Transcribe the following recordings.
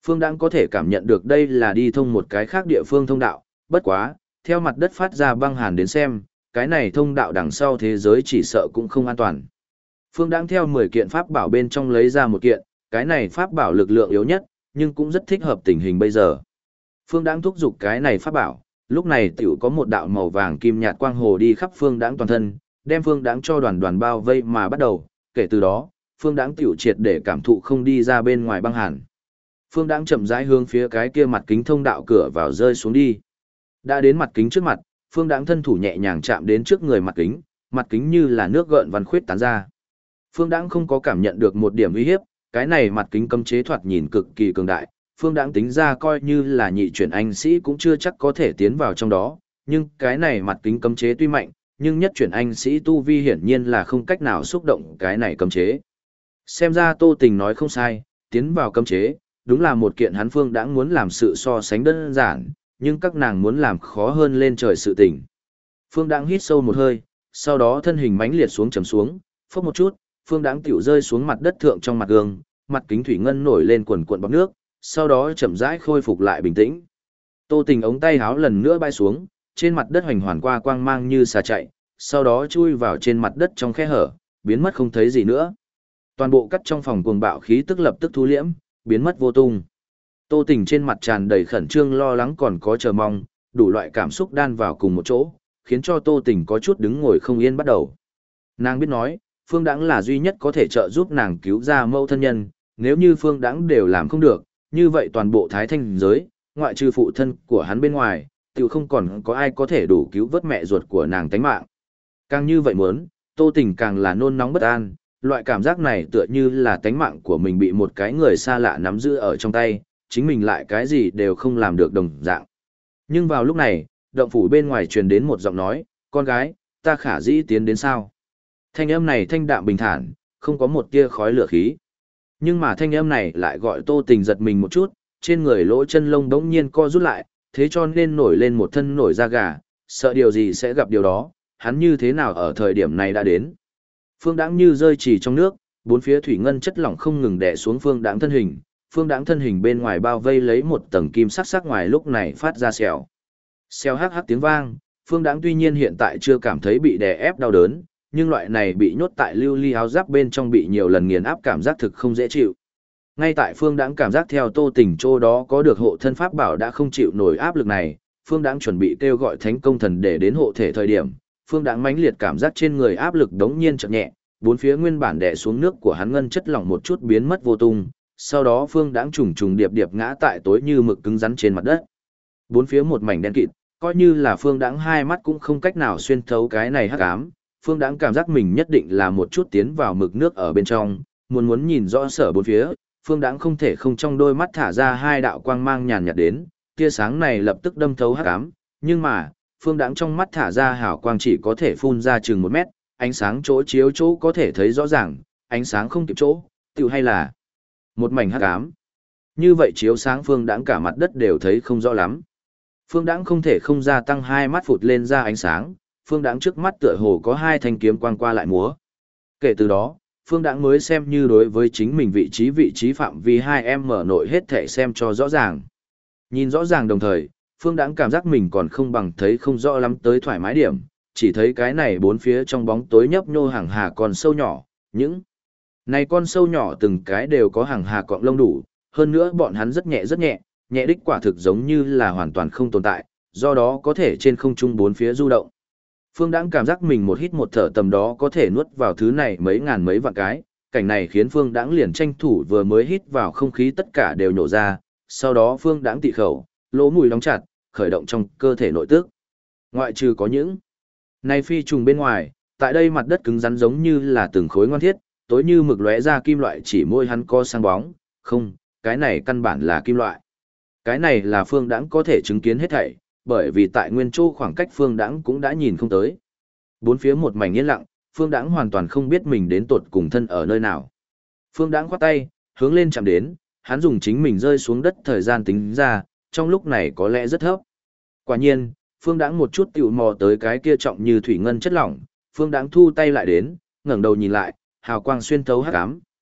Phương Đãng có thể cảm nhận được đây là đi thông một cái khác địa phương thông đạo, bất quá, theo mặt đất phát ra băng hàn đến xem, cái này thông đạo đằng sau thế giới chỉ sợ cũng không an toàn. Phương Đãng theo 10 kiện pháp bảo bên trong lấy ra một kiện, cái này pháp bảo lực lượng yếu nhất, nhưng cũng rất thích hợp tình hình bây giờ. Phương Đãng thúc giục cái này pháp bảo, lúc này tiểu có một đạo màu vàng kim nhạt quang hồ đi khắp Phương Đãng toàn thân, đem Phương Đãng cho đoàn đoàn bao vây mà bắt đầu, kể từ đó, Phương Đãng tiểu triệt để cảm thụ không đi ra bên ngoài băng hàn. Phương Đãng chậm rãi hướng phía cái kia mặt kính thông đạo cửa vào rơi xuống đi. Đã đến mặt kính trước mặt, Phương Đãng thân thủ nhẹ nhàng chạm đến trước người mặt kính như là nước gợn văn khuyết tán ra. Phương Đãng không có cảm nhận được một điểm uy hiếp, cái này mặt kính cấm chế thoạt nhìn cực kỳ cường đại, Phương Đãng tính ra coi như là nhị chuyển anh sĩ cũng chưa chắc có thể tiến vào trong đó, nhưng cái này mặt kính cấm chế tuy mạnh, nhưng nhất chuyển anh sĩ tu vi hiển nhiên là không cách nào xúc động cái này cấm chế. Xem ra Tô Tình nói không sai, tiến vào cấm chế, đúng là một kiện hắn Phương Đãng muốn làm sự so sánh đơn giản, nhưng các nàng muốn làm khó hơn lên trời sự tình. Phương Đãng hít sâu một hơi, sau đó thân hình mãnh liệt xuống trầm xuống, phốc một chút, Phương Đãng tiểu rơi xuống mặt đất thượng trong mặt gương, mặt kính thủy ngân nổi lên quần cuộn bọt nước, sau đó chậm rãi khôi phục lại bình tĩnh. Tô Tình ống tay háo lần nữa bay xuống, trên mặt đất hoành hoàn qua quang mang như xà chạy, sau đó chui vào trên mặt đất trong khe hở, biến mất không thấy gì nữa. Toàn bộ cắt trong phòng cuồng bạo khí tức lập tức thu liễm, biến mất vô tung. Tô Tình trên mặt tràn đầy khẩn trương lo lắng còn có chờ mong, đủ loại cảm xúc đan vào cùng một chỗ, khiến cho Tô Tình có chút đứng ngồi không yên bắt đầu. Nàng biết nói, Phương Đãng là duy nhất có thể trợ giúp nàng cứu ra mẫu thân nhân, nếu như Phương Đãng đều làm không được, như vậy toàn bộ Thái Thanh giới, ngoại trừ phụ thân của hắn bên ngoài, tiểu không còn có ai có thể đủ cứu vớt mẹ ruột của nàng tánh mạng. Càng như vậy muốn, Tô Tình càng là nôn nóng bất an, loại cảm giác này tựa như là tánh mạng của mình bị một cái người xa lạ nắm giữ ở trong tay, chính mình lại cái gì đều không làm được đồng dạng. Nhưng vào lúc này, động phủ bên ngoài truyền đến một giọng nói, con gái, ta khả dĩ tiến đến sao? Thanh âm này thanh đạm bình thản, không có một tia khói lửa khí. Nhưng mà thanh âm này lại gọi Tô Tình giật mình một chút, trên người lỗ chân lông đống nhiên co rút lại, thế cho nên nổi lên một thân nổi da gà, sợ điều gì sẽ gặp điều đó, hắn như thế nào ở thời điểm này đã đến. Phương Đãng như rơi chỉ trong nước, bốn phía thủy ngân chất lỏng không ngừng đè xuống Phương Đãng thân hình, Phương Đãng thân hình bên ngoài bao vây lấy một tầng kim sắc sắc ngoài lúc này phát ra xèo. Xèo hắc hắc tiếng vang, Phương Đãng tuy nhiên hiện tại chưa cảm thấy bị đè ép đau đớn, nhưng loại này bị nhốt tại lưu ly áo giáp bên trong bị nhiều lần nghiền áp cảm giác thực không dễ chịu. Ngay tại Phương Đãng cảm giác theo Tô Tình chỗ đó có được hộ thân pháp bảo đã không chịu nổi áp lực này, Phương Đãng chuẩn bị kêu gọi Thánh Công Thần để đến hộ thể thời điểm, Phương Đãng mãnh liệt cảm giác trên người áp lực đống nhiên chợt nhẹ, bốn phía nguyên bản đè xuống nước của hắn ngân chất lỏng một chút biến mất vô tung, sau đó Phương Đãng trùng trùng điệp điệp ngã tại tối như mực cứng rắn trên mặt đất. Bốn phía một mảnh đen kịt, coi như là Phương Đãng hai mắt cũng không cách nào xuyên thấu cái này hắc ám. Phương Đãng cảm giác mình nhất định là một chút tiến vào mực nước ở bên trong, muốn nhìn rõ sở bốn phía, Phương Đãng không thể không trong đôi mắt thả ra hai đạo quang mang nhàn nhạt đến, tia sáng này lập tức đâm thấu hắc ám, nhưng mà, Phương Đãng trong mắt thả ra hào quang chỉ có thể phun ra chừng 1 mét, ánh sáng chỗ chiếu chỗ có thể thấy rõ ràng, ánh sáng không kịp chỗ, tiểu hay là một mảnh hắc ám. Như vậy chiếu sáng Phương Đãng cả mặt đất đều thấy không rõ lắm. Phương Đãng không thể không gia tăng hai mắt phụt lên ra ánh sáng, Phương Đãng trước mắt tựa hồ có hai thanh kiếm quang qua lại múa. Kể từ đó, Phương Đãng mới xem như đối với chính mình vị trí phạm vi 2M mở nội hết thể xem cho rõ ràng. Nhìn rõ ràng đồng thời, Phương Đãng cảm giác mình còn không bằng thấy không rõ lắm tới thoải mái điểm, chỉ thấy cái này bốn phía trong bóng tối nhấp nhô hàng hà con sâu nhỏ, những này con sâu nhỏ từng cái đều có hàng hà cọng lông đủ, hơn nữa bọn hắn rất nhẹ, nhẹ đích quả thực giống như là hoàn toàn không tồn tại, do đó có thể trên không trung bốn phía du động. Phương Đãng cảm giác mình một hít một thở tầm đó có thể nuốt vào thứ này mấy ngàn mấy vạn cái, cảnh này khiến Phương Đãng liền tranh thủ vừa mới hít vào không khí tất cả đều nhổ ra, sau đó Phương Đãng tị khẩu, lỗ mũi đóng chặt, khởi động trong cơ thể nội tức. Ngoại trừ có những này phi trùng bên ngoài, tại đây mặt đất cứng rắn giống như là từng khối ngoan thiết, tối như mực lóe ra kim loại chỉ môi hắn co sáng bóng, không, cái này căn bản là kim loại. Cái này là Phương Đãng có thể chứng kiến hết thảy, bởi vì tại nguyên chỗ khoảng cách Phương Đãng cũng đã nhìn không tới. Bốn phía một mảnh yên lặng, Phương Đãng hoàn toàn không biết mình đến tột cùng thân ở nơi nào. Phương Đãng khoát tay, hướng lên chạm đến, hắn dùng chính mình rơi xuống đất thời gian tính ra, trong lúc này có lẽ rất thấp. Quả nhiên, Phương Đãng một chút tiểu mò tới cái kia trọng như thủy ngân chất lỏng, Phương Đãng thu tay lại đến, ngẩng đầu nhìn lại, hào quang xuyên thấu hắc ám,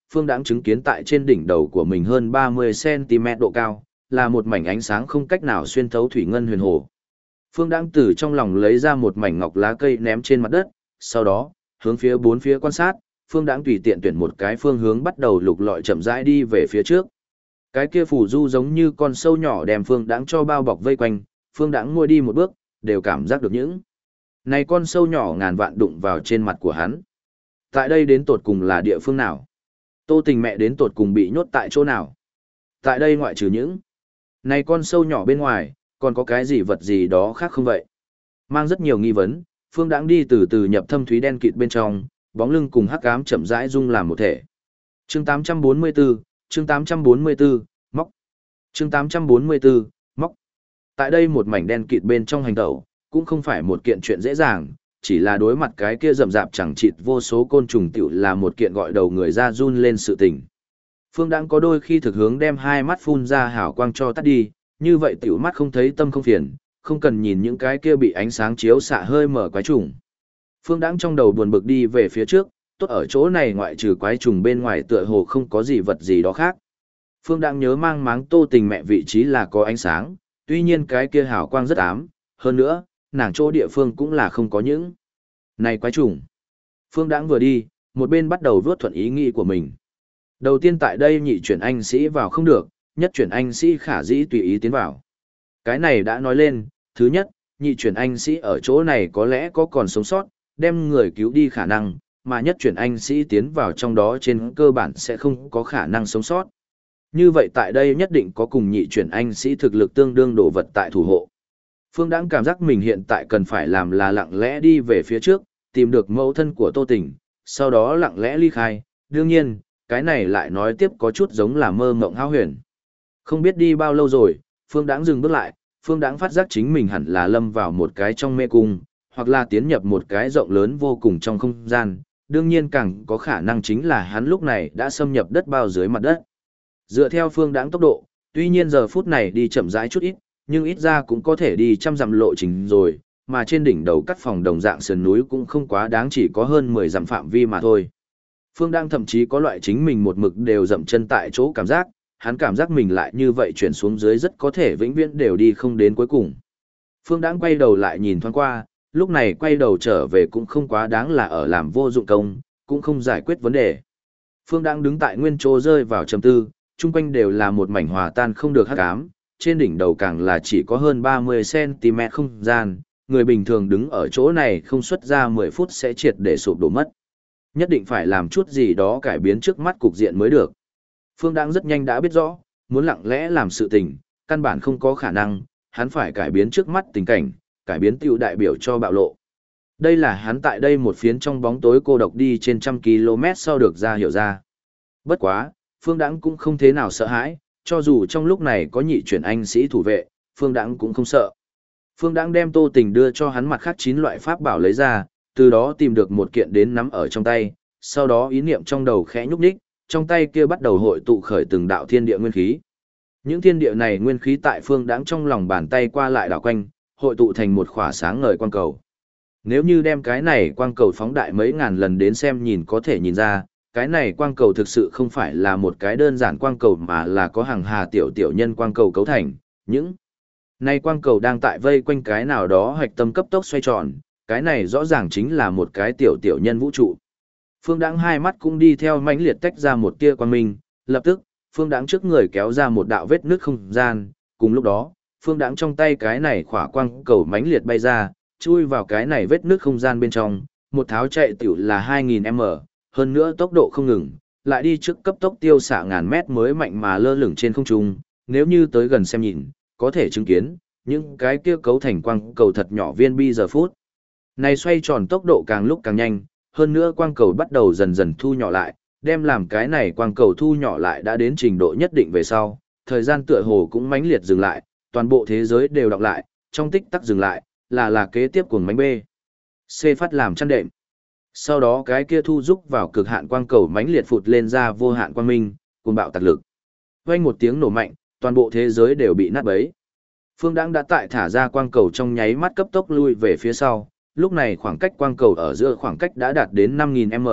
Phương Đãng chứng kiến tại trên đỉnh đầu của mình hơn 30 cm độ cao, là một mảnh ánh sáng không cách nào xuyên thấu thủy ngân huyền hồ. Phương Đãng từ trong lòng lấy ra một mảnh ngọc lá cây ném trên mặt đất, sau đó, hướng phía bốn phía quan sát, Phương Đãng tùy tiện tuyển một cái phương hướng bắt đầu lục lọi chậm rãi đi về phía trước. Cái kia phù du giống như con sâu nhỏ đem Phương Đãng cho bao bọc vây quanh, Phương Đãng ngồi đi một bước, đều cảm giác được những này con sâu nhỏ ngàn vạn đụng vào trên mặt của hắn. Tại đây đến tột cùng là địa phương nào? Tô Tình mẹ đến tột cùng bị nhốt tại chỗ nào? Tại đây ngoại trừ những này con sâu nhỏ bên ngoài, còn có cái gì vật gì đó khác không vậy? Mang rất nhiều nghi vấn, Phương Đãng đi từ từ nhập thâm thúy đen kịt bên trong, bóng lưng cùng hắc ám chậm rãi dung làm một thể. Chương 844, chương 844, móc. Chương 844, móc. Tại đây một mảnh đen kịt bên trong hành tẩu, cũng không phải một kiện chuyện dễ dàng, chỉ là đối mặt cái kia rậm rạp chẳng chịt vô số côn trùng tiểu là một kiện gọi đầu người ra run lên sự tình. Phương Đãng có đôi khi thực hướng đem hai mắt phun ra hào quang cho tắt đi, như vậy tiểu mắt không thấy tâm không phiền, không cần nhìn những cái kia bị ánh sáng chiếu xạ hơi mở quái trùng. Phương Đãng trong đầu buồn bực đi về phía trước, tốt ở chỗ này ngoại trừ quái trùng bên ngoài tựa hồ không có gì vật gì đó khác. Phương Đãng nhớ mang máng Tô Tình mẹ vị trí là có ánh sáng, tuy nhiên cái kia hào quang rất ám, hơn nữa, nàng chỗ địa phương cũng là không có những này quái trùng. Phương Đãng vừa đi, một bên bắt đầu vớt thuận ý nghĩ của mình. Đầu tiên tại đây nhị chuyển anh sĩ vào không được, nhất chuyển anh sĩ khả dĩ tùy ý tiến vào. Cái này đã nói lên, thứ nhất, nhị chuyển anh sĩ ở chỗ này có lẽ có còn sống sót, đem người cứu đi khả năng, mà nhất chuyển anh sĩ tiến vào trong đó trên cơ bản sẽ không có khả năng sống sót. Như vậy tại đây nhất định có cùng nhị chuyển anh sĩ thực lực tương đương đồ vật tại thủ hộ. Phương Đãng cảm giác mình hiện tại cần phải làm là lặng lẽ đi về phía trước, tìm được mẫu thân của Tô Tình, sau đó lặng lẽ ly khai. Đương nhiên, cái này lại nói tiếp có chút giống là mơ mộng hão huyền. Không biết đi bao lâu rồi, Phương Đãng dừng bước lại, Phương Đãng phát giác chính mình hẳn là lâm vào một cái trong mê cung, hoặc là tiến nhập một cái rộng lớn vô cùng trong không gian, đương nhiên càng có khả năng chính là hắn lúc này đã xâm nhập đất bao dưới mặt đất. Dựa theo Phương Đãng tốc độ, tuy nhiên giờ phút này đi chậm rãi chút ít, nhưng ít ra cũng có thể đi trăm dặm lộ trình rồi, mà trên đỉnh đầu cắt phòng đồng dạng sườn núi cũng không quá đáng, chỉ có hơn 10 dặm phạm vi mà thôi. Phương Đãng thậm chí có loại chính mình một mực đều dậm chân tại chỗ cảm giác, hắn cảm giác mình lại như vậy chuyển xuống dưới rất có thể vĩnh viễn đều đi không đến cuối cùng. Phương Đãng quay đầu lại nhìn thoáng qua, lúc này quay đầu trở về cũng không quá đáng là ở làm vô dụng công, cũng không giải quyết vấn đề. Phương Đãng đứng tại nguyên chỗ rơi vào trầm tư, chung quanh đều là một mảnh hòa tan không được hắc ám, trên đỉnh đầu càng là chỉ có hơn 30 cm không gian, người bình thường đứng ở chỗ này không xuất ra 10 phút sẽ triệt để sụp đổ mất. Nhất định phải làm chút gì đó cải biến trước mắt cục diện mới được. Phương Đãng rất nhanh đã biết rõ, muốn lặng lẽ làm sự tình, căn bản không có khả năng, hắn phải cải biến trước mắt tình cảnh, cải biến tiêu đại biểu cho bạo lộ. Đây là hắn tại đây một phiến trong bóng tối cô độc đi trên trăm km sau được ra hiểu ra. Bất quá, Phương Đãng cũng không thế nào sợ hãi, cho dù trong lúc này có nhị chuyển anh sĩ thủ vệ, Phương Đãng cũng không sợ. Phương Đãng đem Tô Tình đưa cho hắn mặt khác 9 loại pháp bảo lấy ra, từ đó tìm được một kiện đến nắm ở trong tay, sau đó ý niệm trong đầu khẽ nhúc nhích, trong tay kia bắt đầu hội tụ khởi từng đạo thiên địa nguyên khí. Những thiên địa này nguyên khí tại Phương Đãng trong lòng bàn tay qua lại đảo quanh, hội tụ thành một khỏa sáng ngời quang cầu. Nếu như đem cái này quang cầu phóng đại mấy ngàn lần đến xem nhìn có thể nhìn ra, cái này quang cầu thực sự không phải là một cái đơn giản quang cầu mà là có hàng hà tiểu tiểu nhân quang cầu cấu thành. Những này quang cầu đang tại vây quanh cái nào đó hạch tâm cấp tốc xoay tròn, cái này rõ ràng chính là một cái tiểu tiểu nhân vũ trụ. Phương Đãng hai mắt cũng đi theo mãnh liệt tách ra một tia quang minh, lập tức, Phương Đãng trước người kéo ra một đạo vết nứt không gian, cùng lúc đó, Phương Đãng trong tay cái này khỏa quang cầu mãnh liệt bay ra, chui vào cái này vết nứt không gian bên trong, một tháo chạy tiểu là 2000m, hơn nữa tốc độ không ngừng, lại đi trước cấp tốc tiêu xạ ngàn mét mới mạnh mà lơ lửng trên không trung, nếu như tới gần xem nhìn, có thể chứng kiến, những cái kia cấu thành quang cầu thật nhỏ viên bi giờ phút. Này xoay tròn tốc độ càng lúc càng nhanh, hơn nữa quang cầu bắt đầu dần dần thu nhỏ lại, đem làm cái này quang cầu thu nhỏ lại đã đến trình độ nhất định về sau, thời gian tựa hồ cũng mãnh liệt dừng lại, toàn bộ thế giới đều đọc lại, trong tích tắc dừng lại, là kế tiếp cuồng mánh B. C phát làm chăn đệm. Sau đó cái kia thu rúc vào cực hạn quang cầu mãnh liệt phụt lên ra vô hạn quang minh, cuồng bạo tạc lực. Vang một tiếng nổ mạnh, toàn bộ thế giới đều bị nát bấy. Phương Đãng đã tại thả ra quang cầu trong nháy mắt cấp tốc lui về phía sau, lúc này khoảng cách quang cầu ở giữa khoảng cách đã đạt đến 5000m,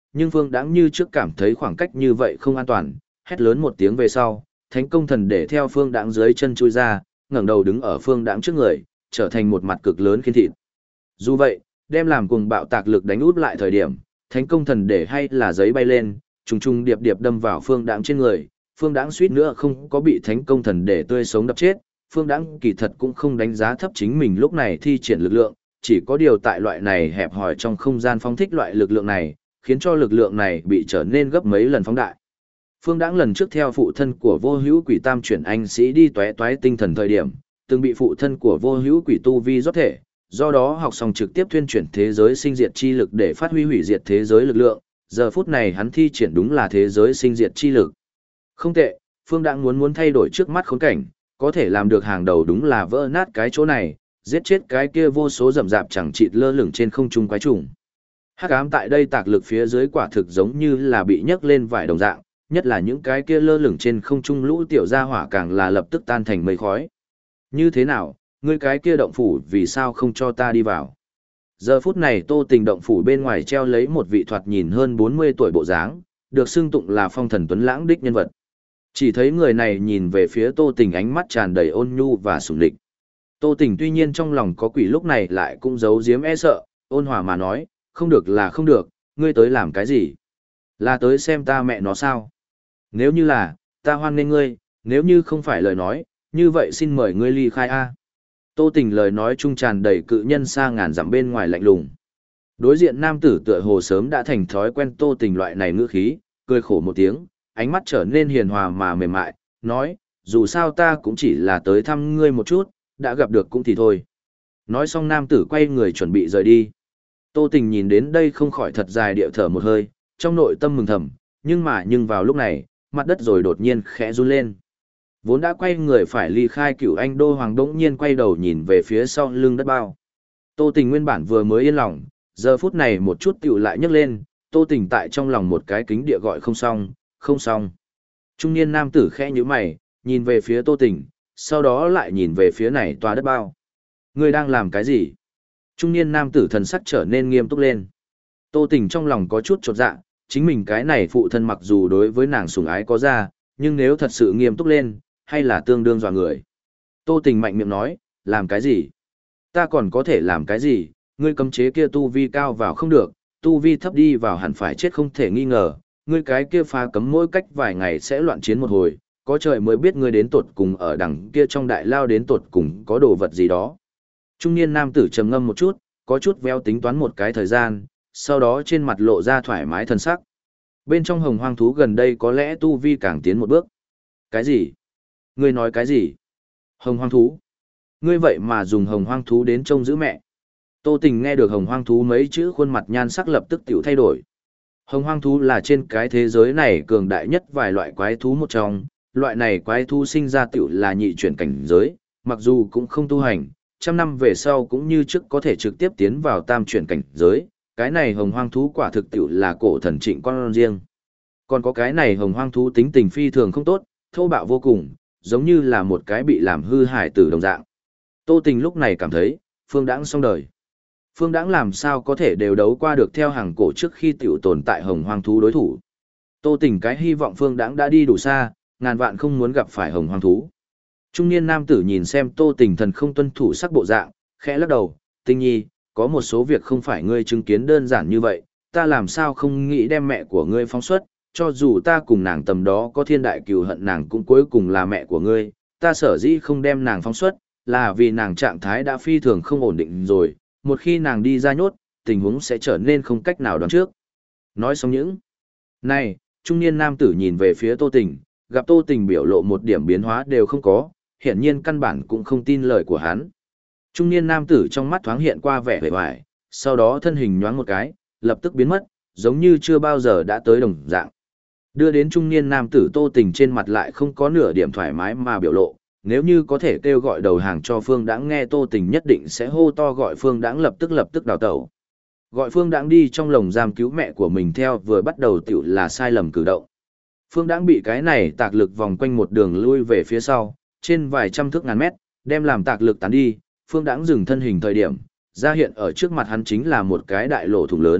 nhưng Phương Đãng như trước cảm thấy khoảng cách như vậy không an toàn, hét lớn một tiếng về sau, Thánh Công Thần để theo Phương Đãng dưới chân chui ra, ngẩng đầu đứng ở Phương Đãng trước người, trở thành một mặt cực lớn khiên thịt. Dù vậy, đem làm cuồng bạo tạc lực đánh út lại thời điểm, Thánh Công Thần để hay là giấy bay lên, trùng trùng điệp điệp đâm vào Phương Đãng trên người, Phương Đãng suýt nữa không có bị Thánh Công Thần để tươi sống đập chết. Phương Đãng kỳ thật cũng không đánh giá thấp chính mình lúc này thi triển lực lượng, chỉ có điều tại loại này hẹp hòi trong không gian phóng thích loại lực lượng này, khiến cho lực lượng này bị trở nên gấp mấy lần phóng đại. Phương Đãng lần trước theo phụ thân của Vô Hữu Quỷ Tam chuyển anh sĩ đi tóe toái tinh thần thời điểm, từng bị phụ thân của Vô Hữu Quỷ tu vi rót thể, do đó học xong trực tiếp thuyên chuyển thế giới sinh diệt chi lực để phát huy hủy diệt thế giới lực lượng, giờ phút này hắn thi triển đúng là thế giới sinh diệt chi lực. Không tệ, Phương Đãng muốn thay đổi trước mắt khốn cảnh, có thể làm được hàng đầu đúng là vỡ nát cái chỗ này, giết chết cái kia vô số rậm rạp chẳng chịt lơ lửng trên không trung quái trùng. Hắc ám tại đây tạc lực phía dưới quả thực giống như là bị nhấc lên vải đồng dạng, nhất là những cái kia lơ lửng trên không trung lũ tiểu gia hỏa càng là lập tức tan thành mây khói. Như thế nào, ngươi cái kia động phủ vì sao không cho ta đi vào? Giờ phút này Tô Tình động phủ bên ngoài treo lấy một vị thoạt nhìn hơn 40 tuổi bộ dáng, được xưng tụng là phong thần tuấn lãng đích nhân vật. Chỉ thấy người này nhìn về phía Tô Tình ánh mắt tràn đầy ôn nhu và sủng lịch. Tô Tình tuy nhiên trong lòng có quỷ lúc này lại cũng giấu giếm e sợ, ôn hòa mà nói, không được là không được, ngươi tới làm cái gì? Là tới xem ta mẹ nó sao? Nếu như là, ta hoan nghênh ngươi, nếu như không phải lời nói, như vậy xin mời ngươi ly khai a. Tô Tình lời nói trung tràn đầy cự nhân xa ngàn dặm bên ngoài lạnh lùng. Đối diện nam tử tựa hồ sớm đã thành thói quen Tô Tình loại này ngữ khí, cười khổ một tiếng, ánh mắt trở nên hiền hòa mà mềm mại, nói, dù sao ta cũng chỉ là tới thăm ngươi một chút, đã gặp được cũng thì thôi. Nói xong nam tử quay người chuẩn bị rời đi. Tô Tình nhìn đến đây không khỏi thật dài điệu thở một hơi, trong nội tâm mừng thầm, nhưng vào lúc này, mặt đất rồi đột nhiên khẽ run lên. Vốn đã quay người phải ly khai Cửu Anh Đô Hoàng đống nhiên quay đầu nhìn về phía sau lưng đất bao. Tô Tình nguyên bản vừa mới yên lòng, giờ phút này một chút tiểu lại nhấc lên, Tô Tình tại trong lòng một cái kính địa gọi không xong, không xong. Trung niên nam tử khẽ nhíu mày, nhìn về phía Tô Tình, sau đó lại nhìn về phía này tòa đất bao. Ngươi đang làm cái gì? Trung niên nam tử thần sắc trở nên nghiêm túc lên. Tô Tình trong lòng có chút chột dạ, chính mình cái này phụ thân mặc dù đối với nàng sủng ái có ra, nhưng nếu thật sự nghiêm túc lên, hay là tương đương dọa người. Tô Tình mạnh miệng nói, làm cái gì? Ta còn có thể làm cái gì? Ngươi cấm chế kia tu vi cao vào không được, tu vi thấp đi vào hẳn phải chết không thể nghi ngờ. Ngươi cái kia phá cấm mỗi cách vài ngày sẽ loạn chiến một hồi, có trời mới biết ngươi đến tột cùng ở đằng kia trong đại lao đến tột cùng có đồ vật gì đó. Trung niên nam tử trầm ngâm một chút, có chút véo tính toán một cái thời gian, sau đó trên mặt lộ ra thoải mái thân sắc. Bên trong hồng hoang thú gần đây có lẽ tu vi càng tiến một bước. Cái gì? Ngươi nói cái gì? Hồng hoang thú? Ngươi vậy mà dùng hồng hoang thú đến trông giữ mẹ. Tô Tình nghe được hồng hoang thú mấy chữ khuôn mặt nhan sắc lập tức tiểu thay đổi. Hồng hoang thú là trên cái thế giới này cường đại nhất vài loại quái thú một trong, loại này quái thú sinh ra tiểu là nhị chuyển cảnh giới, mặc dù cũng không tu hành, trăm năm về sau cũng như trước có thể trực tiếp tiến vào tam chuyển cảnh giới, cái này hồng hoang thú quả thực tiểu là cổ thần trịnh con riêng. Còn có cái này hồng hoang thú tính tình phi thường không tốt, thô bạo vô cùng, giống như là một cái bị làm hư hại tử đồng dạng. Tô Tình lúc này cảm thấy, Phương Đãng xong đời. Phương Đãng làm sao có thể đều đấu qua được theo hàng cổ trước khi tiểu tồn tại hồng hoang thú đối thủ. Tô Tình cái hy vọng Phương Đãng đã đi đủ xa, ngàn vạn không muốn gặp phải hồng hoang thú. Trung niên nam tử nhìn xem Tô Tình thần không tuân thủ sắc bộ dạng, khẽ lắc đầu, Tình nhi, có một số việc không phải ngươi chứng kiến đơn giản như vậy, ta làm sao không nghĩ đem mẹ của ngươi phóng xuất, cho dù ta cùng nàng tầm đó có thiên đại cừu hận nàng cũng cuối cùng là mẹ của ngươi, ta sở dĩ không đem nàng phóng xuất, là vì nàng trạng thái đã phi thường không ổn định rồi, một khi nàng đi ra nhốt, tình huống sẽ trở nên không cách nào đoán trước. Nói xong những này, trung niên nam tử nhìn về phía Tô Tình, gặp Tô Tình biểu lộ một điểm biến hóa đều không có, hiển nhiên căn bản cũng không tin lời của hắn. Trung niên nam tử trong mắt thoáng hiện qua vẻ vẻ vải, sau đó thân hình nhoáng một cái, lập tức biến mất, giống như chưa bao giờ đã tới đồng dạng. Đưa đến trung niên nam tử Tô Tình trên mặt lại không có nửa điểm thoải mái mà biểu lộ, nếu như có thể kêu gọi đầu hàng cho Phương Đãng nghe Tô Tình nhất định sẽ hô to gọi Phương Đãng lập tức đào tẩu. Gọi Phương Đãng đi trong lồng giam cứu mẹ của mình theo vừa bắt đầu tiểu là sai lầm cử động. Phương Đãng bị cái này tạc lực vòng quanh một đường lui về phía sau, trên vài trăm thước ngàn mét, đem làm tạc lực tán đi, Phương Đãng dừng thân hình thời điểm, ra hiện ở trước mặt hắn chính là một cái đại lỗ thủng lớn,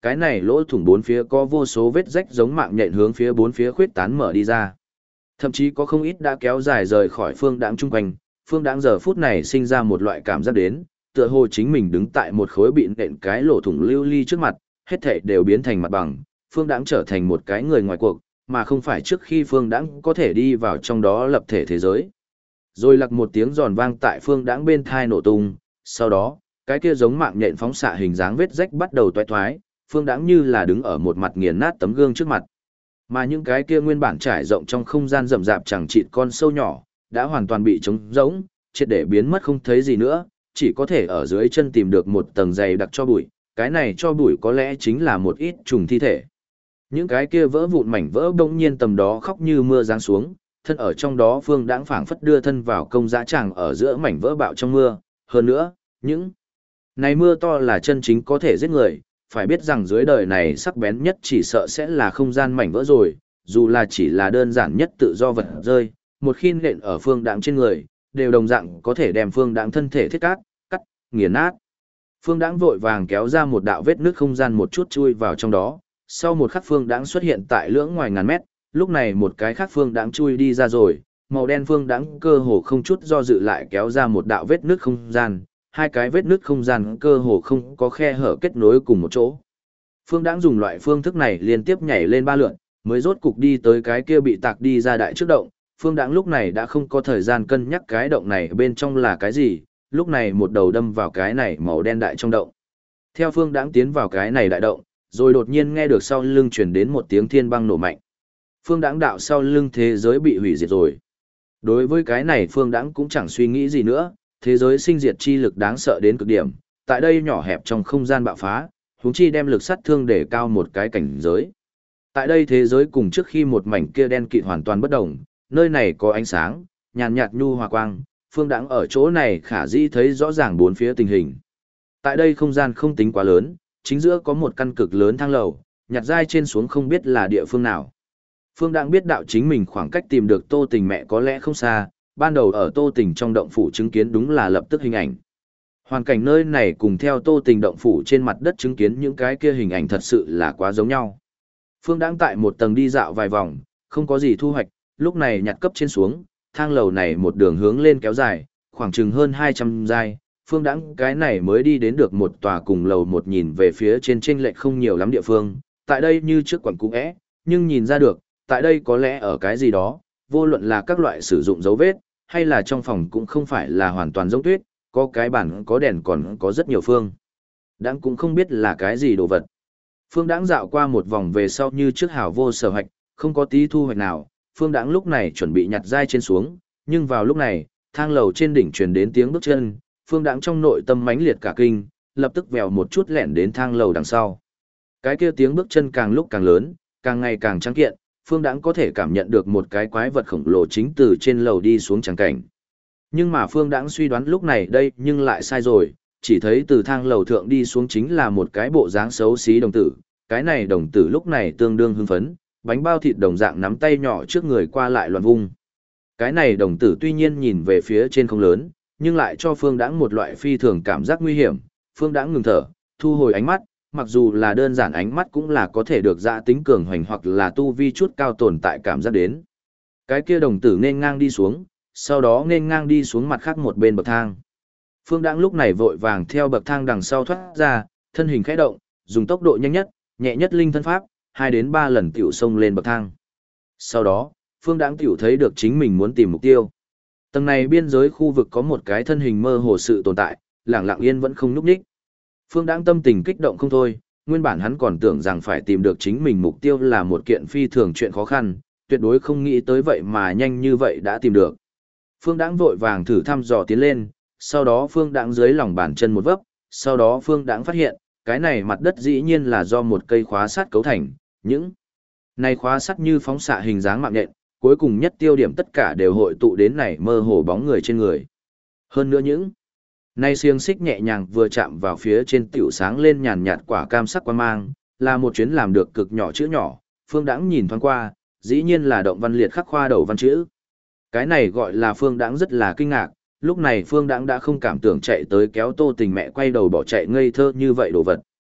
cái này lỗ thủng bốn phía có vô số vết rách giống mạng nhện hướng phía bốn phía khuyết tán mở đi ra. Thậm chí có không ít đã kéo dài rời khỏi Phương Đãng chung quanh, Phương Đãng giờ phút này sinh ra một loại cảm giác đến, tựa hồ chính mình đứng tại một khối bị nện cái lỗ thủng lưu ly trước mặt, hết thảy đều biến thành mặt bằng, Phương Đãng trở thành một cái người ngoài cuộc, mà không phải trước khi Phương Đãng có thể đi vào trong đó lập thể thế giới. Rồi lặc một tiếng giòn vang tại Phương Đãng bên thai nổ tung, sau đó, cái kia giống mạng nhện phóng xạ hình dáng vết rách bắt đầu toái thoái, Phương Đãng như là đứng ở một mặt nghiền nát tấm gương trước mặt. Mà những cái kia nguyên bản trải rộng trong không gian rậm rạp chẳng chịt con sâu nhỏ, đã hoàn toàn bị trống rỗng, triệt để biến mất không thấy gì nữa, chỉ có thể ở dưới chân tìm được một tầng dày đặc cho bụi, cái này cho bụi có lẽ chính là một ít trùng thi thể. Những cái kia vỡ vụn mảnh vỡ bỗng nhiên tầm đó khóc như mưa giáng xuống, thân ở trong đó Phương Đãng phảng phất đưa thân vào công dã tràng ở giữa mảnh vỡ bạo trong mưa, hơn nữa, những này mưa to là chân chính có thể giết người, phải biết rằng dưới đời này sắc bén nhất chỉ sợ sẽ là không gian mảnh vỡ rồi, dù là chỉ là đơn giản nhất tự do vật rơi, một khi nện ở Phương Đãng trên người, đều đồng dạng có thể đem Phương Đãng thân thể thiết cắt, nghiền nát. Phương Đãng vội vàng kéo ra một đạo vết nước không gian một chút chui vào trong đó, sau một khắc Phương Đãng xuất hiện tại lưỡng ngoài ngàn mét, lúc này một cái khác Phương Đãng chui đi ra rồi, màu đen Phương Đãng cơ hồ không chút do dự lại kéo ra một đạo vết nước không gian, hai cái vết nước không gian cơ hồ không có khe hở kết nối cùng một chỗ. Phương Đãng dùng loại phương thức này liên tiếp nhảy lên 3 lượt, mới rốt cục đi tới cái kia bị tạc đi ra đại trước động. Phương Đãng lúc này đã không có thời gian cân nhắc cái động này bên trong là cái gì, lúc này một đầu đâm vào cái này màu đen đại trong động. Theo Phương Đãng tiến vào cái này đại động, rồi đột nhiên nghe được sau lưng truyền đến một tiếng thiên băng nổ mạnh. Phương Đãng đạo sau lưng thế giới bị hủy diệt rồi. Đối với cái này Phương Đãng cũng chẳng suy nghĩ gì nữa, thế giới sinh diệt chi lực đáng sợ đến cực điểm, tại đây nhỏ hẹp trong không gian bạo phá, huống chi đem lực sát thương để cao một cái cảnh giới. Tại đây thế giới cùng trước khi một mảnh kia đen kịt hoàn toàn bất động, nơi này có ánh sáng, nhàn nhạt nhu hòa quang, Phương Đãng ở chỗ này khả dĩ thấy rõ ràng bốn phía tình hình. Tại đây không gian không tính quá lớn, chính giữa có một căn cực lớn thang lầu, nhặt dai trên xuống không biết là địa phương nào. Phương Đãng biết đạo chính mình khoảng cách tìm được Tô Tình mẹ có lẽ không xa, ban đầu ở Tô Tình trong động phủ chứng kiến đúng là lập tức hình ảnh. Hoàn cảnh nơi này cùng theo Tô Tình động phủ trên mặt đất chứng kiến những cái kia hình ảnh thật sự là quá giống nhau. Phương Đãng tại một tầng đi dạo vài vòng, không có gì thu hoạch, lúc này nhặt cấp trên xuống, thang lầu này một đường hướng lên kéo dài, khoảng chừng hơn 200 giai, Phương Đãng cái này mới đi đến được một tòa cùng lầu một nhìn về phía trên chênh lệch không nhiều lắm địa phương, tại đây như trước quận cũ é, nhưng nhìn ra được, tại đây có lẽ ở cái gì đó, vô luận là các loại sử dụng dấu vết, hay là trong phòng cũng không phải là hoàn toàn giống tuyết, có cái bàn có đèn còn có rất nhiều phương. Đãng cũng không biết là cái gì đồ vật. Phương Đãng dạo qua một vòng về sau như trước hảo vô sở hoạch, không có tí thu hoạch nào, Phương Đãng lúc này chuẩn bị nhặt dai trên xuống, nhưng vào lúc này, thang lầu trên đỉnh truyền đến tiếng bước chân, Phương Đãng trong nội tâm mãnh liệt cả kinh, lập tức vèo một chút lẻn đến thang lầu đằng sau. Cái kia tiếng bước chân càng lúc càng lớn, càng ngày càng trắng kiện, Phương Đãng có thể cảm nhận được một cái quái vật khổng lồ chính từ trên lầu đi xuống trắng cảnh. Nhưng mà Phương Đãng suy đoán lúc này đây nhưng lại sai rồi, chỉ thấy từ thang lầu thượng đi xuống chính là một cái bộ dáng xấu xí đồng tử, cái này đồng tử lúc này tương đương hưng phấn, bánh bao thịt đồng dạng nắm tay nhỏ trước người qua lại loạn vung. Cái này đồng tử tuy nhiên nhìn về phía trên không lớn, nhưng lại cho Phương Đãng một loại phi thường cảm giác nguy hiểm, Phương Đãng ngừng thở, thu hồi ánh mắt, mặc dù là đơn giản ánh mắt cũng là có thể được dạ tính cường hoành hoặc là tu vi chút cao tồn tại cảm giác đến. Cái kia đồng tử nên ngang đi xuống, sau đó nên ngang đi xuống mặt khác một bên bậc thang. Phương Đãng lúc này vội vàng theo bậc thang đằng sau thoát ra, thân hình khẽ động, dùng tốc độ nhanh nhất, nhẹ nhất linh thân pháp, 2 đến 3 lần tiểu xông lên bậc thang. Sau đó, Phương Đãng tiểu thấy được chính mình muốn tìm mục tiêu. Tầng này biên giới khu vực có một cái thân hình mơ hồ sự tồn tại, lặng lặng yên vẫn không nhúc nhích. Phương Đãng tâm tình kích động không thôi, nguyên bản hắn còn tưởng rằng phải tìm được chính mình mục tiêu là một kiện phi thường chuyện khó khăn, tuyệt đối không nghĩ tới vậy mà nhanh như vậy đã tìm được. Phương Đãng vội vàng thử thăm dò tiến lên, sau đó Phương Đãng dưới lòng bàn chân một vấp, sau đó Phương Đãng phát hiện, cái này mặt đất dĩ nhiên là do một cây khóa sắt cấu thành, những này khóa sắt như phóng xạ hình dáng mạng nhện, cuối cùng nhất tiêu điểm tất cả đều hội tụ đến này mơ hồ bóng người trên người. Hơn nữa những này xiềng xích nhẹ nhàng vừa chạm vào phía trên tiểu sáng lên nhàn nhạt quả cam sắc quang mang, là một chuyến làm được cực nhỏ chữ nhỏ, Phương Đãng nhìn thoáng qua, dĩ nhiên là động văn liệt khắc khoa đầu văn chữ. Cái này gọi là Phương Đãng rất là kinh ngạc, lúc này Phương Đãng đã không cảm tưởng chạy tới kéo Tô Tình mẹ quay đầu bỏ chạy ngây thơ như vậy đồ vật.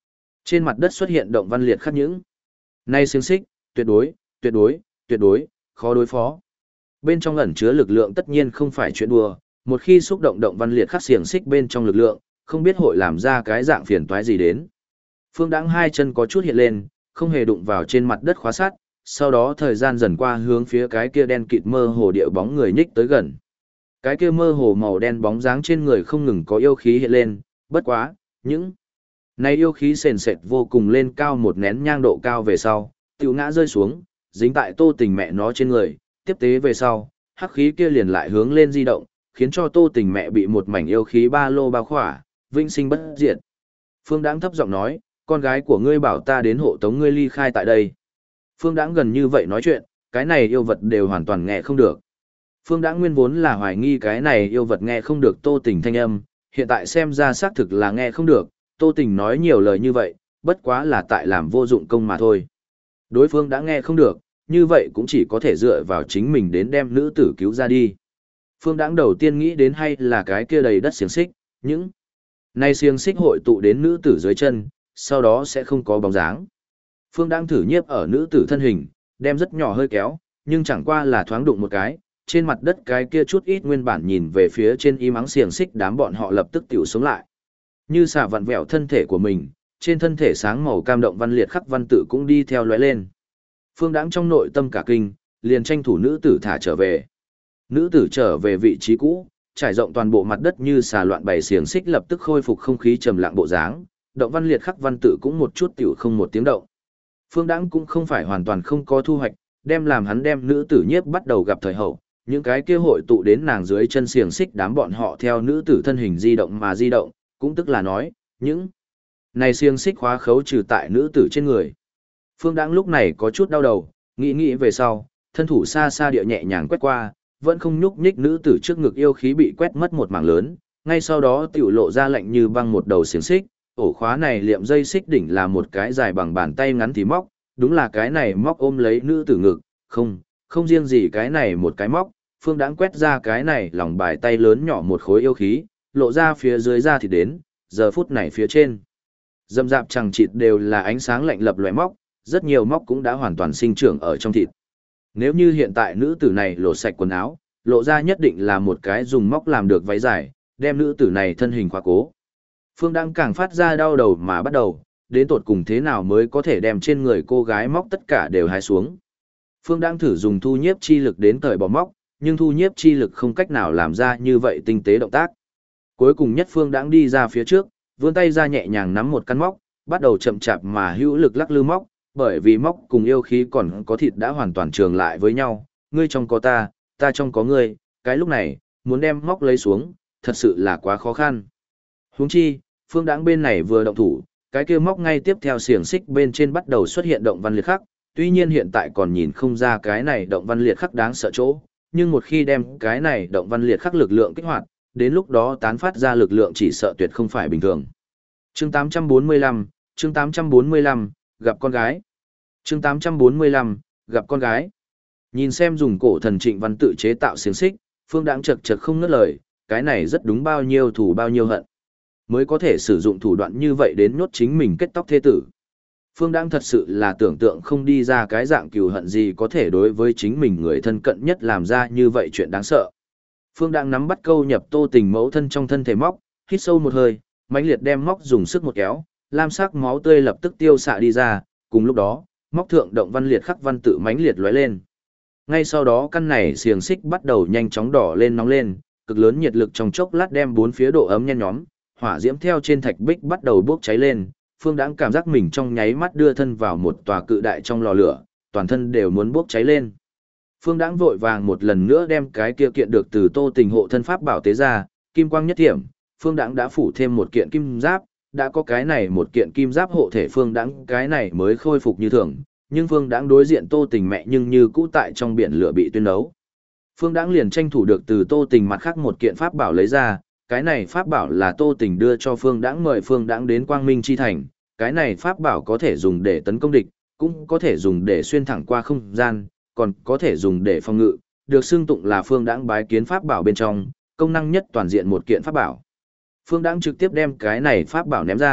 Trên mặt đất xuất hiện động văn liệt khắc những. Nay xiềng xích, tuyệt đối, tuyệt đối, tuyệt đối, khó đối phó. Bên trong ẩn chứa lực lượng tất nhiên không phải chuyện đùa, một khi xúc động động văn liệt khắc xiềng xích bên trong lực lượng, không biết hội làm ra cái dạng phiền toái gì đến. Phương Đãng hai chân có chút hiện lên, không hề đụng vào trên mặt đất khóa sắt, sau đó thời gian dần qua hướng phía cái kia đen kịt mơ hồ địa bóng người nhích tới gần. Cái kia mơ hồ màu đen bóng dáng trên người không ngừng có yêu khí hiện lên, bất quá, những này yêu khí sền sệt vô cùng lên cao một nén nhang độ cao về sau, tiểu ngã rơi xuống, dính tại Tô Tình mẹ nó trên người, tiếp tế về sau, hắc khí kia liền lại hướng lên di động, khiến cho Tô Tình mẹ bị một mảnh yêu khí ba lô bao khỏa, vĩnh sinh bất diệt. Phương Đãng thấp giọng nói, con gái của ngươi bảo ta đến hộ tống ngươi ly khai tại đây. Phương Đãng gần như vậy nói chuyện, cái này yêu vật đều hoàn toàn nghe không được. Phương Đãng nguyên vốn là hoài nghi cái này yêu vật nghe không được Tô Tình thanh âm, hiện tại xem ra xác thực là nghe không được, Tô Tình nói nhiều lời như vậy, bất quá là tại làm vô dụng công mà thôi. Đối phương đã nghe không được, như vậy cũng chỉ có thể dựa vào chính mình đến đem nữ tử cứu ra đi. Phương Đãng đầu tiên nghĩ đến hay là cái kia đầy đất xiềng xích, những này xiềng xích hội tụ đến nữ tử dưới chân, sau đó sẽ không có bóng dáng. Phương Đãng thử nhiếp ở nữ tử thân hình, đem rất nhỏ hơi kéo, nhưng chẳng qua là thoáng đụng một cái, trên mặt đất cái kia chút ít nguyên bản nhìn về phía trên im ắng xiềng xích đám bọn họ lập tức tiểu sống lại. Như xả vặn vẹo thân thể của mình, trên thân thể sáng màu cam động văn liệt khắc văn tự cũng đi theo lóe lên. Phương Đãng trong nội tâm cả kinh, liền tranh thủ nữ tử thả trở về. Nữ tử trở về vị trí cũ, trải rộng toàn bộ mặt đất như xà loạn bày xiềng xích lập tức khôi phục không khí trầm lặng bộ dáng, động văn liệt khắc văn tự cũng một chút tiểu không một tiếng động. Phương Đãng cũng không phải hoàn toàn không có thu hoạch, đem làm hắn đem nữ tử nhiếp bắt đầu gặp thời hậu, những cái kia hội tụ đến nàng dưới chân xiềng xích đám bọn họ theo nữ tử thân hình di động mà di động, cũng tức là nói, những này xiềng xích khóa khấu trừ tại nữ tử trên người. Phương Đãng lúc này có chút đau đầu, nghĩ về sau, thân thủ xa xa địa nhẹ nhàng quét qua, vẫn không nhúc nhích nữ tử trước ngực yêu khí bị quét mất một mảng lớn, ngay sau đó tiểu lộ ra lạnh như băng một đầu xiềng xích, ổ khóa này liệm dây xích đỉnh là một cái dài bằng bàn tay ngắn thì móc, đúng là cái này móc ôm lấy nữ tử ngực, không riêng gì cái này một cái móc, Phương Đãng quét ra cái này lòng bài tay lớn nhỏ một khối yêu khí, lộ ra phía dưới da thì đến, giờ phút này phía trên. Dầm dạp chẳng chịt đều là ánh sáng lạnh lập lòe móc, rất nhiều móc cũng đã hoàn toàn sinh trưởng ở trong thịt. Nếu như hiện tại nữ tử này lột sạch quần áo, lộ ra nhất định là một cái dùng móc làm được váy dài, đem nữ tử này thân hình khóa cố. Phương Đãng càng phát ra đau đầu mà bắt đầu, đến tột cùng thế nào mới có thể đem trên người cô gái móc tất cả đều hái xuống. Phương Đãng thử dùng thu nhiếp chi lực đến cởi bỏ móc, nhưng thu nhiếp chi lực không cách nào làm ra như vậy tinh tế động tác. Cuối cùng nhất Phương Đãng đi ra phía trước, vươn tay ra nhẹ nhàng nắm một căn móc, bắt đầu chậm chạp mà hữu lực lắc lư móc, bởi vì móc cùng yêu khí còn có thịt đã hoàn toàn trường lại với nhau, ngươi trong có ta, ta trong có ngươi, cái lúc này, muốn đem móc lấy xuống, thật sự là quá khó khăn. Huống chi, Phương Đãng bên này vừa động thủ, cái kia móc ngay tiếp theo xiềng xích bên trên bắt đầu xuất hiện động văn liệt khắc, tuy nhiên hiện tại còn nhìn không ra cái này động văn liệt khắc đáng sợ chỗ, nhưng một khi đem cái này động văn liệt khắc lực lượng kích hoạt, đến lúc đó tán phát ra lực lượng chỉ sợ tuyệt không phải bình thường. Chương 845, gặp con gái. Chương 845, gặp con gái. Nhìn xem dùng cổ thần Trịnh Văn tự chế tạo xiềng xích, Phương Đãng chật chật không ngớt lời, cái này rất đúng bao nhiêu thủ bao nhiêu hận. Mới có thể sử dụng thủ đoạn như vậy đến nhốt chính mình kết tóc thế tử. Phương Đãng thật sự là tưởng tượng không đi ra cái dạng cừu hận gì có thể đối với chính mình người thân cận nhất làm ra như vậy chuyện đáng sợ. Phương Đãng nắm bắt câu nhập Tô Tình mẫu thân trong thân thể móc, hít sâu một hơi, mãnh liệt đem móc dùng sức một kéo, lam sắc máu tươi lập tức tiêu xạ đi ra, cùng lúc đó, móc thượng động văn liệt khắc văn tự mãnh liệt lóe lên. Ngay sau đó căn này xiềng xích bắt đầu nhanh chóng đỏ lên nóng lên, cực lớn nhiệt lực trong chốc lát đem bốn phía độ ấm nhen nhóm, hỏa diễm theo trên thạch bích bắt đầu bốc cháy lên. Phương Đãng cảm giác mình trong nháy mắt đưa thân vào một tòa cự đại trong lò lửa, toàn thân đều muốn bốc cháy lên. Phương Đãng vội vàng một lần nữa đem cái kia kiện được từ Tô Tình hộ thân pháp bảo tế ra, kim quang nhất thiểm, Phương Đãng đã phủ thêm một kiện kim giáp, đã có cái này một kiện kim giáp hộ thể Phương Đãng cái này mới khôi phục như thường, nhưng Phương Đãng đối diện Tô Tình mẹ nhưng như cũ tại trong biển lửa bị tuyên đấu. Phương Đãng liền tranh thủ được từ Tô Tình mặt khác một kiện pháp bảo lấy ra, cái này pháp bảo là Tô Tình đưa cho Phương Đãng mời Phương Đãng đến Quang Minh Chi Thành, cái này pháp bảo có thể dùng để tấn công địch, cũng có thể dùng để xuyên thẳng qua không gian, còn có thể dùng để phòng ngự, được xưng tụng là Phương Đãng bái kiến pháp bảo bên trong, công năng nhất toàn diện một kiện pháp bảo. Phương Đãng trực tiếp đem cái này pháp bảo ném ra,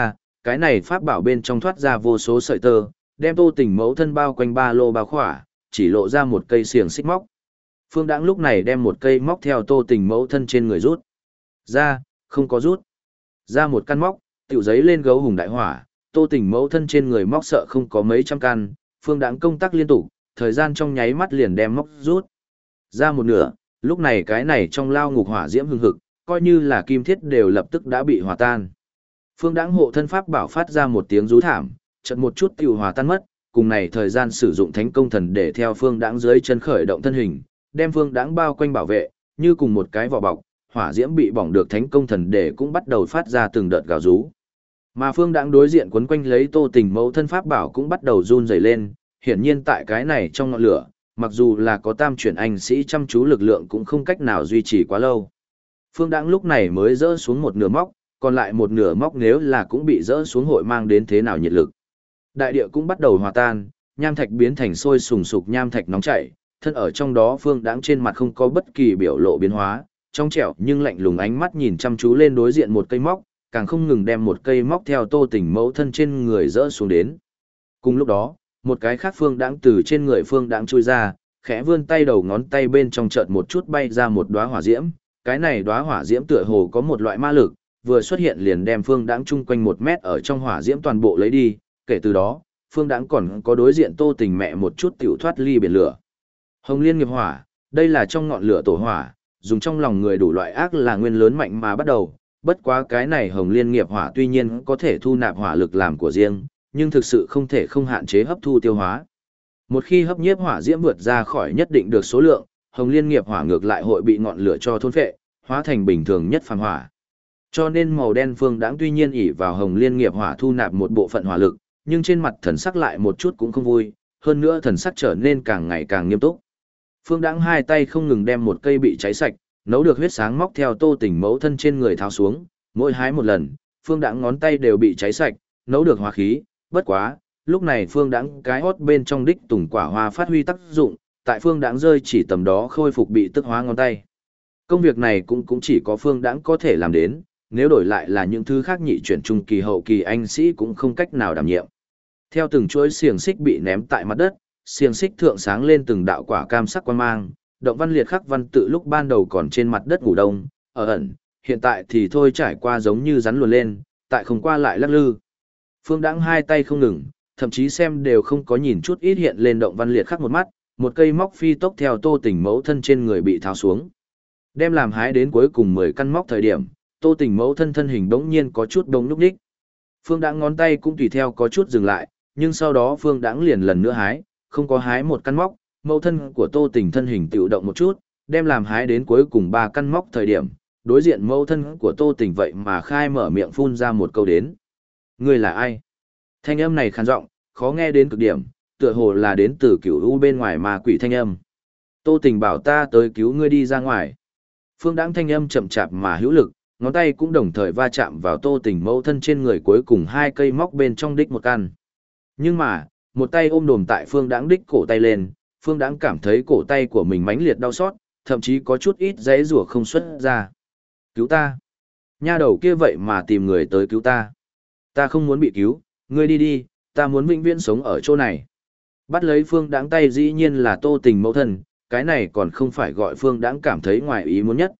cái này pháp bảo bên trong thoát ra vô số sợi tơ, đem Tô Tình mẫu thân bao quanh ba lô bao khỏa, chỉ lộ ra một cây xiềng xích móc. Phương Đãng lúc này đem một cây móc theo Tô Tình mẫu thân trên người rút ra, không có rút ra một căn móc, tiểu giấy lên gấu hùng đại hỏa. Tô Tình mẫu thân trên người móc sợ không có mấy trăm căn, Phương Đãng công tác liên tục, thời gian trong nháy mắt liền đem móc rút ra một nửa. Lúc này cái này trong lao ngục hỏa diễm hừng hực, coi như là kim thiết đều lập tức đã bị hòa tan. Phương Đãng hộ thân pháp bảo phát ra một tiếng rú thảm, chợt một chút tiểu hòa tan mất, cùng này thời gian sử dụng thánh công thần để theo Phương Đãng dưới chân khởi động thân hình, đem Phương Đãng bao quanh bảo vệ, như cùng một cái vỏ bọc, hỏa diễm bị bỏng được thánh công thần để cũng bắt đầu phát ra từng đợt gào rú. Mà Phương Đãng đối diện quấn quanh lấy Tô Tình mẫu thân pháp bảo cũng bắt đầu run rẩy lên, hiển nhiên tại cái này trong ngọn lửa, mặc dù là có tam chuyển anh sĩ chăm chú lực lượng cũng không cách nào duy trì quá lâu. Phương Đãng lúc này mới rỡ xuống một nửa móc, còn lại một nửa móc nếu là cũng bị rỡ xuống hội mang đến thế nào nhiệt lực. Đại địa cũng bắt đầu hòa tan, nham thạch biến thành sôi sùng sục nham thạch nóng chảy, thân ở trong đó Phương Đãng trên mặt không có bất kỳ biểu lộ biến hóa, trong trẻo nhưng lạnh lùng ánh mắt nhìn chăm chú lên đối diện một cây móc, càng không ngừng đem một cây móc theo Tô Tình mẫu thân trên người rỡ xuống đến. Cùng lúc đó, một cái khác Phương Đãng từ trên người Phương Đãng chui ra, khẽ vươn tay đầu ngón tay bên trong chợt một chút bay ra một đóa hỏa diễm, cái này đóa hỏa diễm tựa hồ có một loại ma lực, vừa xuất hiện liền đem Phương Đãng chung quanh 1 mét ở trong hỏa diễm toàn bộ lấy đi, kể từ đó, Phương Đãng còn có đối diện Tô Tình mẹ một chút tiểu thoát ly biển lửa. Hồng Liên nghiệp hỏa, đây là trong ngọn lửa tổ hỏa, dùng trong lòng người đủ loại ác là nguyên lớn mạnh mà bắt đầu, bất quá cái này Hồng Liên nghiệp hỏa tuy nhiên có thể thu nạp hỏa lực làm của riêng, nhưng thực sự không thể không hạn chế hấp thu tiêu hóa. Một khi hấp nhiếp hỏa diễm vượt ra khỏi nhất định được số lượng, Hồng Liên nghiệp hỏa ngược lại hội bị ngọn lửa cho thôn phệ, hóa thành bình thường nhất phàm hỏa. Cho nên màu đen Phương Đãng tuy nhiên ỷ vào Hồng Liên nghiệp hỏa thu nạp một bộ phận hỏa lực, nhưng trên mặt thần sắc lại một chút cũng không vui, hơn nữa thần sắc trở nên càng ngày càng nghiêm túc. Phương Đãng hai tay không ngừng đem một cây bị cháy sạch, nấu được huyết sáng móc theo Tô Tình mẫu thân trên người tháo xuống, mỗi hái một lần, Phương Đãng ngón tay đều bị cháy sạch, nấu được hóa khí, bất quá, lúc này Phương Đãng cái hót bên trong đích tùng quả hoa phát huy tác dụng, tại Phương Đãng rơi chỉ tầm đó khôi phục bị tức hóa ngón tay. Công việc này cũng chỉ có Phương Đãng có thể làm đến, nếu đổi lại là những thứ khác nhị chuyển trung kỳ hậu kỳ anh sĩ cũng không cách nào đảm nhiệm. Theo từng chuỗi xiềng xích bị ném tại mặt đất, xiềng xích thượng sáng lên từng đạo quả cam sắc quang mang, động văn liệt khắc văn tự lúc ban đầu còn trên mặt đất ngủ đông, ở ẩn, hiện tại thì thôi trải qua giống như rắn luồn lên, tại không qua lại lắc lư. Phương Đãng hai tay không ngừng, thậm chí xem đều không có nhìn chút ít hiện lên động văn liệt khắc một mắt, một cây móc phi tốc theo Tô Tình mẫu thân trên người bị tháo xuống. Đem làm hái đến cuối cùng 10 căn móc thời điểm, Tô Tình mẫu thân thân hình bỗng nhiên có chút đông nhúc nhích. Phương Đãng ngón tay cũng tùy theo có chút dừng lại, nhưng sau đó Phương Đãng liền lần nữa hái, không có hái một căn móc, mẫu thân của Tô Tình thân hình tự động một chút, đem làm hái đến cuối cùng 3 căn móc thời điểm, đối diện mẫu thân của Tô Tình vậy mà khai mở miệng phun ra một câu đến. Ngươi là ai? Thanh âm này khàn giọng, khó nghe đến cực điểm, tựa hồ là đến từ cửu u bên ngoài ma quỷ thanh âm. Tô Tình bảo ta tới cứu ngươi đi ra ngoài. Phương Đãng thanh âm chậm chạp mà hữu lực, ngón tay cũng đồng thời va chạm vào Tô Tình mẫu thân trên người cuối cùng 2 cây móc bên trong đích một căn. Nhưng mà, một tay ôm đồm tại Phương Đãng đích cổ tay lên, Phương Đãng cảm thấy cổ tay của mình mãnh liệt đau xót, thậm chí có chút ít giãy giụa không xuất ra. Cứu ta! Nha đầu kia vậy mà tìm người tới cứu ta. Ta không muốn bị cứu, ngươi đi đi, ta muốn vĩnh viễn sống ở chỗ này. Bắt lấy Phương Đãng tay dĩ nhiên là Tô Tình mẫu thân, cái này còn không phải gọi Phương Đãng cảm thấy ngoài ý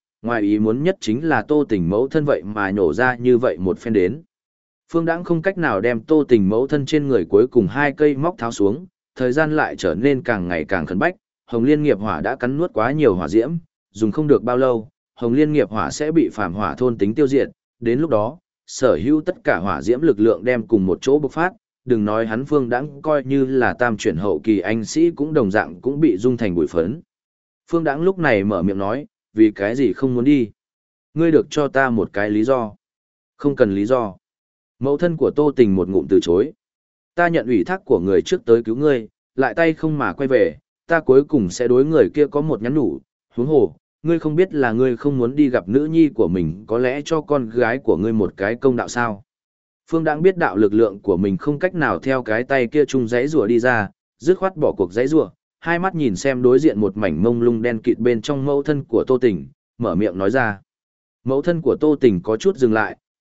muốn nhất chính là Tô Tình mẫu thân vậy mà nhổ ra như vậy một phen đến. Phương Đãng không cách nào đem Tô Tình mẫu thân trên người cuối cùng 2 cây móc tháo xuống, thời gian lại trở nên càng ngày càng khẩn bách, Hồng Liên nghiệp hỏa đã cắn nuốt quá nhiều hỏa diễm, dùng không được bao lâu, Hồng Liên nghiệp hỏa sẽ bị phàm hỏa thôn tính tiêu diệt, đến lúc đó, sở hữu tất cả hỏa diễm lực lượng đem cùng một chỗ bộc phát, đừng nói hắn Phương Đãng coi như là tam chuyển hậu kỳ anh sĩ cũng đồng dạng cũng bị dung thành bụi phấn. Phương Đãng lúc này mở miệng nói, vì cái gì không muốn đi? Ngươi được cho ta một cái lý do. Không cần lý do. Mẫu thân của Tô Tình một ngụm từ chối. Ta nhận ủy thác của người trước tới cứu ngươi, lại tay không mà quay về, ta cuối cùng sẽ đối người kia có một nhắn nhủ, huống hồ, ngươi không biết là ngươi không muốn đi gặp nữ nhi của mình, có lẽ cho con gái của ngươi một cái công đạo sao? Phương Đãng biết đạo lực lượng của mình không cách nào theo cái tay kia chung giãy rùa đi ra, dứt khoát bỏ cuộc giãy rùa, hai mắt nhìn xem đối diện một mảnh mông lung đen kịt bên trong mẫu thân của Tô Tình, mở miệng nói ra. Mẫu thân của Tô Tình có chút dừng lại,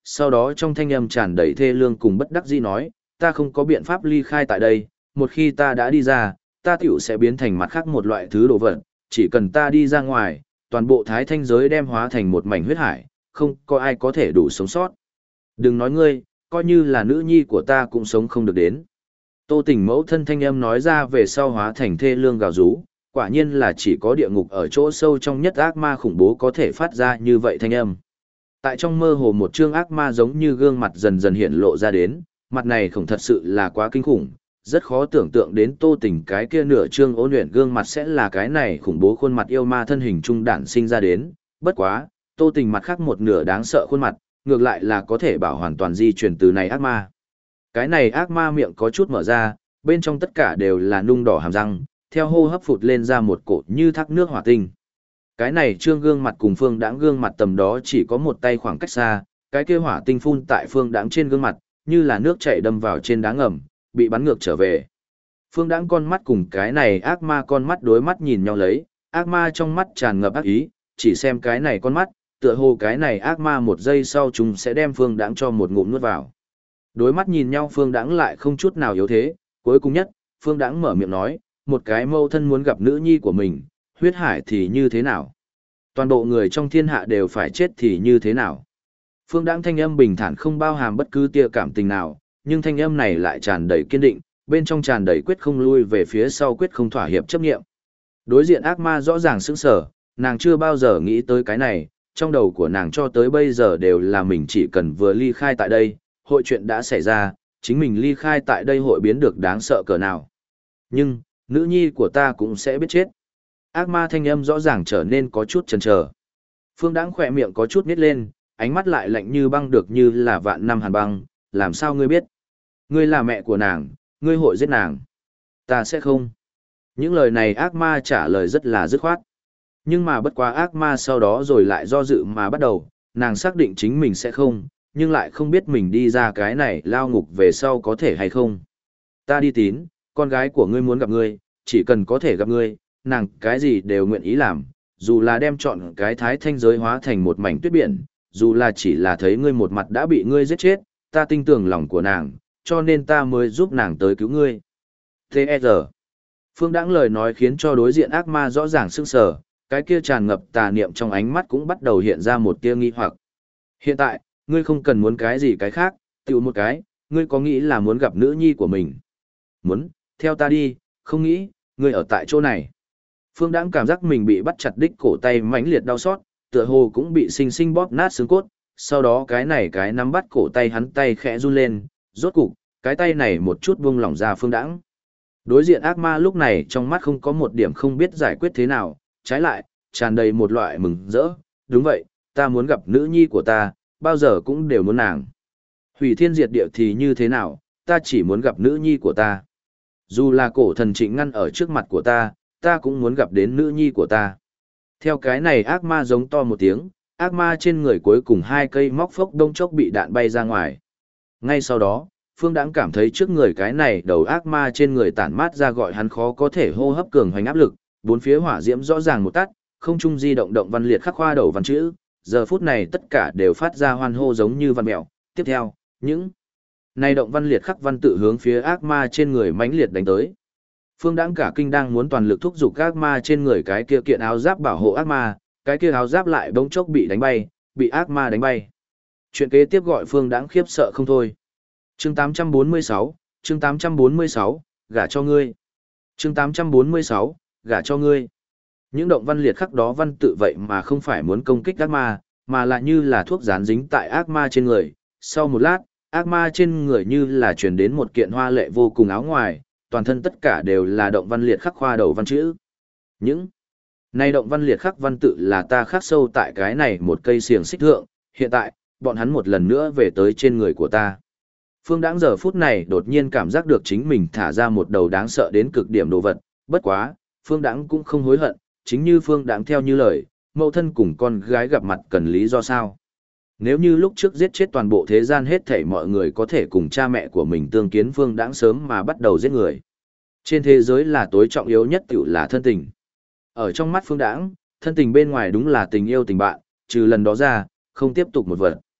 sau đó trong thanh âm tràn đầy thê lương cùng bất đắc dĩ nói, ta không có biện pháp ly khai tại đây, một khi ta đã đi ra, ta tiểu sẽ biến thành mặt khác một loại thứ đồ vật, chỉ cần ta đi ra ngoài, toàn bộ thái thanh giới đem hóa thành một mảnh huyết hải, không có ai có thể đủ sống sót. Đừng nói ngươi, coi như là nữ nhi của ta cũng sống không được đến. Tô Tình mẫu thân thanh âm nói ra về sau hóa thành thê lương gào rú, quả nhiên là chỉ có địa ngục ở chỗ sâu trong nhất ác ma khủng bố có thể phát ra như vậy thanh âm. Tại trong mơ hồ một trương ác ma giống như gương mặt dần dần hiện lộ ra đến, mặt này không thật sự là quá kinh khủng, rất khó tưởng tượng đến Tô Tình cái kia nửa trương ôn luyện gương mặt sẽ là cái này khủng bố khuôn mặt yêu ma thân hình trung đản sinh ra đến, bất quá, Tô Tình mặt khác một nửa đáng sợ khuôn mặt, ngược lại là có thể bảo hoàn toàn di chuyển từ này ác ma. Cái này ác ma miệng có chút mở ra, bên trong tất cả đều là nung đỏ hàm răng, theo hô hấp phụt lên ra một cột như thác nước hỏa tinh. Cái này trương gương mặt cùng Phương Đãng gương mặt tầm đó chỉ có một tay khoảng cách xa, cái kia hỏa tinh phun tại Phương Đãng trên gương mặt, như là nước chảy đâm vào trên đá ngầm, bị bắn ngược trở về. Phương Đãng con mắt cùng cái này ác ma con mắt đối mắt nhìn nhau lấy, ác ma trong mắt tràn ngập ác ý, chỉ xem cái này con mắt, tựa hồ cái này ác ma một giây sau chúng sẽ đem Phương Đãng cho một ngụm nuốt vào. Đối mắt nhìn nhau Phương Đãng lại không chút nào yếu thế, cuối cùng nhất, Phương Đãng mở miệng nói, một cái mâu thân muốn gặp nữ nhi của mình, huyết hải thì như thế nào? Toàn bộ người trong thiên hạ đều phải chết thì như thế nào? Phương Đãng thanh âm bình thản không bao hàm bất cứ tia cảm tình nào, nhưng thanh âm này lại tràn đầy kiên định, bên trong tràn đầy quyết không lui về phía sau quyết không thỏa hiệp chấp nghiệm. Đối diện ác ma rõ ràng sững sờ, nàng chưa bao giờ nghĩ tới cái này, trong đầu của nàng cho tới bây giờ đều là mình chỉ cần vừa ly khai tại đây, hội chuyện đã xảy ra, chính mình ly khai tại đây hội biến được đáng sợ cỡ nào. Nhưng, nữ nhi của ta cũng sẽ biết chết. Ác ma thanh âm rõ ràng trở nên có chút chần chờ. Phương Đãng khỏe miệng có chút nít lên, ánh mắt lại lạnh như băng được như là vạn năm hàn băng, làm sao ngươi biết? Ngươi là mẹ của nàng, ngươi hội giết nàng. Ta sẽ không. Những lời này ác ma trả lời rất là dứt khoát. Nhưng mà bất quá ác ma sau đó rồi lại do dự mà bắt đầu, nàng xác định chính mình sẽ không, nhưng lại không biết mình đi ra cái này lao ngục về sau có thể hay không. Ta đi tín, con gái của ngươi muốn gặp ngươi, chỉ cần có thể gặp ngươi, nàng cái gì đều nguyện ý làm, dù là đem chọn cái thái thanh giới hóa thành một mảnh tuyết biển, dù là chỉ là thấy ngươi một mặt đã bị ngươi giết chết, ta tin tưởng lòng của nàng, cho nên ta mới giúp nàng tới cứu ngươi. T.E.R. Phương Đãng lời nói khiến cho đối diện ác ma rõ ràng sững sờ, cái kia tràn ngập tà niệm trong ánh mắt cũng bắt đầu hiện ra một tia nghi hoặc. Hiện tại, ngươi không cần muốn cái gì cái khác, tiểu một cái, ngươi có nghĩ là muốn gặp nữ nhi của mình? Muốn, theo ta đi, không nghĩ, ngươi ở tại chỗ này. Phương Đãng cảm giác mình bị bắt chặt đích cổ tay mãnh liệt đau xót, tựa hồ cũng bị sinh sinh bóp nát xương cốt, sau đó cái nắm bắt cổ tay hắn tay khẽ run lên, rốt cục, cái tay này một chút buông lỏng ra Phương Đãng. Đối diện ác ma lúc này trong mắt không có một điểm không biết giải quyết thế nào, trái lại, tràn đầy một loại mừng rỡ, đúng vậy, ta muốn gặp nữ nhi của ta, bao giờ cũng đều muốn nàng. Hủy thiên diệt địa thì như thế nào, ta chỉ muốn gặp nữ nhi của ta. Dù là cổ thần Trịnh ngăn ở trước mặt của ta, ta cũng muốn gặp đến nữ nhi của ta. Theo cái này ác ma giống to một tiếng, ác ma trên người cuối cùng hai cây móc phốc đông chốc bị đạn bay ra ngoài. Ngay sau đó, Phương Đãng cảm thấy trước người cái này đầu ác ma trên người tản mát ra gọi hắn khó có thể hô hấp cường hoành áp lực, bốn phía hỏa diễm rõ ràng một tắt, không trung di động động văn liệt khắc khoa đầu văn chữ, giờ phút này tất cả đều phát ra hoan hô giống như văn mèo. Tiếp theo, những này động văn liệt khắc văn tự hướng phía ác ma trên người mãnh liệt đánh tới. Phương Đãng cả kinh đang muốn toàn lực thúc giục ác ma trên người cái kia kiện áo giáp bảo hộ ác ma, cái kia áo giáp lại bỗng chốc bị đánh bay, bị ác ma đánh bay. Chuyện kế tiếp gọi Phương Đãng khiếp sợ không thôi. Chương 846, chương 846, gả cho ngươi. Chương 846, gả cho ngươi. Những động văn liệt khắc đó văn tự vậy mà không phải muốn công kích ác ma, mà là như là thuốc dán dính tại ác ma trên người. Sau một lát, ác ma trên người như là truyền đến một kiện hoa lệ vô cùng áo ngoài, toàn thân tất cả đều là động văn liệt khắc khoa đầu văn chữ. Những này động văn liệt khắc văn tự là ta khắc sâu tại cái này một cây xiềng xích thượng, hiện tại, bọn hắn một lần nữa về tới trên người của ta. Phương Đãng giờ phút này đột nhiên cảm giác được chính mình thả ra một đầu đáng sợ đến cực điểm đồ vật, bất quá, Phương Đãng cũng không hối hận, chính như Phương Đãng theo như lời, mẫu thân cùng con gái gặp mặt cần lý do sao. Nếu như lúc trước giết chết toàn bộ thế gian hết thảy mọi người có thể cùng cha mẹ của mình tương kiến, Phương Đãng sớm mà bắt đầu giết người. Trên thế giới là tối trọng yếu nhất tiểu là thân tình. Ở trong mắt Phương Đãng, thân tình bên ngoài đúng là tình yêu tình bạn, trừ lần đó ra, không tiếp tục một vật.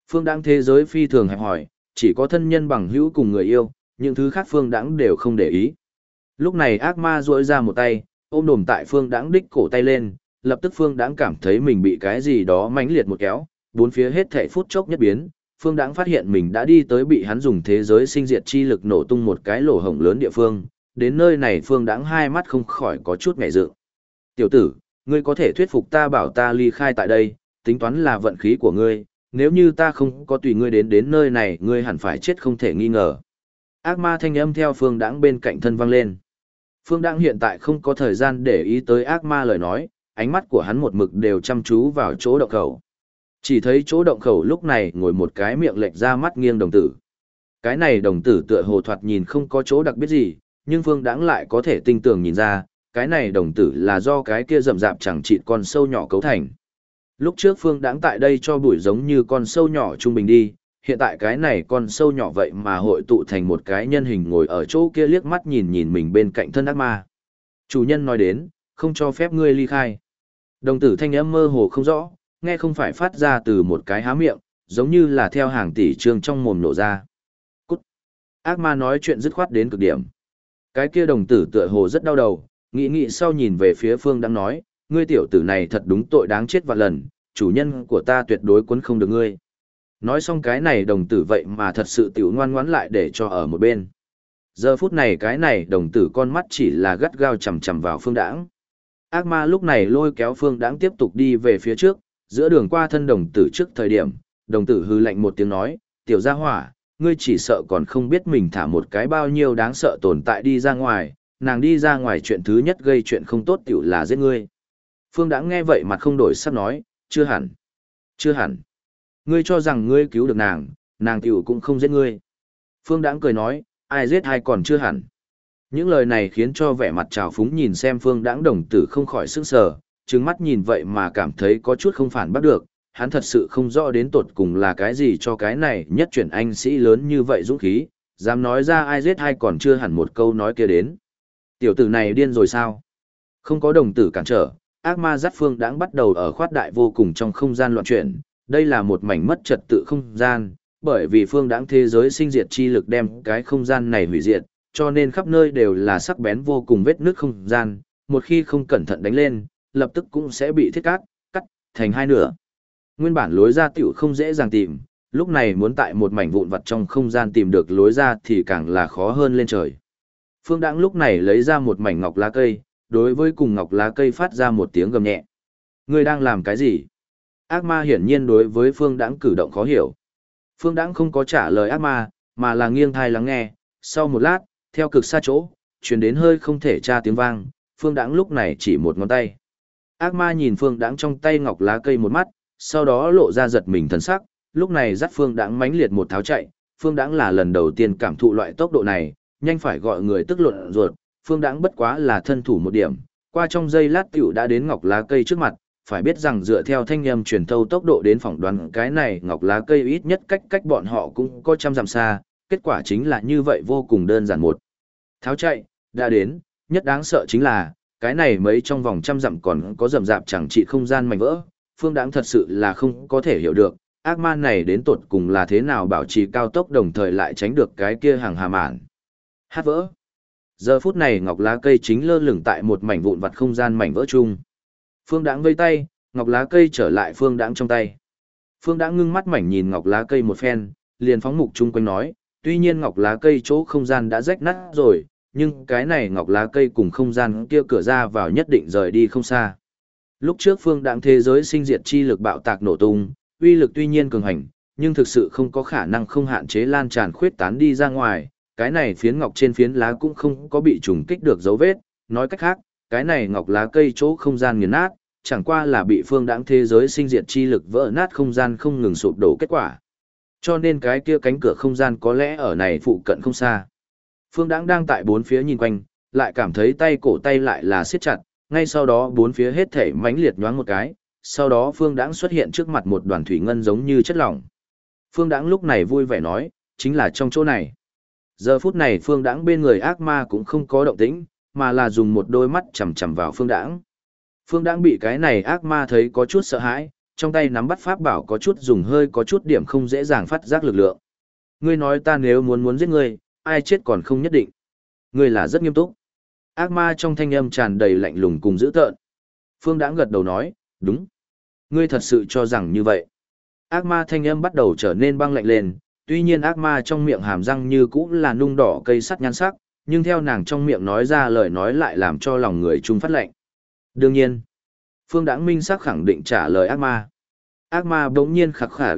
Phương Đãng thế giới phi thường hẹp hòi, chỉ có thân nhân bằng hữu cùng người yêu, những thứ khác Phương Đãng đều không để ý. Lúc này ác ma duỗi ra một tay, ôm đồm tại Phương Đãng đích cổ tay lên, lập tức Phương Đãng cảm thấy mình bị cái gì đó mãnh liệt một kéo, bốn phía hết thảy phút chốc nhất biến, Phương Đãng phát hiện mình đã đi tới bị hắn dùng thế giới sinh diệt chi lực nổ tung một cái lỗ hổng lớn địa phương, đến nơi này Phương Đãng hai mắt không khỏi có chút nhẹ dự. Tiểu tử, ngươi có thể thuyết phục ta bảo ta ly khai tại đây, tính toán là vận khí của ngươi, nếu như ta không có tùy ngươi đến nơi này ngươi hẳn phải chết không thể nghi ngờ. Ác ma thanh âm theo Phương Đãng bên cạnh thân vang lên. Phương Đãng hiện tại không có thời gian để ý tới ác ma lời nói, ánh mắt của hắn một mực đều chăm chú vào chỗ động khẩu. Chỉ thấy chỗ động khẩu lúc này ngồi một cái miệng lệch ra mắt nghiêng đồng tử. Cái này đồng tử tựa hồ thoạt nhìn không có chỗ đặc biệt gì, nhưng Phương Đãng lại có thể tinh tường nhìn ra, cái này đồng tử là do cái kia rậm rạp chẳng chịt con sâu nhỏ cấu thành. Lúc trước Phương Đãng tại đây cho bụi giống như con sâu nhỏ trung bình đi, hiện tại cái này con sâu nhỏ vậy mà hội tụ thành một cái nhân hình ngồi ở chỗ kia liếc mắt nhìn nhìn mình bên cạnh thân ác ma. Chủ nhân nói đến, không cho phép ngươi ly khai. Đồng tử thanh âm mơ hồ không rõ, nghe không phải phát ra từ một cái há miệng, giống như là theo hàng tỷ chương trong mồm nổ ra. Cút! Ác ma nói chuyện dứt khoát đến cực điểm. Cái kia đồng tử tựa hồ rất đau đầu, nghĩ sau nhìn về phía Phương Đãng nói, ngươi tiểu tử này thật đúng tội đáng chết vạn lần, chủ nhân của ta tuyệt đối quấn không được ngươi. Nói xong cái này đồng tử vậy mà thật sự tiểu ngoan ngoãn lại để cho ở một bên. Giờ phút này cái này đồng tử con mắt chỉ là gắt gao chằm chằm vào Phương Đãng. Ác ma lúc này lôi kéo Phương Đãng tiếp tục đi về phía trước, giữa đường qua thân đồng tử trước thời điểm, đồng tử hư lạnh một tiếng nói, tiểu gia hỏa, ngươi chỉ sợ còn không biết mình thả một cái bao nhiêu đáng sợ tồn tại đi ra ngoài, nàng đi ra ngoài chuyện thứ nhất gây chuyện không tốt tiểu là giết ngươi. Phương Đãng nghe vậy mặt không đổi sắc nói, chưa hẳn, chưa hẳn. Ngươi cho rằng ngươi cứu được nàng tiểu cũng không giết ngươi. Phương Đãng cười nói, ai giết ai còn chưa hẳn. Những lời này khiến cho vẻ mặt trào phúng nhìn xem Phương Đãng đồng tử không khỏi sững sờ, trừng mắt nhìn vậy mà cảm thấy có chút không phản bắt được, hắn thật sự không rõ đến tột cùng là cái gì cho cái này nhất chuyển anh sĩ lớn như vậy dũng khí, dám nói ra ai giết ai còn chưa hẳn một câu nói kia đến. Tiểu tử này điên rồi sao? Không có đồng tử cản trở, ác ma dắt Phương Đãng bắt đầu ở khoát đại vô cùng trong không gian loạn chuyển, đây là một mảnh mất trật tự không gian, bởi vì Phương Đãng thế giới sinh diệt chi lực đem cái không gian này hủy diệt, cho nên khắp nơi đều là sắc bén vô cùng vết nứt không gian, một khi không cẩn thận đánh lên, lập tức cũng sẽ bị thiết cắt thành hai nửa. Nguyên bản lối ra tiểu không dễ dàng tìm, lúc này muốn tại một mảnh vụn vặt trong không gian tìm được lối ra thì càng là khó hơn lên trời. Phương Đãng lúc này lấy ra một mảnh ngọc lá cây, đối với cùng ngọc lá cây phát ra một tiếng gầm nhẹ. Ngươi đang làm cái gì? Ác ma hiển nhiên đối với Phương Đãng cử động khó hiểu. Phương Đãng không có trả lời ác ma, mà là nghiêng thai lắng nghe, sau một lát, theo cực xa chỗ, truyền đến hơi không thể tra tiếng vang, Phương Đãng lúc này chỉ một ngón tay. Ác ma nhìn Phương Đãng trong tay ngọc lá cây một mắt, sau đó lộ ra giật mình thần sắc, lúc này dắt Phương Đãng mãnh liệt một tháo chạy, Phương Đãng là lần đầu tiên cảm thụ loại tốc độ này, nhanh phải gọi người tức luận ruột, Phương Đãng bất quá là thân thủ một điểm, qua trong giây lát tiểu đã đến ngọc lá cây trước mặt, phải biết rằng dựa theo thanh âm truyền thâu tốc độ đến phỏng đoán cái này ngọc lá cây ít nhất cách bọn họ cũng có trăm dặm xa, kết quả chính là như vậy vô cùng đơn giản một. Tháo chạy, đã đến, nhất đáng sợ chính là, cái này mấy trong vòng trăm dặm còn có rậm rạp chẳng trị không gian mảnh vỡ, Phương Đãng thật sự là không có thể hiểu được, ác ma này đến tột cùng là thế nào bảo trì cao tốc đồng thời lại tránh được cái kia hàng hà mạn. Hát vỡ. Giờ phút này ngọc lá cây chính lơ lửng tại một mảnh vụn vặt không gian mảnh vỡ chung. Phương Đãng vây tay, ngọc lá cây trở lại Phương Đãng trong tay. Phương Đãng ngưng mắt mảnh nhìn ngọc lá cây một phen, liền phóng mục chung quanh nói, tuy nhiên ngọc lá cây chỗ không gian đã rách nát rồi, nhưng cái này ngọc lá cây cùng không gian kia cửa ra vào nhất định rời đi không xa. Lúc trước Phương Đãng thế giới sinh diệt chi lực bạo tạc nổ tung, uy lực tuy nhiên cường hành, nhưng thực sự không có khả năng không hạn chế lan tràn khuyết tán đi ra ngoài, cái này phiến ngọc trên phiến lá cũng không có bị trùng kích được dấu vết, nói cách khác, cái này ngọc lá cây chỗ không gian nghiền nát, chẳng qua là bị Phương Đãng thế giới sinh diệt chi lực vỡ nát không gian không ngừng sụp đổ kết quả. Cho nên cái kia cánh cửa không gian có lẽ ở này phụ cận không xa. Phương Đãng đang tại bốn phía nhìn quanh, lại cảm thấy tay cổ tay lại là siết chặt, ngay sau đó bốn phía hết thảy mãnh liệt nhoáng một cái, sau đó Phương Đãng xuất hiện trước mặt một đoàn thủy ngân giống như chất lỏng. Phương Đãng lúc này vui vẻ nói, chính là trong chỗ này. Giờ phút này Phương Đãng bên người ác ma cũng không có động tĩnh, mà là dùng một đôi mắt chằm chằm vào Phương Đãng. Phương Đãng bị cái này ác ma thấy có chút sợ hãi, trong tay nắm bắt pháp bảo có chút dùng hơi có chút điểm không dễ dàng phát giác lực lượng. Ngươi nói ta nếu muốn giết ngươi, ai chết còn không nhất định. Ngươi là rất nghiêm túc. Ác ma trong thanh âm tràn đầy lạnh lùng cùng dữ tợn. Phương Đãng gật đầu nói, đúng. Ngươi thật sự cho rằng như vậy. Ác ma thanh âm bắt đầu trở nên băng lạnh lên, tuy nhiên ác ma trong miệng hàm răng như cũ là nung đỏ cây sắt nhan sắc, nhưng theo nàng trong miệng nói ra lời nói lại làm cho lòng người trung phát lạnh. Đương nhiên, Phương Đãng minh xác khẳng định trả lời ác ma. Ác ma bỗng nhiên khặc khả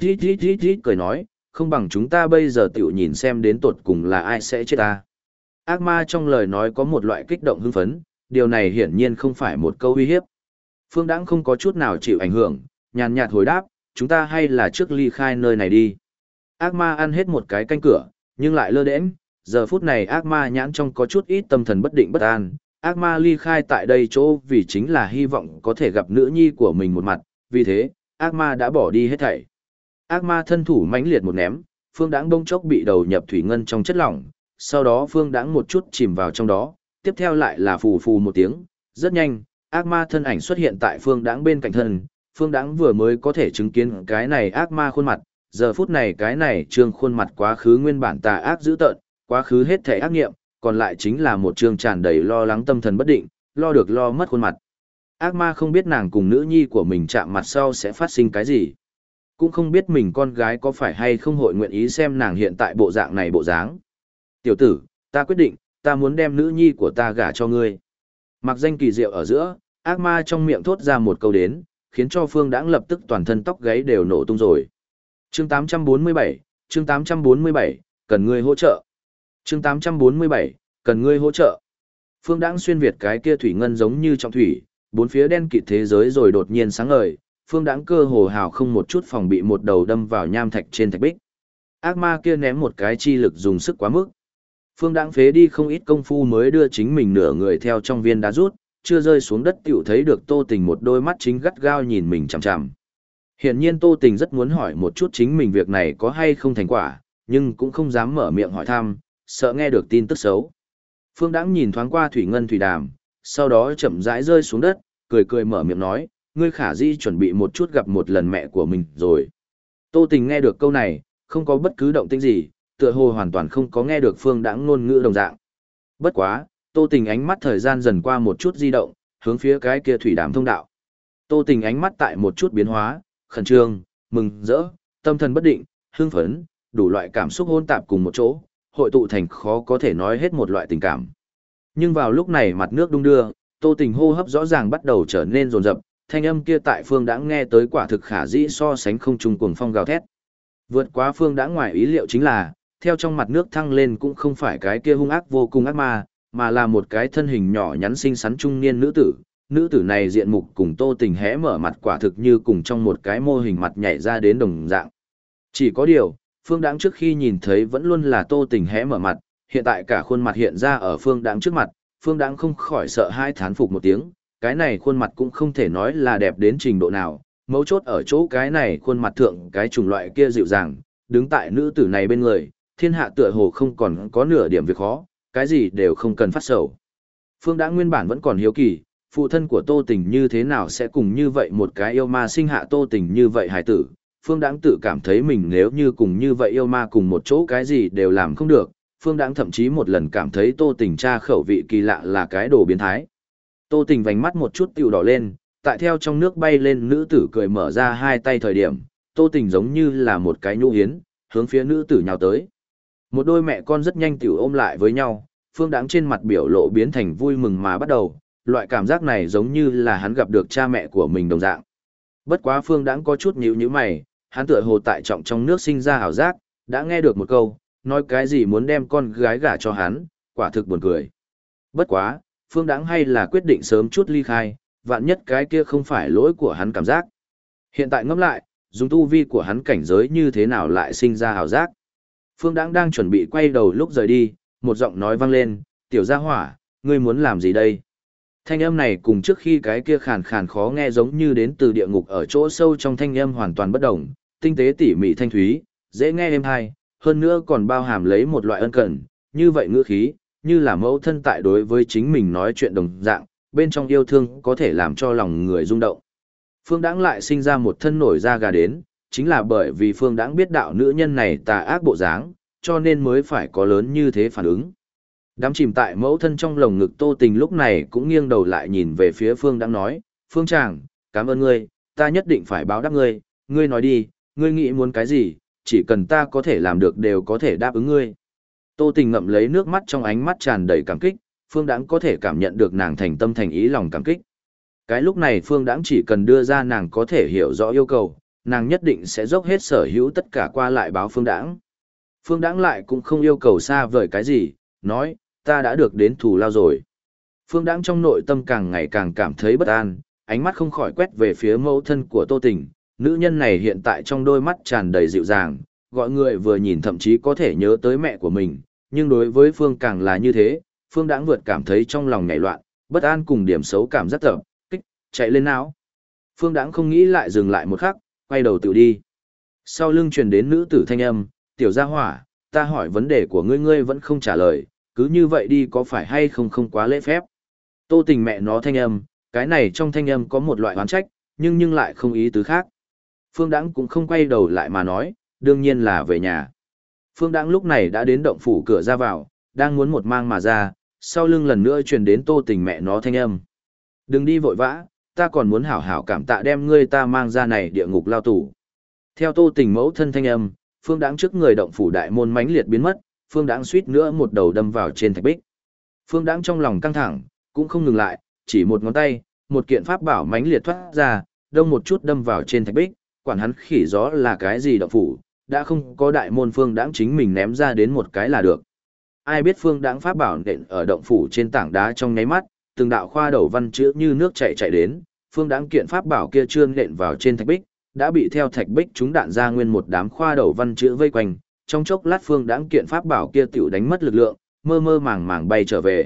ít cười nói, không bằng chúng ta bây giờ tiểu nhìn xem đến tột cùng là ai sẽ chết ta. Ác ma trong lời nói có một loại kích động hưng phấn, điều này hiển nhiên không phải một câu uy hiếp. Phương Đãng không có chút nào chịu ảnh hưởng, nhàn nhạt hồi đáp, chúng ta hay là trước ly khai nơi này đi. Ác ma ăn hết một cái canh cửa, nhưng lại lơ đễnh, giờ phút này ác ma nhãn trong có chút ít tâm thần bất định bất an. Ác ma ly khai tại đây chỗ vì chính là hy vọng có thể gặp nữ nhi của mình một mặt, vì thế, ác ma đã bỏ đi hết thảy. Ác ma thân thủ mãnh liệt một ném, Phương Đãng bỗng chốc bị đầu nhập thủy ngân trong chất lỏng, sau đó Phương Đãng một chút chìm vào trong đó, tiếp theo lại là phù phù một tiếng, rất nhanh, ác ma thân ảnh xuất hiện tại Phương Đãng bên cạnh thân, Phương Đãng vừa mới có thể chứng kiến cái này ác ma khuôn mặt, giờ phút này cái này trương khuôn mặt quá khứ nguyên bản tà ác dữ tợn, quá khứ hết thảy ác nghiệm, còn lại chính là một trương tràn đầy lo lắng tâm thần bất định, lo được lo mất khuôn mặt. Ác ma không biết nàng cùng nữ nhi của mình chạm mặt sau sẽ phát sinh cái gì. Cũng không biết mình con gái có phải hay không hội nguyện ý xem nàng hiện tại bộ dạng này bộ dáng. Tiểu tử, ta quyết định, ta muốn đem nữ nhi của ta gả cho ngươi. Mặc danh kỳ diệu ở giữa, ác ma trong miệng thốt ra một câu đến, khiến cho Phương Đãng lập tức toàn thân tóc gáy đều nổ tung rồi. Chương 847, chương 847, cần ngươi hỗ trợ. Chương 847, cần ngươi hỗ trợ. Phương Đãng xuyên việt cái kia thủy ngân giống như trong thủy, bốn phía đen kịt thế giới rồi đột nhiên sáng ngời, Phương Đãng cơ hồ hào không một chút phòng bị một đầu đâm vào nham thạch trên thạch bích. Ác ma kia ném một cái chi lực dùng sức quá mức. Phương Đãng phế đi không ít công phu mới đưa chính mình nửa người theo trong viên đá rút, chưa rơi xuống đất tiểu thấy được Tô Tình một đôi mắt chính gắt gao nhìn mình chằm chằm. Hiển nhiên Tô Tình rất muốn hỏi một chút chính mình việc này có hay không thành quả, nhưng cũng không dám mở miệng hỏi thăm, sợ nghe được tin tức xấu. Phương Đãng nhìn thoáng qua thủy ngân thủy đàm, sau đó chậm rãi rơi xuống đất, cười cười mở miệng nói, ngươi khả di chuẩn bị một chút gặp một lần mẹ của mình rồi. Tô Tình nghe được câu này, không có bất cứ động tĩnh gì, tựa hồ hoàn toàn không có nghe được Phương Đãng ngôn ngữ đồng dạng. Bất quá, Tô Tình ánh mắt thời gian dần qua một chút di động, hướng phía cái kia thủy đàm thông đạo. Tô Tình ánh mắt tại một chút biến hóa, khẩn trương, mừng rỡ, tâm thần bất định, hưng phấn, đủ loại cảm xúc hỗn tạp cùng một chỗ, hội tụ thành khó có thể nói hết một loại tình cảm. Nhưng vào lúc này mặt nước đung đưa, Tô Tình hô hấp rõ ràng bắt đầu trở nên rồn rập, thanh âm kia tại Phương Đãng nghe tới quả thực khả dĩ so sánh không trung cuồng phong gào thét. Vượt quá Phương Đãng ngoài ý liệu chính là, theo trong mặt nước thăng lên cũng không phải cái kia hung ác vô cùng ác ma, mà là một cái thân hình nhỏ nhắn xinh xắn trung niên nữ tử. Nữ tử này diện mục cùng Tô Tình hé mở mặt quả thực như cùng trong một cái mô hình mặt nhảy ra đến đồng dạng. Chỉ có điều, Phương Đãng trước khi nhìn thấy vẫn luôn là Tô Tình hé mở mặt, hiện tại cả khuôn mặt hiện ra ở Phương Đãng trước mặt, Phương Đãng không khỏi sợ hai thán phục một tiếng, cái này khuôn mặt cũng không thể nói là đẹp đến trình độ nào, mấu chốt ở chỗ cái này khuôn mặt thượng cái chủng loại kia dịu dàng, đứng tại nữ tử này bên người, thiên hạ tựa hồ không còn có nửa điểm việc khó, cái gì đều không cần phát sầu. Phương Đãng nguyên bản vẫn còn hiếu kỳ, phụ thân của Tô Tình như thế nào sẽ cùng như vậy một cái yêu ma sinh hạ Tô Tình như vậy hài tử. Phương Đãng tự cảm thấy mình nếu như cùng như vậy yêu ma cùng một chỗ cái gì đều làm không được. Phương Đãng thậm chí một lần cảm thấy Tô Tình cha khẩu vị kỳ lạ là cái đồ biến thái. Tô Tình vành mắt một chút tiểu đỏ lên, tại theo trong nước bay lên nữ tử cười mở ra hai tay thời điểm, Tô Tình giống như là một cái nhũ hiến, hướng phía nữ tử nhào tới. Một đôi mẹ con rất nhanh tiểu ôm lại với nhau, Phương Đãng trên mặt biểu lộ biến thành vui mừng mà bắt đầu, loại cảm giác này giống như là hắn gặp được cha mẹ của mình đồng dạng. Bất quá Phương Đãng có chút nhíu nhíu mày, hắn tựa hồ tại trọng trong nước sinh ra ảo giác, đã nghe được một câu, nói cái gì muốn đem con gái gả cho hắn, quả thực buồn cười. Bất quá, Phương Đãng hay là quyết định sớm chút ly khai, vạn nhất cái kia không phải lỗi của hắn cảm giác. Hiện tại ngẫm lại, dùng tu vi của hắn cảnh giới như thế nào lại sinh ra ảo giác. Phương Đãng đang chuẩn bị quay đầu lúc rời đi, một giọng nói vang lên, tiểu gia hỏa, ngươi muốn làm gì đây? Thanh âm này cùng trước khi cái kia khàn khàn khó nghe giống như đến từ địa ngục ở chỗ sâu trong thanh âm hoàn toàn bất đồng, tinh tế tỉ mỉ thanh thúy, dễ nghe êm hay, hơn nữa còn bao hàm lấy một loại ân cần, như vậy ngữ khí, như là mẫu thân tại đối với chính mình nói chuyện đồng dạng, bên trong yêu thương có thể làm cho lòng người rung động. Phương Đãng lại sinh ra một thân nổi da gà đến, chính là bởi vì Phương Đãng biết đạo nữ nhân này tà ác bộ dáng, cho nên mới phải có lớn như thế phản ứng. Đám chìm tại mẫu thân trong lồng ngực Tô Tình lúc này cũng nghiêng đầu lại nhìn về phía Phương Đãng nói, Phương Tràng, cảm ơn ngươi, ta nhất định phải báo đáp ngươi, ngươi nói đi, ngươi nghĩ muốn cái gì, chỉ cần ta có thể làm được đều có thể đáp ứng ngươi. Tô Tình ngậm lấy nước mắt trong ánh mắt tràn đầy cảm kích, Phương Đãng có thể cảm nhận được nàng thành tâm thành ý lòng cảm kích. Cái lúc này Phương Đãng chỉ cần đưa ra nàng có thể hiểu rõ yêu cầu, nàng nhất định sẽ dốc hết sở hữu tất cả qua lại báo Phương Đãng. Phương Đãng lại cũng không yêu cầu xa vời cái gì, nói, ta đã được đến thù lao rồi. Phương Đãng trong nội tâm càng ngày càng cảm thấy bất an, ánh mắt không khỏi quét về phía mẫu thân của Tô Tình, nữ nhân này hiện tại trong đôi mắt tràn đầy dịu dàng, gọi người vừa nhìn thậm chí có thể nhớ tới mẹ của mình, nhưng đối với Phương càng là như thế, Phương Đãng vượt cảm thấy trong lòng nhảy loạn, bất an cùng điểm xấu cảm giác tập kích, chạy lên não. Phương Đãng không nghĩ lại dừng lại một khắc, quay đầu tự đi. Sau lưng truyền đến nữ tử thanh âm, tiểu gia hỏa, ta hỏi vấn đề của ngươi ngươi vẫn không trả lời, cứ như vậy đi có phải hay không không quá lễ phép. Tô Tình mẹ nó thanh âm, cái này trong thanh âm có một loại oán trách, nhưng lại không ý tứ khác. Phương Đãng cũng không quay đầu lại mà nói, đương nhiên là về nhà. Phương Đãng lúc này đã đến động phủ cửa ra vào, đang muốn một mang mà ra, sau lưng lần nữa truyền đến Tô Tình mẹ nó thanh âm. Đừng đi vội vã, ta còn muốn hảo hảo cảm tạ đem ngươi ta mang ra này địa ngục lao tù. Theo Tô Tình mẫu thân thanh âm, Phương Đãng trước người động phủ đại môn mãnh liệt biến mất, Phương Đãng suýt nữa một đầu đâm vào trên thạch bích. Phương Đãng trong lòng căng thẳng, cũng không ngừng lại, chỉ một ngón tay, một kiện pháp bảo mãnh liệt thoát ra, đông một chút đâm vào trên thạch bích, quản hắn khỉ gió là cái gì động phủ, đã không có đại môn Phương Đãng chính mình ném ra đến một cái là được. Ai biết Phương Đãng pháp bảo nện ở động phủ trên tảng đá trong nháy mắt, từng đạo khoa đầu văn chữ như nước chảy chạy đến, Phương Đãng kiện pháp bảo kia chưa nện vào trên thạch bích, đã bị theo thạch bích trúng đạn ra nguyên một đám khoa đầu văn chữ vây quanh, trong chốc lát Phương Đãng kiện pháp bảo kia tiểu đánh mất lực lượng, mơ mơ màng màng bay trở về.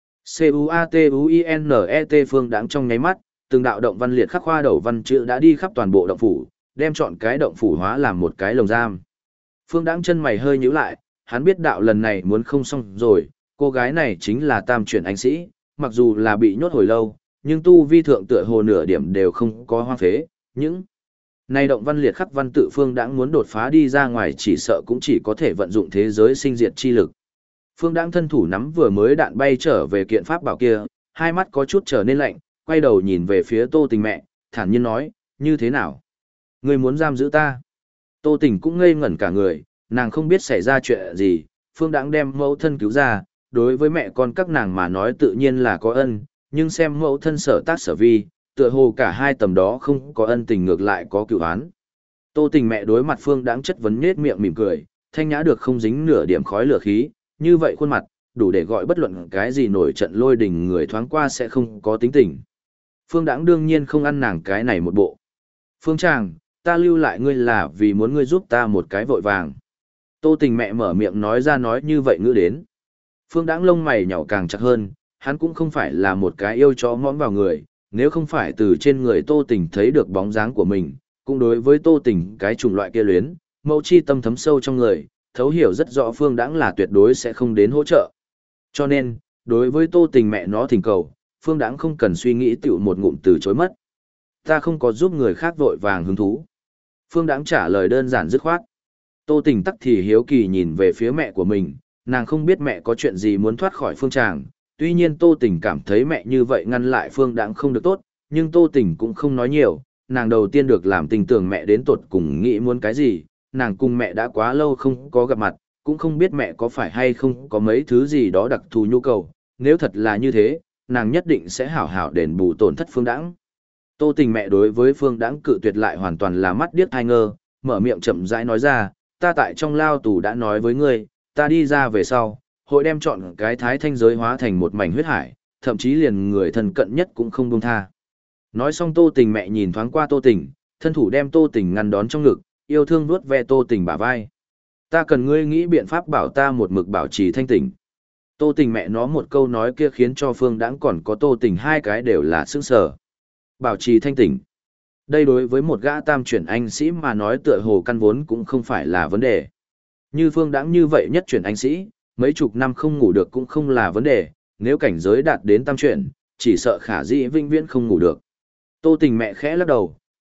CUATUINET Phương Đãng trong nháy mắt, từng đạo động văn liệt khắc khoa đầu văn chữ đã đi khắp toàn bộ động phủ, đem chọn cái động phủ hóa làm một cái lồng giam. Phương Đãng chân mày hơi nhíu lại, hắn biết đạo lần này muốn không xong rồi, cô gái này chính là tam chuyển anh sĩ, mặc dù là bị nhốt hồi lâu, nhưng tu vi thượng tựa hồ nửa điểm đều không có hoang phế, những này động văn liệt khắc văn tự Phương Đãng muốn đột phá đi ra ngoài chỉ sợ cũng chỉ có thể vận dụng thế giới sinh diệt chi lực. Phương Đãng thân thủ nắm vừa mới đạn bay trở về kiện pháp bảo kia, hai mắt có chút trở nên lạnh, quay đầu nhìn về phía Tô Tình mẹ, thản nhiên nói, như thế nào? Ngươi muốn giam giữ ta? Tô Tình cũng ngây ngẩn cả người, nàng không biết xảy ra chuyện gì, Phương Đãng đem mẫu thân cứu ra, đối với mẹ con các nàng mà nói tự nhiên là có ân, nhưng xem mẫu thân sở tác sở vi, tựa hồ cả hai tầm đó không có ân tình ngược lại có cựu oán. Tô Tình mẹ đối mặt Phương Đãng chất vấn nhếch miệng mỉm cười, thanh nhã được không dính nửa điểm khói lửa khí, như vậy khuôn mặt, đủ để gọi bất luận cái gì nổi trận lôi đình người thoáng qua sẽ không có tính tình. Phương Đãng đương nhiên không ăn nàng cái này một bộ. Phương Tràng, ta lưu lại ngươi là vì muốn ngươi giúp ta một cái vội vàng. Tô Tình mẹ mở miệng nói ra nói như vậy ngữ đến. Phương Đãng lông mày nhỏ càng chặt hơn, hắn cũng không phải là một cái yêu chó mõm vào người, nếu không phải từ trên người Tô Tình thấy được bóng dáng của mình, cũng đối với Tô Tình cái chủng loại kia luyến, mẫu chi tâm thấm sâu trong người, thấu hiểu rất rõ Phương Đãng là tuyệt đối sẽ không đến hỗ trợ. Cho nên, đối với Tô Tình mẹ nó thỉnh cầu, Phương Đãng không cần suy nghĩ tiểu một ngụm từ chối mất. Ta không có giúp người khác vội vàng hứng thú. Phương Đãng trả lời đơn giản dứt khoát. Tô Tình tắc thì hiếu kỳ nhìn về phía mẹ của mình, nàng không biết mẹ có chuyện gì muốn thoát khỏi Phương Tràng. Tuy nhiên Tô Tình cảm thấy mẹ như vậy ngăn lại Phương Đãng không được tốt, nhưng Tô Tình cũng không nói nhiều, nàng đầu tiên được làm tình tưởng mẹ đến tột cùng nghĩ muốn cái gì, nàng cùng mẹ đã quá lâu không có gặp mặt, cũng không biết mẹ có phải hay không có mấy thứ gì đó đặc thù nhu cầu, nếu thật là như thế, nàng nhất định sẽ hảo hảo đền bù tổn thất Phương Đãng. Tô Tình mẹ đối với Phương Đãng cự tuyệt lại hoàn toàn là mắt điếc hai ngơ, mở miệng chậm rãi nói ra, ta tại trong lao tù đã nói với ngươi, ta đi ra về sau, hội đem chọn cái thái thanh giới hóa thành một mảnh huyết hải, thậm chí liền người thân cận nhất cũng không buông tha. Nói xong Tô Tình mẹ nhìn thoáng qua Tô Tình, thân thủ đem Tô Tình ngăn đón trong ngực, yêu thương vuốt ve Tô Tình bả vai. Ta cần ngươi nghĩ biện pháp bảo ta một mực bảo trì thanh tỉnh. Tô Tình mẹ nó một câu nói kia khiến cho Phương Đãng còn có Tô Tình hai cái đều là sững sờ. Bảo trì thanh tỉnh. Đây đối với một gã tam chuyển anh sĩ mà nói tựa hồ căn vốn cũng không phải là vấn đề. Như Phương Đãng như vậy nhất chuyển anh sĩ, mấy chục năm không ngủ được cũng không là vấn đề, nếu cảnh giới đạt đến tam chuyển, chỉ sợ khả dĩ vĩnh viễn không ngủ được. Tô Tình mẹ khẽ lắc đầu,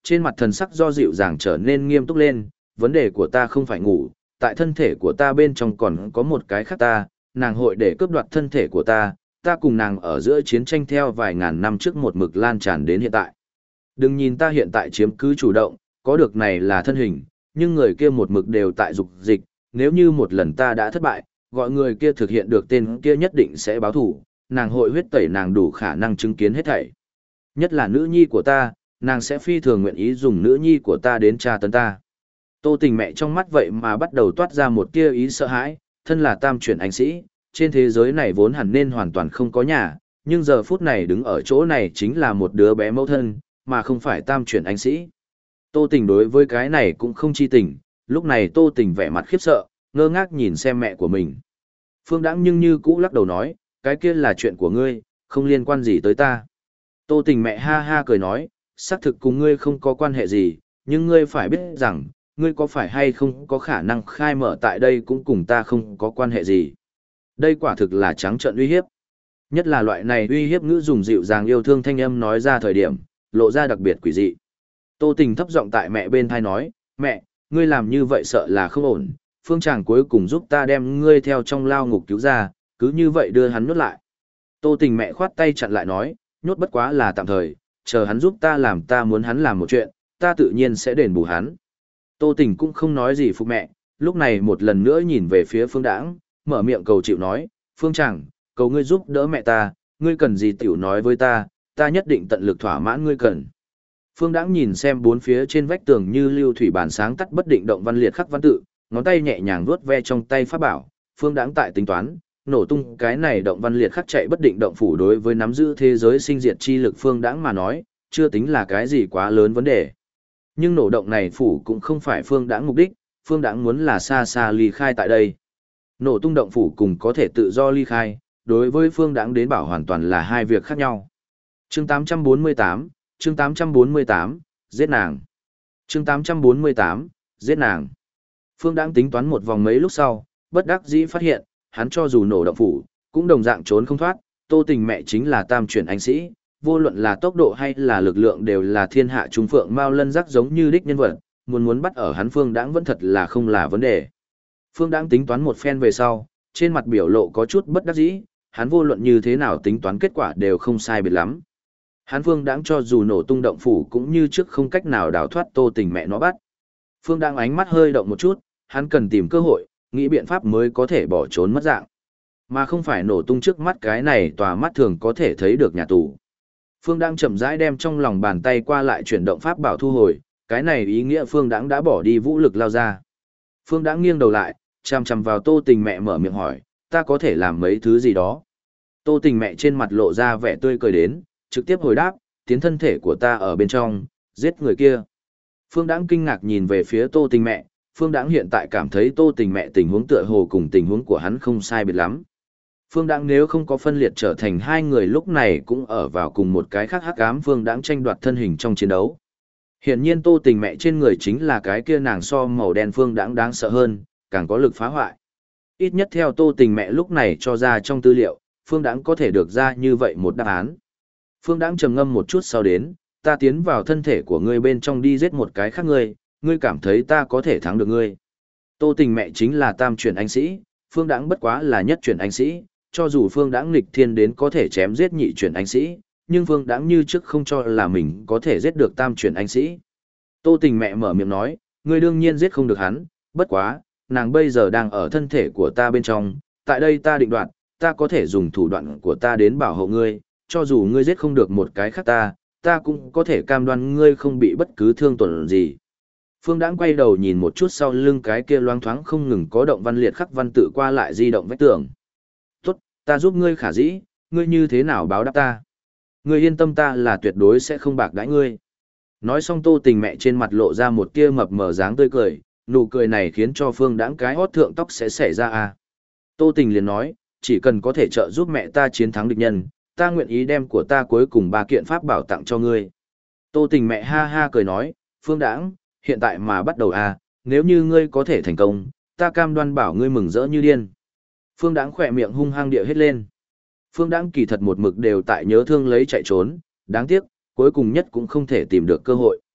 trên mặt thần sắc do dịu dàng trở nên nghiêm túc lên, vấn đề của ta không phải ngủ, tại thân thể của ta bên trong còn có một cái khác ta, nàng hội để cướp đoạt thân thể của ta cùng nàng ở giữa chiến tranh theo vài ngàn năm trước một mực lan tràn đến hiện tại. Đừng nhìn ta hiện tại chiếm cứ chủ động, có được này là thân hình, nhưng người kia một mực đều tại dục dịch, nếu như một lần ta đã thất bại, gọi người kia thực hiện được tên kia nhất định sẽ báo thủ, nàng hội huyết tẩy nàng đủ khả năng chứng kiến hết thảy. Nhất là nữ nhi của ta, nàng sẽ phi thường nguyện ý dùng nữ nhi của ta đến tra tấn ta. Tô Tình mẹ trong mắt vậy mà bắt đầu toát ra một tia ý sợ hãi, thân là tam chuyển anh sĩ, trên thế giới này vốn hẳn nên hoàn toàn không có nhà, nhưng giờ phút này đứng ở chỗ này chính là một đứa bé mẫu thân, mà không phải tam chuyển anh sĩ. Tô Tình đối với cái này cũng không chi tình, lúc này Tô Tình vẻ mặt khiếp sợ, ngơ ngác nhìn xem mẹ của mình. Phương Đãng nhưng như cũ lắc đầu nói, cái kia là chuyện của ngươi, không liên quan gì tới ta. Tô Tình mẹ ha ha cười nói, xác thực cùng ngươi không có quan hệ gì, nhưng ngươi phải biết rằng, ngươi có phải hay không có khả năng khai mở tại đây cũng cùng ta không có quan hệ gì. Đây quả thực là trắng trợn uy hiếp. Nhất là loại này uy hiếp ngữ dùng dịu dàng yêu thương thanh âm nói ra thời điểm, lộ ra đặc biệt quỷ dị. Tô Tình thấp giọng tại mẹ bên thai nói, mẹ, ngươi làm như vậy sợ là không ổn, phương chàng cuối cùng giúp ta đem ngươi theo trong lao ngục cứu ra, cứ như vậy đưa hắn nhốt lại. Tô Tình mẹ khoát tay chặn lại nói, nhốt bất quá là tạm thời, chờ hắn giúp ta làm ta muốn hắn làm một chuyện, ta tự nhiên sẽ đền bù hắn. Tô Tình cũng không nói gì phục mẹ, lúc này một lần nữa nhìn về phía Phương Đãng, mở miệng cầu chịu nói, Phương chàng, cầu ngươi giúp đỡ mẹ ta, ngươi cần gì tiểu nói với ta nhất định tận lực thỏa mãn ngươi cần. Phương Đãng nhìn xem bốn phía trên vách tường như lưu thủy bản sáng tắt bất định động văn liệt khắc văn tự, ngón tay nhẹ nhàng vuốt ve trong tay pháp bảo, Phương Đãng tại tính toán, nổ tung cái này động văn liệt khắc chạy bất định động phủ đối với nắm giữ thế giới sinh diệt chi lực Phương Đãng mà nói, chưa tính là cái gì quá lớn vấn đề. Nhưng nổ động này phủ cũng không phải Phương Đãng mục đích, Phương Đãng muốn là xa xa ly khai tại đây. Nổ tung động phủ cùng có thể tự do ly khai, đối với Phương Đãng đến bảo hoàn toàn là hai việc khác nhau. Chương 848, chương 848, giết nàng. Chương 848, giết nàng. Phương Đãng tính toán một vòng mấy lúc sau, bất đắc dĩ phát hiện, hắn cho dù nổ động phủ, cũng đồng dạng trốn không thoát, Tô Tình mẹ chính là tam chuyển anh sĩ, vô luận là tốc độ hay là lực lượng đều là thiên hạ trung phượng mao lân giác giống như đích nhân vật, muốn bắt ở hắn Phương Đãng vẫn thật là không là vấn đề. Phương Đãng tính toán một phen về sau, trên mặt biểu lộ có chút bất đắc dĩ, hắn vô luận như thế nào tính toán kết quả đều không sai biệt lắm. Hắn Phương Đãng cho dù nổ tung động phủ cũng như trước không cách nào đào thoát Tô Tình mẹ nó bắt. Phương Đãng ánh mắt hơi động một chút, hắn cần tìm cơ hội, nghĩ biện pháp mới có thể bỏ trốn mất dạng. Mà không phải nổ tung trước mắt cái này tòa mắt thường có thể thấy được nhà tù. Phương Đãng chậm rãi đem trong lòng bàn tay qua lại chuyển động pháp bảo thu hồi, cái này ý nghĩa Phương Đãng đã bỏ đi vũ lực lao ra. Phương Đãng nghiêng đầu lại, chằm chằm vào Tô Tình mẹ mở miệng hỏi, ta có thể làm mấy thứ gì đó. Tô Tình mẹ trên mặt lộ ra vẻ tươi cười đến, trực tiếp hồi đáp, tiến thân thể của ta ở bên trong, giết người kia. Phương Đãng kinh ngạc nhìn về phía Tô Tình mẹ, Phương Đãng hiện tại cảm thấy Tô Tình mẹ tình huống tựa hồ cùng tình huống của hắn không sai biệt lắm. Phương Đãng nếu không có phân liệt trở thành hai người lúc này cũng ở vào cùng một cái khác hắc ám Phương Đãng tranh đoạt thân hình trong chiến đấu. Hiển nhiên Tô Tình mẹ trên người chính là cái kia nàng so màu đen Phương Đãng đáng sợ hơn, càng có lực phá hoại. Ít nhất theo Tô Tình mẹ lúc này cho ra trong tư liệu, Phương Đãng có thể được ra như vậy một đáp án. Phương Đãng trầm ngâm một chút sau đến, ta tiến vào thân thể của ngươi bên trong đi giết một cái khác ngươi, ngươi cảm thấy ta có thể thắng được ngươi. Tô Tình mẹ chính là tam chuyển anh sĩ, Phương Đãng bất quá là nhất chuyển anh sĩ, cho dù Phương Đãng nghịch thiên đến có thể chém giết nhị chuyển anh sĩ, nhưng Phương Đãng như trước không cho là mình có thể giết được tam chuyển anh sĩ. Tô Tình mẹ mở miệng nói, ngươi đương nhiên giết không được hắn, bất quá, nàng bây giờ đang ở thân thể của ta bên trong, tại đây ta định đoạt, ta có thể dùng thủ đoạn của ta đến bảo hộ ngươi, cho dù ngươi giết không được một cái khác ta cũng có thể cam đoan ngươi không bị bất cứ thương tổn gì. Phương Đãng quay đầu nhìn một chút sau lưng cái kia loáng thoáng không ngừng có động văn liệt khắc văn tự qua lại di động vách tường. Tốt, ta giúp ngươi khả dĩ, ngươi như thế nào báo đáp ta? Ngươi yên tâm ta là tuyệt đối sẽ không bạc đãi ngươi. Nói xong Tô Tình mẹ trên mặt lộ ra một tia mập mờ dáng tươi cười, nụ cười này khiến cho Phương Đãng cái hót thượng tóc sẽ xảy ra à. Tô Tình liền nói, chỉ cần có thể trợ giúp mẹ ta chiến thắng địch nhân, ta nguyện ý đem của ta cuối cùng 3 kiện pháp bảo tặng cho ngươi. Tô Tình mẹ ha ha cười nói, Phương Đãng, hiện tại mà bắt đầu à, nếu như ngươi có thể thành công, ta cam đoan bảo ngươi mừng rỡ như điên. Phương Đãng khỏe miệng hung hăng địa hết lên. Phương Đãng kỳ thật một mực đều tại nhớ thương lấy chạy trốn, đáng tiếc, cuối cùng nhất cũng không thể tìm được cơ hội.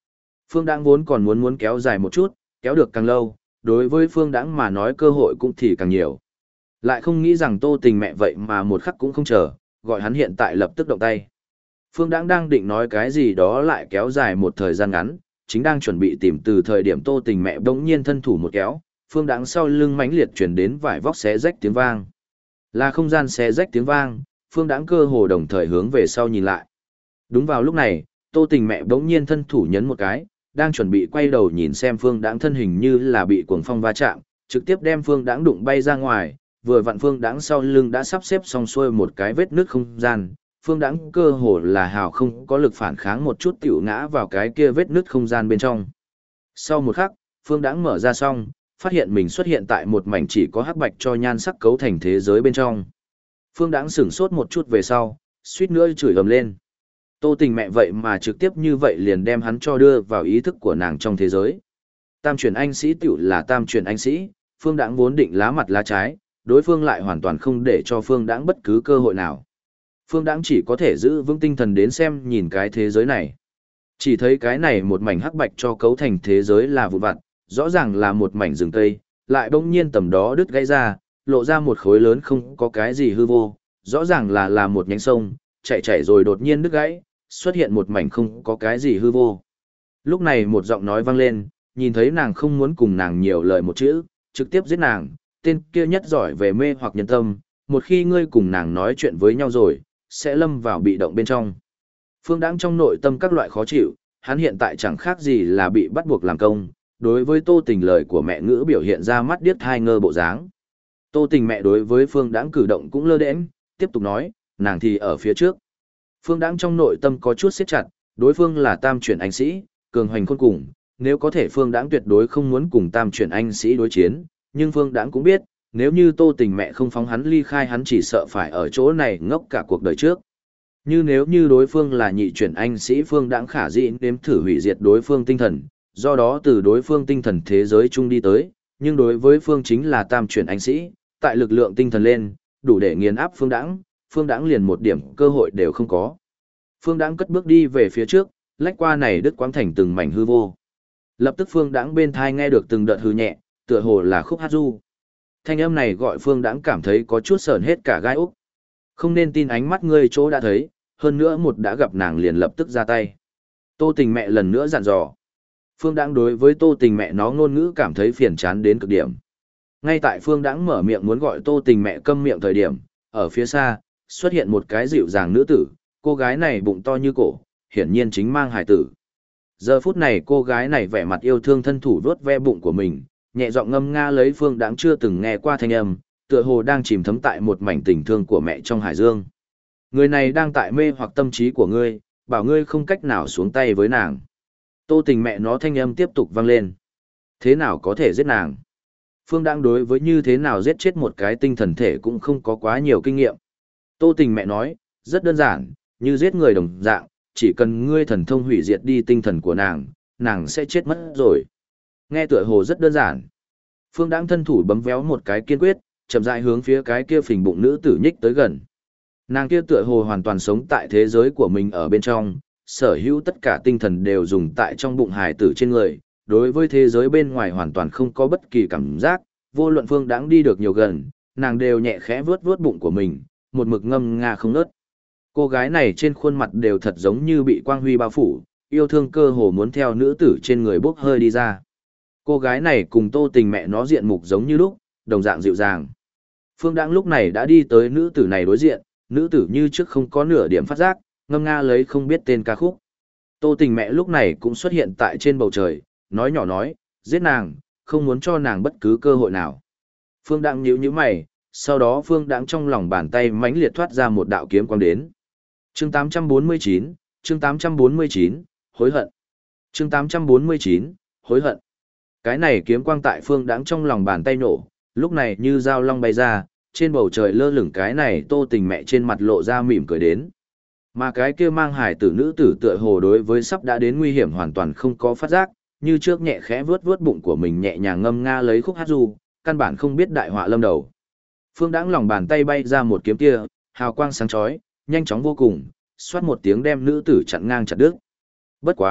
Phương Đãng vốn còn muốn kéo dài một chút, kéo được càng lâu, đối với Phương Đãng mà nói cơ hội cũng thì càng nhiều. Lại không nghĩ rằng Tô Tình mẹ vậy mà một khắc cũng không chờ, gọi hắn hiện tại lập tức động tay. Phương Đãng đang định nói cái gì đó lại kéo dài một thời gian ngắn, chính đang chuẩn bị tìm từ thời điểm Tô Tình mẹ bỗng nhiên thân thủ một kéo, Phương Đãng sau lưng mãnh liệt truyền đến vải vóc xé rách tiếng vang. Là không gian xé rách tiếng vang, Phương Đãng cơ hồ đồng thời hướng về sau nhìn lại. Đúng vào lúc này, Tô Tình mẹ bỗng nhiên thân thủ nhấn một cái, đang chuẩn bị quay đầu nhìn xem Phương Đãng thân hình như là bị cuồng phong va chạm, trực tiếp đem Phương Đãng đụng bay ra ngoài, vừa vặn Phương Đãng sau lưng đã sắp xếp xong xuôi một cái vết nứt không gian, Phương Đãng cơ hồ là hào không có lực phản kháng một chút tiểu ngã vào cái kia vết nứt không gian bên trong. Sau một khắc, Phương Đãng mở ra xong, phát hiện mình xuất hiện tại một mảnh chỉ có hắc bạch cho nhan sắc cấu thành thế giới bên trong. Phương Đãng sửng sốt một chút về sau, suýt nữa chửi ầm lên. Tô Tình mẹ vậy mà trực tiếp như vậy liền đem hắn cho đưa vào ý thức của nàng trong thế giới. Tam chuyển anh sĩ tiểu là tam chuyển anh sĩ, Phương Đãng vốn định lá mặt lá trái, đối phương lại hoàn toàn không để cho Phương Đãng bất cứ cơ hội nào. Phương Đãng chỉ có thể giữ vững tinh thần đến xem nhìn cái thế giới này. Chỉ thấy cái này một mảnh hắc bạch cho cấu thành thế giới là vụn vặt, rõ ràng là một mảnh rừng cây, lại bỗng nhiên tầm đó đứt gãy ra, lộ ra một khối lớn không có cái gì hư vô, rõ ràng là một nhánh sông, chảy rồi đột nhiên đứt gãy, xuất hiện một mảnh không có cái gì hư vô. Lúc này một giọng nói vang lên, nhìn thấy nàng không muốn cùng nàng nhiều lời một chữ, trực tiếp giết nàng, tên kia nhất giỏi về mê hoặc nhân tâm, một khi ngươi cùng nàng nói chuyện với nhau rồi, sẽ lâm vào bị động bên trong. Phương Đãng trong nội tâm các loại khó chịu, hắn hiện tại chẳng khác gì là bị bắt buộc làm công, đối với Tô Tình lời của mẹ ngữ biểu hiện ra mắt điếc thai ngơ bộ dáng. Tô Tình mẹ đối với Phương Đãng cử động cũng lơ đễnh, tiếp tục nói, nàng thì ở phía trước. Phương Đãng trong nội tâm có chút siết chặt, đối phương là tam chuyển anh sĩ, cường hoành khôn cùng, nếu có thể Phương Đãng tuyệt đối không muốn cùng tam chuyển anh sĩ đối chiến, nhưng Phương Đãng cũng biết, nếu như Tô Tình mẹ không phóng hắn ly khai hắn chỉ sợ phải ở chỗ này ngốc cả cuộc đời trước. Như nếu như đối phương là nhị chuyển anh sĩ Phương Đãng khả dĩ nếm thử hủy diệt đối phương tinh thần, do đó từ đối phương tinh thần thế giới chung đi tới, nhưng đối với Phương chính là tam chuyển anh sĩ, tại lực lượng tinh thần lên, đủ để nghiền áp Phương Đãng liền một điểm cơ hội đều không có. Phương Đãng cất bước đi về phía trước, lách qua này đứt quãng thành từng mảnh hư vô. Lập tức Phương Đãng bên thai nghe được từng đợt hư nhẹ, tựa hồ là khúc hát du. Thanh âm này gọi Phương Đãng cảm thấy có chút sởn hết cả gai úc. Không nên tin ánh mắt ngươi chỗ đã thấy, hơn nữa một đã gặp nàng liền lập tức ra tay. Tô Tình mẹ lần nữa dặn dò. Phương Đãng đối với Tô Tình mẹ nó ngôn ngữ cảm thấy phiền chán đến cực điểm. Ngay tại Phương Đãng mở miệng muốn gọi Tô Tình mẹ câm miệng thời điểm, ở phía xa, xuất hiện một cái dịu dàng nữ tử, cô gái này bụng to như cổ, hiển nhiên chính mang hài tử. Giờ phút này cô gái này vẻ mặt yêu thương thân thủ vuốt ve bụng của mình, nhẹ giọng ngâm nga lấy Phương Đãng chưa từng nghe qua thanh âm, tựa hồ đang chìm thấm tại một mảnh tình thương của mẹ trong hải dương. Người này đang tại mê hoặc tâm trí của ngươi, bảo ngươi không cách nào xuống tay với nàng. Tô Tình mẹ nó thanh âm tiếp tục vang lên. Thế nào có thể giết nàng? Phương Đãng đối với như thế nào giết chết một cái tinh thần thể cũng không có quá nhiều kinh nghiệm. Tô Tình mẹ nói, rất đơn giản, như giết người đồng dạng, chỉ cần ngươi thần thông hủy diệt đi tinh thần của nàng sẽ chết mất rồi. Nghe tựa hồ rất đơn giản. Phương Đãng thân thủ bấm véo một cái kiên quyết, chậm rãi hướng phía cái kia phình bụng nữ tử nhích tới gần. Nàng kia tựa hồ hoàn toàn sống tại thế giới của mình ở bên trong, sở hữu tất cả tinh thần đều dùng tại trong bụng hài tử trên người, đối với thế giới bên ngoài hoàn toàn không có bất kỳ cảm giác, vô luận Phương Đãng đi được nhiều gần, nàng đều nhẹ khẽ vuốt vuốt bụng của mình, một mực ngâm nga không ngớt. Cô gái này trên khuôn mặt đều thật giống như bị quang huy bao phủ, yêu thương cơ hồ muốn theo nữ tử trên người bốc hơi đi ra. Cô gái này cùng Tô Tình mẹ nó diện mục giống như lúc, đồng dạng dịu dàng. Phương Đãng lúc này đã đi tới nữ tử này đối diện, nữ tử như trước không có nửa điểm phát giác, ngâm nga lấy không biết tên ca khúc. Tô Tình mẹ lúc này cũng xuất hiện tại trên bầu trời, nói nhỏ nói, giết nàng, không muốn cho nàng bất cứ cơ hội nào. Phương Đãng nhíu nhíu mày, sau đó Phương Đãng trong lòng bàn tay mãnh liệt thoát ra một đạo kiếm quang đến. Chương 849, chương 849, hối hận. Chương 849, hối hận. Cái này kiếm quang tại Phương Đãng trong lòng bàn tay nổ, lúc này như dao long bay ra, trên bầu trời lơ lửng cái này Tô Tình mẹ trên mặt lộ ra mỉm cười đến. Mà cái kia mang hải tử nữ tử tựa hồ đối với sắp đã đến nguy hiểm hoàn toàn không có phát giác, như trước nhẹ khẽ vuốt vuốt bụng của mình nhẹ nhàng ngâm nga lấy khúc hát ru, căn bản không biết đại họa lâm đầu. Phương Đãng lòng bàn tay bay ra một kiếm kia, hào quang sáng chói, nhanh chóng vô cùng, xoát một tiếng đem nữ tử chặn ngang chặt đứt. Bất quá,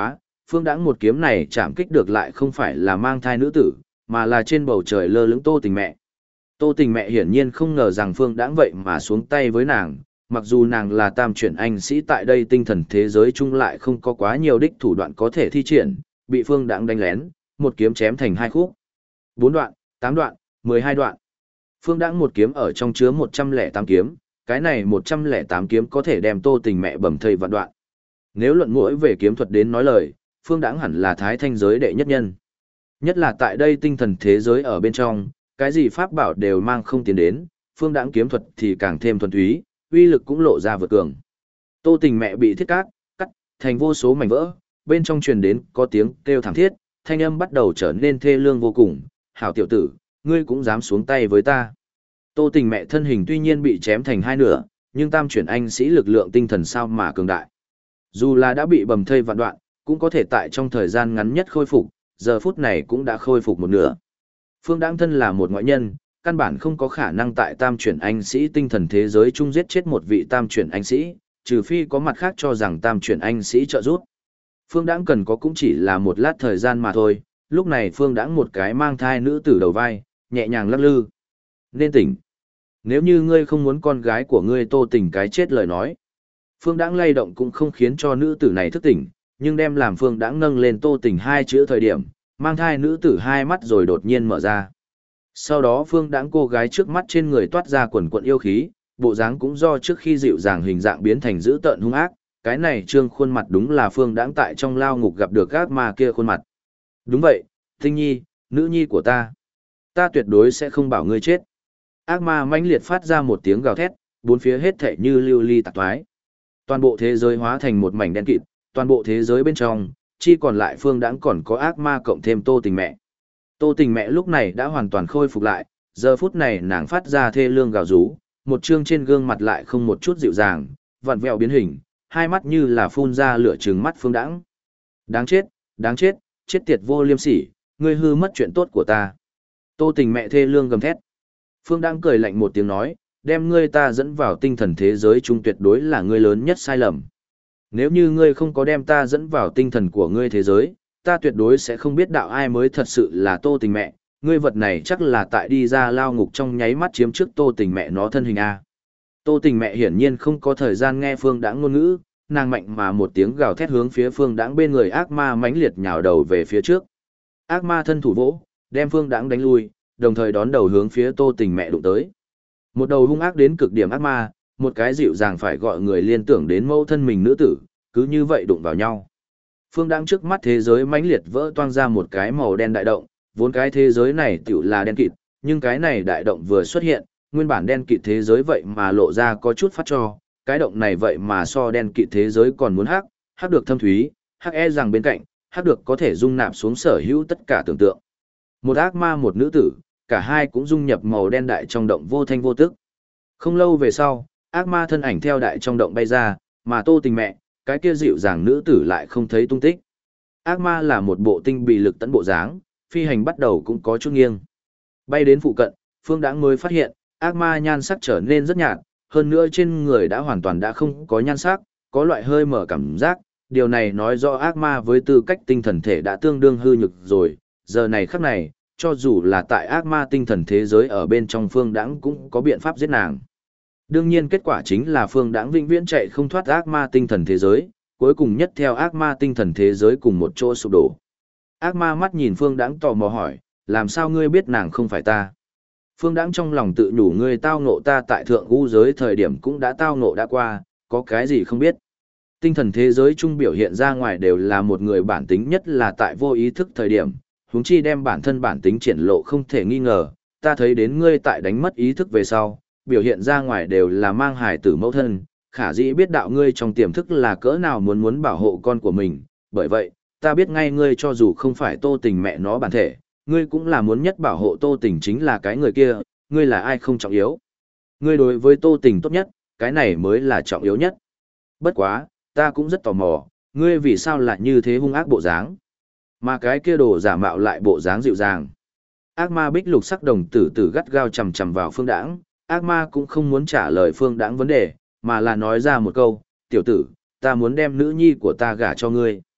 Phương Đãng một kiếm này chạm kích được lại không phải là mang thai nữ tử, mà là trên bầu trời lơ lửng Tô Tình mẹ. Tô Tình mẹ hiển nhiên không ngờ rằng Phương Đãng vậy mà xuống tay với nàng, mặc dù nàng là tam chuyển anh sĩ tại đây tinh thần thế giới chung lại không có quá nhiều đích thủ đoạn có thể thi triển, bị Phương Đãng đánh lén, một kiếm chém thành 2 khúc. 4 đoạn, 8 đoạn, 12 đoạn. Phương Đãng một kiếm ở trong chứa 108 kiếm, cái này 108 kiếm có thể đem Tô Tình mẹ bầm thây vạn đoạn. Nếu luận mũi về kiếm thuật đến nói lời, Phương Đãng hẳn là thái thanh giới đệ nhất nhân. Nhất là tại đây tinh thần thế giới ở bên trong, cái gì pháp bảo đều mang không tiến đến, Phương Đãng kiếm thuật thì càng thêm thuần túy, uy lực cũng lộ ra vượt cường. Tô Tình mẹ bị thiết cắt thành vô số mảnh vỡ, bên trong truyền đến có tiếng kêu thảm thiết, thanh âm bắt đầu trở nên thê lương vô cùng. Hảo tiểu tử, ngươi cũng dám xuống tay với ta. Tô Tình mẹ thân hình tuy nhiên bị chém thành 2 nửa, nhưng tam chuyển anh sĩ lực lượng tinh thần sao mà cường đại. Dù là đã bị bầm thây vạn đoạn, cũng có thể tại trong thời gian ngắn nhất khôi phục, giờ phút này cũng đã khôi phục một nửa. Phương Đãng thân là một ngoại nhân, căn bản không có khả năng tại tam chuyển anh sĩ tinh thần thế giới chung giết chết một vị tam chuyển anh sĩ, trừ phi có mặt khác cho rằng tam chuyển anh sĩ trợ giúp. Phương Đãng cần có cũng chỉ là một lát thời gian mà thôi, lúc này Phương Đãng một cái mang thai nữ tử đầu vai, nhẹ nhàng lắc lư. Nên tỉnh. Nếu như ngươi không muốn con gái của ngươi Tô Tình cái chết lời nói. Phương Đãng lay động cũng không khiến cho nữ tử này thức tỉnh, nhưng đem làm Phương Đãng nâng lên Tô Tình 2 chữ thời điểm, mang thai nữ tử 2 mắt rồi đột nhiên mở ra. Sau đó Phương Đãng cô gái trước mắt trên người toát ra quần quần yêu khí, bộ dáng cũng do trước khi dịu dàng hình dạng biến thành dữ tợn hung ác, cái này trương khuôn mặt đúng là Phương Đãng tại trong lao ngục gặp được ác ma kia khuôn mặt. Đúng vậy, Tinh Nhi, nữ nhi của ta tuyệt đối sẽ không bảo ngươi chết. Ác ma mãnh liệt phát ra một tiếng gào thét, bốn phía hết thảy như lưu ly tạc toái. Toàn bộ thế giới hóa thành một mảnh đen kịt, toàn bộ thế giới bên trong, chỉ còn lại Phương Đãng còn có ác ma cộng thêm Tô Tình mẹ. Tô Tình mẹ lúc này đã hoàn toàn khôi phục lại, giờ phút này nàng phát ra thê lương gào rú, một trương trên gương mặt lại không một chút dịu dàng, vặn vẹo biến hình, hai mắt như là phun ra lửa trừng mắt Phương Đãng. Đáng chết, chết tiệt vô liêm sỉ, ngươi hư mất chuyện tốt của ta. Tô Tình mẹ thê lương gầm thét. Phương Đãng cười lạnh một tiếng nói, đem ngươi ta dẫn vào tinh thần thế giới chung tuyệt đối là ngươi lớn nhất sai lầm. Nếu như ngươi không có đem ta dẫn vào tinh thần của ngươi thế giới, ta tuyệt đối sẽ không biết đạo ai mới thật sự là Tô Tình mẹ, ngươi vật này chắc là tại đi ra lao ngục trong nháy mắt chiếm trước Tô Tình mẹ nó thân hình A. Tô Tình mẹ hiển nhiên không có thời gian nghe Phương Đãng ngôn ngữ, nàng mạnh mà một tiếng gào thét hướng phía Phương Đãng bên người ác ma mãnh liệt nhào đầu về phía trước. Ác ma thân thủ vỗ, đem Phương Đãng đánh lui, đồng thời đón đầu hướng phía Tô Tình mẹ đụng tới. Một đầu hung ác đến cực điểm ác ma, một cái dịu dàng phải gọi người liên tưởng đến mẫu thân mình nữ tử, cứ như vậy đụng vào nhau. Phương Đãng trước mắt thế giới mãnh liệt vỡ toang ra một cái màu đen đại động, vốn cái thế giới này tiểu là đen kịt, nhưng cái này đại động vừa xuất hiện, nguyên bản đen kịt thế giới vậy mà lộ ra có chút phát cho, cái động này vậy mà so đen kịt thế giới còn muốn hắc được thâm thúy, hắc e rằng bên cạnh, hắc được có thể dung nạp xuống sở hữu tất cả tưởng tượng. Một ác ma một nữ tử, cả hai cũng dung nhập màu đen đại trong động vô thanh vô tức. Không lâu về sau, ác ma thân ảnh theo đại trong động bay ra, mà Tô Tình mẹ, cái kia dịu dàng nữ tử lại không thấy tung tích. Ác ma là một bộ tinh bị lực tấn bộ dáng, phi hành bắt đầu cũng có chút nghiêng. Bay đến phụ cận, Phương Đãng mới phát hiện, ác ma nhan sắc trở nên rất nhạt, hơn nữa trên người đã hoàn toàn đã không có nhan sắc, có loại hơi mở cảm giác, điều này nói rõ ác ma với tư cách tinh thần thể đã tương đương hư nhược rồi, giờ này khắc này, cho dù là tại ác ma tinh thần thế giới ở bên trong Phương Đãng cũng có biện pháp giết nàng. Đương nhiên kết quả chính là Phương Đãng vĩnh viễn chạy không thoát ác ma tinh thần thế giới, cuối cùng nhất theo ác ma tinh thần thế giới cùng một chỗ sụp đổ. Ác ma mắt nhìn Phương Đãng tò mò hỏi, làm sao ngươi biết nàng không phải ta? Phương Đãng trong lòng tự nhủ ngươi tao ngộ ta tại thượng u giới thời điểm cũng đã tao ngộ đã qua, có cái gì không biết. Tinh thần thế giới chung biểu hiện ra ngoài đều là một người bản tính nhất là tại vô ý thức thời điểm, huống chi đem bản thân bản tính triển lộ không thể nghi ngờ, ta thấy đến ngươi tại đánh mất ý thức về sau, biểu hiện ra ngoài đều là mang hài tử mẫu thân, khả dĩ biết đạo ngươi trong tiềm thức là cỡ nào muốn bảo hộ con của mình, bởi vậy, ta biết ngay ngươi cho dù không phải Tô Tình mẹ nó bản thể, ngươi cũng là muốn nhất bảo hộ Tô Tình chính là cái người kia, ngươi là ai không trọng yếu. Ngươi đối với Tô Tình tốt nhất, cái này mới là trọng yếu nhất. Bất quá, ta cũng rất tò mò, ngươi vì sao lại như thế hung ác bộ dáng, mà cái kia đồ giả mạo lại bộ dáng dịu dàng. Ác ma bích lục sắc đồng tử tử gắt gao chằm chằm vào Phương Đãng, ác ma cũng không muốn trả lời Phương Đãng vấn đề, mà là nói ra một câu, tiểu tử, ta muốn đem nữ nhi của ta gả cho ngươi.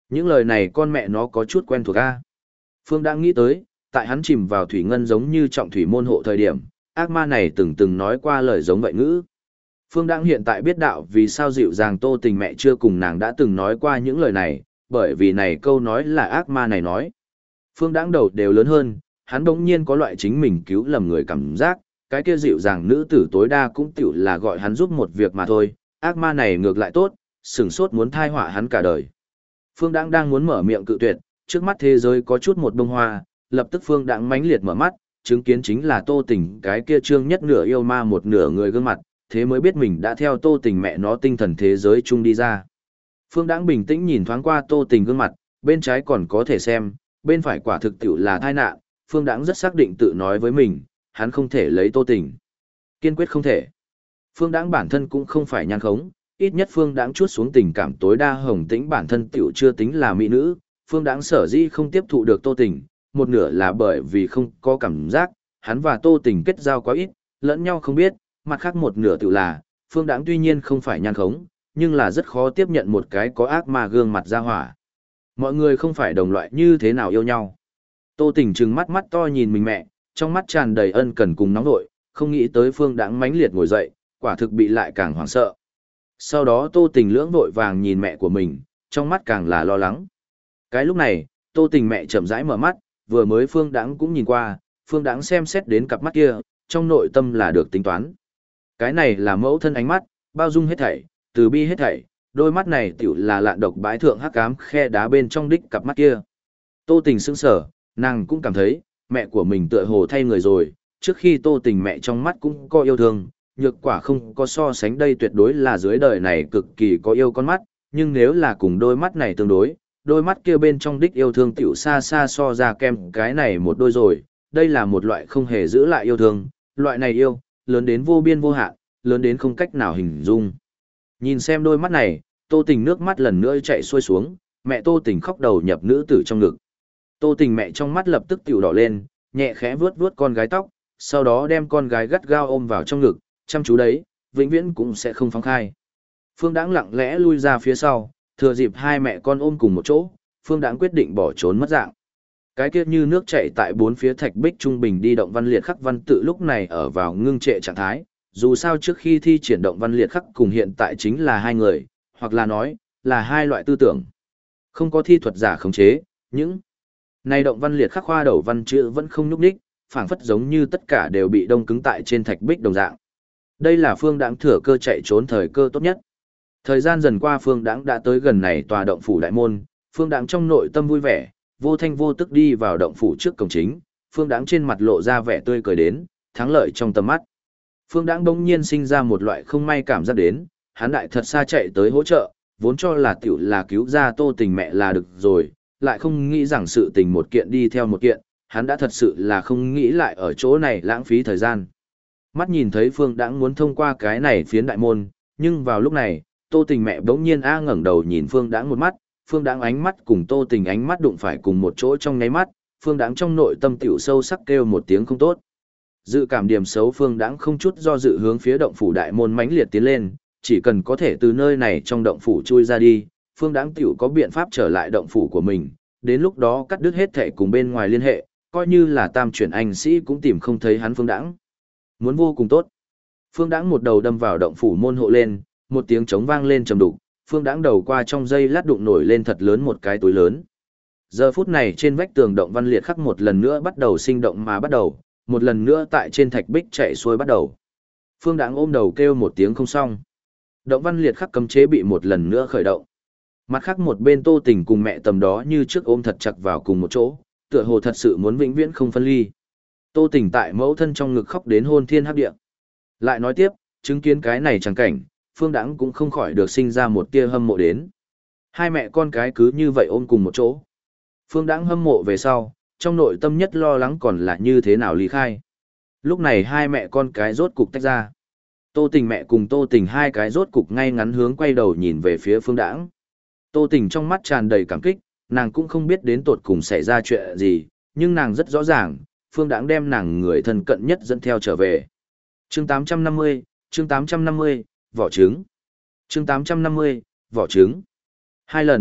Những lời này con mẹ nó có chút quen thuộc a. Phương đã nghĩ tới, tại hắn chìm vào thủy ngân giống như trọng thủy môn hộ thời điểm, ác ma này từng nói qua lời giống vậy ngữ. Phương Đãng hiện tại biết đạo vì sao dịu dàng Tô Tình mẹ chưa cùng nàng đã từng nói qua những lời này, bởi vì này câu nói là ác ma này nói. Phương Đãng đầu đều lớn hơn, hắn bỗng nhiên có loại chính mình cứu lầm người cảm giác, cái kia dịu dàng nữ tử tối đa cũng tiểu là gọi hắn giúp một việc mà thôi, ác ma này ngược lại tốt, sửng sốt muốn thai họa hắn cả đời. Phương Đãng đang muốn mở miệng cự tuyệt, trước mắt thế giới có chút một bông hoa, lập tức Phương Đãng mãnh liệt mở mắt, chứng kiến chính là Tô Tình cái kia trương nhất nửa yêu ma một nửa người gương mặt, thế mới biết mình đã theo Tô Tình mẹ nó tinh thần thế giới chung đi ra. Phương Đãng bình tĩnh nhìn thoáng qua Tô Tình gương mặt, bên trái còn có thể xem, bên phải quả thực tiểu là tai nạn, Phương Đãng rất xác định tự nói với mình, hắn không thể lấy Tô Tình. Kiên quyết không thể. Phương Đãng bản thân cũng không phải nhan khống, ít nhất Phương Đãng chuốt xuống tình cảm tối đa hồng tĩnh bản thân tiểu chưa tính là mỹ nữ, Phương Đãng sở dĩ không tiếp thụ được Tô Tình, một nửa là bởi vì không có cảm giác, hắn và Tô Tình kết giao quá ít, lẫn nhau không biết, mặt khác một nửa tự là, Phương Đãng tuy nhiên không phải nhan khống, nhưng là rất khó tiếp nhận một cái có ác ma gương mặt ra hỏa. Mọi người không phải đồng loại như thế nào yêu nhau. Tô Tình trừng mắt mắt to nhìn mình mẹ, trong mắt tràn đầy ân cần cùng nóng nội, không nghĩ tới Phương Đãng mãnh liệt ngồi dậy, quả thực bị lại càng hoảng sợ. Sau đó Tô Tình lưỡng vội vàng nhìn mẹ của mình, trong mắt càng là lo lắng. Cái lúc này, Tô Tình mẹ chậm rãi mở mắt, vừa mới Phương Đãng cũng nhìn qua, Phương Đãng xem xét đến cặp mắt kia, trong nội tâm là được tính toán. Cái này là mẫu thân ánh mắt, bao dung hết thảy, từ bi hết thảy, đôi mắt này tiểu là lạn độc bái thượng hắc ám khe đá bên trong đích cặp mắt kia. Tô Tình sững sờ, nàng cũng cảm thấy, mẹ của mình tựa hồ thay người rồi, trước khi Tô Tình mẹ trong mắt cũng có yêu thương, nhược quả không có so sánh đây tuyệt đối là dưới đời này cực kỳ có yêu con mắt, nhưng nếu là cùng đôi mắt này tương đối, đôi mắt kia bên trong đích yêu thương tiểu xa xa so ra kem cái này một đôi rồi, đây là một loại không hề giữ lại yêu thương, loại này yêu, lớn đến vô biên vô hạn, lớn đến không cách nào hình dung. Nhìn xem đôi mắt này, Tô Tình nước mắt lần nữa chạy xuôi xuống, mẹ Tô Tình khóc đầu nhập nữ tử trong ngực. Tô Tình mẹ trong mắt lập tức tiểu đỏ lên, nhẹ khẽ vuốt vuốt con gái tóc, sau đó đem con gái gắt gao ôm vào trong ngực, chăm chú đấy, vĩnh viễn cũng sẽ không phóng khai. Phương Đãng lặng lẽ lui ra phía sau, thừa dịp hai mẹ con ôm cùng một chỗ, Phương Đãng quyết định bỏ trốn mất dạng. Cái kia như nước chảy tại bốn phía thạch bích trung bình đi động văn liệt khắc văn tự lúc này ở vào ngưng trệ trạng thái, dù sao trước khi thi triển động văn liệt khắc cùng hiện tại chính là hai người, hoặc là nói, là hai loại tư tưởng. Không có thi thuật giả khống chế, những này động văn liệt khắc khoa đầu văn chữ vẫn không nhúc nhích, phảng phất giống như tất cả đều bị đông cứng tại trên thạch bích đồng dạng. Đây là Phương Đãng thừa cơ chạy trốn thời cơ tốt nhất. Thời gian dần qua Phương Đãng đã tới gần này tòa động phủ đại môn, Phương Đãng trong nội tâm vui vẻ, vô thanh vô tức đi vào động phủ trước cổng chính, Phương Đãng trên mặt lộ ra vẻ tươi cười đến, thắng lợi trong tầm mắt. Phương Đãng bỗng nhiên sinh ra một loại không may cảm giác đến, hắn đại thật xa chạy tới hỗ trợ, vốn cho là tiểu là cứu ra Tô Tình mẹ là được rồi, lại không nghĩ rằng sự tình một kiện đi theo một kiện, hắn đã thật sự là không nghĩ lại ở chỗ này lãng phí thời gian. Mắt nhìn thấy Phương Đãng muốn thông qua cái này phiến đại môn, nhưng vào lúc này, Tô Tình mẹ bỗng nhiên ngẩng đầu nhìn Phương Đãng một mắt, Phương Đãng ánh mắt cùng Tô Tình ánh mắt đụng phải cùng một chỗ trong nháy mắt, Phương Đãng trong nội tâm tiểu sâu sắc kêu một tiếng không tốt. Dự cảm điểm xấu Phương Đãng không chút do dự hướng phía động phủ đại môn mãnh liệt tiến lên, chỉ cần có thể từ nơi này trong động phủ chui ra đi, Phương Đãng tiểu có biện pháp trở lại động phủ của mình, đến lúc đó cắt đứt hết thể cùng bên ngoài liên hệ, coi như là tam chuyển anh sĩ cũng tìm không thấy hắn Phương Đãng. Muốn vô cùng tốt. Phương Đãng một đầu đâm vào động phủ môn hộ lên, một tiếng trống vang lên trầm đục, Phương Đãng đầu qua trong dây lát đụng nổi lên thật lớn một cái túi lớn. Giờ phút này trên vách tường động văn liệt khắc một lần nữa bắt đầu sinh động mà bắt đầu, một lần nữa tại trên thạch bích chạy xuôi bắt đầu. Phương Đãng ôm đầu kêu một tiếng không xong. Động văn liệt khắc cấm chế bị một lần nữa khởi động. Mặt khác một bên Tô Tình cùng mẹ tầm đó như trước ôm thật chặt vào cùng một chỗ, tựa hồ thật sự muốn vĩnh viễn không phân ly. Tô Tình tại mẫu thân trong ngực khóc đến hôn thiên hấp địa. Lại nói tiếp, chứng kiến cái này chẳng cảnh, Phương Đãng cũng không khỏi được sinh ra một tia hâm mộ đến. Hai mẹ con cái cứ như vậy ôm cùng một chỗ. Phương Đãng hâm mộ về sau, trong nội tâm nhất lo lắng còn là như thế nào ly khai. Lúc này hai mẹ con cái rốt cục tách ra. Tô Tình mẹ cùng Tô Tình hai cái rốt cục ngay ngắn hướng quay đầu nhìn về phía Phương Đãng. Tô Tình trong mắt tràn đầy cảm kích, nàng cũng không biết đến tột cùng xảy ra chuyện gì, nhưng nàng rất rõ ràng, Phương Đãng đem nàng người thân cận nhất dẫn theo trở về. Chương 850, chương 850, vỏ trứng. Chương 850, vỏ trứng. Hai lần,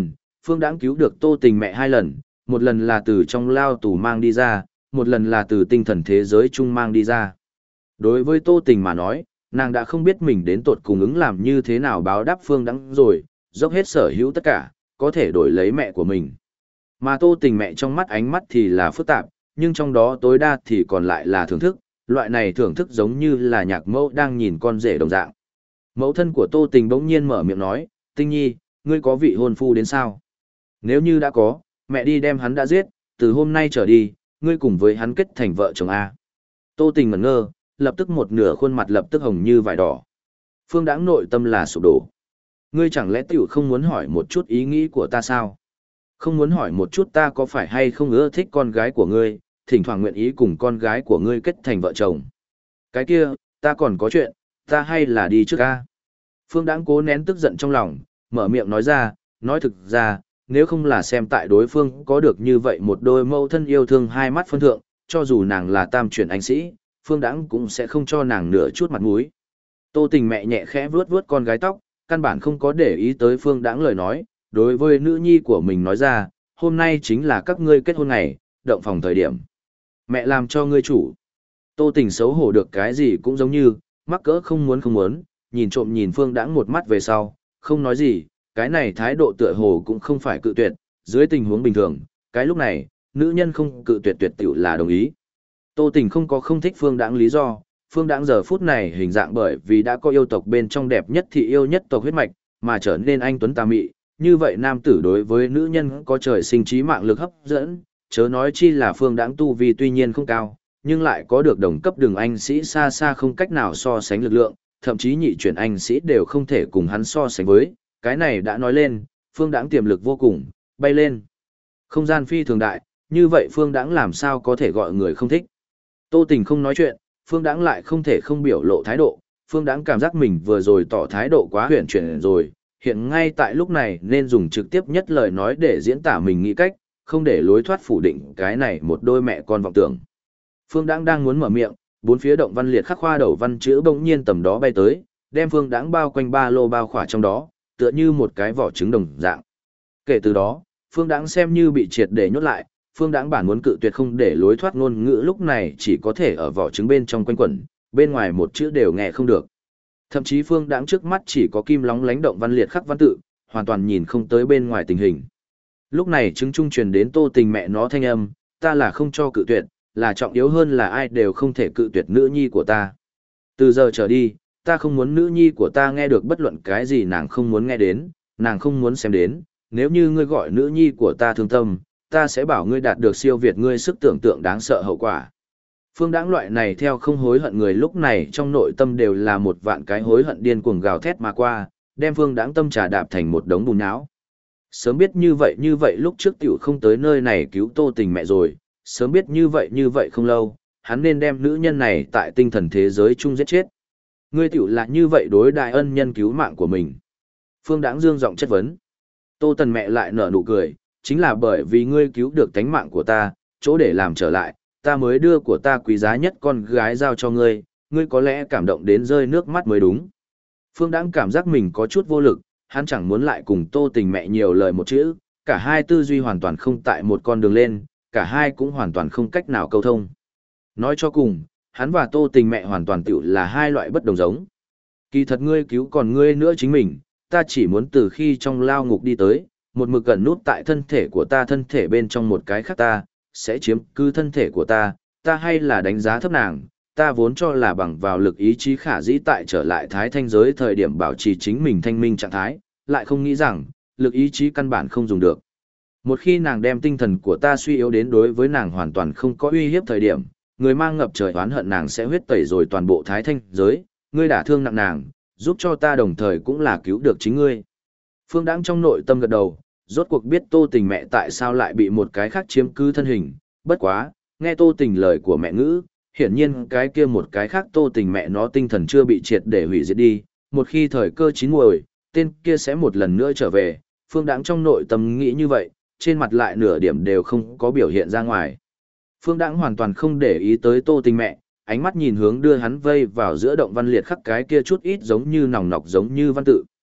Phương Đãng cứu được Tô Tình mẹ hai lần, một lần là từ trong lao tù mang đi ra, một lần là từ tinh thần thế giới chung mang đi ra. Đối với Tô Tình mà nói, nàng đã không biết mình đến tột cùng ứng làm như thế nào báo đáp Phương Đãng rồi, dốc hết sở hữu tất cả, có thể đổi lấy mẹ của mình. Mà Tô Tình mẹ trong mắt ánh mắt thì là phức tạp, nhưng trong đó tối đa thì còn lại là thưởng thức, loại này thưởng thức giống như là nhạc mẫu đang nhìn con rể đồng dạng. Mẫu thân của Tô Tình bỗng nhiên mở miệng nói, Tình nhi, ngươi có vị hôn phu đến sao? Nếu như đã có, mẹ đi đem hắn đã giết, từ hôm nay trở đi, ngươi cùng với hắn kết thành vợ chồng A. Tô Tình ngẩn ngơ, lập tức một nửa khuôn mặt lập tức hồng như vải đỏ. Phương Đãng nội tâm là sụp đổ. Ngươi chẳng lẽ tiểu không muốn hỏi một chút ý nghĩ của ta sao? Không muốn hỏi một chút ta có phải hay không ưa thích con gái của ngươi, thỉnh thoảng nguyện ý cùng con gái của ngươi kết thành vợ chồng. Cái kia, ta còn có chuyện, ta hay là đi trước A. Phương Đãng cố nén tức giận trong lòng, mở miệng nói ra, nói thực ra, nếu không là xem tại đối phương có được như vậy một đôi mẫu thân yêu thương hai mắt phân thượng, cho dù nàng là tam chuyển anh sĩ, Phương Đãng cũng sẽ không cho nàng nửa chút mặt mũi. Tô Tình mẹ nhẹ khẽ vuốt vuốt con gái tóc, căn bản không có để ý tới Phương Đãng lời nói, đối với nữ nhi của mình nói ra, hôm nay chính là các ngươi kết hôn ngày, động phòng thời điểm. Mẹ làm cho ngươi chủ. Tô Tình xấu hổ được cái gì cũng giống như, mắc cỡ không muốn, nhìn trộm nhìn Phương Đãng một mắt về sau, không nói gì, cái này thái độ tựa hồ cũng không phải cự tuyệt, dưới tình huống bình thường, cái lúc này, nữ nhân không cự tuyệt tuyệt tiểu là đồng ý. Tô Tình không có không thích Phương Đãng lý do, Phương Đãng giờ phút này hình dạng bởi vì đã có yêu tộc bên trong đẹp nhất thị yêu nhất tộc huyết mạch, mà trở nên anh tuấn tà mị, như vậy nam tử đối với nữ nhân có trời sinh trí mạng lực hấp dẫn, chớ nói chi là Phương Đãng tu vi tuy nhiên không cao, nhưng lại có được đồng cấp đường anh sĩ xa xa không cách nào so sánh lực lượng, thậm chí nhị chuyển anh sĩ đều không thể cùng hắn so sánh với, cái này đã nói lên, Phương Đãng tiềm lực vô cùng, bay lên. Không gian phi thường đại, như vậy Phương Đãng làm sao có thể gọi người không thích. Tô Tình không nói chuyện, Phương Đãng lại không thể không biểu lộ thái độ, Phương Đãng cảm giác mình vừa rồi tỏ thái độ quá huyền chuyển rồi, hiện ngay tại lúc này nên dùng trực tiếp nhất lời nói để diễn tả mình nghĩ cách, không để lối thoát phủ định cái này một đôi mẹ con vọng tưởng. Phương Đãng đang muốn mở miệng, bốn phía động văn liệt khắc khoa đầu văn chữ bỗng nhiên tầm đó bay tới, đem Phương Đãng bao quanh ba lô bao khỏa trong đó, tựa như một cái vỏ trứng đồng dạng. Kể từ đó, Phương Đãng xem như bị triệt để nhốt lại, Phương Đãng bản muốn cự tuyệt không để lối thoát ngôn ngữ lúc này chỉ có thể ở vỏ trứng bên trong quanh quẩn, bên ngoài một chữ đều nghe không được. Thậm chí Phương Đãng trước mắt chỉ có kim lóng lánh động văn liệt khắc văn tự, hoàn toàn nhìn không tới bên ngoài tình hình. Lúc này trứng trung truyền đến Tô Tình mẹ nó thanh âm, ta là không cho cự tuyệt, là trọng yếu hơn là ai đều không thể cự tuyệt nữ nhi của ta. Từ giờ trở đi, ta không muốn nữ nhi của ta nghe được bất luận cái gì nàng không muốn nghe đến, nàng không muốn xem đến, nếu như ngươi gọi nữ nhi của ta thương tâm, ta sẽ bảo ngươi đạt được siêu việt ngươi sức tưởng tượng đáng sợ hậu quả. Phương Đãng loại này theo không hối hận người lúc này trong nội tâm đều là một vạn cái hối hận điên cuồng gào thét mà qua, đem Phương Đãng tâm trà đạp thành một đống bùn nhão. Sớm biết như vậy lúc trước tiểu không tới nơi này cứu Tô Tình mẹ rồi, sớm biết như vậy không lâu, hắn nên đem nữ nhân này tại tinh thần thế giới chung giết chết. Ngươi tiểu là như vậy đối đại ân nhân cứu mạng của mình. Phương Đãng dương giọng chất vấn. Tô Tần mẹ lại nở nụ cười, chính là bởi vì ngươi cứu được tánh mạng của ta, chỗ để làm trở lại, ta mới đưa của ta quý giá nhất con gái giao cho ngươi, ngươi có lẽ cảm động đến rơi nước mắt mới đúng. Phương Đãng cảm giác mình có chút vô lực, hắn chẳng muốn lại cùng Tô Tình mẹ nhiều lời một chữ, cả hai tư duy hoàn toàn không tại một con đường lên, cả hai cũng hoàn toàn không cách nào câu thông. Nói cho cùng, hắn và Tô Tình mẹ hoàn toàn tiểu là hai loại bất đồng giống. Kỳ thật ngươi cứu còn ngươi nữa chính mình, ta chỉ muốn từ khi trong lao ngục đi tới, một mực gần nút tại thân thể của ta thân thể bên trong một cái khác ta, sẽ chiếm cứ thân thể của ta hay là đánh giá thấp nàng, ta vốn cho là bằng vào lực ý chí khả dĩ tại trở lại thái thanh giới thời điểm bảo trì chính mình thanh minh trạng thái, lại không nghĩ rằng, lực ý chí căn bản không dùng được. Một khi nàng đem tinh thần của ta suy yếu đến đối với nàng hoàn toàn không có uy hiếp thời điểm, người mang ngập trời oán hận nàng sẽ huyết tẩy rồi toàn bộ thái thanh giới, ngươi đả thương nặng nàng, giúp cho ta đồng thời cũng là cứu được chính ngươi. Phương Đãng trong nội tâm gật đầu, rốt cuộc biết Tô Tình mẹ tại sao lại bị một cái khác chiếm cứ thân hình, bất quá, nghe Tô Tình lời của mẹ ngữ, hiển nhiên cái kia một cái khác Tô Tình mẹ nó tinh thần chưa bị triệt để hủy diệt đi, một khi thời cơ chín muồi, tên kia sẽ một lần nữa trở về, Phương Đãng trong nội tâm nghĩ như vậy, trên mặt lại nửa điểm đều không có biểu hiện ra ngoài. Phương Đãng hoàn toàn không để ý tới Tô Tình mẹ, ánh mắt nhìn hướng đưa hắn vây vào giữa động văn liệt khắc cái kia chút ít giống như nòng nọc giống như văn tự.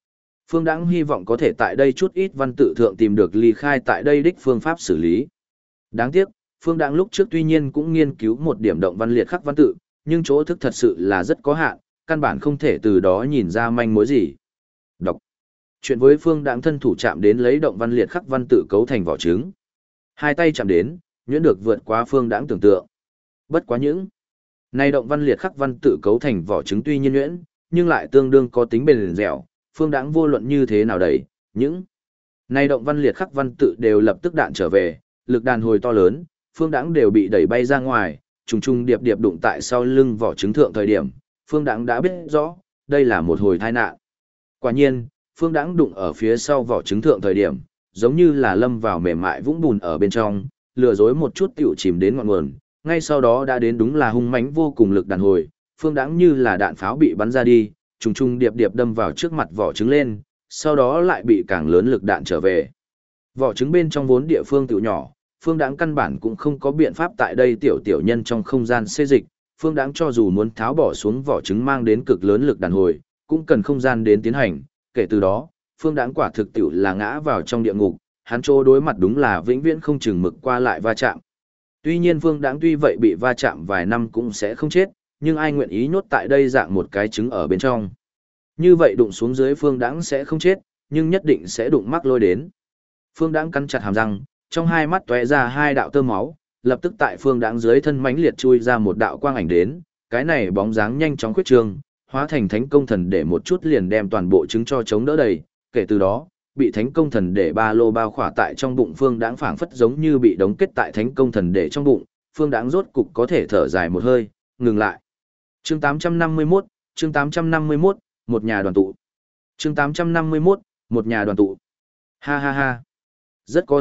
Phương Đãng hy vọng có thể tại đây chút ít văn tự thượng tìm được ly khai tại đây đích phương pháp xử lý. Đáng tiếc, Phương Đãng lúc trước tuy nhiên cũng nghiên cứu một điểm động văn liệt khắc văn tự, nhưng chỗ thức thật sự là rất có hạn, căn bản không thể từ đó nhìn ra manh mối gì. Đọc. Chuyện với Phương Đãng thân thủ chạm đến lấy động văn liệt khắc văn tự cấu thành vỏ trứng. Hai tay chạm đến, nhuyễn được vượt quá Phương Đãng tưởng tượng. Bất quá những này động văn liệt khắc văn tự cấu thành vỏ trứng tuy nhiên nhuyễn, nhưng lại tương đương có tính bền dẻo, Phương Đãng vô luận như thế nào đấy, những này động văn liệt khắc văn tự đều lập tức đạn trở về, lực đàn hồi to lớn, Phương Đãng đều bị đẩy bay ra ngoài, trùng trùng điệp điệp đụng tại sau lưng vỏ trứng thượng thời điểm, Phương Đãng đã biết rõ, đây là một hồi tai nạn. Quả nhiên, Phương Đãng đụng ở phía sau vỏ trứng thượng thời điểm, giống như là lâm vào mềm mại vũng bùn ở bên trong, lừa dối một chút tiểu chìm đến ngọn nguồn, ngay sau đó đã đến đúng là hung mãnh vô cùng lực đàn hồi, Phương Đãng như là đạn pháo bị bắn ra đi, trùng trùng điệp điệp đâm vào trước mặt vỏ trứng lên, sau đó lại bị càng lớn lực đạn trở về. Vỏ trứng bên trong vốn địa phương tiểu nhỏ, Phương Đãng căn bản cũng không có biện pháp tại đây tiểu nhân trong không gian xê dịch, Phương Đãng cho dù muốn tháo bỏ xuống vỏ trứng mang đến cực lớn lực đàn hồi, cũng cần không gian đến tiến hành, kể từ đó, Phương Đãng quả thực tiểu là ngã vào trong địa ngục, hắn chỗ đối mặt đúng là vĩnh viễn không chừng mực qua lại va chạm. Tuy nhiên Phương Đãng tuy vậy bị va chạm vài năm cũng sẽ không chết, nhưng ai nguyện ý nhốt tại đây dạng một cái trứng ở bên trong. Như vậy đụng xuống dưới Phương Đãng sẽ không chết, nhưng nhất định sẽ đụng mắc lôi đến. Phương Đãng cắn chặt hàm răng, trong hai mắt tóe ra hai đạo tơ máu, lập tức tại Phương Đãng dưới thân mãnh liệt chui ra một đạo quang ảnh đến, cái này bóng dáng nhanh chóng khuyết trương, hóa thành thánh công thần để một chút liền đem toàn bộ trứng cho chống đỡ đầy, kể từ đó, bị thánh công thần để ba lô bao khỏa tại trong bụng Phương Đãng phảng phất giống như bị đóng kết tại thánh công thần để trong bụng, Phương Đãng rốt cục có thể thở dài một hơi, ngừng lại. Chương 851, một nhà đoàn tụ. Chương 851, một nhà đoàn tụ. Ha ha ha. Rất có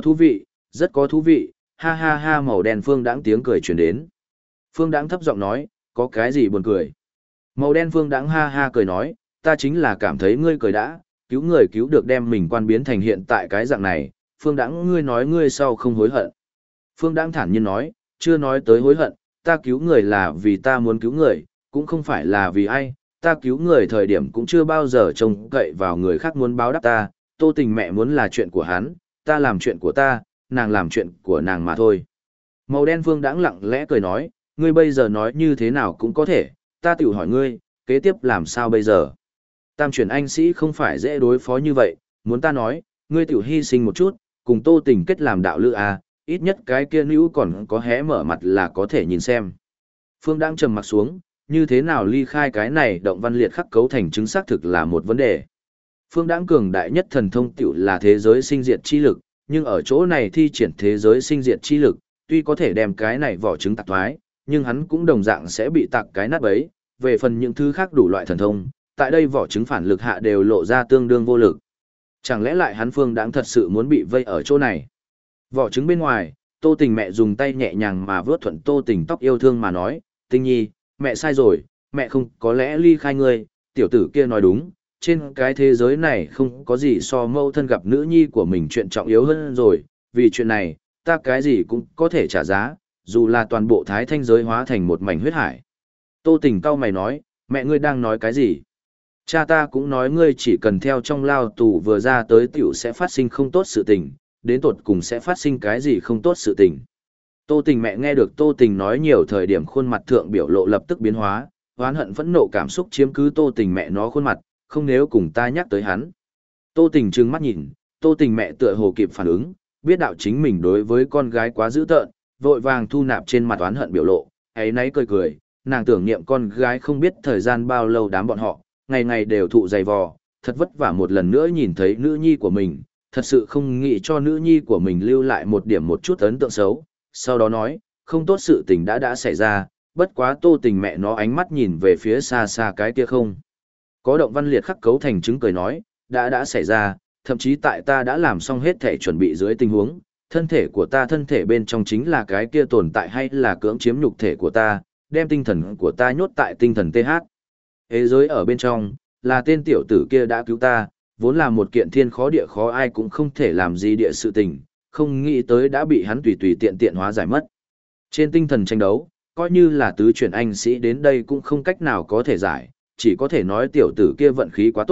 thú vị, ha ha ha. Màu đen Phương Đãng tiếng cười truyền đến. Phương Đãng thấp giọng nói, có cái gì buồn cười. Màu đen Phương Đãng ha ha cười nói, ta chính là cảm thấy ngươi cười đã, cứu người cứu được đem mình quan biến thành hiện tại cái dạng này, Phương Đãng ngươi nói ngươi sau không hối hận. Phương Đãng thản nhiên nói, chưa nói tới hối hận, ta cứu người là vì ta muốn cứu người, cũng không phải là vì ai, ta cứu người thời điểm cũng chưa bao giờ trông cậy vào người khác muốn báo đáp ta, Tô Tình mẹ muốn là chuyện của hắn, ta làm chuyện của ta, nàng làm chuyện của nàng mà thôi. Màu đen Phương Đãng lặng lẽ cười nói, ngươi bây giờ nói như thế nào cũng có thể, ta tự hỏi ngươi, kế tiếp làm sao bây giờ? Tam chuyển anh sĩ không phải dễ đối phó như vậy, muốn ta nói, ngươi tự hy sinh một chút, cùng Tô Tình kết làm đạo lữ à, ít nhất cái kia nữ còn có hé mở mặt là có thể nhìn xem. Phương Đãng trầm mặt xuống, như thế nào ly khai cái này động văn liệt khắc cấu thành chứng xác thực là một vấn đề. Phương Đãng cường đại nhất thần thông tiểu là thế giới sinh diệt chi lực, nhưng ở chỗ này thi triển thế giới sinh diệt chi lực, tuy có thể đem cái này vỏ trứng tạc thoái, nhưng hắn cũng đồng dạng sẽ bị tạc cái nát bấy, về phần những thứ khác đủ loại thần thông, tại đây vỏ trứng phản lực hạ đều lộ ra tương đương vô lực. Chẳng lẽ lại hắn Phương Đãng thật sự muốn bị vây ở chỗ này? Vỏ trứng bên ngoài, Tô Tình mẹ dùng tay nhẹ nhàng mà vớt thuận Tô Tình tóc yêu thương mà nói, Tình nhi, mẹ sai rồi, mẹ không có lẽ ly khai ngươi, tiểu tử kia nói đúng, trên cái thế giới này không có gì so mâu thân gặp nữ nhi của mình chuyện trọng yếu hơn rồi, vì chuyện này, ta cái gì cũng có thể trả giá, dù là toàn bộ thái thanh giới hóa thành một mảnh huyết hải. Tô Tình cau mày nói, mẹ ngươi đang nói cái gì? Cha ta cũng nói ngươi chỉ cần theo trong lao tù vừa ra tới tiểu sẽ phát sinh không tốt sự tình, đến tột cùng sẽ phát sinh cái gì không tốt sự tình. Tô Tình mẹ nghe được Tô Tình nói nhiều thời điểm khuôn mặt thượng biểu lộ lập tức biến hóa, oán hận phẫn nộ cảm xúc chiếm cứ Tô Tình mẹ nó khuôn mặt, không nếu cùng ta nhắc tới hắn. Tô Tình trừng mắt nhìn, Tô Tình mẹ tựa hồ kịp phản ứng, biết đạo chính mình đối với con gái quá dữ tợn, vội vàng thu nạp trên mặt oán hận biểu lộ, ấy nấy cười cười, nàng tưởng niệm con gái không biết thời gian bao lâu đám bọn họ, ngày ngày đều thụ dày vò, thật vất vả một lần nữa nhìn thấy nữ nhi của mình, thật sự không nghĩ cho nữ nhi của mình lưu lại một điểm một chút ấn tượng xấu. Sau đó nói, không tốt sự tình đã xảy ra, bất quá Tô Tình mẹ nó ánh mắt nhìn về phía xa xa cái kia không. Có động văn liệt khắc cấu thành chứng cười nói, đã xảy ra, thậm chí tại ta đã làm xong hết thể chuẩn bị dưới tình huống, thân thể của ta thân thể bên trong chính là cái kia tồn tại hay là cưỡng chiếm nhục thể của ta, đem tinh thần của ta nhốt tại tinh thần TH. Thế giới ở bên trong, là tên tiểu tử kia đã cứu ta, vốn là một kiện thiên khó địa khó ai cũng không thể làm gì địa sự tình, không nghĩ tới đã bị hắn tùy tùy tiện tiện hóa giải mất. Trên tinh thần tranh đấu, coi như là tứ chuyển anh sĩ đến đây cũng không cách nào có thể giải, chỉ có thể nói tiểu tử kia vận khí quá tốt,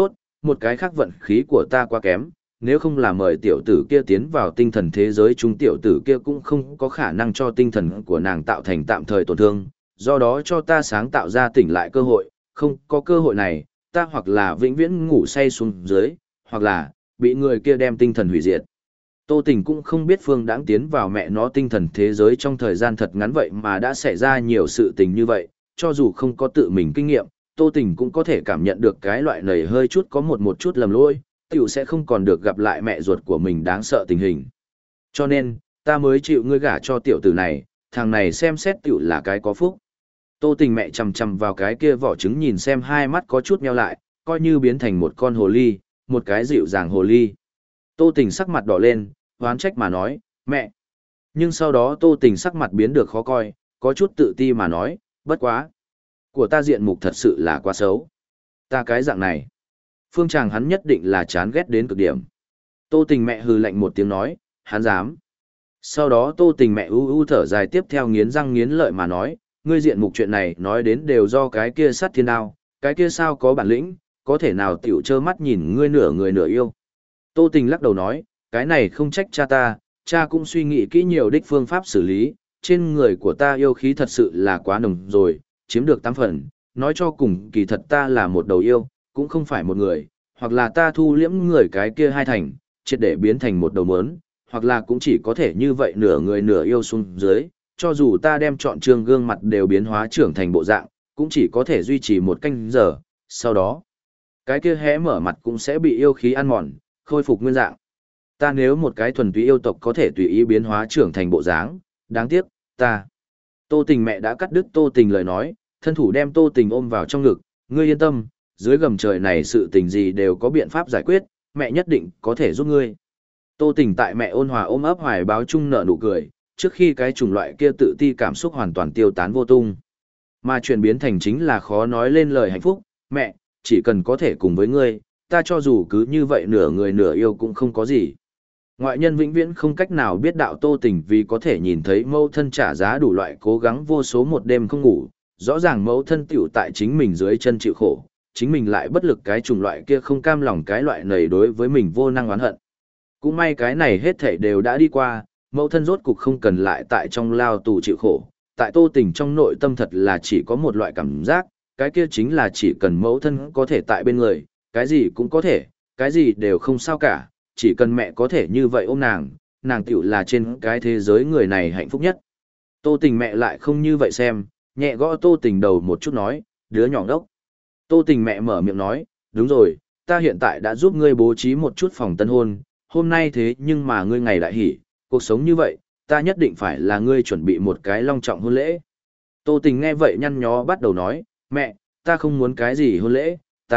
một cái khác vận khí của ta quá kém, nếu không là mời tiểu tử kia tiến vào tinh thần thế giới chúng tiểu tử kia cũng không có khả năng cho tinh thần của nàng tạo thành tạm thời tổn thương, do đó cho ta sáng tạo ra tỉnh lại cơ hội, không có cơ hội này, ta hoặc là vĩnh viễn ngủ say xuống dưới, hoặc là bị người kia đem tinh thần hủy diệt. Tô Tình cũng không biết Phương Đãng tiến vào mẹ nó tinh thần thế giới trong thời gian thật ngắn vậy mà đã xảy ra nhiều sự tình như vậy, cho dù không có tự mình kinh nghiệm, Tô Tình cũng có thể cảm nhận được cái loại này hơi chút có một chút lầm lỗi, tiểu sẽ không còn được gặp lại mẹ ruột của mình đáng sợ tình hình. Cho nên, ta mới chịu ngươi gả cho tiểu tử này, thằng này xem xét tiểu là cái có phúc. Tô Tình mẹ chằm chằm vào cái kia vỏ trứng nhìn xem hai mắt có chút nheo lại, coi như biến thành một con hồ ly, một cái dịu dàng hồ ly. Tô Tình sắc mặt đỏ lên, hoán trách mà nói, mẹ. Nhưng sau đó Tô Tình sắc mặt biến được khó coi, có chút tự ti mà nói, bất quá. Của ta diện mục thật sự là quá xấu. Ta cái dạng này. Phương chàng hắn nhất định là chán ghét đến cực điểm. Tô Tình mẹ hừ lạnh một tiếng nói, hắn dám. Sau đó Tô Tình mẹ thở dài tiếp theo nghiến răng nghiến lợi mà nói, ngươi diện mục chuyện này nói đến đều do cái kia sát thiên đao, cái kia sao có bản lĩnh, có thể nào tiểu trơ mắt nhìn ngươi nửa người nửa yêu. Tô Tình lắc đầu nói, cái này không trách cha ta, cha cũng suy nghĩ kỹ nhiều đích phương pháp xử lý, trên người của ta yêu khí thật sự là quá nồng rồi, chiếm được 8 phần, nói cho cùng kỳ thật ta là một đầu yêu, cũng không phải một người, hoặc là ta thu liễm người cái kia 2 thành, triệt để biến thành một đầu mớn, hoặc là cũng chỉ có thể như vậy nửa người nửa yêu xuống dưới, cho dù ta đem chọn trường gương mặt đều biến hóa trưởng thành bộ dạng, cũng chỉ có thể duy trì 1 canh giờ, sau đó, cái kia hé mở mặt cũng sẽ bị yêu khí ăn mòn, khôi phục nguyên dạng. Ta nếu một cái thuần túy yêu tộc có thể tùy ý biến hóa trưởng thành bộ dáng, đáng tiếc, ta. Tô Tình mẹ đã cắt đứt Tô Tình lời nói, thân thủ đem Tô Tình ôm vào trong ngực, ngươi yên tâm, dưới gầm trời này sự tình gì đều có biện pháp giải quyết, mẹ nhất định có thể giúp ngươi. Tô Tình tại mẹ ôn hòa ôm ấp hoài báo chung nở nụ cười, trước khi cái chủng loại kia tự ti cảm xúc hoàn toàn tiêu tán vô tung. Mà chuyển biến thành chính là khó nói lên lời hạnh phúc, mẹ, chỉ cần có thể cùng với ngươi, ta cho dù cứ như vậy nửa người nửa yêu cũng không có gì. Ngoại nhân vĩnh viễn không cách nào biết đạo Tô Tình vì có thể nhìn thấy mẫu thân trả giá đủ loại cố gắng vô số một đêm không ngủ, rõ ràng mẫu thân tiểu tại chính mình dưới chân chịu khổ, chính mình lại bất lực cái chủng loại kia không cam lòng cái loại này đối với mình vô năng oán hận. Cũng may cái này hết thảy đều đã đi qua, mẫu thân rốt cục không cần lại tại trong lao tù chịu khổ, tại Tô Tình trong nội tâm thật là chỉ có một loại cảm giác, cái kia chính là chỉ cần mẫu thân có thể tại bên người, cái gì cũng có thể, cái gì đều không sao cả, chỉ cần mẹ có thể như vậy ôm nàng, nàng tiểu là trên cái thế giới người này hạnh phúc nhất. Tô Tình mẹ lại không như vậy xem, nhẹ gõ Tô Tình đầu một chút nói, đứa nhỏ đốc. Tô Tình mẹ mở miệng nói, đúng rồi, ta hiện tại đã giúp ngươi bố trí một chút phòng tân hôn, hôm nay thế nhưng mà ngươi ngày đại hỷ, cuộc sống như vậy, ta nhất định phải là ngươi chuẩn bị một cái long trọng hôn lễ. Tô Tình nghe vậy nhăn nhó bắt đầu nói, mẹ, ta không muốn cái gì hôn lễ,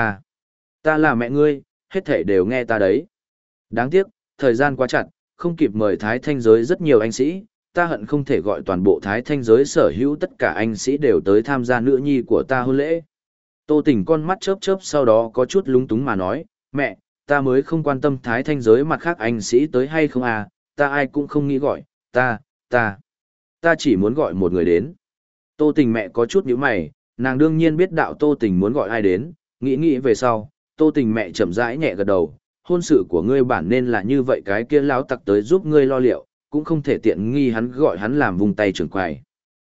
ta là mẹ ngươi, hết thảy đều nghe ta đấy. Đáng tiếc, thời gian quá chặt, không kịp mời Thái Thanh giới rất nhiều anh sĩ, ta hận không thể gọi toàn bộ Thái Thanh giới sở hữu tất cả anh sĩ đều tới tham gia nữ nhi của ta hôn lễ. Tô Tình con mắt chớp chớp sau đó có chút lúng túng mà nói, mẹ, ta mới không quan tâm Thái Thanh giới mặt khác anh sĩ tới hay không à, ta ai cũng không nghĩ gọi, ta chỉ muốn gọi một người đến. Tô Tình mẹ có chút nhíu mày, nàng đương nhiên biết đạo Tô Tình muốn gọi ai đến, nghĩ về sau, Tô Tình mẹ chậm rãi nhẹ gật đầu, hôn sự của ngươi bản nên là như vậy cái kia lão tặc tới giúp ngươi lo liệu, cũng không thể tiện nghi hắn gọi hắn làm vùng tay trưởng quầy.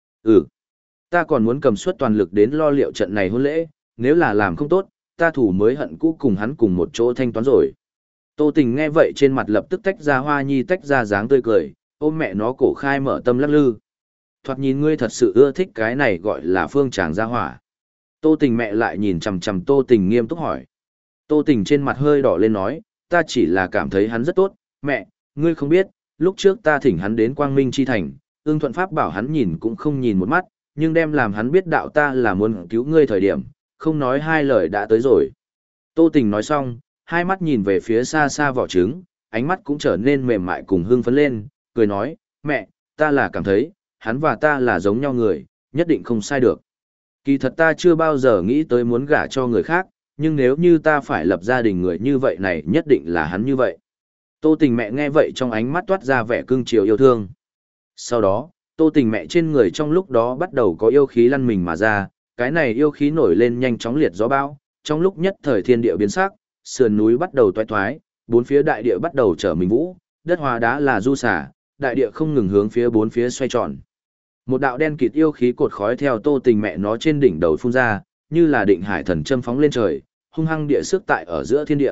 Ta còn muốn cầm suất toàn lực đến lo liệu trận này hôn lễ, nếu là làm không tốt, ta thủ mới hận cũ cùng hắn cùng một chỗ thanh toán rồi. Tô Tình nghe vậy trên mặt lập tức tách ra hoa nhi tách ra dáng tươi cười, ôm mẹ nó cổ khai mở tâm lắc lư. Thoạt nhìn ngươi thật sự ưa thích cái này gọi là phương tràng gia hỏa. Tô Tình mẹ lại nhìn chằm chằm Tô Tình nghiêm túc hỏi. Tô Tình trên mặt hơi đỏ lên nói, ta chỉ là cảm thấy hắn rất tốt, mẹ, ngươi không biết, lúc trước ta thỉnh hắn đến Quang Minh Chi Thành, ương thuận pháp bảo hắn nhìn cũng không nhìn một mắt, nhưng đem làm hắn biết đạo ta là muốn cứu ngươi thời điểm, không nói hai lời đã tới rồi. Tô Tình nói xong, hai mắt nhìn về phía xa xa vỏ trứng, ánh mắt cũng trở nên mềm mại cùng hưng phấn lên, cười nói, mẹ, ta là cảm thấy, hắn và ta là giống nhau người, nhất định không sai được. Kỳ thật ta chưa bao giờ nghĩ tới muốn gả cho người khác, nhưng nếu như ta phải lập gia đình người như vậy này nhất định là hắn như vậy. Tô Tình mẹ nghe vậy trong ánh mắt toát ra vẻ cưng chiều yêu thương. Sau đó, Tô Tình mẹ trên người trong lúc đó bắt đầu có yêu khí lăn mình mà ra, cái này yêu khí nổi lên nhanh chóng liệt gió bão, trong lúc nhất thời thiên địa biến sắc, sườn núi bắt đầu toái thoái, bốn phía đại địa bắt đầu trở mình vũ, đất hóa đá là du xả, đại địa không ngừng hướng phía bốn phía xoay tròn. Một đạo đen kịt yêu khí cột khói theo Tô Tình mẹ nó trên đỉnh đầu phun ra, như là định hải thần châm phóng lên trời, hung hăng địa sức tại ở giữa thiên địa.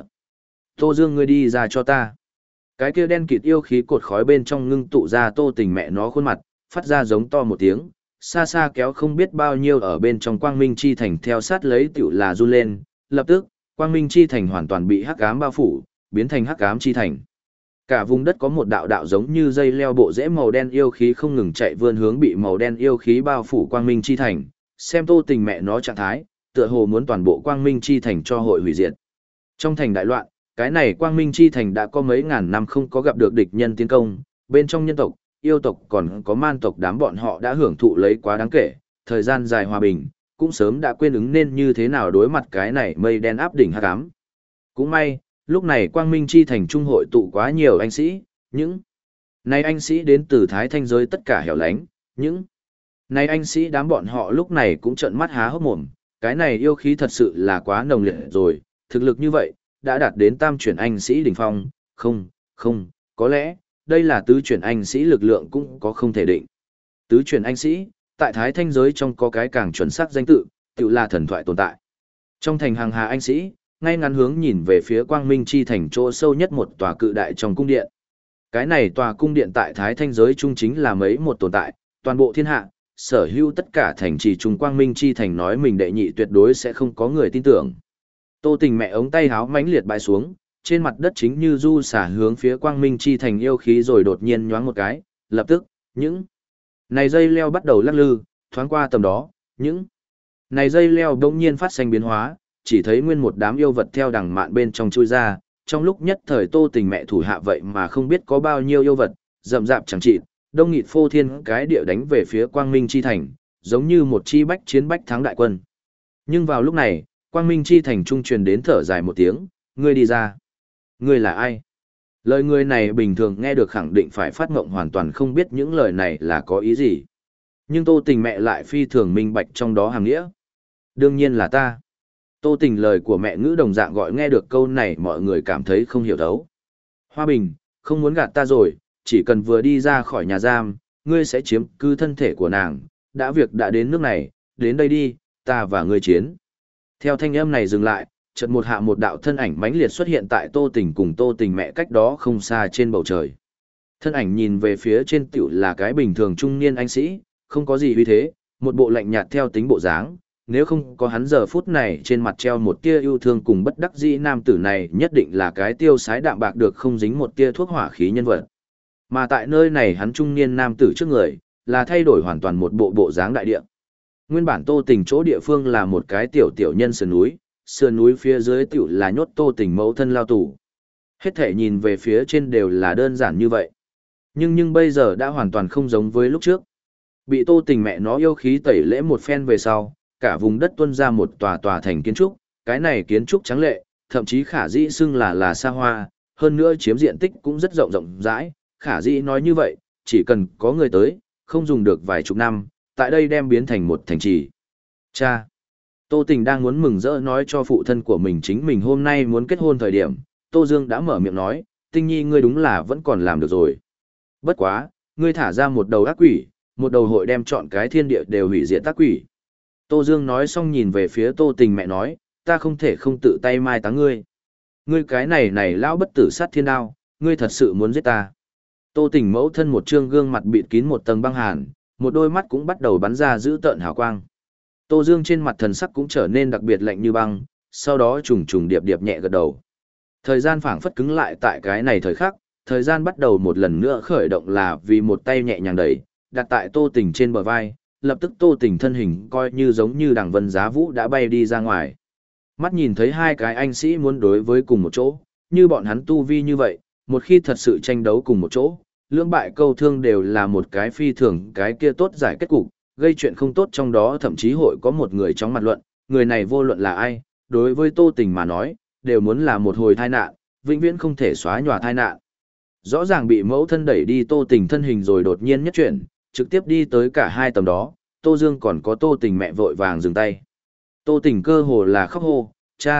Tô Dương, ngươi đi ra cho ta. Cái kia đen kịt yêu khí cột khói bên trong ngưng tụ ra Tô Tình mẹ nó khuôn mặt, phát ra giống to một tiếng, xa xa kéo không biết bao nhiêu ở bên trong quang minh chi thành theo sát lấy tiểu là run lên, lập tức, quang minh chi thành hoàn toàn bị hắc ám bao phủ, biến thành hắc ám chi thành. Cả vùng đất có một đạo đạo giống như dây leo bộ rễ màu đen yêu khí không ngừng chạy vươn hướng bị màu đen yêu khí bao phủ quang minh chi thành, xem Tô Tình mẹ nó trạng thái, tựa hồ muốn toàn bộ quang minh chi thành cho hội hủy diệt. Trong thành đại loạn, cái này quang minh chi thành đã có mấy ngàn năm không có gặp được địch nhân tiến công, bên trong nhân tộc, yêu tộc còn có man tộc đám bọn họ đã hưởng thụ lấy quá đáng kể, thời gian dài hòa bình, cũng sớm đã quên ứng nên như thế nào đối mặt cái này mây đen áp đỉnh hắc ám. Cũng may, lúc này quang minh chi thành trung hội tụ quá nhiều anh sĩ, những này anh sĩ đến từ thái thanh giới tất cả hẻo lánh, những này anh sĩ đám bọn họ lúc này cũng trợn mắt há hốc mồm, cái này yêu khí thật sự là quá nồng liệt rồi, thực lực như vậy, đã đạt đến tam chuyển anh sĩ đỉnh phong, không, có lẽ, đây là tứ chuyển anh sĩ lực lượng cũng có không thể định. Tứ chuyển anh sĩ, tại thái thanh giới trong có cái càng chuẩn xác danh tự, tự là thần thoại tồn tại. Trong thành hàng hà anh sĩ, ngay ngắn hướng nhìn về phía quang minh chi thành chỗ sâu nhất một tòa cự đại trong cung điện. Cái này tòa cung điện tại thái thanh giới trung chính là mấy một tồn tại, toàn bộ thiên hạ, sở hữu tất cả thành trì trung quang minh chi thành nói mình đệ nhị tuyệt đối sẽ không có người tin tưởng. Tô Tình mẹ ống tay háo mãnh liệt bãi xuống, trên mặt đất chính như du xả hướng phía quang minh chi thành yêu khí rồi đột nhiên nhoáng một cái, lập tức, những này dây leo bắt đầu lắc lư, thoáng qua tầm đó, những này dây leo đột nhiên phát sinh biến hóa, chỉ thấy nguyên một đám yêu vật theo đằng mạn bên trong chui ra, trong lúc nhất thời Tô Tình mẹ thủ hạ vậy mà không biết có bao nhiêu yêu vật, rậm rạp chẳng trị, đông nghịt phô thiên cái địa đánh về phía quang minh chi thành, giống như một chi bách chiến bách thắng đại quân. Nhưng vào lúc này, quang minh chi thành trung truyền đến thở dài một tiếng, ngươi đi ra. Ngươi là ai? Lời người này bình thường nghe được khẳng định phải phát ngộng hoàn toàn không biết những lời này là có ý gì. Nhưng Tô Tình mẹ lại phi thường minh bạch trong đó hàng nghĩa. Đương nhiên là ta. Tô Tình lời của mẹ ngữ đồng dạng gọi nghe được câu này mọi người cảm thấy không hiểu thấu. Hoa Bình, không muốn gạt ta rồi, chỉ cần vừa đi ra khỏi nhà giam, ngươi sẽ chiếm cứ thân thể của nàng. Đã việc đã đến nước này, đến đây đi, ta và ngươi chiến. Theo thanh âm này dừng lại, chợt một hạ một đạo thân ảnh mãnh liệt xuất hiện tại Tô Tình cùng Tô Tình mẹ cách đó không xa trên bầu trời. Thân ảnh nhìn về phía trên tiểu là cái bình thường trung niên anh sĩ, không có gì uy thế, một bộ lạnh nhạt theo tính bộ dáng, nếu không có hắn giờ phút này trên mặt treo một tia yêu thương cùng bất đắc dĩ nam tử này nhất định là cái tiêu sái đạm bạc được không dính một tia thuốc hỏa khí nhân vật. Mà tại nơi này hắn trung niên nam tử trước người, là thay đổi hoàn toàn một bộ bộ dáng đại địa. Nguyên bản Tô Tình chỗ địa phương là một cái tiểu nhân sườn núi phía dưới tiểu là nhốt Tô Tình mẫu thân lao tù. Hết thể nhìn về phía trên đều là đơn giản như vậy. Nhưng bây giờ đã hoàn toàn không giống với lúc trước. Bị Tô Tình mẹ nó yêu khí tẩy lễ một phen về sau, cả vùng đất tuôn ra một tòa thành kiến trúc, cái này kiến trúc trắng lệ, thậm chí khả dĩ xưng là xa hoa, hơn nữa chiếm diện tích cũng rất rộng rãi, khả dĩ nói như vậy, chỉ cần có người tới, không dùng được vài chục năm, tại đây đem biến thành một thành trì. Cha! Tô Tình đang muốn mừng rỡ nói cho phụ thân của mình chính mình hôm nay muốn kết hôn thời điểm, Tô Dương đã mở miệng nói, Tình nhi ngươi đúng là vẫn còn làm được rồi. Bất quá, ngươi thả ra một đầu ác quỷ, một đầu hội đem chọn cái thiên địa đều hủy diệt ác quỷ. Tô Dương nói xong nhìn về phía Tô Tình mẹ nói, ta không thể không tự tay mai táng ngươi. Ngươi cái này lão bất tử sát thiên đao, ngươi thật sự muốn giết ta. Tô Tình mẫu thân một trương gương mặt bịt kín một tầng băng hàn, một đôi mắt cũng bắt đầu bắn ra dữ tợn hào quang. Tô Dương trên mặt thần sắc cũng trở nên đặc biệt lạnh như băng, sau đó trùng điệp nhẹ gật đầu. Thời gian phảng phất cứng lại tại cái này thời khắc, thời gian bắt đầu một lần nữa khởi động là vì một tay nhẹ nhàng đẩy, đặt tại Tô Tình trên bờ vai, lập tức Tô Tình thân hình coi như giống như đằng vân giá vũ đã bay đi ra ngoài. Mắt nhìn thấy hai cái anh sĩ muốn đối với cùng một chỗ, như bọn hắn tu vi như vậy, một khi thật sự tranh đấu cùng một chỗ, lưỡng bại câu thương đều là một cái phi thường cái kia tốt giải kết cục, gây chuyện không tốt trong đó thậm chí hội có một người chóng mặt luận, người này vô luận là ai, đối với Tô Tình mà nói, đều muốn là một hồi tai nạn, vĩnh viễn không thể xóa nhòa tai nạn. Rõ ràng bị mẫu thân đẩy đi Tô Tình thân hình rồi đột nhiên nhất chuyển, trực tiếp đi tới cả hai tầm đó, Tô Dương còn có Tô Tình mẹ vội vàng dừng tay. Tô Tình cơ hồ là khóc hô, cha,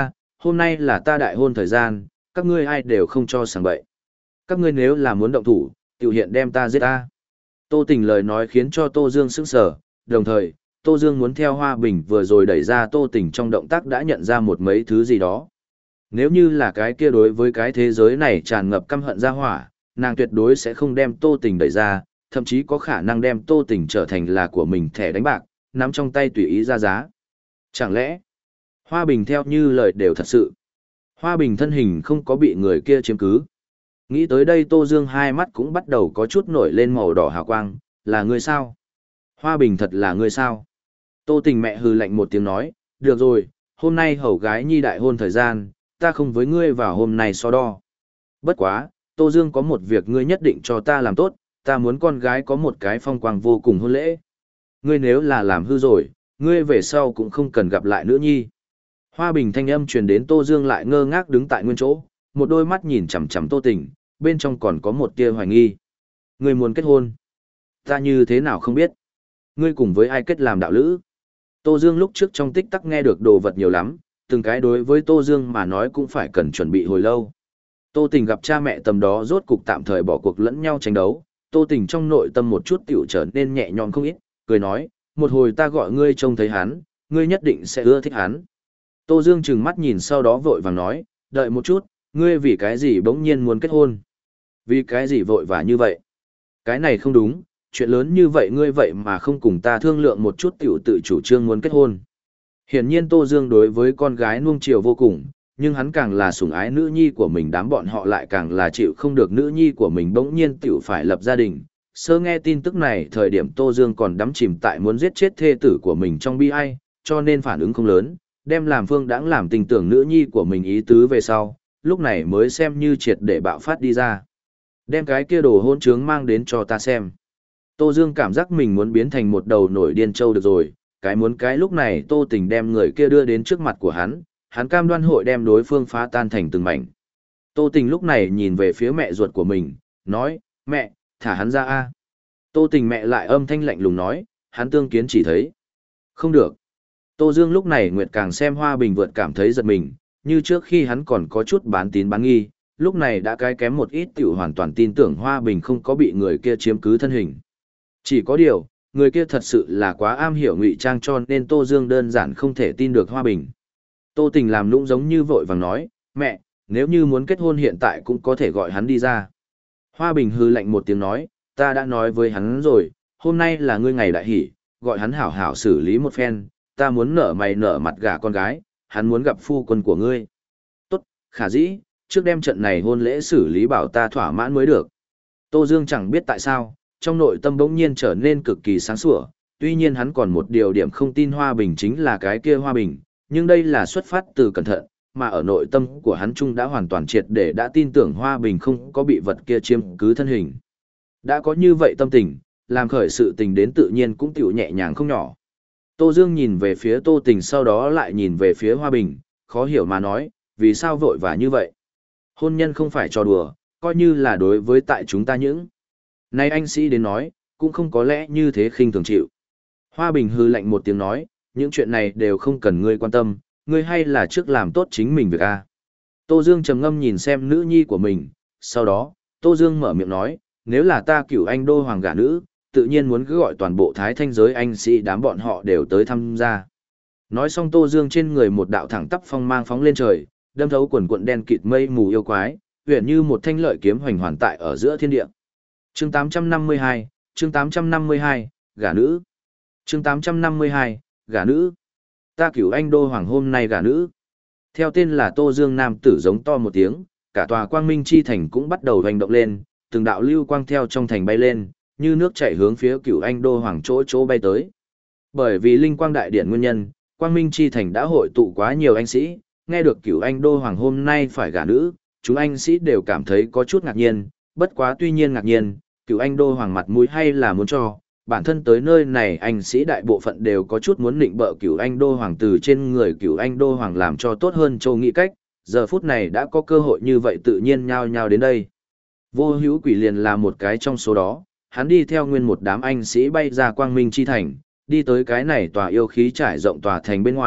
hôm nay là ta đại hôn thời gian, các ngươi ai đều không cho sảng bậy. Các ngươi nếu là muốn động thủ, tiểu hiện đem ta giết ta. Tô Tình lời nói khiến cho Tô Dương sững sờ, đồng thời, Tô Dương muốn theo Hoa Bình vừa rồi đẩy ra Tô Tình trong động tác đã nhận ra một mấy thứ gì đó. Nếu như là cái kia đối với cái thế giới này tràn ngập căm hận ra hỏa, nàng tuyệt đối sẽ không đem Tô Tình đẩy ra, thậm chí có khả năng đem Tô Tình trở thành là của mình thẻ đánh bạc, nắm trong tay tùy ý ra giá. Chẳng lẽ, Hoa Bình theo như lời đều thật sự. Hoa Bình thân hình không có bị người kia chiếm cứ. Nghĩ tới đây Tô Dương hai mắt cũng bắt đầu có chút nổi lên màu đỏ hào quang, là ngươi sao? Hoa Bình thật là ngươi sao? Tô Tình mẹ hừ lạnh một tiếng nói, được rồi, hôm nay hầu gái nhi đại hôn thời gian, ta không với ngươi vào hôm nay so đo. Bất quá, Tô Dương có một việc ngươi nhất định cho ta làm tốt, ta muốn con gái có một cái phong quang vô cùng hôn lễ. Ngươi nếu là làm hư rồi, ngươi về sau cũng không cần gặp lại nữ nhi. Hoa Bình thanh âm truyền đến Tô Dương lại ngơ ngác đứng tại nguyên chỗ, một đôi mắt nhìn chằm chằm Tô Tình, bên trong còn có một tia hoài nghi. Ngươi muốn kết hôn? Ta như thế nào không biết? Ngươi cùng với ai kết làm đạo lữ? Tô Dương lúc trước trong tích tắc nghe được đồ vật nhiều lắm, từng cái đối với Tô Dương mà nói cũng phải cần chuẩn bị hồi lâu. Tô Tình gặp cha mẹ tầm đó rốt cục tạm thời bỏ cuộc lẫn nhau tranh đấu, Tô Tình trong nội tâm một chút tiểu trở nên nhẹ nhõm không ít, cười nói, một hồi ta gọi ngươi trông thấy hắn, ngươi nhất định sẽ ưa thích hắn. Tô Dương trừng mắt nhìn sau đó vội vàng nói, đợi một chút, ngươi vì cái gì bỗng nhiên muốn kết hôn? Vì cái gì vội vã như vậy? Cái này không đúng, chuyện lớn như vậy ngươi vậy mà không cùng ta thương lượng một chút tiểu tự chủ trương muốn kết hôn. Hiển nhiên Tô Dương đối với con gái nuông chiều vô cùng, nhưng hắn càng là sủng ái nữ nhi của mình, đám bọn họ lại càng là chịu không được nữ nhi của mình bỗng nhiên tiểu phải lập gia đình. Sơ nghe tin tức này thời điểm Tô Dương còn đắm chìm tại muốn giết chết thê tử của mình trong bi ai, cho nên phản ứng không lớn, đem làm Phương Đãng làm tình tưởng nữ nhi của mình ý tứ về sau, lúc này mới xem như triệt để bạo phát đi ra. Đem cái kia đồ hôn trướng mang đến cho ta xem. Tô Dương cảm giác mình muốn biến thành một đầu nổi điên trâu được rồi, cái muốn cái lúc này Tô Tình đem người kia đưa đến trước mặt của hắn cam đoan hội đem đối phương phá tan thành từng mảnh. Tô Tình lúc này nhìn về phía mẹ ruột của mình, nói, mẹ, thả hắn ra a. Tô Tình mẹ lại âm thanh lạnh lùng nói, hắn tương kiến chỉ thấy. Không được. Tô Dương lúc này nguyệt càng xem Hoa Bình vượt cảm thấy giật mình, như trước khi hắn còn có chút bán tín bán nghi, lúc này đã cái kém một ít tiểu hoàn toàn tin tưởng Hoa Bình không có bị người kia chiếm cứ thân hình. Chỉ có điều, người kia thật sự là quá am hiểu ngụy trang cho nên Tô Dương đơn giản không thể tin được Hoa Bình. Tô Tình làm nũng giống như vội vàng nói, mẹ, nếu như muốn kết hôn hiện tại cũng có thể gọi hắn đi ra. Hoa Bình hư lạnh một tiếng nói, ta đã nói với hắn rồi, hôm nay là ngươi ngày đại hỷ, gọi hắn hảo hảo xử lý một phen, ta muốn nở mày nở mặt gả con gái, hắn muốn gặp phu quân của ngươi. Tốt, khả dĩ, trước đem trận này hôn lễ xử lý bảo ta thỏa mãn mới được. Tô Dương chẳng biết tại sao, trong nội tâm bỗng nhiên trở nên cực kỳ sáng sủa, tuy nhiên hắn còn một điều điểm không tin Hoa Bình chính là cái kia Hoa Bình, nhưng đây là xuất phát từ cẩn thận, mà ở nội tâm của hắn trung đã hoàn toàn triệt để đã tin tưởng Hoa Bình không có bị vật kia chiếm cứ thân hình. Đã có như vậy tâm tình, làm khởi sự tình đến tự nhiên cũng tiểu nhẹ nhàng không nhỏ. Tô Dương nhìn về phía Tô Tình sau đó lại nhìn về phía Hoa Bình, khó hiểu mà nói, vì sao vội vã như vậy? Hôn nhân không phải trò đùa, coi như là đối với tại chúng ta những. Nay anh sĩ đến nói, cũng không có lẽ như thế khinh thường chịu. Hoa Bình hư lạnh một tiếng nói, những chuyện này đều không cần ngươi quan tâm, ngươi hay là trước làm tốt chính mình việc a. Tô Dương trầm ngâm nhìn xem nữ nhi của mình, sau đó, Tô Dương mở miệng nói, nếu là ta cửu anh đô hoàng gả nữ, tự nhiên muốn cứ gọi toàn bộ thái thanh giới anh sĩ đám bọn họ đều tới tham gia. Nói xong Tô Dương trên người một đạo thẳng tắp phong mang phóng lên trời, đâm thấu quần cuộn đen kịt mây mù yêu quái, huyền như một thanh lợi kiếm hoành hoàn tại ở giữa thiên địa. Chương 852, chương 852, gả nữ. Chương 852, gả nữ. Ta cửu anh đô hoàng hôm nay gả nữ. Theo tên là Tô Dương nam tử giống to một tiếng, cả tòa quang minh chi thành cũng bắt đầu hoành động lên, từng đạo lưu quang theo trong thành bay lên, như nước chảy hướng phía cửu anh đô hoàng chỗ bay tới. Bởi vì linh quang đại điện nguyên nhân, quang minh chi thành đã hội tụ quá nhiều anh sĩ, nghe được cửu anh đô hoàng hôm nay phải gả nữ, chúng anh sĩ đều cảm thấy có chút ngạc nhiên, bất quá tuy nhiên ngạc nhiên, cửu anh đô hoàng mặt mũi hay là muốn cho, bản thân tới nơi này anh sĩ đại bộ phận đều có chút muốn định bợ cửu anh đô hoàng từ trên người cửu anh đô hoàng làm cho tốt hơn châu nghĩ cách, giờ phút này đã có cơ hội như vậy tự nhiên nhao nhao đến đây. Vô hữu quỷ liền là một cái trong số đó, hắn đi theo nguyên một đám anh sĩ bay ra quang minh chi thành, đi tới cái này tòa yêu khí trải rộng tòa thành bên ngoài,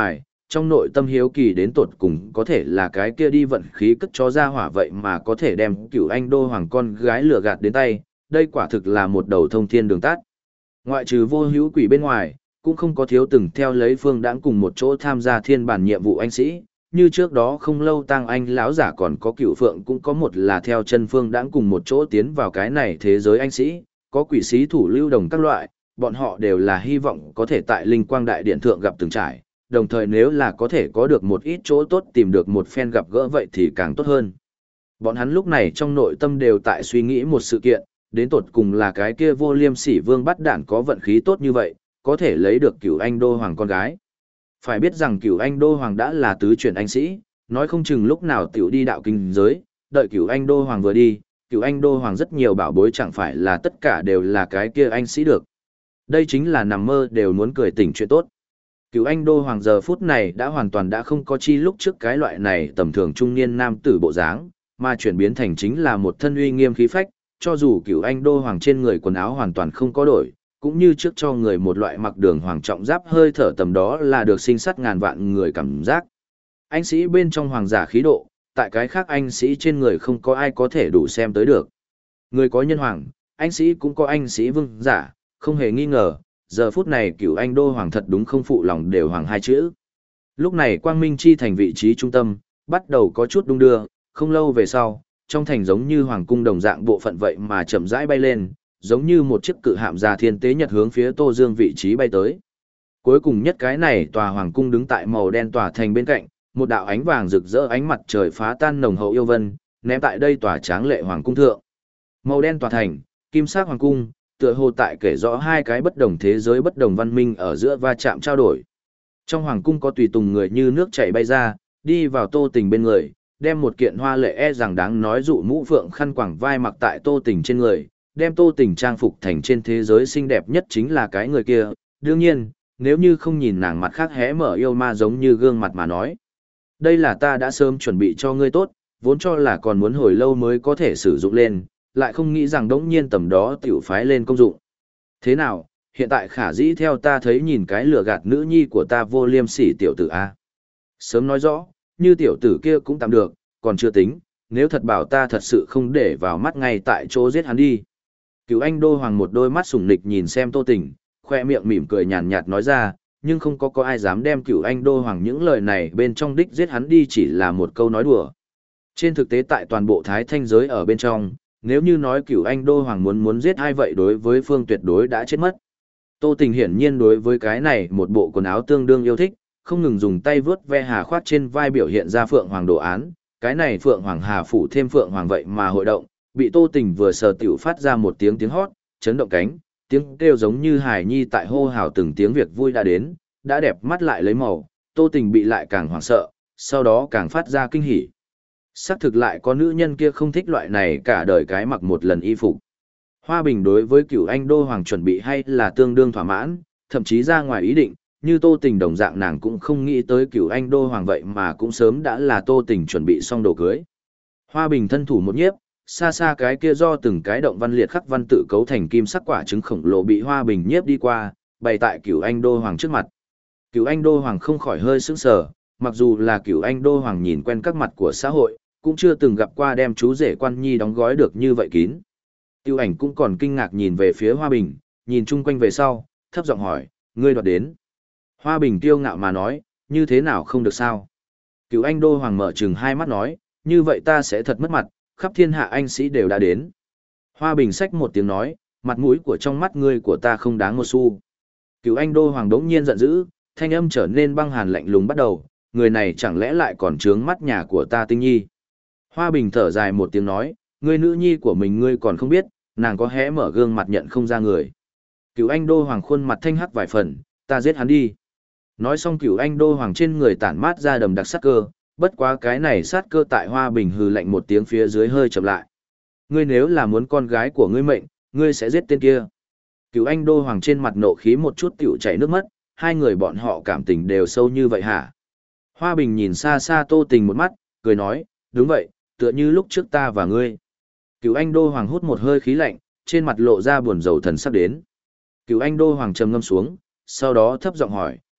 trong nội tâm hiếu kỳ đến tột cùng có thể là cái kia đi vận khí cất cho ra hỏa vậy mà có thể đem Cửu Anh Đô Hoàng con gái lừa gạt đến tay, đây quả thực là một đầu thông thiên đường tắt. Ngoại trừ Vô Hữu Quỷ bên ngoài, cũng không có thiếu từng theo lấy Phương Đãng cùng một chỗ tham gia thiên bản nhiệm vụ anh sĩ, như trước đó không lâu Tăng Anh lão giả còn có Cửu Phượng cũng có một là theo chân Phương Đãng cùng một chỗ tiến vào cái này thế giới anh sĩ, có quỷ sĩ thủ lưu đồng các loại, bọn họ đều là hy vọng có thể tại Linh Quang Đại Điện thượng gặp từng trải, đồng thời nếu là có thể có được một ít chỗ tốt tìm được một phen gặp gỡ vậy thì càng tốt hơn. Bọn hắn lúc này trong nội tâm đều tại suy nghĩ một sự kiện, đến tột cùng là cái kia Vô Liêm Sỉ Vương Bắt Đản có vận khí tốt như vậy, có thể lấy được Cửu Anh Đô Hoàng con gái. Phải biết rằng Cửu Anh Đô Hoàng đã là tứ chuyển anh sĩ, nói không chừng lúc nào tiểu đi đạo kinh giới, đợi Cửu Anh Đô Hoàng vừa đi, Cửu Anh Đô Hoàng rất nhiều bảo bối chẳng phải là tất cả đều là cái kia anh sĩ được. Đây chính là nằm mơ đều muốn cười tỉnh chuyện tốt. Cửu Anh Đô Hoàng giờ phút này đã hoàn toàn đã không có chi lúc trước cái loại này tầm thường trung niên nam tử bộ dáng, mà chuyển biến thành chính là một thân uy nghiêm khí phách, cho dù Cửu Anh Đô Hoàng trên người quần áo hoàn toàn không có đổi, cũng như trước cho người một loại mặc đường hoàng trọng giáp hơi thở tầm đó là được sinh sắt ngàn vạn người cảm giác. Anh sĩ bên trong hoàng giả khí độ, tại cái khác anh sĩ trên người không có ai có thể đủ xem tới được. Người có nhân hoàng, anh sĩ cũng có anh sĩ vương giả, không hề nghi ngờ, giờ phút này Cửu Anh Đô Hoàng thật đúng không phụ lòng đều hoàng hai chữ. Lúc này Quang Minh Chi thành vị trí trung tâm, bắt đầu có chút đung đưa, không lâu về sau, trong thành giống như hoàng cung đồng dạng bộ phận vậy mà chậm rãi bay lên, giống như một chiếc cự hạm già thiên tế nhật hướng phía Tô Dương vị trí bay tới. Cuối cùng nhất cái này tòa hoàng cung đứng tại màu đen tòa thành bên cạnh, một đạo ánh vàng rực rỡ ánh mặt trời phá tan nồng hậu yêu vân, ném tại đây tòa tráng lệ hoàng cung thượng. Màu đen tòa thành, kim sắc hoàng cung, tựa hồ tại kể rõ hai cái bất đồng thế giới bất đồng văn minh ở giữa va chạm trao đổi. Trong hoàng cung có tùy tùng người như nước chảy bay ra, đi vào Tô Tình bên người, đem một kiện hoa lệ rằng đáng nói dụ mũ phượng khăn quàng vai mặc tại Tô Tình trên người, đem Tô Tình trang phục thành trên thế giới xinh đẹp nhất chính là cái người kia. Đương nhiên, nếu như không nhìn nàng mặt khác hé mở yêu ma giống như gương mặt mà nói. Đây là ta đã sớm chuẩn bị cho ngươi tốt, vốn cho là còn muốn hồi lâu mới có thể sử dụng lên, lại không nghĩ rằng đống nhiên tầm đó tiểu phái lên công dụng. Thế nào, hiện tại khả dĩ theo ta thấy nhìn cái lừa gạt nữ nhi của ta Vô Liêm Sỉ tiểu tử A. Sớm nói rõ, như tiểu tử kia cũng tạm được, còn chưa tính, nếu thật bảo ta thật sự không để vào mắt ngay tại chỗ giết hắn đi. Cửu Anh Đô Hoàng một đôi mắt sủng nịch nhìn xem Tô Tình, khoe miệng mỉm cười nhàn nhạt nói ra, nhưng không có ai dám đem Cửu Anh Đô Hoàng những lời này bên trong đích giết hắn đi chỉ là một câu nói đùa. Trên thực tế tại toàn bộ Thái Thanh giới ở bên trong, nếu như nói Cửu Anh Đô Hoàng muốn giết ai vậy đối với Phương tuyệt đối đã chết mất. Tô Tình hiển nhiên đối với cái này một bộ quần áo tương đương yêu thích, không ngừng dùng tay vướt ve hà khoát trên vai biểu hiện ra Phượng Hoàng đồ án, cái này Phượng Hoàng hà phủ thêm Phượng Hoàng vậy mà hội động, bị Tô Tình vừa sờ tiểu phát ra một tiếng hót, chấn động cánh, tiếng kêu giống như hài nhi tại hô hào từng tiếng việc vui đã đến, đã đẹp mắt lại lấy màu, Tô Tình bị lại càng hoảng sợ, sau đó càng phát ra kinh hỉ. Xác thực lại có nữ nhân kia không thích loại này cả đời cái mặc một lần y phục. Hoa Bình đối với Cửu Anh Đô Hoàng chuẩn bị hay là tương đương thỏa mãn, thậm chí ra ngoài ý định, như Tô Tình đồng dạng nàng cũng không nghĩ tới Cửu Anh Đô Hoàng vậy mà cũng sớm đã là Tô Tình chuẩn bị xong đồ cưới. Hoa Bình thân thủ một nhiếp, xa xa cái kia do từng cái động văn liệt khắc văn tự cấu thành kim sắc quả trứng khổng lồ bị Hoa Bình nhiếp đi qua, bày tại Cửu Anh Đô Hoàng trước mặt. Cửu Anh Đô Hoàng không khỏi hơi sững sờ, mặc dù là Cửu Anh Đô Hoàng nhìn quen các mặt của xã hội, cũng chưa từng gặp qua đem chú rể quan nhi đóng gói được như vậy kín. Tiêu Ảnh cũng còn kinh ngạc nhìn về phía Hoa Bình, nhìn chung quanh về sau, thấp giọng hỏi, ngươi đoạt đến. Hoa Bình kiêu ngạo mà nói, như thế nào không được sao. Cửu Anh Đô Hoàng mở trừng hai mắt nói, như vậy ta sẽ thật mất mặt, khắp thiên hạ anh sĩ đều đã đến. Hoa Bình xách một tiếng nói, mặt mũi của trong mắt ngươi của ta không đáng một xu. Cửu Anh Đô Hoàng đống nhiên giận dữ, thanh âm trở nên băng hàn lạnh lùng bắt đầu, người này chẳng lẽ lại còn trướng mắt nhà của ta Tinh Nhi. Hoa Bình thở dài một tiếng nói, ngươi nữ nhi của mình ngươi còn không biết, nàng có hé mở gương mặt nhận không ra người. Cửu Anh Đô Hoàng khuôn mặt thanh hắc vài phần, ta giết hắn đi. Nói xong Cửu Anh Đô Hoàng trên người tản mát ra đầm đặc sát cơ, bất quá cái này sát cơ tại Hoa Bình hừ lạnh một tiếng phía dưới hơi chậm lại. Ngươi nếu là muốn con gái của ngươi mệnh, ngươi sẽ giết tên kia. Cửu Anh Đô Hoàng trên mặt nộ khí một chút tiểu chảy nước mắt, hai người bọn họ cảm tình đều sâu như vậy hả? Hoa Bình nhìn xa xa Tô Tình một mắt, cười nói, đúng vậy, tựa như lúc trước ta và ngươi. Cửu Anh Đô Hoàng hút một hơi khí lạnh, trên mặt lộ ra buồn rầu thần sắc đến. Cửu Anh Đô Hoàng trầm ngâm xuống, sau đó thấp giọng hỏi,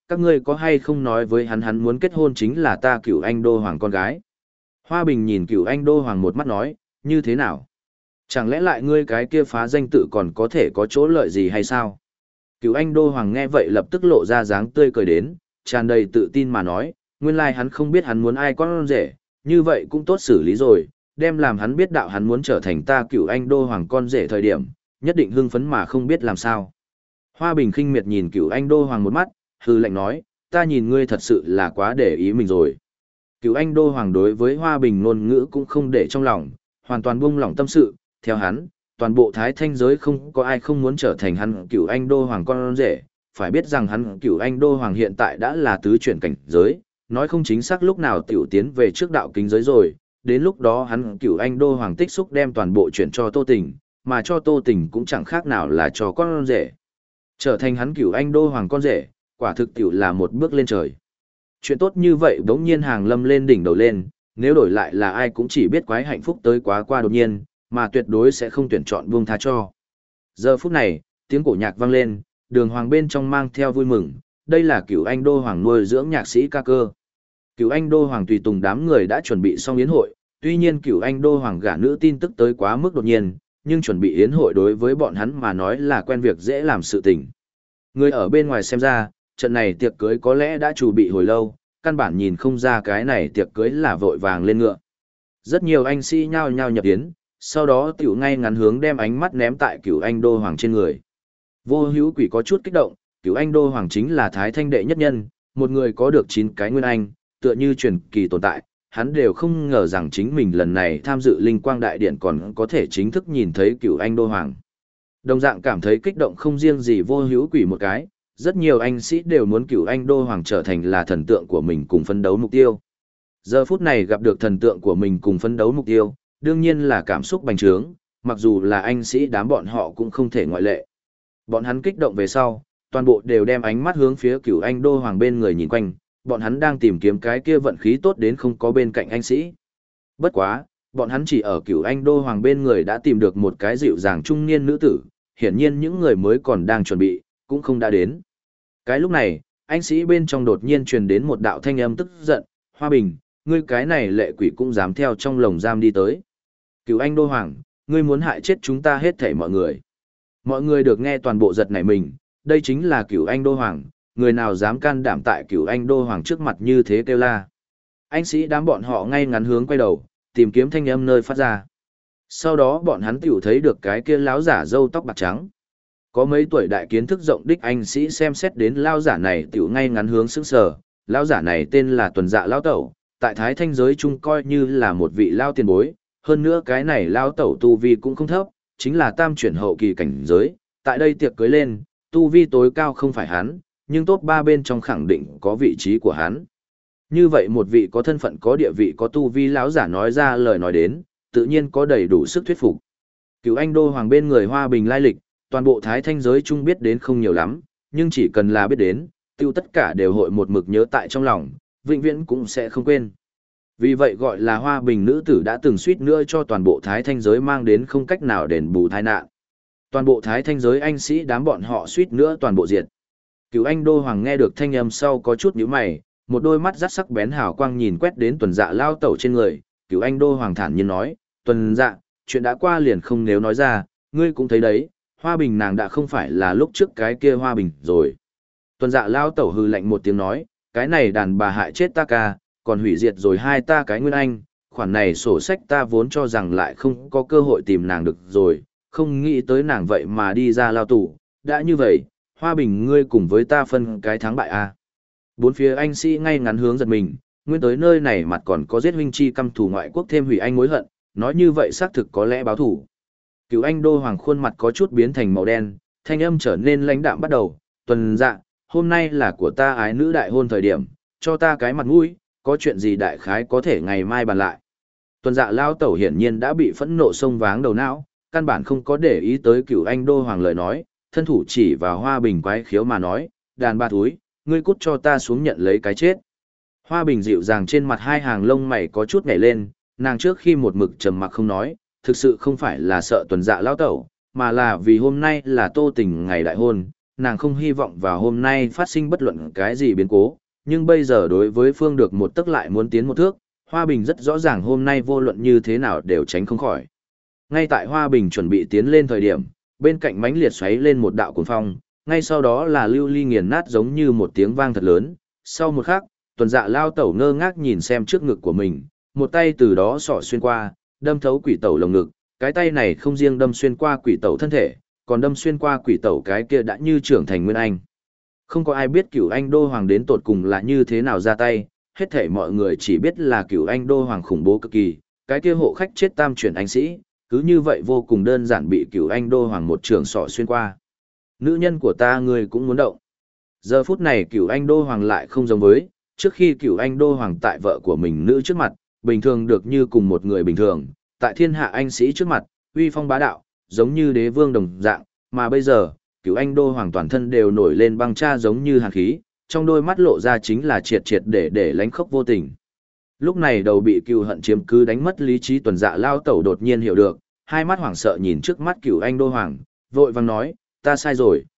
các ngươi có hay không nói với hắn muốn kết hôn chính là ta Cửu Anh Đô Hoàng con gái. Hoa Bình nhìn Cửu Anh Đô Hoàng một mắt nói, như thế nào? Chẳng lẽ lại ngươi cái kia phá danh tự còn có thể có chỗ lợi gì hay sao? Cửu Anh Đô Hoàng nghe vậy lập tức lộ ra dáng tươi cười đến, tràn đầy tự tin mà nói, nguyên lai hắn không biết hắn muốn ai con rể, như vậy cũng tốt xử lý rồi, đem làm hắn biết đạo hắn muốn trở thành ta Cửu Anh Đô Hoàng con rể thời điểm, nhất định hưng phấn mà không biết làm sao. Hoa Bình khinh miệt nhìn Cửu Anh Đô Hoàng một mắt, hư lạnh nói, ta nhìn ngươi thật sự là quá để ý mình rồi. Cửu Anh Đô Hoàng đối với Hoa Bình ngôn ngữ cũng không để trong lòng, hoàn toàn buông lỏng tâm sự, theo hắn, toàn bộ Thái Thanh giới không có ai không muốn trở thành hắn Cửu Anh Đô Hoàng con rể, phải biết rằng hắn Cửu Anh Đô Hoàng hiện tại đã là tứ chuyển cảnh giới, nói không chính xác lúc nào tiểu tiến về trước đạo kính giới rồi, đến lúc đó hắn Cửu Anh Đô Hoàng tích xúc đem toàn bộ chuyển cho Tô Tình, mà cho Tô Tình cũng chẳng khác nào là cho con rể. Trở thành hắn Cửu Anh Đô Hoàng con rể, quả thực tiểu là một bước lên trời. Chuyện tốt như vậy bỗng nhiên hàng lâm lên đỉnh đầu lên, nếu đổi lại là ai cũng chỉ biết quái hạnh phúc tới quá qua đột nhiên, mà tuyệt đối sẽ không tuyển chọn buông tha cho. Giờ phút này, tiếng cổ nhạc vang lên, đường hoàng bên trong mang theo vui mừng, đây là Cửu Anh Đô Hoàng nuôi dưỡng nhạc sĩ ca cơ. Cửu Anh Đô Hoàng tùy tùng đám người đã chuẩn bị xong yến hội, tuy nhiên Cửu Anh Đô Hoàng gả nữ tin tức tới quá mức đột nhiên, nhưng chuẩn bị yến hội đối với bọn hắn mà nói là quen việc dễ làm sự tình. Người ở bên ngoài xem ra, trận này tiệc cưới có lẽ đã chuẩn bị hồi lâu, căn bản nhìn không ra cái này tiệc cưới là vội vàng lên ngựa. Rất nhiều anh sĩ nhao nhao nhập yến, sau đó tiểu ngay ngắn hướng đem ánh mắt ném tại Cửu Anh Đô Hoàng trên người. Vô Hữu Quỷ có chút kích động, Cửu Anh Đô Hoàng chính là Thái Thanh đệ nhất nhân, một người có được 9 cái nguyên anh, tựa như truyền kỳ tồn tại, hắn đều không ngờ rằng chính mình lần này tham dự Linh Quang Đại Điện còn có thể chính thức nhìn thấy Cửu Anh Đô Hoàng. Đồng dạng cảm thấy kích động không riêng gì Vô Hữu Quỷ một cái, rất nhiều anh sĩ đều muốn Cửu Anh Đô Hoàng trở thành là thần tượng của mình cùng phấn đấu mục tiêu. Giờ phút này gặp được thần tượng của mình cùng phấn đấu mục tiêu, đương nhiên là cảm xúc bành trướng, mặc dù là anh sĩ đám bọn họ cũng không thể ngoại lệ. Bọn hắn kích động về sau, toàn bộ đều đem ánh mắt hướng phía Cửu Anh Đô Hoàng bên người nhìn quanh, bọn hắn đang tìm kiếm cái kia vận khí tốt đến không có bên cạnh anh sĩ. Bất quá, bọn hắn chỉ ở Cửu Anh Đô Hoàng bên người đã tìm được một cái dịu dàng trung niên nữ tử, hiển nhiên những người mới còn đang chuẩn bị, cũng không đã đến. Cái lúc này, anh sĩ bên trong đột nhiên truyền đến một đạo thanh âm tức giận, Hoa Bình, ngươi cái này lệ quỷ cũng dám theo trong lồng giam đi tới. Cửu Anh Đô Hoàng, ngươi muốn hại chết chúng ta hết thảy mọi người. Mọi người được nghe toàn bộ giật nảy mình, đây chính là Cửu Anh Đô Hoàng, người nào dám can đảm tại Cửu Anh Đô Hoàng trước mặt như thế kêu la. Anh sĩ đám bọn họ ngay ngắn hướng quay đầu, tìm kiếm thanh âm nơi phát ra. Sau đó bọn hắn tiểu thấy được cái kia lão giả râu tóc bạc trắng. Có mấy tuổi đại kiến thức rộng đích anh sĩ xem xét đến lão giả này tiểu ngay ngắn hướng sững sờ, lão giả này tên là Tuần Dạ lão tẩu, tại Thái Thanh giới chung coi như là một vị lão tiền bối, hơn nữa cái này lão tẩu tu vi cũng không thấp, chính là tam chuyển hậu kỳ cảnh giới, tại đây tiệc cưới lên, tu vi tối cao không phải hắn, nhưng top 3 bên trong khẳng định có vị trí của hắn. Như vậy một vị có thân phận có địa vị có tu vi lão giả nói ra lời nói đến, tự nhiên có đầy đủ sức thuyết phục. Cửu Anh Đô Hoàng bên người Hoa Bình lai lịch, toàn bộ Thái Thanh giới chung biết đến không nhiều lắm, nhưng chỉ cần là biết đến, tiêu tất cả đều hội một mực nhớ tại trong lòng, vĩnh viễn cũng sẽ không quên. Vì vậy gọi là Hoa Bình nữ tử đã từng suýt nữa cho toàn bộ Thái Thanh giới mang đến không cách nào đền bù tai nạn. Toàn bộ Thái Thanh giới anh sĩ đám bọn họ suýt nữa toàn bộ diệt. Cửu Anh Đô Hoàng nghe được thanh âm sau có chút nhíu mày, một đôi mắt rất sắc bén hào quang nhìn quét đến Tuần Dạ lao tẩu trên người, Cửu Anh Đô Hoàng thản nhiên nói, Tuần Dạ, chuyện đã qua liền không nếu nói ra, ngươi cũng thấy đấy, Hoa Bình nàng đã không phải là lúc trước cái kia Hoa Bình rồi. Tuần Dạ lao tẩu hừ lạnh một tiếng nói, cái này đàn bà hại chết ta ca, còn hủy diệt rồi hai ta cái nguyên anh, khoản này sổ sách ta vốn cho rằng lại không có cơ hội tìm nàng được rồi, không nghĩ tới nàng vậy mà đi ra lao tù, đã như vậy, Hoa Bình ngươi cùng với ta phân cái thắng bại a. Bốn phía anh sĩ ngay ngắn hướng giật mình, nguyên tới nơi này mặt còn có giết huynh chi căm thù ngoại quốc thêm hủy anh mối hận, nói như vậy xác thực có lẽ báo thù. Cửu Anh Đô Hoàng khuôn mặt có chút biến thành màu đen, thanh âm trở nên lãnh đạm bắt đầu, Tuần Dạ, hôm nay là của ta ái nữ đại hôn thời điểm, cho ta cái mặt mũi, có chuyện gì đại khái có thể ngày mai bàn lại. Tuần Dạ lao tẩu hiển nhiên đã bị phẫn nộ xông váng đầu não, căn bản không có để ý tới Cửu Anh Đô Hoàng lời nói, thân thủ chỉ vào Hoa Bình quái khiếu mà nói, đàn bà thúi, ngươi cút cho ta xuống nhận lấy cái chết. Hoa Bình dịu dàng trên mặt hai hàng lông mày có chút nhảy lên, nàng trước khi một mực trầm mặc không nói, thực sự không phải là sợ Tuần Dạ lao tẩu, mà là vì hôm nay là Tô Tình ngày đại hôn, nàng không hy vọng vào hôm nay phát sinh bất luận cái gì biến cố, nhưng bây giờ đối với Phương được một tức lại muốn tiến một thước, Hoa Bình rất rõ ràng hôm nay vô luận như thế nào đều tránh không khỏi. Ngay tại Hoa Bình chuẩn bị tiến lên thời điểm, bên cạnh mãnh liệt xoáy lên một đạo cuồng phong, ngay sau đó là lưu ly nghiền nát giống như một tiếng vang thật lớn. Sau một khắc, Tuần Dạ lao tẩu ngơ ngác nhìn xem trước ngực của mình, một tay từ đó xỏ xuyên qua, đâm thấu quỷ tẩu lồng ngực, cái tay này không riêng đâm xuyên qua quỷ tẩu thân thể, còn đâm xuyên qua quỷ tẩu cái kia đã như trưởng thành nguyên anh. Không có ai biết Cửu Anh Đô Hoàng đến tột cùng là như thế nào ra tay, hết thảy mọi người chỉ biết là Cửu Anh Đô Hoàng khủng bố cực kỳ, cái kia hộ khách chết tam chuyển anh sĩ, cứ như vậy vô cùng đơn giản bị Cửu Anh Đô Hoàng một trường sọ xuyên qua. Nữ nhân của ta ngươi cũng muốn động. Giờ phút này Cửu Anh Đô Hoàng lại không giống với, trước khi Cửu Anh Đô Hoàng tại vợ của mình nữ trước mặt, bình thường được như cùng một người bình thường, tại thiên hạ anh sĩ trước mặt, uy phong bá đạo, giống như đế vương đồng dạng, mà bây giờ, Cửu Anh Đô Hoàng toàn thân đều nổi lên băng cha giống như hàn khí, trong đôi mắt lộ ra chính là triệt triệt để lánh khóc vô tình. Lúc này đầu bị Cửu Hận chiếm cứ đánh mất lý trí Tuần Dạ lao tẩu đột nhiên hiểu được, hai mắt hoảng sợ nhìn trước mắt Cửu Anh Đô Hoàng, vội vàng nói, ta sai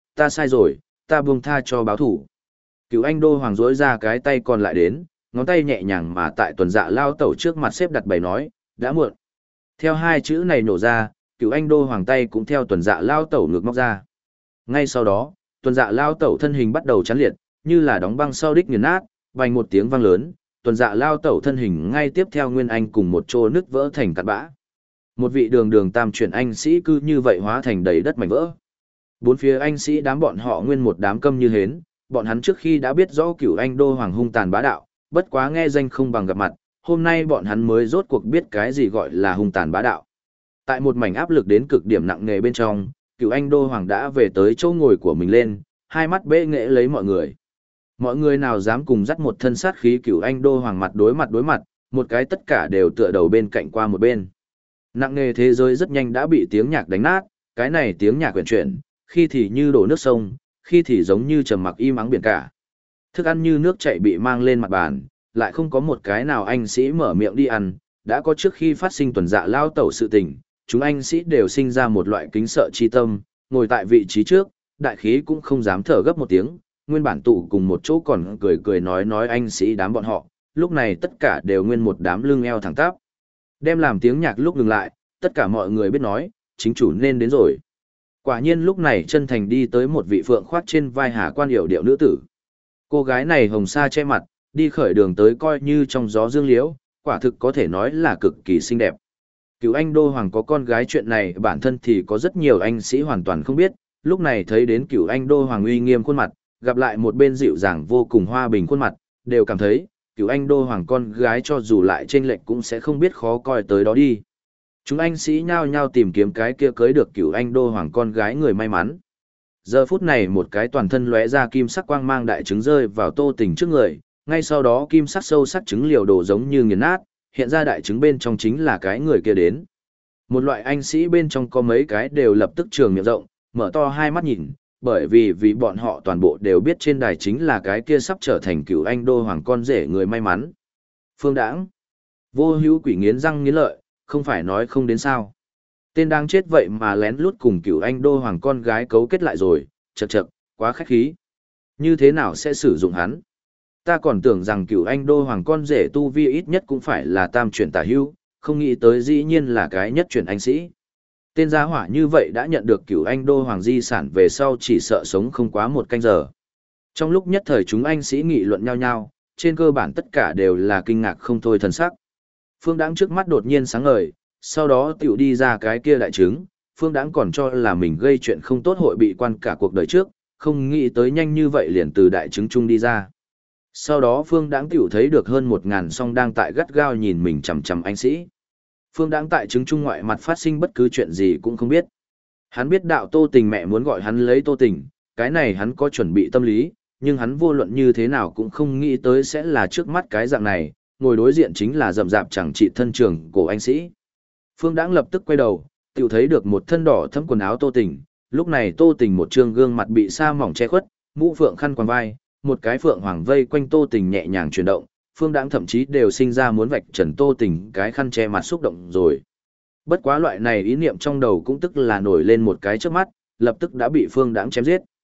rồi, ta buông tha cho báo thủ. Cửu Anh Đô Hoàng rỗi ra cái tay còn lại đến, ngón tay nhẹ nhàng mà tại Tuần Dạ lao tẩu trước mặt xếp đặt bày nói, đã muộn. Theo hai chữ này nổ ra, Cửu Anh Đô Hoàng tay cũng theo Tuần Dạ lao tẩu ngược móc ra. Ngay sau đó, Tuần Dạ lao tẩu thân hình bắt đầu chắn liệt, như là đóng băng sau đích nghiền nát, vang một tiếng vang lớn, Tuần Dạ lao tẩu thân hình ngay tiếp theo Nguyên Anh cùng một chỗ nứt vỡ thành cát bã. Một vị đường tam chuyển anh sĩ cứ như vậy hóa thành đầy đất mảnh vỡ. Bốn phía anh sĩ đám bọn họ nguyên một đám câm như hến, bọn hắn trước khi đã biết rõ Cửu Anh Đô Hoàng hung tàn bá đạo, bất quá nghe danh không bằng gặp mặt, hôm nay bọn hắn mới rốt cuộc biết cái gì gọi là hung tàn bá đạo. Tại một mảnh áp lực đến cực điểm nặng nề bên trong, Cửu Anh Đô Hoàng đã về tới chỗ ngồi của mình lên, hai mắt bệ nghệ lấy mọi người. Mọi người nào dám cùng dắt một thân sát khí Cửu Anh Đô Hoàng mặt đối mặt, một cái tất cả đều tựa đầu bên cạnh qua một bên. Nặng nề thế giới rất nhanh đã bị tiếng nhạc đánh nát, cái này tiếng nhạc quyển chuyển, khi thì như đổ nước sông, khi thì giống như trầm mặc im ắng biển cả. Thức ăn như nước chảy bị mang lên mặt bàn, lại không có một cái nào anh sĩ mở miệng đi ăn, đã có trước khi phát sinh Tuần Dạ lao tẩu sự tình, chúng anh sĩ đều sinh ra một loại kính sợ chi tâm, ngồi tại vị trí trước, đại khí cũng không dám thở gấp một tiếng, nguyên bản tụ cùng một chỗ còn cười nói anh sĩ đám bọn họ, lúc này tất cả đều nguyên một đám lưng eo thẳng tắp. Đem làm tiếng nhạc lúc ngừng lại, tất cả mọi người biết nói, chính chủ nên đến rồi. Quả nhiên lúc này chân thành đi tới một vị phượng khoác trên vai Hà Quan yểu điệu nữ tử. Cô gái này hồng sa che mặt, đi khởi đường tới coi như trong gió dương liễu, quả thực có thể nói là cực kỳ xinh đẹp. Cửu Anh Đô Hoàng có con gái chuyện này bản thân thì có rất nhiều anh sĩ hoàn toàn không biết, lúc này thấy đến Cửu Anh Đô Hoàng uy nghiêm khuôn mặt, gặp lại một bên dịu dàng vô cùng Hoa Bình khuôn mặt, đều cảm thấy, Cửu Anh Đô Hoàng con gái cho dù lại chênh lệch cũng sẽ không biết khó coi tới đó đi. Chúng anh sĩ nhao nhao tìm kiếm cái kia cưới được Cửu Anh Đô Hoàng con gái người may mắn. Giờ phút này một cái toàn thân lóe ra kim sắc quang mang đại trứng rơi vào Tô Tình trước người, ngay sau đó kim sắc sâu sắc trứng liều đổ giống như nghiền nát, hiện ra đại trứng bên trong chính là cái người kia đến. Một loại anh sĩ bên trong có mấy cái đều lập tức trường miệng rộng, mở to hai mắt nhìn, bởi vì bọn họ toàn bộ đều biết trên đài chính là cái kia sắp trở thành Cửu Anh Đô Hoàng con rể người may mắn. Phương Đãng. Vô Hữu Quỷ nghiến răng nghiến lợi, không phải nói không đến sao. Tên đang chết vậy mà lén lút cùng Cửu Anh Đô Hoàng con gái cấu kết lại rồi, chậc, quá khách khí. Như thế nào sẽ sử dụng hắn? Ta còn tưởng rằng Cửu Anh Đô Hoàng con rể tu vi ít nhất cũng phải là tam chuyển tả hữu, không nghĩ tới dĩ nhiên là cái nhất chuyển anh sĩ. Tên gia hỏa như vậy đã nhận được Cửu Anh Đô Hoàng di sản về sau chỉ sợ sống không quá một canh giờ. Trong lúc nhất thời chúng anh sĩ nghị luận nhau nhau, trên cơ bản tất cả đều là kinh ngạc không thôi thần sắc. Phương Đãng trước mắt đột nhiên sáng ngời, sau đó tiểu đi ra cái kia đại trứng, Phương Đãng còn cho là mình gây chuyện không tốt hội bị quan cả cuộc đời trước, không nghĩ tới nhanh như vậy liền từ đại trứng chung đi ra. Sau đó Phương Đãng tiểu thấy được hơn 1000 song đang tại gắt gao nhìn mình chằm chằm anh sĩ. Phương Đãng tại trứng chung ngoại mặt phát sinh bất cứ chuyện gì cũng không biết. Hắn biết đạo Tô Tình mẹ muốn gọi hắn lấy Tô Tình, cái này hắn có chuẩn bị tâm lý, nhưng hắn vô luận như thế nào cũng không nghĩ tới sẽ là trước mắt cái dạng này, ngồi đối diện chính là rậm rạp chẳng trị thân trường của anh sĩ. Phương Đãng lập tức quay đầu, tiểu thấy được một thân đỏ thẫm quần áo Tô Tình, lúc này Tô Tình một trương gương mặt bị sa mỏng che khuất, mũ phượng khăn quàng vai, một cái phượng hoàng vây quanh Tô Tình nhẹ nhàng chuyển động, Phương Đãng thậm chí đều sinh ra muốn vạch trần Tô Tình cái khăn che mặt xúc động rồi. Bất quá loại này ý niệm trong đầu cũng tức là nổi lên một cái trước mắt, lập tức đã bị Phương Đãng chém giết.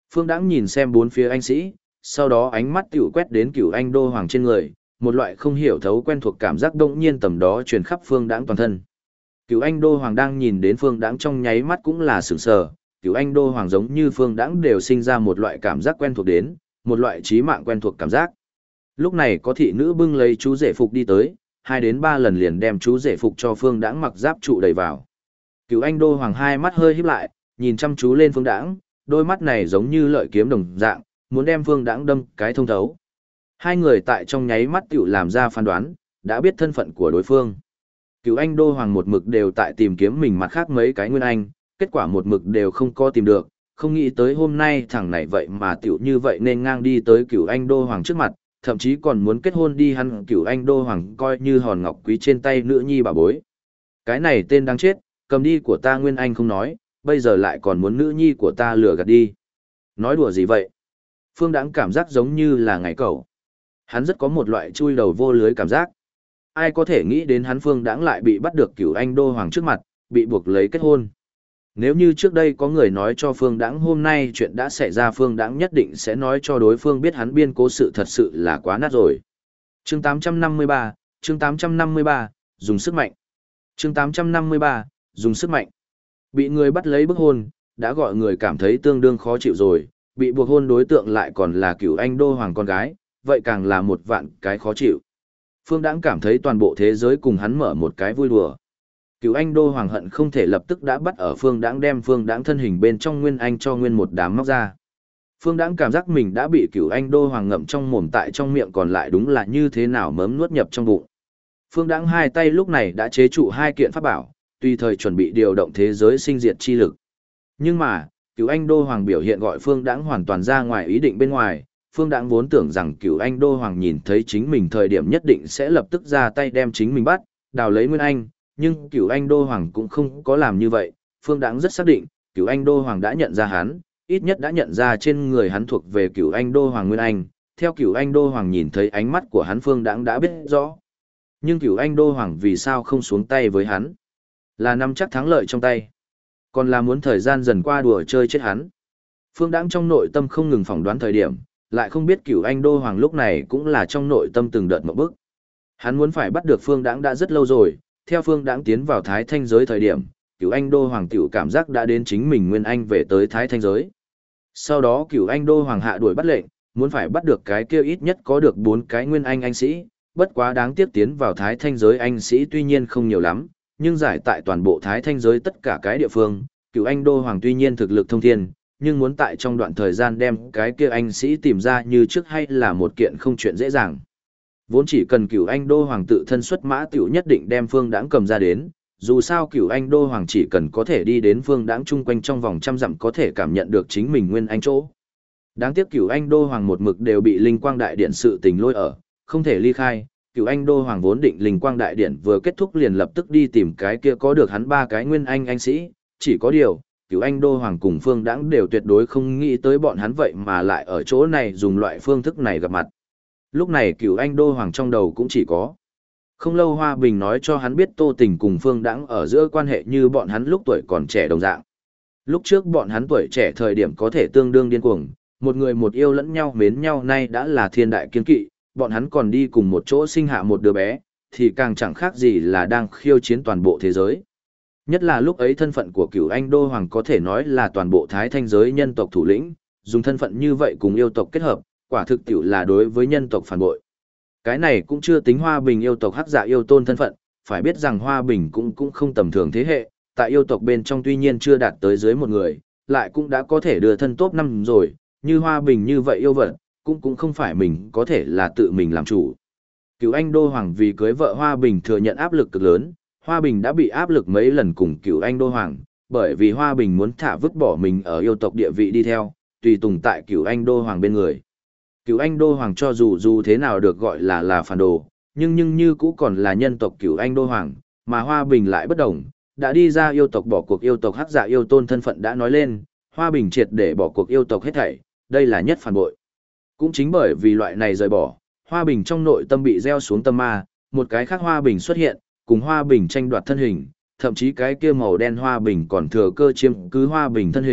Phương Đãng nhìn xem bốn phía anh sĩ, sau đó ánh mắt tiểu quét đến Cửu Anh Đô Hoàng trên người, một loại không hiểu thấu quen thuộc cảm giác đột nhiên tầm đó truyền khắp Phương Đãng toàn thân. Cửu Anh Đô Hoàng đang nhìn đến Phương Đãng trong nháy mắt cũng là sửng sờ, Cửu Anh Đô Hoàng giống như Phương Đãng đều sinh ra một loại cảm giác quen thuộc đến, một loại chí mạng quen thuộc cảm giác. Lúc này có thị nữ bưng lấy chú rể phục đi tới, 2 đến 3 lần liền đem chú rể phục cho Phương Đãng mặc giáp trụ đầy vào. Cửu Anh Đô Hoàng hai mắt hơi híp lại, nhìn chăm chú lên Phương Đãng, đôi mắt này giống như lợi kiếm đồng dạng, muốn đem Phương Đãng đâm cái thông thấu. Hai người tại trong nháy mắt tiểu làm ra phán đoán, đã biết thân phận của đối phương. Cửu Anh Đô Hoàng một mực đều tại tìm kiếm mình mặt khác mấy cái nguyên anh, kết quả một mực đều không có tìm được, không nghĩ tới hôm nay thằng này vậy mà tiểu như vậy nên ngang đi tới Cửu Anh Đô Hoàng trước mặt, thậm chí còn muốn kết hôn đi hắn. Cửu Anh Đô Hoàng coi như hòn ngọc quý trên tay nữ nhi bà bối. Cái này tên đáng chết, cầm đi của ta nguyên anh không nói, bây giờ lại còn muốn nữ nhi của ta lừa gạt đi. Nói đùa gì vậy? Phương Đãng cảm giác giống như là ngày cẩu. Hắn rất có một loại chui đầu vô lưới cảm giác. Ai có thể nghĩ đến hắn Phương Đãng lại bị bắt được Cửu Anh Đô Hoàng trước mặt, bị buộc lấy kết hôn. Nếu như trước đây có người nói cho Phương Đãng hôm nay chuyện đã xảy ra, Phương Đãng nhất định sẽ nói cho đối phương biết hắn biên cố sự thật sự là quá nát rồi. Chương 853, chương 853, dùng sức mạnh. Chương 853, dùng sức mạnh. Bị người bắt lấy bức hôn, đã gọi người cảm thấy tương đương khó chịu rồi, bị buộc hôn đối tượng lại còn là Cửu Anh Đô Hoàng con gái, vậy càng là một vạn cái khó chịu. Phương Đãng cảm thấy toàn bộ thế giới cùng hắn mở một cái vui đùa. Cửu Anh Đô Hoàng hận không thể lập tức đã bắt ở Phương Đãng, đem Phương Đãng thân hình bên trong nguyên anh cho nguyên một đám móc ra. Phương Đãng cảm giác mình đã bị Cửu Anh Đô Hoàng ngậm trong mồm, tại trong miệng còn lại đúng là như thế nào mớm nuốt nhập trong bụng. Phương Đãng hai tay lúc này đã chế trụ hai kiện pháp bảo, tùy thời chuẩn bị điều động thế giới sinh diệt chi lực. Nhưng mà, Cửu Anh Đô Hoàng biểu hiện gọi Phương Đãng hoàn toàn ra ngoài ý định bên ngoài. Phương Đãng vốn tưởng rằng Cửu Anh Đô Hoàng nhìn thấy chính mình thời điểm nhất định sẽ lập tức ra tay đem chính mình bắt, đào lấy nguyên anh, nhưng Cửu Anh Đô Hoàng cũng không có làm như vậy. Phương Đãng rất xác định, Cửu Anh Đô Hoàng đã nhận ra hắn, ít nhất đã nhận ra trên người hắn thuộc về Cửu Anh Đô Hoàng nguyên anh. Theo Cửu Anh Đô Hoàng nhìn thấy ánh mắt của hắn, Phương Đãng đã biết rõ. Nhưng Cửu Anh Đô Hoàng vì sao không xuống tay với hắn? Là nắm chắc thắng lợi trong tay, còn là muốn thời gian dần qua đùa chơi chết hắn. Phương Đãng trong nội tâm không ngừng phỏng đoán thời điểm, lại không biết Cửu Anh Đô Hoàng lúc này cũng là trong nội tâm từng đợt một bức. Hắn muốn phải bắt được Phương Đãng đã rất lâu rồi, theo Phương Đãng tiến vào Thái Thanh giới thời điểm, Cửu Anh Đô Hoàng tiểu cảm giác đã đến chính mình nguyên anh về tới Thái Thanh giới. Sau đó Cửu Anh Đô Hoàng hạ đuổi bắt lệnh, muốn phải bắt được cái kia ít nhất có được 4 cái nguyên anh sĩ, bất quá đáng tiếc tiến vào Thái Thanh giới anh sĩ tuy nhiên không nhiều lắm, nhưng giải tại toàn bộ Thái Thanh giới tất cả cái địa phương, Cửu Anh Đô Hoàng tuy nhiên thực lực thông thiên, nhưng muốn tại trong đoạn thời gian đem cái kia anh sĩ tìm ra như trước hay là một kiện không chuyện dễ dàng. Vốn chỉ cần Cửu Anh Đô Hoàng tự thân xuất mã tiểu nhất định đem Phương Đãng cầm ra đến, dù sao Cửu Anh Đô Hoàng chỉ cần có thể đi đến Phương Đãng chung quanh trong vòng trăm dặm có thể cảm nhận được chính mình nguyên anh chỗ. Đáng tiếc Cửu Anh Đô Hoàng một mực đều bị Linh Quang Đại Điện sự tình lôi ở, không thể ly khai. Cửu Anh Đô Hoàng vốn định Linh Quang Đại Điện vừa kết thúc liền lập tức đi tìm cái kia có được hắn 3 cái nguyên anh sĩ, chỉ có điều, Cửu Anh Đô Hoàng cùng Phương Đãng đều tuyệt đối không nghĩ tới bọn hắn vậy mà lại ở chỗ này dùng loại phương thức này gặp mặt. Lúc này Cửu Anh Đô Hoàng trong đầu cũng chỉ có. Không lâu Hoa Bình nói cho hắn biết Tô Tình cùng Phương Đãng ở giữa quan hệ như bọn hắn lúc tuổi còn trẻ đồng dạng. Lúc trước bọn hắn tuổi trẻ thời điểm có thể tương đương điên cuồng, một người một yêu lẫn nhau mến nhau, nay đã là thiên đại kiên kỵ, bọn hắn còn đi cùng một chỗ sinh hạ một đứa bé, thì càng chẳng khác gì là đang khiêu chiến toàn bộ thế giới. Nhất là lúc ấy thân phận của Cửu Anh Đô Hoàng có thể nói là toàn bộ Thái Thanh giới nhân tộc thủ lĩnh, dùng thân phận như vậy cùng yêu tộc kết hợp, quả thực tiểu là đối với nhân tộc phản bội. Cái này cũng chưa tính Hoa Bình yêu tộc Hắc Dạ yêu tôn thân phận, phải biết rằng Hoa Bình cũng không tầm thường thế hệ, tại yêu tộc bên trong tuy nhiên chưa đạt tới dưới một người, lại cũng đã có thể đưa thân top 5 rồi, như Hoa Bình như vậy yêu vật, cũng không phải mình có thể là tự mình làm chủ. Cửu Anh Đô Hoàng vì cưới vợ Hoa Bình thừa nhận áp lực cực lớn, Hoa Bình đã bị áp lực mấy lần cùng Cửu Anh Đô Hoàng, bởi vì Hoa Bình muốn thả vứt bỏ mình ở yêu tộc địa vị đi theo, tùy tùng tại Cửu Anh Đô Hoàng bên người. Cửu Anh Đô Hoàng cho dù thế nào được gọi là phản đồ, nhưng như cũ còn là nhân tộc Cửu Anh Đô Hoàng, mà Hoa Bình lại bất đồng, đã đi ra yêu tộc bỏ cuộc yêu tộc Hắc Dạ yêu tôn thân phận đã nói lên, Hoa Bình triệt để bỏ cuộc yêu tộc hết thảy, đây là nhất phản bội. Cũng chính bởi vì loại này rời bỏ, Hoa Bình trong nội tâm bị gieo xuống tâm ma, một cái khác Hoa Bình xuất hiện, cùng Hoa Bình tranh đoạt thân hình, thậm chí cái kia màu đen Hoa Bình còn thừa cơ chiếm cứ Hoa Bình thân hình,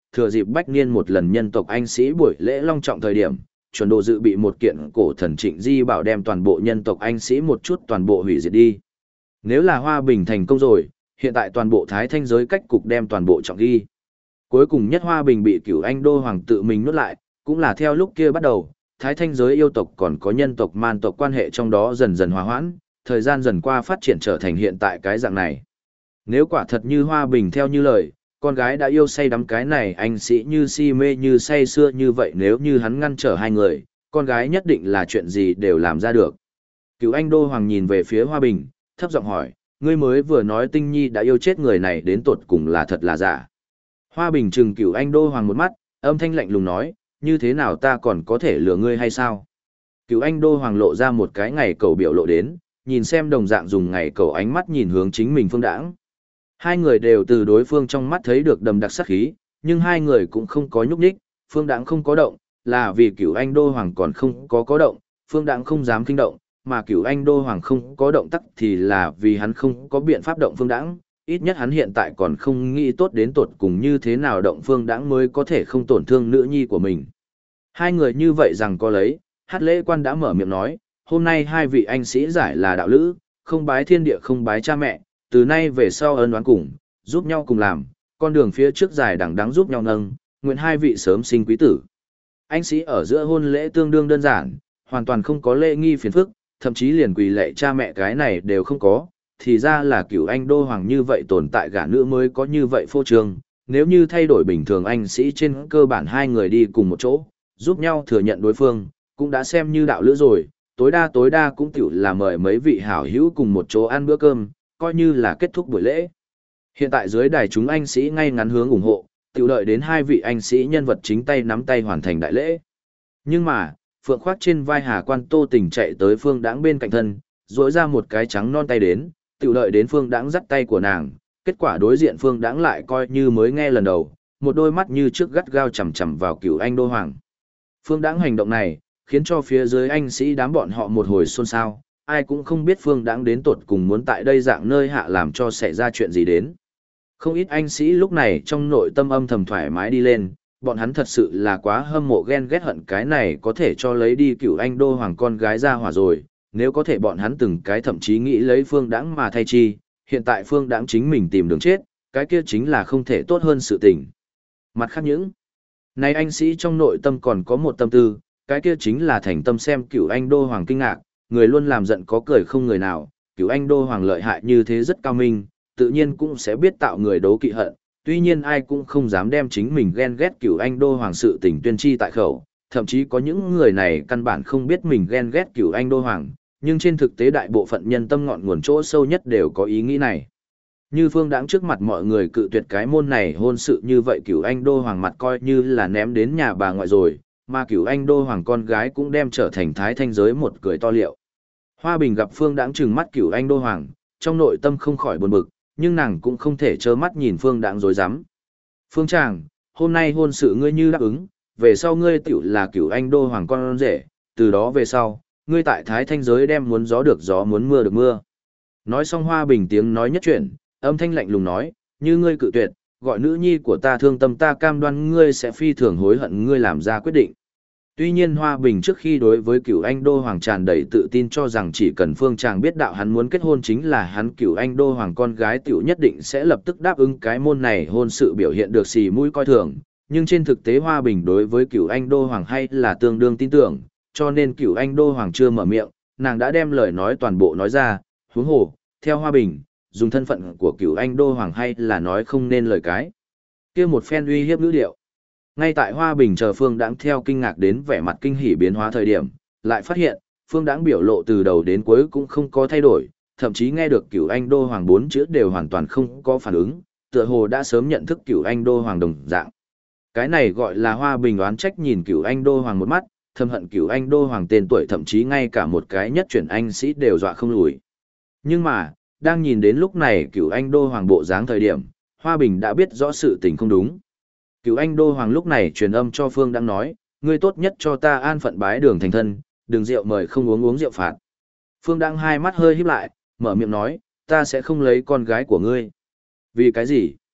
thừa dịp Bách Niên một lần nhân tộc anh sĩ buổi lễ long trọng thời điểm, chuẩn độ dự bị một kiện cổ thần Trịnh Di bảo đem toàn bộ nhân tộc anh sĩ một chút toàn bộ hủy diệt đi. Nếu là Hoa Bình thành công rồi, hiện tại toàn bộ Thái Thanh giới cách cục đem toàn bộ trọng ghi. Cuối cùng nhất Hoa Bình bị Cửu Anh Đô Hoàng tự mình nuốt lại, cũng là theo lúc kia bắt đầu, Thái Thanh giới yêu tộc còn có nhân tộc man tộc quan hệ trong đó dần dần hòa hoãn, thời gian dần qua phát triển trở thành hiện tại cái dạng này. Nếu quả thật như Hoa Bình theo như lời, con gái đã yêu say đắm cái này anh sĩ như si mê như say xưa như vậy, nếu như hắn ngăn trở hai người, con gái nhất định là chuyện gì đều làm ra được. Cửu Anh Đô Hoàng nhìn về phía Hoa Bình, thấp giọng hỏi, ngươi mới vừa nói Tinh Nhi đã yêu chết người này đến tột cùng là thật là giả. Hoa Bình trừng Cửu Anh Đô Hoàng một mắt, âm thanh lạnh lùng nói, như thế nào ta còn có thể lừa ngươi hay sao? Cửu Anh Đô Hoàng lộ ra một cái ngày cầu biểu lộ đến, nhìn xem đồng dạng dùng ngày cầu ánh mắt nhìn hướng chính mình Phương Đãng. Hai người đều từ đối phương trong mắt thấy được đầm đặc sát khí, nhưng hai người cũng không có nhúc nhích, Phương Đãng không có động, là vì Cửu Anh Đô Hoàng còn không có động, Phương Đãng không dám kinh động, mà Cửu Anh Đô Hoàng không có động tác thì là vì hắn không có biện pháp động Phương Đãng, ít nhất hắn hiện tại còn không nghĩ tốt đến tột cùng như thế nào động Phương Đãng mới có thể không tổn thương nữ nhi của mình. Hai người như vậy rằng có lấy, Hát Lễ Quan đã mở miệng nói, hôm nay hai vị anh sĩ giải là đạo lữ, không bái thiên địa không bái cha mẹ, từ nay về sau ân oán cùng, giúp nhau cùng làm, con đường phía trước dài đằng đẵng giúp nhau nâng, nguyện hai vị sớm sinh quý tử. Anh sĩ ở giữa hôn lễ tương đương đơn giản, hoàn toàn không có lễ nghi phiền phức, thậm chí liền quỳ lạy cha mẹ cái này đều không có, thì ra là Cửu Anh Đô Hoàng như vậy tồn tại gả nữ mới có như vậy phô trương, nếu như thay đổi bình thường anh sĩ trên cơ bản hai người đi cùng một chỗ, giúp nhau thừa nhận đối phương, cũng đã xem như đạo lữ rồi, tối đa cũng tiểu là mời mấy vị hảo hữu cùng một chỗ ăn bữa cơm, coi như là kết thúc buổi lễ. Hiện tại dưới đài chúng anh sĩ ngay ngắn hướng ủng hộ, tiểu đợi đến hai vị anh sĩ nhân vật chính tay nắm tay hoàn thành đại lễ. Nhưng mà, Phượng khoác trên vai Hà Quan Tô Tình chạy tới Phương Đãng bên cạnh thân, duỗi ra một cái trắng non tay đến, tiểu đợi đến Phương Đãng dắt tay của nàng, kết quả đối diện Phương Đãng lại coi như mới nghe lần đầu, một đôi mắt như trước gắt gao chằm chằm vào Cửu Anh Đô Hoàng. Phương Đãng hành động này, khiến cho phía dưới anh sĩ đám bọn họ một hồi xôn xao, ai cũng không biết Phương Đãng đến tột cùng muốn tại đây dạng nơi hạ làm cho xảy ra chuyện gì đến. Không ít anh sĩ lúc này trong nội tâm âm thầm thoải mái đi lên, bọn hắn thật sự là quá hâm mộ ghen ghét hận cái này có thể cho lấy đi Cửu Anh Đô Hoàng con gái ra hỏa rồi, nếu có thể bọn hắn từng cái thậm chí nghĩ lấy Phương Đãng mà thay chi, hiện tại Phương Đãng chính mình tìm đường chết, cái kia chính là không thể tốt hơn sự tình. Mặt khác những này anh sĩ trong nội tâm còn có một tâm tư, cái kia chính là thành tâm xem Cửu Anh Đô Hoàng kinh ngạc, người luôn làm giận có cười không người nào, Cửu Anh Đô Hoàng lợi hại như thế rất cao minh, tự nhiên cũng sẽ biết tạo người đố kỵ hận, tuy nhiên ai cũng không dám đem chính mình ghen ghét Cửu Anh Đô Hoàng sự tình tuyên chi tại khẩu, thậm chí có những người này căn bản không biết mình ghen ghét Cửu Anh Đô Hoàng, nhưng trên thực tế đại bộ phận nhân tâm ngọn nguồn chỗ sâu nhất đều có ý nghĩ này. Như Phương Đãng trước mặt mọi người cự tuyệt cái môn này hôn sự như vậy, Cửu Anh Đô Hoàng mặt coi như là ném đến nhà bà ngoại rồi, mà Cửu Anh Đô Hoàng con gái cũng đem trở thành Thái Thanh giới một cười to liệu. Hoa Bình gặp Phương Đãng trừng mắt Cửu Anh Đô Hoàng, trong nội tâm không khỏi buồn bực, nhưng nàng cũng không thể trơ mắt nhìn Phương Đãng dối rắm. Phương Tràng, hôm nay hôn sự ngươi như đáp ứng, về sau ngươi tiểu là Cửu Anh Đô Hoàng con rể, từ đó về sau, ngươi tại Thái Thanh giới đem muốn gió được gió muốn mưa được mưa. Nói xong Hoa Bình tiếng nói nhất chuyển, âm thanh lạnh lùng nói, như ngươi cự tuyệt, gọi nữ nhi của ta thương tâm, ta cam đoan ngươi sẽ phi thường hối hận ngươi làm ra quyết định. Tuy nhiên Hoa Bình trước khi đối với Cửu Anh Đô Hoàng tràn đầy tự tin cho rằng chỉ cần Phương Tràng biết đạo hắn muốn kết hôn chính là hắn Cửu Anh Đô Hoàng con gái tiểu nhất định sẽ lập tức đáp ứng cái môn này hôn sự biểu hiện được xì mũi coi thường, nhưng trên thực tế Hoa Bình đối với Cửu Anh Đô Hoàng hay là tương đương tin tưởng, cho nên Cửu Anh Đô Hoàng chưa mở miệng, nàng đã đem lời nói toàn bộ nói ra, huống hồ, theo Hoa Bình, dùng thân phận của Cửu Anh Đô Hoàng hay là nói không nên lời cái. Kia một phen uy hiếp ngữ điệu. Ngay tại Hoa Bình chờ Phương Đãng theo kinh ngạc đến vẻ mặt kinh hỉ biến hóa thời điểm, lại phát hiện, Phương Đãng biểu lộ từ đầu đến cuối cũng không có thay đổi, thậm chí nghe được Cửu Anh Đô Hoàng bốn chữ đều hoàn toàn không có phản ứng, tựa hồ đã sớm nhận thức Cửu Anh Đô Hoàng đồng dạng. Cái này gọi là Hoa Bình oán trách nhìn Cửu Anh Đô Hoàng một mắt, thầm hận Cửu Anh Đô Hoàng tên tuổi thậm chí ngay cả một cái nhất chuyển anh sĩ đều dọa không lùi. Nhưng mà, đang nhìn đến lúc này Cửu Anh Đô Hoàng bộ dáng thời điểm, Hoa Bình đã biết rõ sự tình không đúng. Cửu Anh Đô Hoàng lúc này truyền âm cho Phương Đãng nói, ngươi tốt nhất cho ta an phận bái đường thành thân, đừng rượu mời không uống uống rượu phạt. Phương Đãng hai mắt hơi híp lại, mở miệng nói, ta sẽ không lấy con gái của ngươi. Vì cái gì?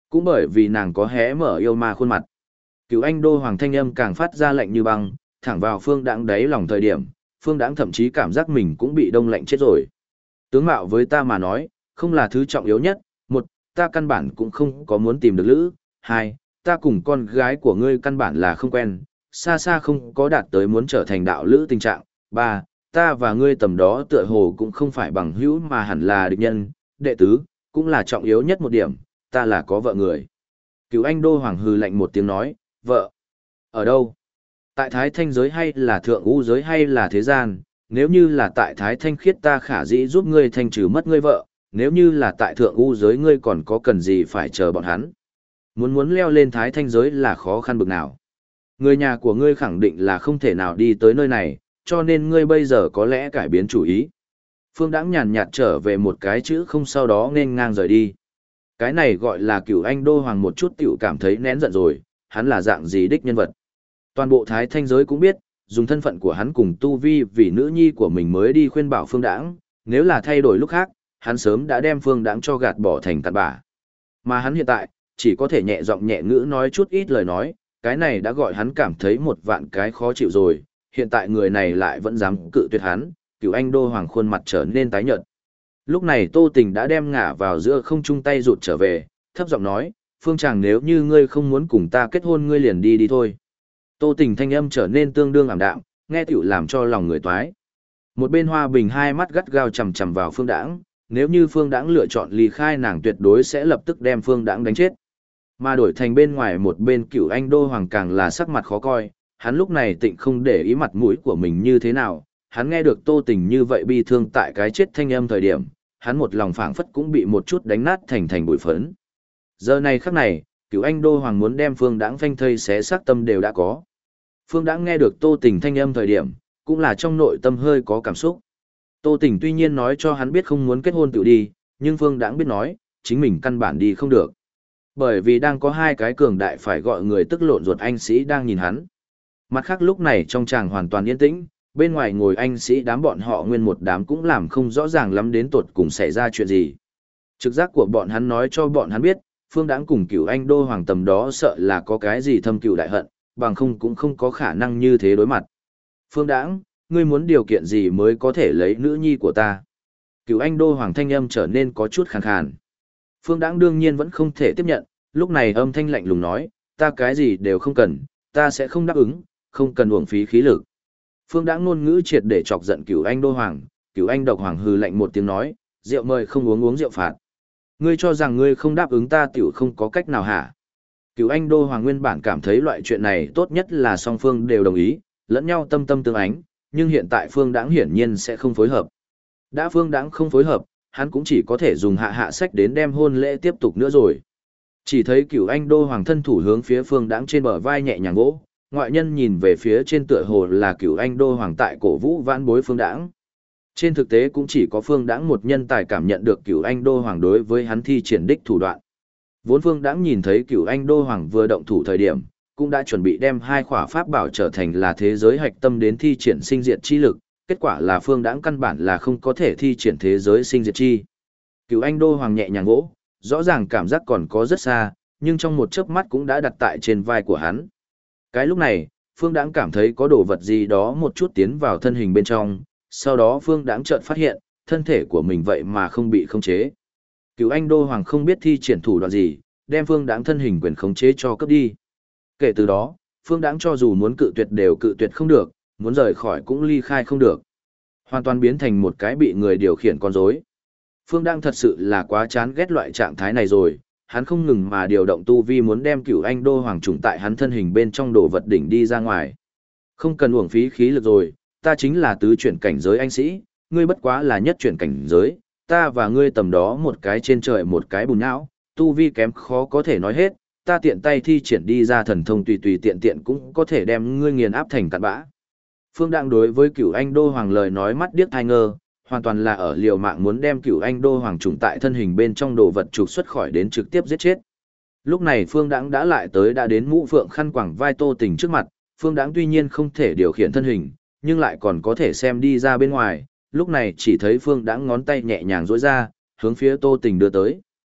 Cũng bởi vì nàng có hé mở yêu ma khuôn mặt. Cửu Anh Đô Hoàng thanh âm càng phát ra lạnh như băng, thẳng vào Phương Đãng đáy lòng thời điểm, Phương Đãng thậm chí cảm giác mình cũng bị đông lạnh chết rồi. Tướng mạo với ta mà nói, không là thứ trọng yếu nhất, một, ta căn bản cũng không có muốn tìm được lữ, hai, ta cùng con gái của ngươi căn bản là không quen, xa xa không có đạt tới muốn trở thành đạo lữ tình trạng, ba, ta và ngươi tầm đó tựa hồ cũng không phải bằng hữu mà hẳn là địch nhân, đệ tứ, cũng là trọng yếu nhất một điểm, ta là có vợ người. Cửu Anh Đô Hoàng hừ lạnh một tiếng nói, vợ? Ở đâu? Tại Thái Thanh giới hay là Thượng U giới hay là thế gian, nếu như là tại Thái Thanh khiết ta khả dĩ giúp ngươi thanh trừ mất ngươi vợ, nếu như là tại Thượng U giới ngươi còn có cần gì phải chờ bọn hắn. Muốn leo lên Thái Thanh giới là khó khăn bực nào. Người nhà của ngươi khẳng định là không thể nào đi tới nơi này, cho nên ngươi bây giờ có lẽ cải biến chủ ý. Phương Đãng nhàn nhạt trở về một cái chữ không, sau đó nên ngang rời đi. Cái này gọi là Cửu Anh Đô Hoàng một chút tiểu cảm thấy nén giận rồi, hắn là dạng gì đích nhân vật. Toàn bộ Thái Thanh giới cũng biết, dùng thân phận của hắn cùng tu vi vì nữ nhi của mình mới đi khuyên bảo Phương Đãng, nếu là thay đổi lúc khác, hắn sớm đã đem Phương Đãng cho gạt bỏ thành cặn bã. Mà hắn hiện tại, chỉ có thể nhẹ giọng nhẹ ngữ nói chút ít lời nói, cái này đã gọi hắn cảm thấy một vạn cái khó chịu rồi, hiện tại người này lại vẫn dám cự tuyệt hắn, Cửu Anh Đô Hoàng khuôn mặt trở nên tái nhợt. Lúc này Tô Tình đã đem ngả vào giữa không trung tay rụt trở về, thấp giọng nói, Phương chàng nếu như ngươi không muốn cùng ta kết hôn ngươi liền đi đi thôi. Tô Tình thanh âm trở nên tương đương ảm đạm, nghe tiểu làm cho lòng người toái. Một bên Hoa Bình hai mắt gắt gao chằm chằm vào Phương Đãng, nếu như Phương Đãng lựa chọn ly khai nàng tuyệt đối sẽ lập tức đem Phương Đãng đánh chết. Mà đổi thành bên ngoài một bên Cửu Anh Đô Hoàng càng là sắc mặt khó coi, hắn lúc này tịnh không để ý mặt mũi của mình như thế nào, hắn nghe được Tô Tình như vậy bi thương tại cái chết thanh âm thời điểm, hắn một lòng phảng phất cũng bị một chút đánh nát thành bụi phấn. Giờ này khắc này, Cửu Anh Đô Hoàng muốn đem Phương Đãng phanh thây xé xác tâm đều đã có. Phương Đãng nghe được Tô Tình thanh âm thời điểm, cũng là trong nội tâm hơi có cảm xúc. Tô Tình tuy nhiên nói cho hắn biết không muốn kết hôn tự đi, nhưng Phương Đãng biết nói, chính mình căn bản đi không được. Bởi vì đang có hai cái cường đại phải gọi người tức lộn ruột anh sĩ đang nhìn hắn. Mặt khác lúc này trong tràng hoàn toàn yên tĩnh, bên ngoài ngồi anh sĩ đám bọn họ nguyên một đám cũng làm không rõ ràng lắm đến tột cùng xảy ra chuyện gì. Trực giác của bọn hắn nói cho bọn hắn biết, Phương Đãng cùng Cửu Anh Đô Hoàng tầm đó sợ là có cái gì thâm cừu đại hận, bằng không cũng không có khả năng như thế đối mặt. Phương Đãng, ngươi muốn điều kiện gì mới có thể lấy nữ nhi của ta? Cửu Anh Đô Hoàng thanh âm trở nên có chút khàn khàn. Phương Đãng đương nhiên vẫn không thể tiếp nhận, lúc này âm thanh lạnh lùng nói, ta cái gì đều không cần, ta sẽ không đáp ứng, không cần uổng phí khí lực. Phương Đãng ngôn ngữ triệt để chọc giận Cửu Anh Đô Hoàng, Cửu Anh Độc Hoàng hừ lạnh một tiếng nói, rượu mời không uống rượu phạt. Ngươi cho rằng ngươi không đáp ứng ta tiểu không có cách nào hả? Cửu Anh Đô Hoàng nguyên bản cảm thấy loại chuyện này tốt nhất là song phương đều đồng ý, lẫn nhau tâm tâm tương ánh, nhưng hiện tại Phương Đãng hiển nhiên sẽ không phối hợp. Đã Phương Đãng không phối hợp, hắn cũng chỉ có thể dùng hạ sách đến đem hôn lễ tiếp tục nữa rồi. Chỉ thấy Cửu Anh Đô Hoàng thân thủ hướng phía Phương Đãng trên bờ vai nhẹ nhàng vỗ, ngoại nhân nhìn về phía trên tựa hồ là Cửu Anh Đô Hoàng tại cổ vũ vãn bối Phương Đãng. Trên thực tế cũng chỉ có Phương Đãng một nhân tài cảm nhận được Cửu Anh Đô Hoàng đối với hắn thi triển đích thủ đoạn. Vốn Phương Đãng nhìn thấy Cửu Anh Đô Hoàng vừa động thủ thời điểm, cũng đã chuẩn bị đem hai khỏa pháp bảo trở thành là thế giới hạch tâm đến thi triển sinh diệt chi lực, kết quả là Phương Đãng căn bản là không có thể thi triển thế giới sinh diệt chi. Cửu Anh Đô Hoàng nhẹ nhàng vỗ, rõ ràng cảm giác còn có rất xa, nhưng trong một chớp mắt cũng đã đặt tại trên vai của hắn. Cái lúc này, Phương Đãng cảm thấy có đồ vật gì đó một chút tiến vào thân hình bên trong, sau đó Phương Đãng chợt phát hiện, thân thể của mình vậy mà không bị khống chế. Cửu Anh Đô Hoàng không biết thi triển thủ đoạn gì, đem Phương Đãng thân hình quyền khống chế cho cướp đi. Kể từ đó, Phương Đãng cho dù muốn cự tuyệt đều cự tuyệt không được, muốn rời khỏi cũng ly khai không được. Hoàn toàn biến thành một cái bị người điều khiển con rối. Phương Đãng thật sự là quá chán ghét loại trạng thái này rồi, hắn không ngừng mà điều động tu vi muốn đem Cửu Anh Đô Hoàng trùng tại hắn thân hình bên trong đồ vật đỉnh đi ra ngoài. Không cần uổng phí khí lực rồi, ta chính là tứ chuyển cảnh giới anh sĩ, ngươi bất quá là nhất chuyển cảnh giới, ta và ngươi tầm đó một cái trên trời một cái bùn não, tu vi kém khó có thể nói hết, ta tiện tay thi triển đi ra thần thông tùy tùy tiện tiện cũng có thể đem ngươi nghiền áp thành cặn bã. Phương Đãng đối với Cửu Anh Đô Hoàng lời nói mắt điếc tai ngơ, hoàn toàn là ở liều mạng muốn đem Cửu Anh Đô Hoàng trùng tại thân hình bên trong đồ vật trục xuất khỏi đến trực tiếp giết chết. Lúc này Phương Đãng đã đến mũ phượng khăn quàng vai Tô Tình trước mặt, Phương Đãng tuy nhiên không thể điều khiển thân hình, nhưng lại còn có thể xem đi ra bên ngoài, lúc này chỉ thấy Phương Đãng ngón tay nhẹ nhàng duỗi ra, hướng phía Tô Tình đưa tới.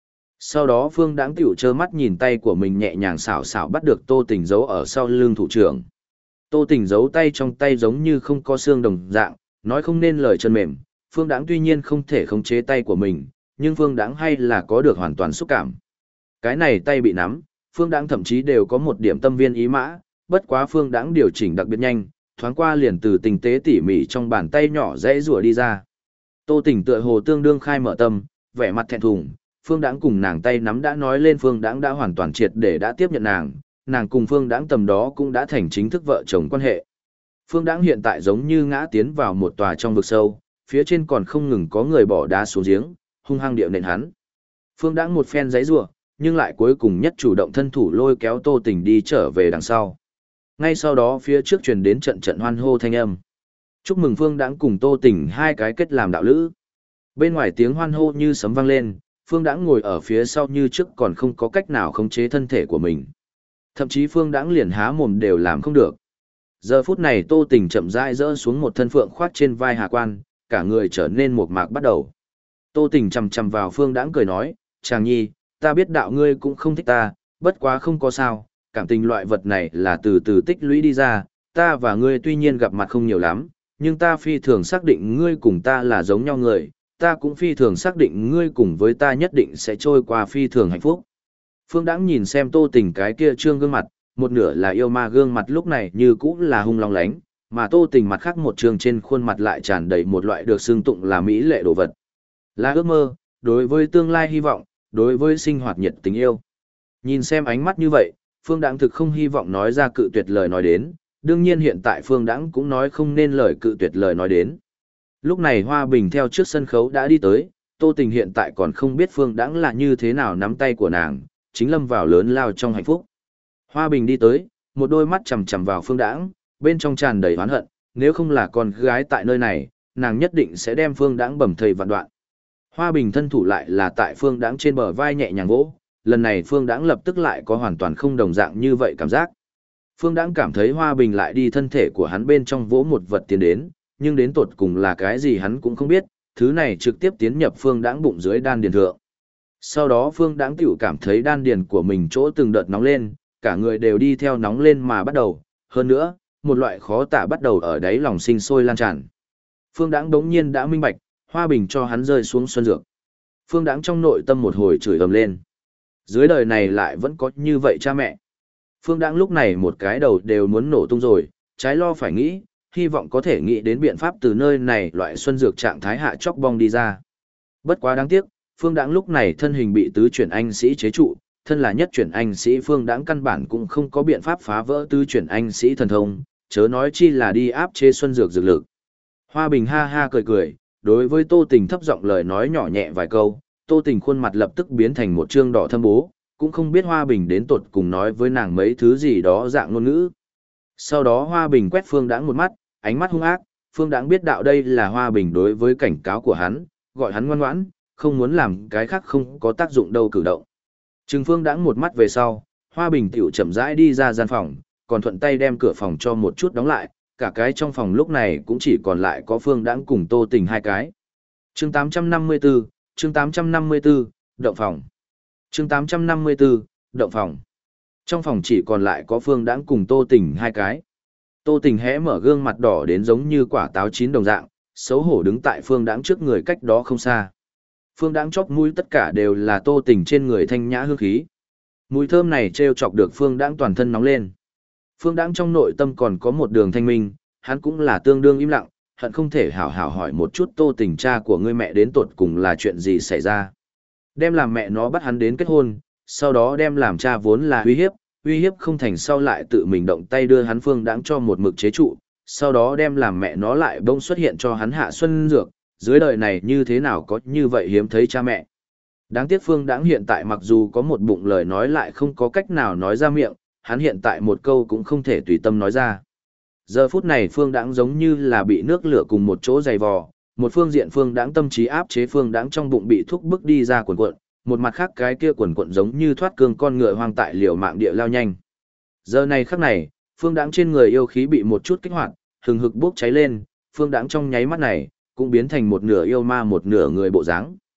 Sau đó Phương Đãng tiểu trơ mắt nhìn tay của mình nhẹ nhàng xảo xảo bắt được Tô Tình giấu ở sau lưng thủ trưởng. Tô Tình giấu tay trong tay giống như không có xương đồng dạng, nói không nên lời chân mềm. Phương Đãng tuy nhiên không thể khống chế tay của mình, nhưng Phương Đãng hay là có được hoàn toàn xúc cảm. Cái này tay bị nắm, Phương Đãng thậm chí đều có một điểm tâm viên ý mã, bất quá Phương Đãng điều chỉnh đặc biệt nhanh, thoáng qua liền từ tinh tế tỉ mỉ trong bàn tay nhỏ dễ rủa đi ra. Tô Tình tựa hồ tương đương khai mở tâm, vẻ mặt thẹn thùng, Phương Đãng cùng nàng tay nắm đã nói lên Phương Đãng đã hoàn toàn triệt để đã tiếp nhận nàng cùng Phương Đãng tầm đó cũng đã thành chính thức vợ chồng quan hệ. Phương Đãng hiện tại giống như ngã tiến vào một tòa trong vực sâu, phía trên còn không ngừng có người bỏ đá xuống giếng, hung hăng điệu nện hắn. Phương Đãng một phen giãy giụa, nhưng lại cuối cùng nhất chủ động thân thủ lôi kéo Tô Tình đi trở về đằng sau. Ngay sau đó phía trước truyền đến trận trận hoan hô thanh âm. Chúc mừng Phương Đãng cùng Tô Tình hai cái kết làm đạo lữ. Bên ngoài tiếng hoan hô như sấm vang lên, Phương Đãng ngồi ở phía sau như trước còn không có cách nào khống chế thân thể của mình. Thậm chí Phương Đãng liền há mồm đều làm không được. Giờ phút này Tô Tình chậm rãi rỡ xuống một thân phượng khoác trên vai Hà Quan, cả người trở nên mộc mạc bắt đầu. Tô Tình chằm chằm vào Phương Đãng cười nói, "Chàng nhi, ta biết đạo ngươi cũng không thích ta, bất quá không có sao, cảm tình loại vật này là từ từ tích lũy đi ra, ta và ngươi tuy nhiên gặp mặt không nhiều lắm, nhưng ta phi thường xác định ngươi cùng ta là giống nhau người, ta cũng phi thường xác định ngươi cùng với ta nhất định sẽ trôi qua phi thường hạnh phúc." Phương Đãng nhìn xem Tô Tình cái kia trương gương mặt, một nửa là yêu ma gương mặt lúc này như cũ là hung long lánh, mà Tô Tình mặt khác một trương trên khuôn mặt lại tràn đầy một loại được xưng tụng là mỹ lệ đồ vật. Là ước mơ, đối với tương lai hy vọng, đối với sinh hoạt nhiệt tình yêu. Nhìn xem ánh mắt như vậy, Phương Đãng thực không hy vọng nói ra cự tuyệt lời nói đến, đương nhiên hiện tại Phương Đãng cũng nói không nên lời cự tuyệt lời nói đến. Lúc này Hoa Bình theo trước sân khấu đã đi tới, Tô Tình hiện tại còn không biết Phương Đãng là như thế nào nắm tay của nàng, chính lâm vào lớn lao trong hạnh phúc. Hoa Bình đi tới, một đôi mắt chằm chằm vào Phương Đãng, bên trong tràn đầy oán hận, nếu không là con gái tại nơi này, nàng nhất định sẽ đem Phương Đãng bầm thây vạn đoạn. Hoa Bình thân thủ lại là tại Phương Đãng trên bờ vai nhẹ nhàng vỗ, lần này Phương Đãng lập tức lại có hoàn toàn không đồng dạng như vậy cảm giác. Phương Đãng cảm thấy Hoa Bình lại đi thân thể của hắn bên trong vỗ một vật tiến đến, nhưng đến tột cùng là cái gì hắn cũng không biết, thứ này trực tiếp tiến nhập Phương Đãng bụng dưới đan điền thượng. Sau đó Phương Đãng tiểu cảm thấy đan điền của mình chỗ từng đợt nóng lên, cả người đều đi theo nóng lên mà bắt đầu, hơn nữa, một loại khó tả bắt đầu ở đáy lòng sinh sôi lan tràn. Phương Đãng đống nhiên đã minh bạch, Hoa Bình cho hắn rơi xuống xuân dược. Phương Đãng trong nội tâm một hồi chửi ầm lên. Dưới đời này lại vẫn có như vậy cha mẹ. Phương Đãng lúc này một cái đầu đều muốn nổ tung rồi, trái lo phải nghĩ, hy vọng có thể nghĩ đến biện pháp từ nơi này loại xuân dược trạng thái hạ chóc bong đi ra. Bất quá đáng tiếc, Phương Đãng lúc này thân hình bị tứ chuyển anh sĩ chế trụ, thân là nhất chuyển anh sĩ Phương Đãng căn bản cũng không có biện pháp phá vỡ tứ chuyển anh sĩ thần thông, chớ nói chi là đi áp chế xuân dược dược lực. Hoa Bình ha ha cười cười, đối với Tô Tình thấp giọng lời nói nhỏ nhẹ vài câu, Tô Tình khuôn mặt lập tức biến thành một trương đỏ thâm bố, cũng không biết Hoa Bình đến tột cùng nói với nàng mấy thứ gì đó dạng ngôn ngữ. Sau đó Hoa Bình quét Phương Đãng một mắt, ánh mắt hung ác, Phương Đãng biết đạo đây là Hoa Bình đối với cảnh cáo của hắn, gọi hắn ngoan ngoãn, không muốn làm cái khác không có tác dụng đâu cử động. Trừng Phương Đãng một mắt về sau, Hoa Bình tiểu chậm rãi đi ra gian phòng, còn thuận tay đem cửa phòng cho một chút đóng lại, cả cái trong phòng lúc này cũng chỉ còn lại có Phương Đãng cùng Tô Tình hai cái. Chương 854, chương 854, động phòng. Chương 854, động phòng. Trong phòng chỉ còn lại có Phương Đãng cùng Tô Tình hai cái. Tô Tình hé mở gương mặt đỏ đến giống như quả táo chín đồng dạng, xấu hổ đứng tại Phương Đãng trước người cách đó không xa. Phương Đãng chóp mũi tất cả đều là Tô Tình trên người thanh nhã hương khí. Mùi thơm này trêu chọc được Phương Đãng toàn thân nóng lên. Phương Đãng trong nội tâm còn có một đường thanh minh, hắn cũng là tương đương im lặng, hận không thể hảo hảo hỏi một chút Tô Tình cha của ngươi mẹ đến tột cùng là chuyện gì xảy ra. Đem làm mẹ nó bắt hắn đến kết hôn, sau đó đem làm cha vốn là uy hiếp không thành sau lại tự mình động tay đưa hắn Phương Đãng cho một mực chế trụ, sau đó đem làm mẹ nó lại bỗng xuất hiện cho hắn hạ xuân dược, dưới đời này như thế nào có như vậy hiếm thấy cha mẹ. Đáng tiếc Phương Đãng hiện tại mặc dù có một bụng lời nói lại không có cách nào nói ra miệng, hắn hiện tại một câu cũng không thể tùy tâm nói ra. Giờ phút này Phương Đãng giống như là bị nước lửa cùng một chỗ dày vò, một phương diện Phương Đãng tâm trí áp chế Phương Đãng trong bụng bị thúc bức đi ra quần cuộn, một mặt khác cái kia quần cuộn giống như thoát cương con ngựa hoang tại liều mạng địa lao nhanh. Giờ này khắc này, Phương Đãng trên người yêu khí bị một chút kích hoạt, hừng hực bốc cháy lên, Phương Đãng trong nháy mắt này cũng biến thành một nửa yêu ma một nửa người bộ dáng.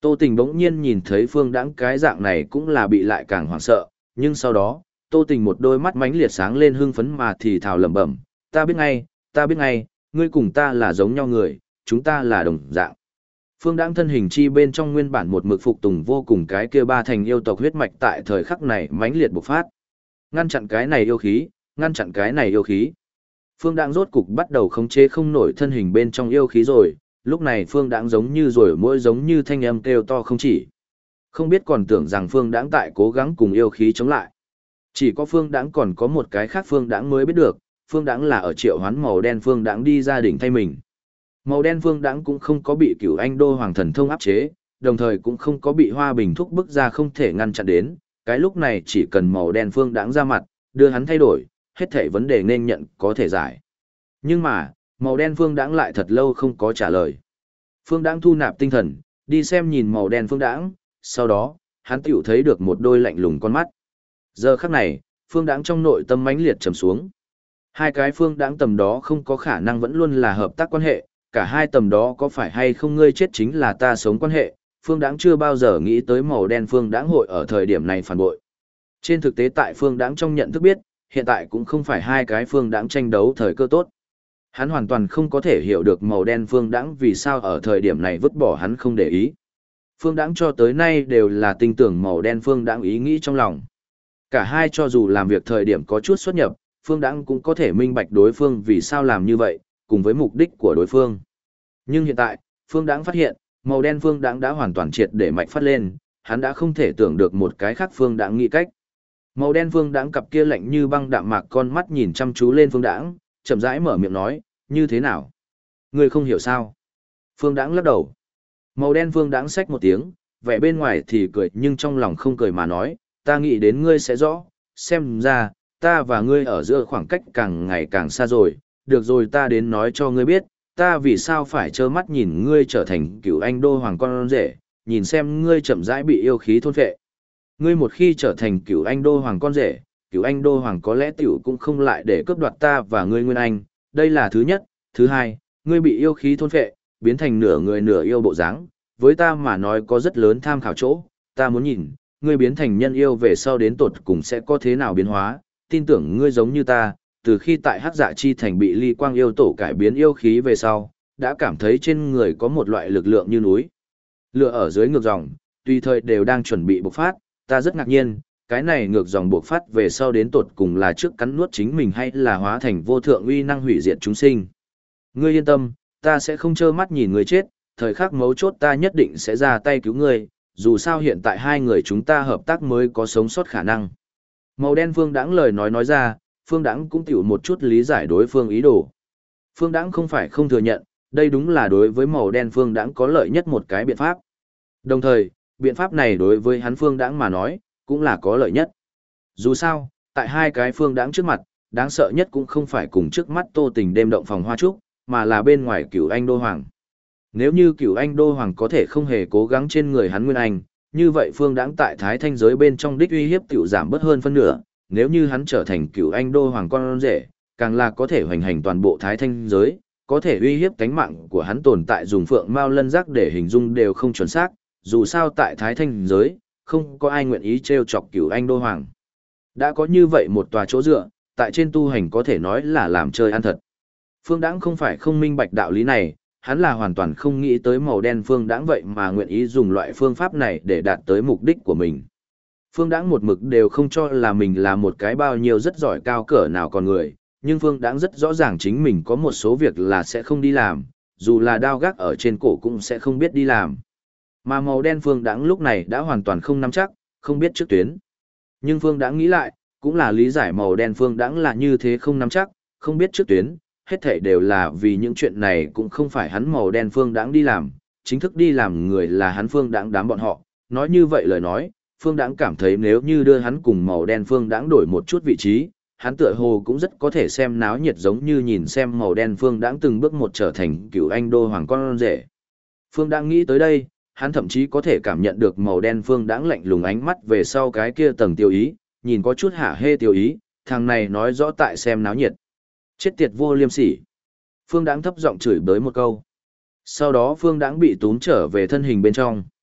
Tô Tình bỗng nhiên nhìn thấy Phương Đãng cái dạng này cũng là bị lại càng hoảng sợ, nhưng sau đó, Tô Tình một đôi mắt mãnh liệt sáng lên hưng phấn mà thì thào lẩm bẩm, ta biết ngay, ngươi cùng ta là giống nhau người, chúng ta là đồng dạng. Phương Đãng thân hình chi bên trong nguyên bản một mực phục tùng vô cùng cái kia ba thành yêu tộc huyết mạch tại thời khắc này mãnh liệt bộc phát. Ngăn chặn cái này yêu khí, ngăn chặn cái này yêu khí. Phương Đãng rốt cục bắt đầu khống chế không nổi thân hình bên trong yêu khí rồi, lúc này Phương Đãng giống như rồi mỗi giống như thanh âm kêu to không chỉ. Không biết còn tưởng rằng Phương Đãng tại cố gắng cùng yêu khí chống lại. Chỉ có Phương Đãng còn có một cái khác Phương Đãng mới biết được, Phương Đãng là ở triệu hoán màu đen Phương Đãng đi gia đình thay mình. Màu đen Phương Đãng cũng không có bị Cửu Anh Đô Hoàng Thần Thông áp chế, đồng thời cũng không có bị Hoa Bình thúc bức ra không thể ngăn chặn đến, cái lúc này chỉ cần màu đen Phương Đãng ra mặt, đưa hắn thay đổi, hết thảy vấn đề nên nhận có thể giải. Nhưng mà, màu đen Phương Đãng lại thật lâu không có trả lời. Phương Đãng thu nạp tinh thần, đi xem nhìn màu đen Phương Đãng, sau đó, hắn tiểu thấy được một đôi lạnh lùng con mắt. Giờ khắc này, Phương Đãng trong nội tâm mãnh liệt trầm xuống. Hai cái Phương Đãng tầm đó không có khả năng vẫn luôn là hợp tác quan hệ, cả hai tầm đó có phải hay không ngươi chết chính là ta sống quan hệ, Phương Đãng chưa bao giờ nghĩ tới màu đen Phương Đãng hội ở thời điểm này phản bội. Trên thực tế tại Phương Đãng trong nhận thức biết, hiện tại cũng không phải hai cái Phương Đãng tranh đấu thời cơ tốt. Hắn hoàn toàn không có thể hiểu được màu đen Phương Đãng vì sao ở thời điểm này vứt bỏ hắn không để ý. Phương Đãng cho tới nay đều là tin tưởng màu đen Phương Đãng ý nghĩ trong lòng. Cả hai cho dù làm việc thời điểm có chút xuất nhập, Phương Đãng cũng có thể minh bạch đối phương vì sao làm như vậy, cùng với mục đích của đối phương. Nhưng hiện tại, Phương Đãng phát hiện, màu đen Phương Đãng đã hoàn toàn triệt để mạch phát lên, hắn đã không thể tưởng được một cái khác Phương Đãng nghĩ cách. Màu đen Phương Đãng cặp kia lạnh như băng đạm mạc con mắt nhìn chăm chú lên Phương Đãng, chậm rãi mở miệng nói, như thế nào? Ngươi không hiểu sao? Phương Đãng lắc đầu. Màu đen Phương Đãng xách một tiếng, vẻ bên ngoài thì cười nhưng trong lòng không cười mà nói, ta nghĩ đến ngươi sẽ rõ, xem ra, ta và ngươi ở giữa khoảng cách càng ngày càng xa rồi, được rồi ta đến nói cho ngươi biết, ta vì sao phải trơ mắt nhìn ngươi trở thành Cửu Anh Đô Hoàng con rể, nhìn xem ngươi chậm rãi bị yêu khí thôn phệ. Ngươi một khi trở thành Cửu Anh Đô Hoàng con rể, Cửu Anh Đô Hoàng có lẽ tiểu cũng không lại để cướp đoạt ta và ngươi Nguyên Anh, đây là thứ nhất, thứ hai, ngươi bị yêu khí thôn phệ, biến thành nửa người nửa yêu bộ dáng, với ta mà nói có rất lớn tham khảo chỗ, ta muốn nhìn, ngươi biến thành nhân yêu về sau đến tột cùng sẽ có thế nào biến hóa, tin tưởng ngươi giống như ta, từ khi tại Hắc Dạ Chi Thành bị Ly Quang yêu tổ cải biến yêu khí về sau, đã cảm thấy trên người có một loại lực lượng như núi. Lửa ở dưới ngược dòng, tùy thời đều đang chuẩn bị bộc phát, ta rất ngạc nhiên, cái này ngược dòng bộc phát về sau đến tột cùng là trước cắn nuốt chính mình hay là hóa thành vô thượng uy năng hủy diệt chúng sinh. Ngươi yên tâm, ta sẽ không trơ mắt nhìn ngươi chết, thời khắc mấu chốt ta nhất định sẽ ra tay cứu ngươi, dù sao hiện tại hai người chúng ta hợp tác mới có sống sót khả năng. Màu đen Phương Đãng lời nói ra, Phương Đãng cũng tiểu một chút lý giải đối phương ý đồ. Phương Đãng không phải không thừa nhận, đây đúng là đối với màu đen Phương Đãng có lợi nhất một cái biện pháp. Đồng thời, biện pháp này đối với hắn Phương Đãng mà nói, cũng là có lợi nhất. Dù sao, tại hai cái Phương Đãng trước mặt, đáng sợ nhất cũng không phải cùng trước mắt Tô Tình đêm động phòng hoa trúc, mà là bên ngoài Cửu Anh Đô Hoàng. Nếu như Cửu Anh Đô Hoàng có thể không hề cố gắng trên người hắn Nguyên Anh, như vậy Phương Đãng tại Thái Thanh giới bên trong đích uy hiếp tiểu giảm bớt hơn phân nửa, nếu như hắn trở thành Cửu Anh Đô Hoàng con rể, càng là có thể hoành hành toàn bộ Thái Thanh giới, có thể uy hiếp cánh mạng của hắn tồn tại dùng phượng mao lân giác để hình dung đều không chuẩn xác, dù sao tại Thái Thanh giới, không có ai nguyện ý trêu chọc Cửu Anh Đô Hoàng. Đã có như vậy một tòa chỗ dựa, tại trên tu hành có thể nói là làm chơi ăn thật. Phương Đãng không phải không minh bạch đạo lý này, hắn là hoàn toàn không nghĩ tới màu đen Phương Đãng vậy mà nguyện ý dùng loại phương pháp này để đạt tới mục đích của mình. Phương Đãng một mực đều không cho là mình là một cái bao nhiêu rất giỏi cao cỡ nào con người, nhưng Phương Đãng rất rõ ràng chính mình có một số việc là sẽ không đi làm, dù là đao gác ở trên cổ cũng sẽ không biết đi làm. Mà màu đen Phương Đãng lúc này đã hoàn toàn không nắm chắc, không biết trước tuyến. Nhưng Phương Đãng nghĩ lại, cũng là lý giải màu đen Phương Đãng là như thế không nắm chắc, không biết trước tuyến, hết thảy đều là vì những chuyện này cũng không phải hắn màu đen Phương Đãng đi làm, chính thức đi làm người là hắn Phương Đãng đám bọn họ. Nói như vậy lời nói, Phương Đãng cảm thấy nếu như đưa hắn cùng màu đen Phương Đãng đổi một chút vị trí, hắn tựa hồ cũng rất có thể xem náo nhiệt giống như nhìn xem màu đen Phương Đãng từng bước một trở thành Cửu Anh Đô Hoàng con rể. Phương Đãng nghĩ tới đây, hắn thậm chí có thể cảm nhận được màu đen Phương Đãng lạnh lùng ánh mắt về sau cái kia tầng tiêu ý, nhìn có chút hả hê tiêu ý, thằng này nói rõ tại xem náo nhiệt. Chết tiệt vô liêm sỉ. Phương Đãng thấp giọng chửi bới một câu. Sau đó Phương Đãng bị túm trở về thân hình bên trong.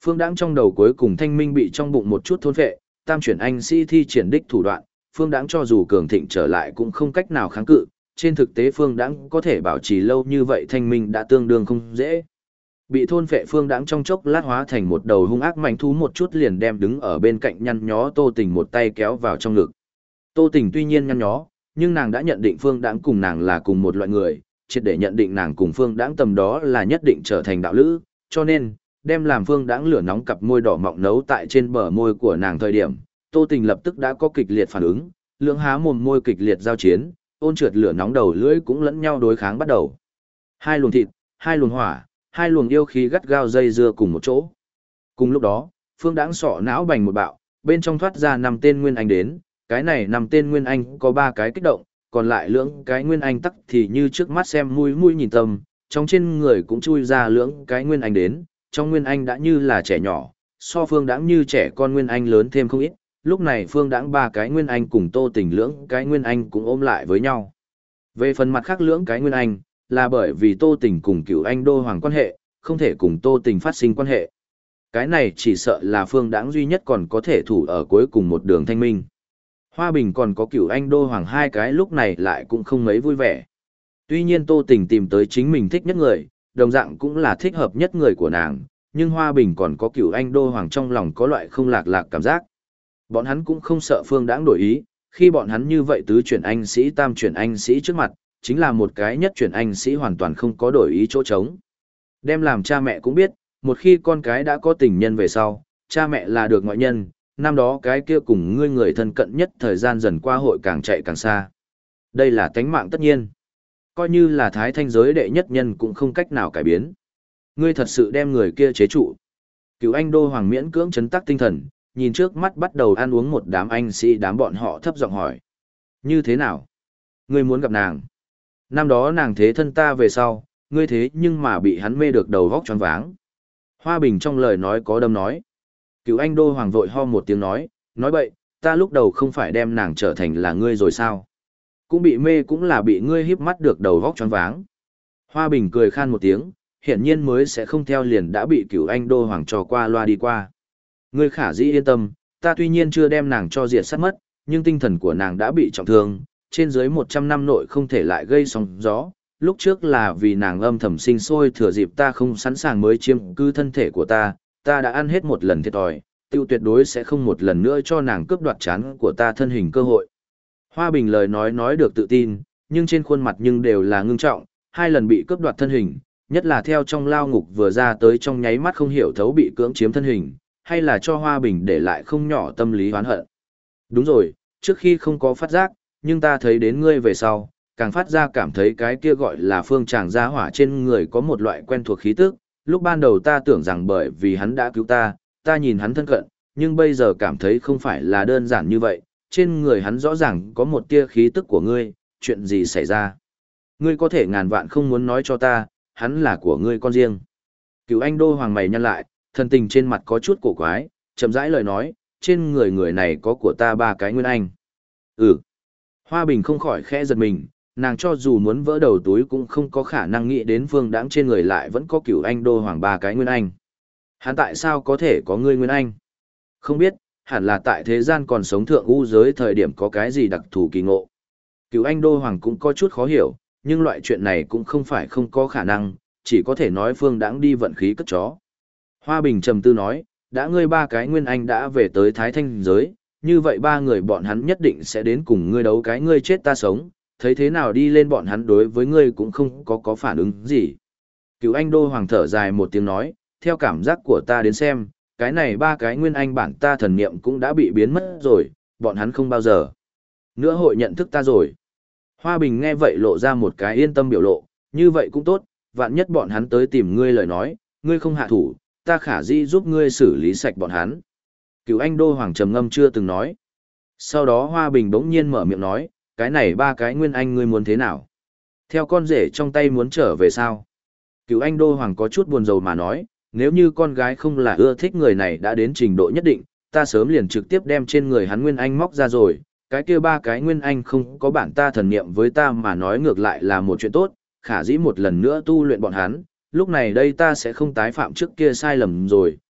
Phương Đãng trong đầu cuối cùng thanh minh bị trong bụng một chút thôn phệ, tam chuyển anh sĩ thi triển đích thủ đoạn, Phương Đãng cho dù cường thịnh trở lại cũng không cách nào kháng cự, trên thực tế Phương Đãng có thể bảo trì lâu như vậy thanh minh đã tương đương không dễ. Bị thôn phệ Phương Đãng trong chốc lát hóa thành một đầu hung ác manh thú một chút liền đem đứng ở bên cạnh nhăn nhó Tô Tình một tay kéo vào trong ngực. Tô Tình tuy nhiên nhăn nhó, nhưng nàng đã nhận định Phương Đãng cùng nàng là cùng một loại người, triệt để nhận định nàng cùng Phương Đãng tầm đó là nhất định trở thành đạo lữ, cho nên đem làm Phương Đãng lửa nóng cặp môi đỏ mọng nấu tại trên bờ môi của nàng thời điểm, Tô Tình lập tức đã có kịch liệt phản ứng, lưỡng há mồm môi kịch liệt giao chiến, ôn trượt lửa nóng đầu lưỡi cũng lẫn nhau đối kháng bắt đầu. Hai luồng thịt, hai luồng hỏa, hai luồng yêu khí gắt gao dây dưa cùng một chỗ. Cùng lúc đó, Phương Đãng sọ não bành một bạo, bên trong thoát ra 5 tên nguyên anh đến, cái này 5 tên nguyên anh có 3 cái kích động, còn lại lưỡng cái nguyên anh tắc thì như trước mắt xem mũi mũi nhìn tâm, trong trên người cũng chui ra lưỡng cái nguyên anh đến, trong nguyên anh đã như là trẻ nhỏ, so Phương Đãng như trẻ con nguyên anh lớn thêm không ít, lúc này Phương Đãng 3 cái nguyên anh cùng Tô Tình lưỡng cái nguyên anh cũng ôm lại với nhau. Về phần mặt khác lưỡng cái nguyên anh, là bởi vì Tô Tình cùng Cửu Anh Đô Hoàng quan hệ, không thể cùng Tô Tình phát sinh quan hệ. Cái này chỉ sợ là Phương Đãng duy nhất còn có thể thủ ở cuối cùng một đường thanh minh. Hoa Bình còn có Cửu Anh Đô Hoàng hai cái lúc này lại cũng không mấy vui vẻ. Tuy nhiên Tô Tình tìm tới chính mình thích nhất người, đồng dạng cũng là thích hợp nhất người của nàng, nhưng Hoa Bình còn có Cửu Anh Đô Hoàng trong lòng có loại không lạc lạc cảm giác. Bọn hắn cũng không sợ Phương Đãng đổi ý, khi bọn hắn như vậy tứ chuyển anh sĩ tam chuyển anh sĩ trước mặt, chính là một cái nhất chuyển anh sĩ hoàn toàn không có đổi ý chỗ trống. Đem làm cha mẹ cũng biết, một khi con cái đã có tình nhân về sau, cha mẹ là được ngoại nhân, năm đó cái kia cùng ngươi người thân cận nhất thời gian dần qua hội càng chạy càng xa. Đây là tánh mạng tất nhiên. Coi như là thái thanh giới đệ nhất nhân cũng không cách nào cải biến. Ngươi thật sự đem người kia chế trụ. Cửu Anh Đô Hoàng miễn cưỡng chấn tác tinh thần, nhìn trước mắt bắt đầu ăn uống một đám anh sĩ đám bọn họ thấp giọng hỏi. Như thế nào? Ngươi muốn gặp nàng? Năm đó nàng thế thân ta về sau, ngươi thế nhưng mà bị hắn mê được đầu vóc choáng váng. Hoa Bình trong lời nói có đâm nói. Cửu Anh Đô Hoàng vội ho một tiếng nói bậy, ta lúc đầu không phải đem nàng trở thành là ngươi rồi sao? Cũng bị mê cũng là bị ngươi híp mắt được đầu vóc choáng váng. Hoa Bình cười khan một tiếng, hiển nhiên mới sẽ không theo liền đã bị Cửu Anh Đô Hoàng trò qua loa đi qua. Ngươi khả dĩ yên tâm, ta tuy nhiên chưa đem nàng cho diệt sát mất, nhưng tinh thần của nàng đã bị trọng thương, trên dưới 100 năm nội không thể lại gây sóng gió. Lúc trước là vì nàng âm thầm sinh sôi thừa dịp ta không sẵn sàng mới chiếm cư thân thể của ta đã ăn hết một lần thiệt thòi, tiêu tuyệt đối sẽ không một lần nữa cho nàng cướp đoạt chán của ta thân hình cơ hội. Hoa Bình lời nói được tự tin, nhưng trên khuôn mặt nhưng đều là ngưng trọng, 2 lần bị cướp đoạt thân hình, nhất là theo trong lao ngục vừa ra tới trong nháy mắt không hiểu thấu bị cưỡng chiếm thân hình, hay là cho Hoa Bình để lại không nhỏ tâm lý oán hận. Đúng rồi, trước khi không có phát giác, nhưng ta thấy đến ngươi về sau, càng phát ra cảm thấy cái kia gọi là phương tràng gia hỏa trên người có một loại quen thuộc khí tức. Lúc ban đầu ta tưởng rằng bởi vì hắn đã cứu ta nhìn hắn thân cận, nhưng bây giờ cảm thấy không phải là đơn giản như vậy, trên người hắn rõ ràng có một tia khí tức của ngươi, chuyện gì xảy ra? Ngươi có thể ngàn vạn không muốn nói cho ta, hắn là của ngươi con riêng. Cửu Anh Đô Hoàng mày nhăn lại, thần tình trên mặt có chút cổ quái, chậm rãi lời nói, trên người này có của ta 3 cái nguyên anh. Ừ. Hoa Bình không khỏi khẽ giật mình, nàng cho dù muốn vỡ đầu túi cũng không có khả năng nghĩ đến Phương Đãng trên người lại vẫn có Cửu Anh Đô Hoàng 3 cái nguyên anh. Hắn tại sao có thể có ngươi nguyên anh? Không biết, hẳn là tại thế gian còn sống thượng u giới thời điểm có cái gì đặc thù kỳ ngộ. Cửu Anh Đô Hoàng cũng có chút khó hiểu, nhưng loại chuyện này cũng không phải không có khả năng, chỉ có thể nói Phương Đãng đi vận khí cất chó. Hoa Bình trầm tư nói, đã ngươi 3 cái nguyên anh đã về tới Thái Thanh giới, như vậy 3 người bọn hắn nhất định sẽ đến cùng ngươi đấu cái ngươi chết ta sống, thấy thế nào đi lên bọn hắn đối với ngươi cũng không có phản ứng gì. Cửu Anh Đô Hoàng thở dài một tiếng nói, theo cảm giác của ta đến xem, cái này 3 cái nguyên anh bản ta thần niệm cũng đã bị biến mất rồi, bọn hắn không bao giờ nữa hội nhận thức ta rồi. Hoa Bình nghe vậy lộ ra một cái yên tâm biểu lộ, như vậy cũng tốt, vạn nhất bọn hắn tới tìm ngươi lời nói, ngươi không hạ thủ, ta khả dĩ giúp ngươi xử lý sạch bọn hắn. Cửu Anh Đô Hoàng trầm ngâm chưa từng nói. Sau đó Hoa Bình bỗng nhiên mở miệng nói, cái này 3 cái nguyên anh ngươi muốn thế nào? Theo con rể trong tay muốn trở về sao? Cửu Anh Đô Hoàng có chút buồn rầu mà nói, nếu như con gái không là ưa thích người này đã đến trình độ nhất định, ta sớm liền trực tiếp đem trên người hắn nguyên anh móc ra rồi, cái kia 3 cái nguyên anh không có bản ta thần niệm với ta mà nói ngược lại là một chuyện tốt, khả dĩ một lần nữa tu luyện bọn hắn, lúc này đây ta sẽ không tái phạm trước kia sai lầm rồi,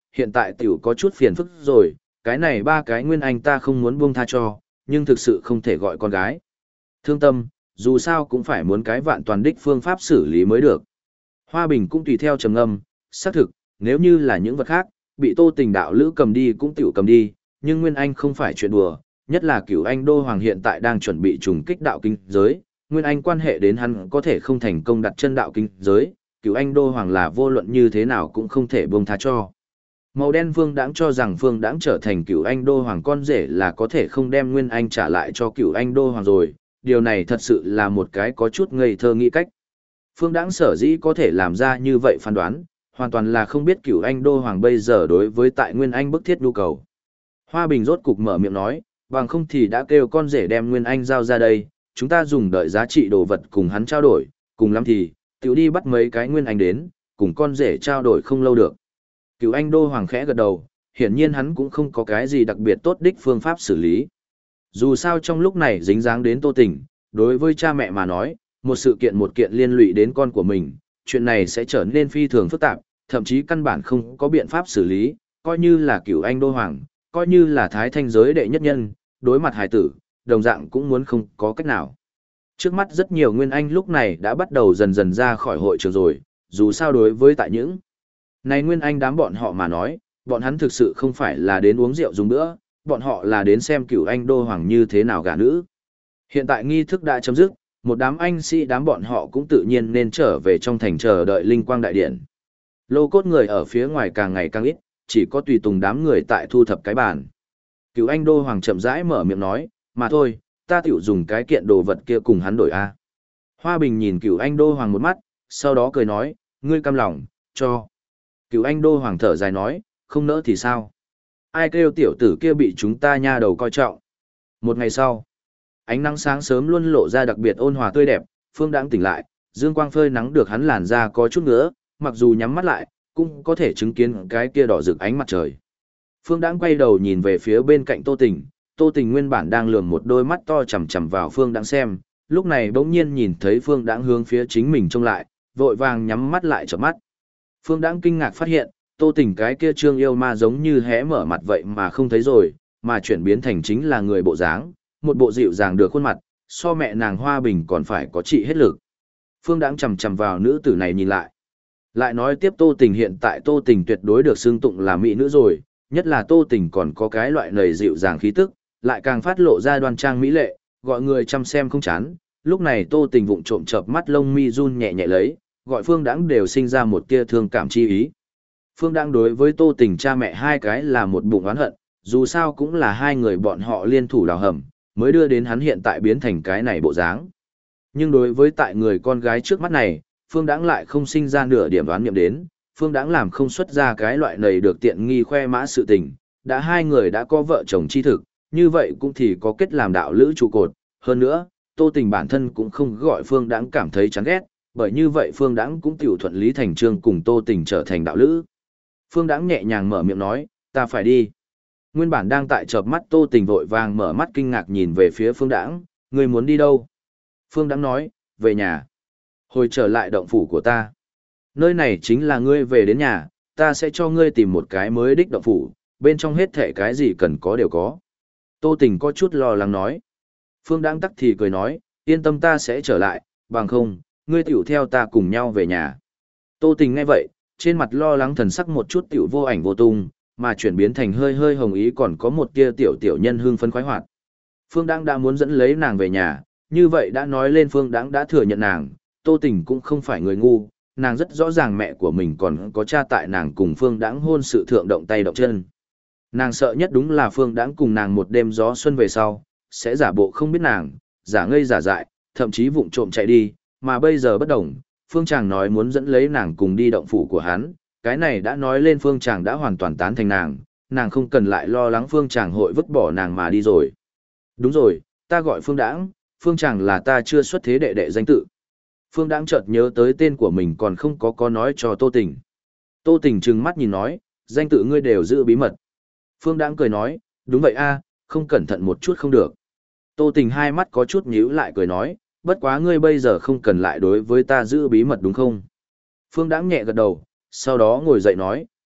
hiện tại tiểu có chút phiền phức rồi, cái này ba cái nguyên anh ta không muốn buông tha cho, nhưng thực sự không thể gọi con gái. Thương tâm, dù sao cũng phải muốn cái vạn toàn đích phương pháp xử lý mới được. Hoa Bình cũng tùy theo trầm ngâm, xác thực, nếu như là những vật khác, bị Tô Tình đạo lữ cầm đi cũng tiểu cầm đi, nhưng Nguyên Anh không phải chuyện đùa, nhất là Cửu Anh Đô Hoàng hiện tại đang chuẩn bị trùng kích đạo kinh giới, Nguyên Anh quan hệ đến hắn có thể không thành công đặt chân đạo kinh giới, Cửu Anh Đô Hoàng là vô luận như thế nào cũng không thể buông tha cho. Màu đen Vương Đãng cho rằng Vương Đãng trở thành Cửu Anh Đô Hoàng con rể là có thể không đem Nguyên Anh trả lại cho Cửu Anh Đô Hoàng rồi, điều này thật sự là một cái có chút ngây thơ nghĩ cách. Phương Đãng sở dĩ có thể làm ra như vậy phán đoán, hoàn toàn là không biết Cửu Anh Đô Hoàng bây giờ đối với tại Nguyên Anh bức thiết nhu cầu. Hoa Bình rốt cục mở miệng nói, bằng không thì đã kêu con rể đem Nguyên Anh giao ra đây, chúng ta dùng đợi giá trị đồ vật cùng hắn trao đổi, cùng lắm thì, tiểu đi bắt mấy cái Nguyên Anh đến, cùng con rể trao đổi không lâu được. Cửu Anh Đô Hoàng khẽ gật đầu, hiển nhiên hắn cũng không có cái gì đặc biệt tốt đích phương pháp xử lý. Dù sao trong lúc này dính dáng đến Tô Tình, đối với cha mẹ mà nói, một sự kiện liên lụy đến con của mình, chuyện này sẽ trở nên phi thường phức tạp, thậm chí căn bản không có biện pháp xử lý, coi như là Cửu Anh Đô Hoàng, coi như là Thái Thanh giới đệ nhất nhân, đối mặt hài tử, đồng dạng cũng muốn không có cách nào. Trước mắt rất nhiều Nguyên Anh lúc này đã bắt đầu dần dần ra khỏi hội trường rồi, dù sao đối với tại những này Nguyên Anh đám bọn họ mà nói, bọn hắn thực sự không phải là đến uống rượu dùng bữa, bọn họ là đến xem Cửu Anh Đô Hoàng như thế nào gả nữ. Hiện tại nghi thức đã chấm dứt, một đám anh sĩ đám bọn họ cũng tự nhiên nên trở về trong thành chờ đợi linh quang đại điện. Lô cốt người ở phía ngoài càng ngày càng ít, chỉ có tùy tùng đám người tại thu thập cái bàn. Cửu Anh Đô Hoàng chậm rãi mở miệng nói, mà thôi, ta tiểu dùng cái kiện đồ vật kia cùng hắn đổi a. Hoa Bình nhìn Cửu Anh Đô Hoàng một mắt, sau đó cười nói, ngươi cam lòng, cho. Cửu Anh Đô Hoàng thở dài nói, không nỡ thì sao? Ai kêu tiểu tử kia bị chúng ta nha đầu coi trọng. Một ngày sau, ánh nắng sáng sớm luôn lộ ra đặc biệt ôn hòa tươi đẹp, Phương Đãng tỉnh lại, dương quang phơi nắng được hắn làn da có chút nữa, mặc dù nhắm mắt lại, cũng có thể chứng kiến cái kia đỏ rực ánh mặt trời. Phương Đãng quay đầu nhìn về phía bên cạnh Tô Tình nguyên bản đang lườm một đôi mắt to chằm chằm vào Phương Đãng xem, lúc này bỗng nhiên nhìn thấy Phương Đãng hướng phía chính mình trông lại, vội vàng nhắm mắt lại chợp mắt. Phương Đãng kinh ngạc phát hiện, Tô Tình cái kia trương yêu ma giống như hé mở mặt vậy mà không thấy rồi, mà chuyển biến thành chính là người bộ dáng, một bộ dịu dàng được khuôn mặt, so mẹ nàng Hoa Bình còn phải có trị hết lực. Phương Đãng chằm chằm vào nữ tử này nhìn lại. Lại nói tiếp Tô Tình hiện tại Tô Tình tuyệt đối được xưng tụng là mỹ nữ rồi, nhất là Tô Tình còn có cái loại nầy dịu dàng khí tức, lại càng phát lộ ra đoan trang mỹ lệ, gọi người chăm xem không chán. Lúc này Tô Tình vụng trộm chợp mắt lông mi run nhẹ nhẹ lấy, gọi Phương Đãng đều sinh ra một tia thương cảm chi ý. Phương Đãng đối với Tô Tình cha mẹ hai cái là một bụng oán hận, dù sao cũng là hai người bọn họ liên thủ đào hầm, mới đưa đến hắn hiện tại biến thành cái này bộ dáng. Nhưng đối với tại người con gái trước mắt này, Phương Đãng lại không sinh ra nửa điểm đoán niệm đến, Phương Đãng làm không xuất ra cái loại này được tiện nghi khoe mã sự tình, đã hai người đã có vợ chồng chi thực, như vậy cũng thì có kết làm đạo lữ trụ cột, hơn nữa, Tô Tình bản thân cũng không gọi Phương Đãng cảm thấy chán ghét, bởi như vậy Phương Đãng cũng tiểu thuận lý thành trương cùng Tô Tình trở thành đạo lữ. Phương Đãng nhẹ nhàng mở miệng nói, ta phải đi. Nguyên bản đang tại chợp mắt Tô Tình vội vàng mở mắt kinh ngạc nhìn về phía Phương Đãng, ngươi muốn đi đâu? Phương Đãng nói, về nhà. Hồi trở lại động phủ của ta. Nơi này chính là ngươi về đến nhà, ta sẽ cho ngươi tìm một cái mới đích động phủ, bên trong hết thể cái gì cần có đều có. Tô Tình có chút lo lắng nói. Phương Đãng tắc thì cười nói, yên tâm ta sẽ trở lại, bằng không, ngươi tiểu theo ta cùng nhau về nhà. Tô Tình nghe vậy, trên mặt lo lắng thần sắc một chút tiểu vô ảnh vô tung, mà chuyển biến thành hơi hơi hồng ý còn có một tia tiểu nhân hương phấn khoái hoạt. Phương Đãng đã muốn dẫn lấy nàng về nhà, như vậy đã nói lên Phương Đãng đã thừa nhận nàng, Tô Tình cũng không phải người ngu, nàng rất rõ ràng mẹ của mình còn có cha tại nàng cùng Phương Đãng hôn sự thượng động tay động chân. Nàng sợ nhất đúng là Phương Đãng cùng nàng một đêm gió xuân về sau, sẽ giả bộ không biết nàng, giả ngây giả dại, thậm chí vụng trộm chạy đi, mà bây giờ bất đồng, Phương Tràng nói muốn dẫn lấy nàng cùng đi động phủ của hắn, cái này đã nói lên Phương Tràng đã hoàn toàn tán thành nàng, nàng không cần lại lo lắng Phương Tràng hội vứt bỏ nàng mà đi rồi. Đúng rồi, ta gọi Phương Đãng, Phương Tràng là ta chưa xuất thế đệ đệ danh tự. Phương Đãng chợt nhớ tới tên của mình còn không có nói cho Tô Tình. Tô Tình trừng mắt nhìn nói, danh tự ngươi đều giữ bí mật. Phương Đãng cười nói, đúng vậy a, không cẩn thận một chút không được. Tô Tình hai mắt có chút nhíu lại cười nói, bất quá ngươi bây giờ không cần lại đối với ta giữ bí mật đúng không? Phương Đãng nhẹ gật đầu, sau đó ngồi dậy nói,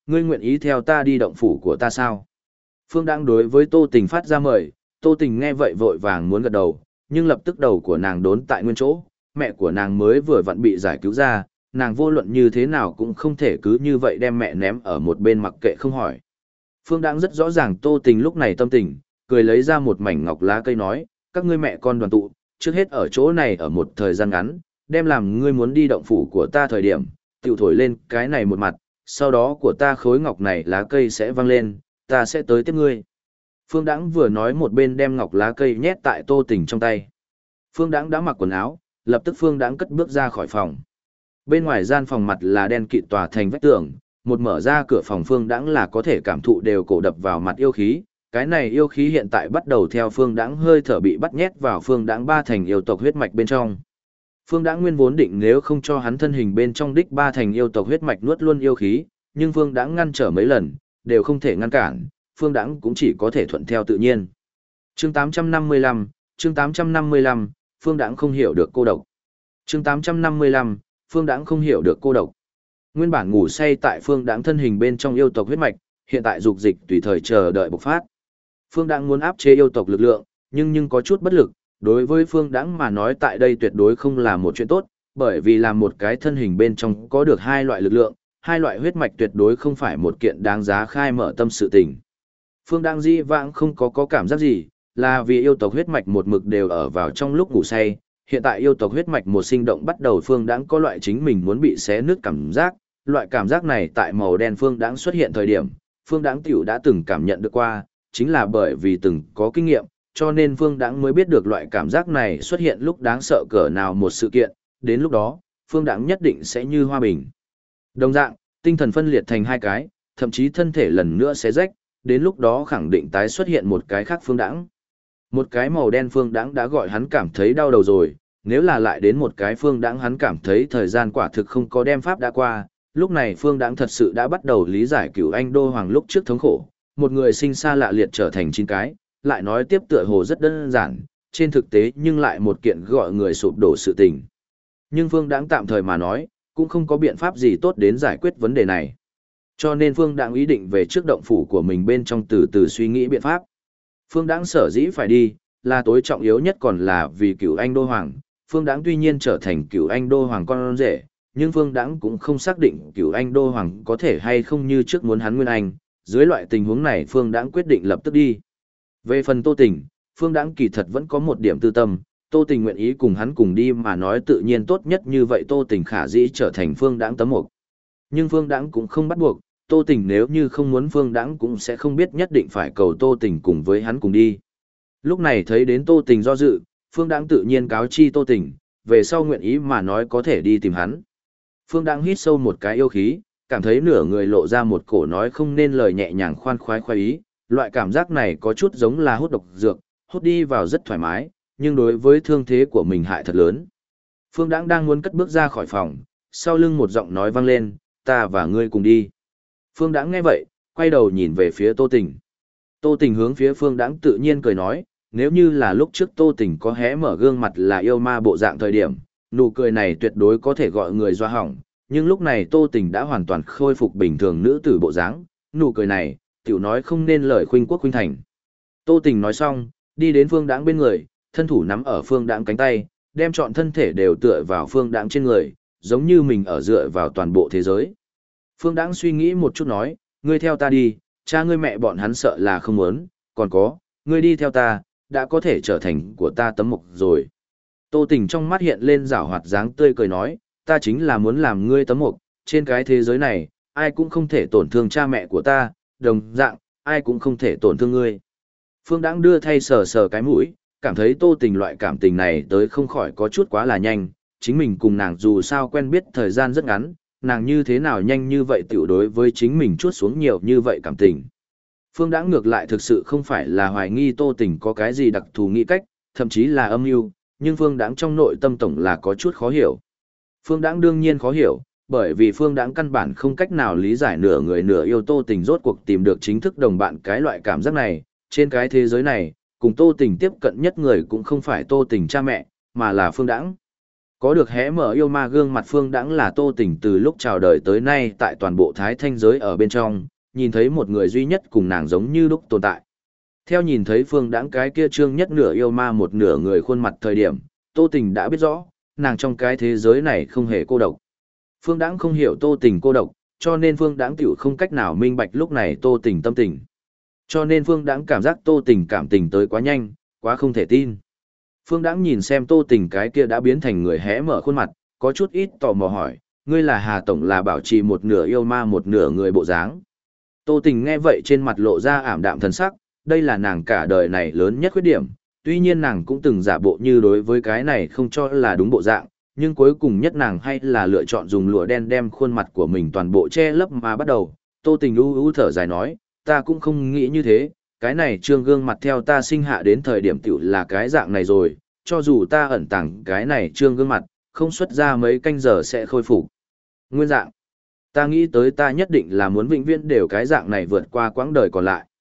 ngươi nguyện ý theo ta đi động phủ của ta sao? Phương Đãng đối với Tô Tình phát ra mời, Tô Tình nghe vậy vội vàng muốn gật đầu, nhưng lập tức đầu của nàng đốn tại nguyên chỗ, mẹ của nàng mới vừa vặn bị giải cứu ra, nàng vô luận như thế nào cũng không thể cứ như vậy đem mẹ ném ở một bên mặc kệ không hỏi. Phương Đãng rất rõ ràng Tô Tình lúc này tâm tình, cười lấy ra một mảnh ngọc lá cây nói, các ngươi mẹ con đoàn tụ, trước hết ở chỗ này ở một thời gian ngắn, đem làm ngươi muốn đi động phủ của ta thời điểm, tiểu thổi lên cái này một mặt, sau đó của ta khối ngọc này lá cây sẽ văng lên, ta sẽ tới tiếp ngươi. Phương Đãng vừa nói một bên đem ngọc lá cây nhét tại Tô Tình trong tay. Phương Đãng đã mặc quần áo, lập tức Phương Đãng cất bước ra khỏi phòng. Bên ngoài gian phòng mặt là đen kịt tòa thành vách tường, một mở ra cửa phòng Phương Đãng là có thể cảm thụ đều cổ đập vào mặt yêu khí. Cái này yêu khí hiện tại bắt đầu theo Phương Đãng hơi thở bị bắt nhét vào Phương Đãng ba thành yêu tộc huyết mạch bên trong. Phương Đãng nguyên vốn định nếu không cho hắn thân hình bên trong đích ba thành yêu tộc huyết mạch nuốt luôn yêu khí, nhưng Phương Đãng ngăn trở mấy lần, đều không thể ngăn cản, Phương Đãng cũng chỉ có thể thuận theo tự nhiên. Chương 855, chương 855, Phương Đãng không hiểu được cô độc. Chương 855, Phương Đãng không hiểu được cô độc. Nguyên bản ngủ say tại Phương Đãng thân hình bên trong yêu tộc huyết mạch, hiện tại dục dịch tùy thời chờ đợi bộc phát. Phương Đãng muốn áp chế yêu tộc lực lượng, nhưng có chút bất lực, đối với Phương Đãng mà nói tại đây tuyệt đối không là một chuyện tốt, bởi vì làm một cái thân hình bên trong có được hai loại lực lượng, hai loại huyết mạch tuyệt đối không phải một kiện đáng giá khai mở tâm sự tình. Phương Đãng dĩ vãng không có cảm giác gì, là vì yêu tộc huyết mạch một mực đều ở vào trong lúc ngủ say, hiện tại yêu tộc huyết mạch một sinh động bắt đầu Phương Đãng có loại chính mình muốn bị xé nứt cảm giác, loại cảm giác này tại màu đen Phương Đãng xuất hiện thời điểm, Phương Đãng tiểu đã từng cảm nhận được qua, chính là bởi vì từng có kinh nghiệm, cho nên Phương Đãng mới biết được loại cảm giác này xuất hiện lúc đáng sợ cỡ nào một sự kiện, đến lúc đó, Phương Đãng nhất định sẽ như hoa bình. Đồng dạng, tinh thần phân liệt thành hai cái, thậm chí thân thể lần nữa sẽ rách, đến lúc đó khẳng định tái xuất hiện một cái khác Phương Đãng. Một cái màu đen Phương Đãng đã gọi hắn cảm thấy đau đầu rồi, nếu là lại đến một cái Phương Đãng hắn cảm thấy thời gian quả thực không có đem pháp đã qua, lúc này Phương Đãng thật sự đã bắt đầu lý giải Cửu Anh Đô Hoàng lúc trước thống khổ, một người sinh xa lạ liệt trở thành 9 cái, lại nói tiếp tựa hồ rất đơn giản, trên thực tế nhưng lại một kiện gọi người sụp đổ sự tình. Nhưng Phương Đãng tạm thời mà nói, cũng không có biện pháp gì tốt đến giải quyết vấn đề này. Cho nên Phương Đãng ý định về trước động phủ của mình bên trong từ từ suy nghĩ biện pháp. Phương Đãng sở dĩ phải đi, là tối trọng yếu nhất còn là vì Cửu Anh Đô Hoàng. Phương Đãng tuy nhiên trở thành Cửu Anh Đô Hoàng con rể, nhưng Phương Đãng cũng không xác định Cửu Anh Đô Hoàng có thể hay không như trước muốn hắn Nguyên Anh. Dưới loại tình huống này Phương Đãng quyết định lập tức đi. Về phần Tô Tình, Phương Đãng kỳ thật vẫn có một điểm tư tâm, Tô Tình nguyện ý cùng hắn cùng đi mà nói tự nhiên tốt nhất như vậy Tô Tình khả dĩ trở thành Phương Đãng tấm mục. Nhưng Phương Đãng cũng không bắt buộc, Tô Tình nếu như không muốn Phương Đãng cũng sẽ không biết nhất định phải cầu Tô Tình cùng với hắn cùng đi. Lúc này thấy đến Tô Tình do dự, Phương Đãng tự nhiên cáo chi Tô Tình, về sau nguyện ý mà nói có thể đi tìm hắn. Phương Đãng hít sâu một cái yêu khí, cảm thấy nửa người lộ ra một cổ nói không nên lời nhẹ nhàng khoan khoái khoái ý, loại cảm giác này có chút giống là hút độc dược, hút đi vào rất thoải mái, nhưng đối với thương thế của mình hại thật lớn. Phương Đãng đang muốn cất bước ra khỏi phòng, sau lưng một giọng nói vang lên, ta và ngươi cùng đi. Phương Đãng nghe vậy, quay đầu nhìn về phía Tô Tình. Tô Tình hướng phía Phương Đãng tự nhiên cười nói, nếu như là lúc trước Tô Tình có hé mở gương mặt là yêu ma bộ dạng thời điểm, nụ cười này tuyệt đối có thể gọi người doa hỏng, nhưng lúc này Tô Tình đã hoàn toàn khôi phục bình thường nữ tử bộ dáng, nụ cười này, tiểu nói không nên lời khuynh quốc khuynh thành. Tô Tình nói xong, đi đến Phương Đãng bên người, thân thủ nắm ở Phương Đãng cánh tay, đem trọn thân thể đều tựa vào Phương Đãng trên người, giống như mình ở dựa vào toàn bộ thế giới. Phương Đãng suy nghĩ một chút nói, ngươi theo ta đi, cha ngươi mẹ bọn hắn sợ là không muốn, còn có, ngươi đi theo ta, đã có thể trở thành của ta tấm mục rồi. Tô Tình trong mắt hiện lên giảo hoạt dáng tươi cười nói, ta chính là muốn làm ngươi tấm mục, trên cái thế giới này, ai cũng không thể tổn thương cha mẹ của ta, đồng dạng, ai cũng không thể tổn thương ngươi. Phương Đãng đưa thay sờ sờ cái mũi, cảm thấy Tô Tình loại cảm tình này tới không khỏi có chút quá là nhanh, chính mình cùng nàng dù sao quen biết thời gian rất ngắn, nàng như thế nào nhanh như vậy tiểu đối với chính mình chuốt xuống nhiều như vậy cảm tình. Phương Đãng ngược lại thực sự không phải là hoài nghi Tô Tình có cái gì đặc thù nghĩ cách, thậm chí là âm mưu, nhưng Phương Đãng trong nội tâm tổng là có chút khó hiểu. Phương Đãng đương nhiên khó hiểu, bởi vì Phương Đãng căn bản không cách nào lý giải nửa người nửa yêu Tô Tình rốt cuộc tìm được chính thức đồng bạn cái loại cảm giác này, trên cái thế giới này, cùng Tô Tình tiếp cận nhất người cũng không phải Tô Tình cha mẹ, mà là Phương Đãng. Có được hé mở yêu ma gương mặt Phương Đãng là Tô Tình từ lúc chào đời tới nay tại toàn bộ Thái Thanh giới ở bên trong, nhìn thấy một người duy nhất cùng nàng giống như lúc tồn tại. Theo nhìn thấy Phương Đãng cái kia trương nhất nửa yêu ma một nửa người khuôn mặt thời điểm, Tô Tình đã biết rõ, nàng trong cái thế giới này không hề cô độc. Phương Đãng không hiểu Tô Tình cô độc, cho nên Phương Đãng tiểu không cách nào minh bạch lúc này Tô Tình tâm tình. Cho nên Phương Đãng cảm giác Tô Tình cảm tình tới quá nhanh, quá không thể tin. Phương Đãng nhìn xem Tô Tình cái kia đã biến thành người hé mở khuôn mặt, có chút ít tò mò hỏi, ngươi là Hà Tổng là bảo trì một nửa yêu ma một nửa người bộ dáng. Tô Tình nghe vậy trên mặt lộ ra ảm đạm thần sắc, đây là nàng cả đời này lớn nhất khuyết điểm, tuy nhiên nàng cũng từng giả bộ như đối với cái này không cho là đúng bộ dạng, nhưng cuối cùng nhất nàng hay là lựa chọn dùng lụa đen đem khuôn mặt của mình toàn bộ che lấp mà bắt đầu. Tô Tình u u thở dài nói, ta cũng không nghĩ như thế, cái này trương gương mặt theo ta sinh hạ đến thời điểm tiểu là cái dạng này rồi, cho dù ta ẩn tàng cái này trương gương mặt, không xuất ra mấy canh giờ sẽ khôi phục nguyên dạng. Ta nghĩ tới ta nhất định là muốn vĩnh viễn đều cái dạng này vượt qua quãng đời còn lại.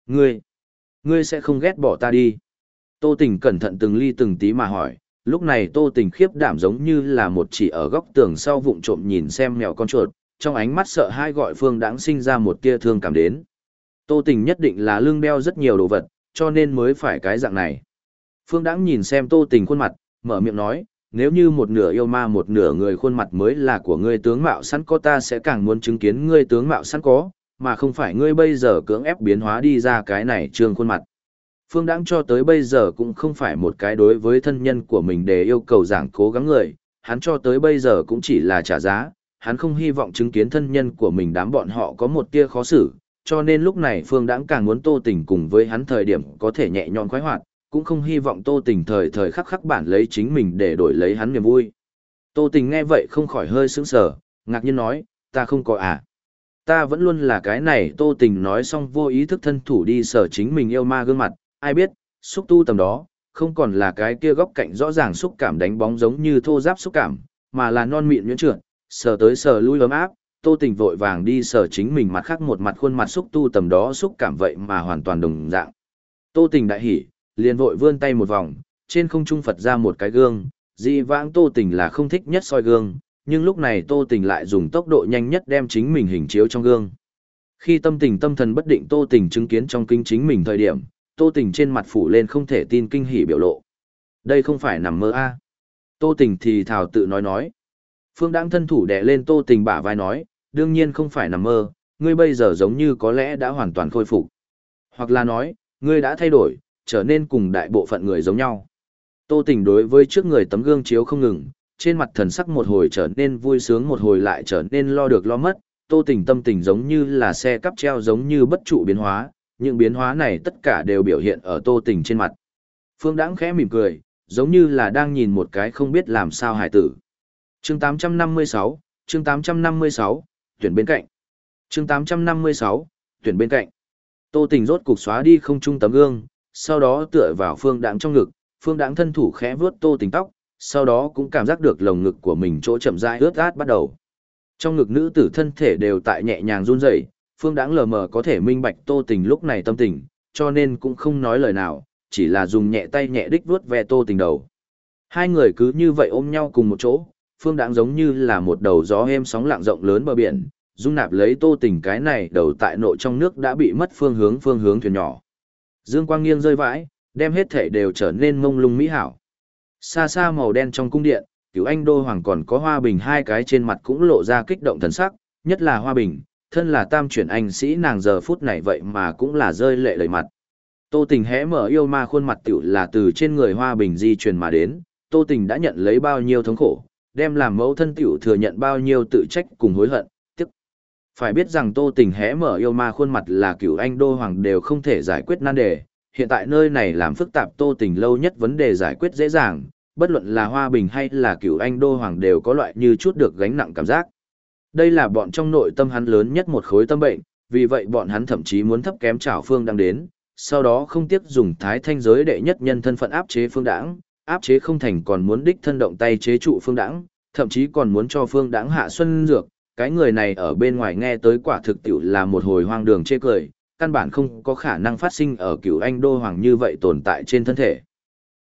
Ngươi sẽ không ghét bỏ ta đi. Tô Tình cẩn thận từng ly từng tí mà hỏi, lúc này Tô Tình khiếp đảm giống như là một chỉ ở góc tường sau vụng trộm nhìn xem mèo con chuột, trong ánh mắt sợ hãi gọi Phương Đãng sinh ra một tia thương cảm đến. Tô Tình nhất định là lưng đeo rất nhiều đồ vật, cho nên mới phải cái dạng này. Phương Đãng nhìn xem Tô Tình khuôn mặt, mở miệng nói, nếu như một nửa yêu ma một nửa người khuôn mặt mới là của ngươi tướng mạo sẵn có, ta sẽ càng muốn chứng kiến ngươi tướng mạo sẵn có, mà không phải ngươi bây giờ cưỡng ép biến hóa đi ra cái này trương khuôn mặt. Phương Đãng cho tới bây giờ cũng không phải một cái đối với thân nhân của mình để yêu cầu giảng cố gắng người, hắn cho tới bây giờ cũng chỉ là trả giá, hắn không hy vọng chứng kiến thân nhân của mình đám bọn họ có một tia khó xử, cho nên lúc này Phương Đãng càng muốn Tô Tình cùng với hắn thời điểm có thể nhẹ nhõm khoái hoạt, cũng không hy vọng Tô Tình thời thời khắc khắc bản lấy chính mình để đổi lấy hắn niềm vui. Tô Tình nghe vậy không khỏi hơi sững sờ, ngạc nhiên nói, ta không có à. Ta vẫn luôn là cái này. Tô Tình nói xong vô ý thức thân thủ đi sờ chính mình yêu ma gương mặt, ai biết, xúc tu tầm đó, không còn là cái kia góc cạnh rõ ràng xúc cảm đánh bóng giống như thô giáp xúc cảm, mà là non mịn nhuyễn trượt, sờ tới sờ lui ấm áp. Tô Tình vội vàng đi sờ chính mình mặt khác một mặt khuôn mặt xúc tu tầm đó xúc cảm vậy mà hoàn toàn đồng dạng. Tô Tình đại hỉ, liền vội vươn tay một vòng, trên không trung Phật ra một cái gương, dị vãng Tô Tình là không thích nhất soi gương, nhưng lúc này Tô Tình lại dùng tốc độ nhanh nhất đem chính mình hình chiếu trong gương. Khi tâm thần bất định Tô Tình chứng kiến trong kính chính mình thời điểm, Tô Tình trên mặt phủ lên không thể tin kinh hỉ biểu lộ. Đây không phải nằm mơ a. Tô Tình thì thào tự nói. Phương Đãng thân thủ đè lên Tô Tình bả vai nói, đương nhiên không phải nằm mơ, ngươi bây giờ giống như có lẽ đã hoàn toàn khôi phục. Hoặc là nói, ngươi đã thay đổi, trở nên cùng đại bộ phận người giống nhau. Tô Tình đối với trước người tấm gương chiếu không ngừng, trên mặt thần sắc một hồi trở nên vui sướng một hồi lại trở nên lo được lo mất, Tô Tình tâm tình giống như là xe cắp treo giống như bất trụ biến hóa, những biến hóa này tất cả đều biểu hiện ở Tô Tình trên mặt. Phương Đãng khẽ mỉm cười, giống như là đang nhìn một cái không biết làm sao hài tử. Chương 856, chương 856, tuyển bên cạnh. Chương 856, tuyển bên cạnh. Tô Tình rốt cục xóa đi không trung tấm gương, sau đó tựa vào Phương Đãng trong ngực, Phương Đãng thân thủ khẽ vuốt Tô Tình tóc, sau đó cũng cảm giác được lồng ngực của mình chỗ chậm rãi ướt át bắt đầu. Trong ngực nữ tử thân thể đều tại nhẹ nhàng run rẩy, Phương Đãng lờ mờ có thể minh bạch Tô Tình lúc này tâm tình, cho nên cũng không nói lời nào, chỉ là dùng nhẹ tay nhẹ đích vuốt ve Tô Tình đầu. Hai người cứ như vậy ôm nhau cùng một chỗ, Phương Đãng giống như là một đầu gió êm sóng lặng rộng lớn bờ biển, dung nạp lấy Tô Tình cái này đầu tại nội trong nước đã bị mất phương hướng thuyền nhỏ. Dương quang nghiêng rơi vãi, đem hết thể đều trở nên mông lung mỹ hảo. Xa xa màu đen trong cung điện, Cửu Anh Đô Hoàng còn có Hoa Bình hai cái trên mặt cũng lộ ra kích động thần sắc, nhất là Hoa Bình, thân là tam chuyển anh sĩ nàng giờ phút này vậy mà cũng là rơi lệ đầy mặt. Tô Tình hé mở yêu ma khuôn mặt tiểu là từ trên người Hoa Bình di truyền mà đến, Tô Tình đã nhận lấy bao nhiêu thống khổ, đem làm mẫu thân tiểu thừa nhận bao nhiêu tự trách cùng hối hận, tiếc. Phải biết rằng Tô Tình hé mở yêu ma khuôn mặt là Cửu Anh Đô Hoàng đều không thể giải quyết nan đề, hiện tại nơi này làm phức tạp Tô Tình lâu nhất vấn đề giải quyết dễ dàng, bất luận là Hoa Bình hay là Cửu Anh Đô Hoàng đều có loại như chút được gánh nặng cảm giác. Đây là bọn trong nội tâm hắn lớn nhất một khối tâm bệnh, vì vậy bọn hắn thậm chí muốn thấp kém Trảo Phương Đãng đến, sau đó không tiếc dùng Thái Thanh giới đệ nhất nhân thân phận áp chế Phương Đãng, áp chế không thành còn muốn đích thân động tay chế trụ Phương Đãng, thậm chí còn muốn cho Phương Đãng hạ xuân dược, cái người này ở bên ngoài nghe tới quả thực tiểu là một hồi hoang đường chê cười, căn bản không có khả năng phát sinh ở Cửu Anh Đô Hoàng như vậy tồn tại trên thân thể.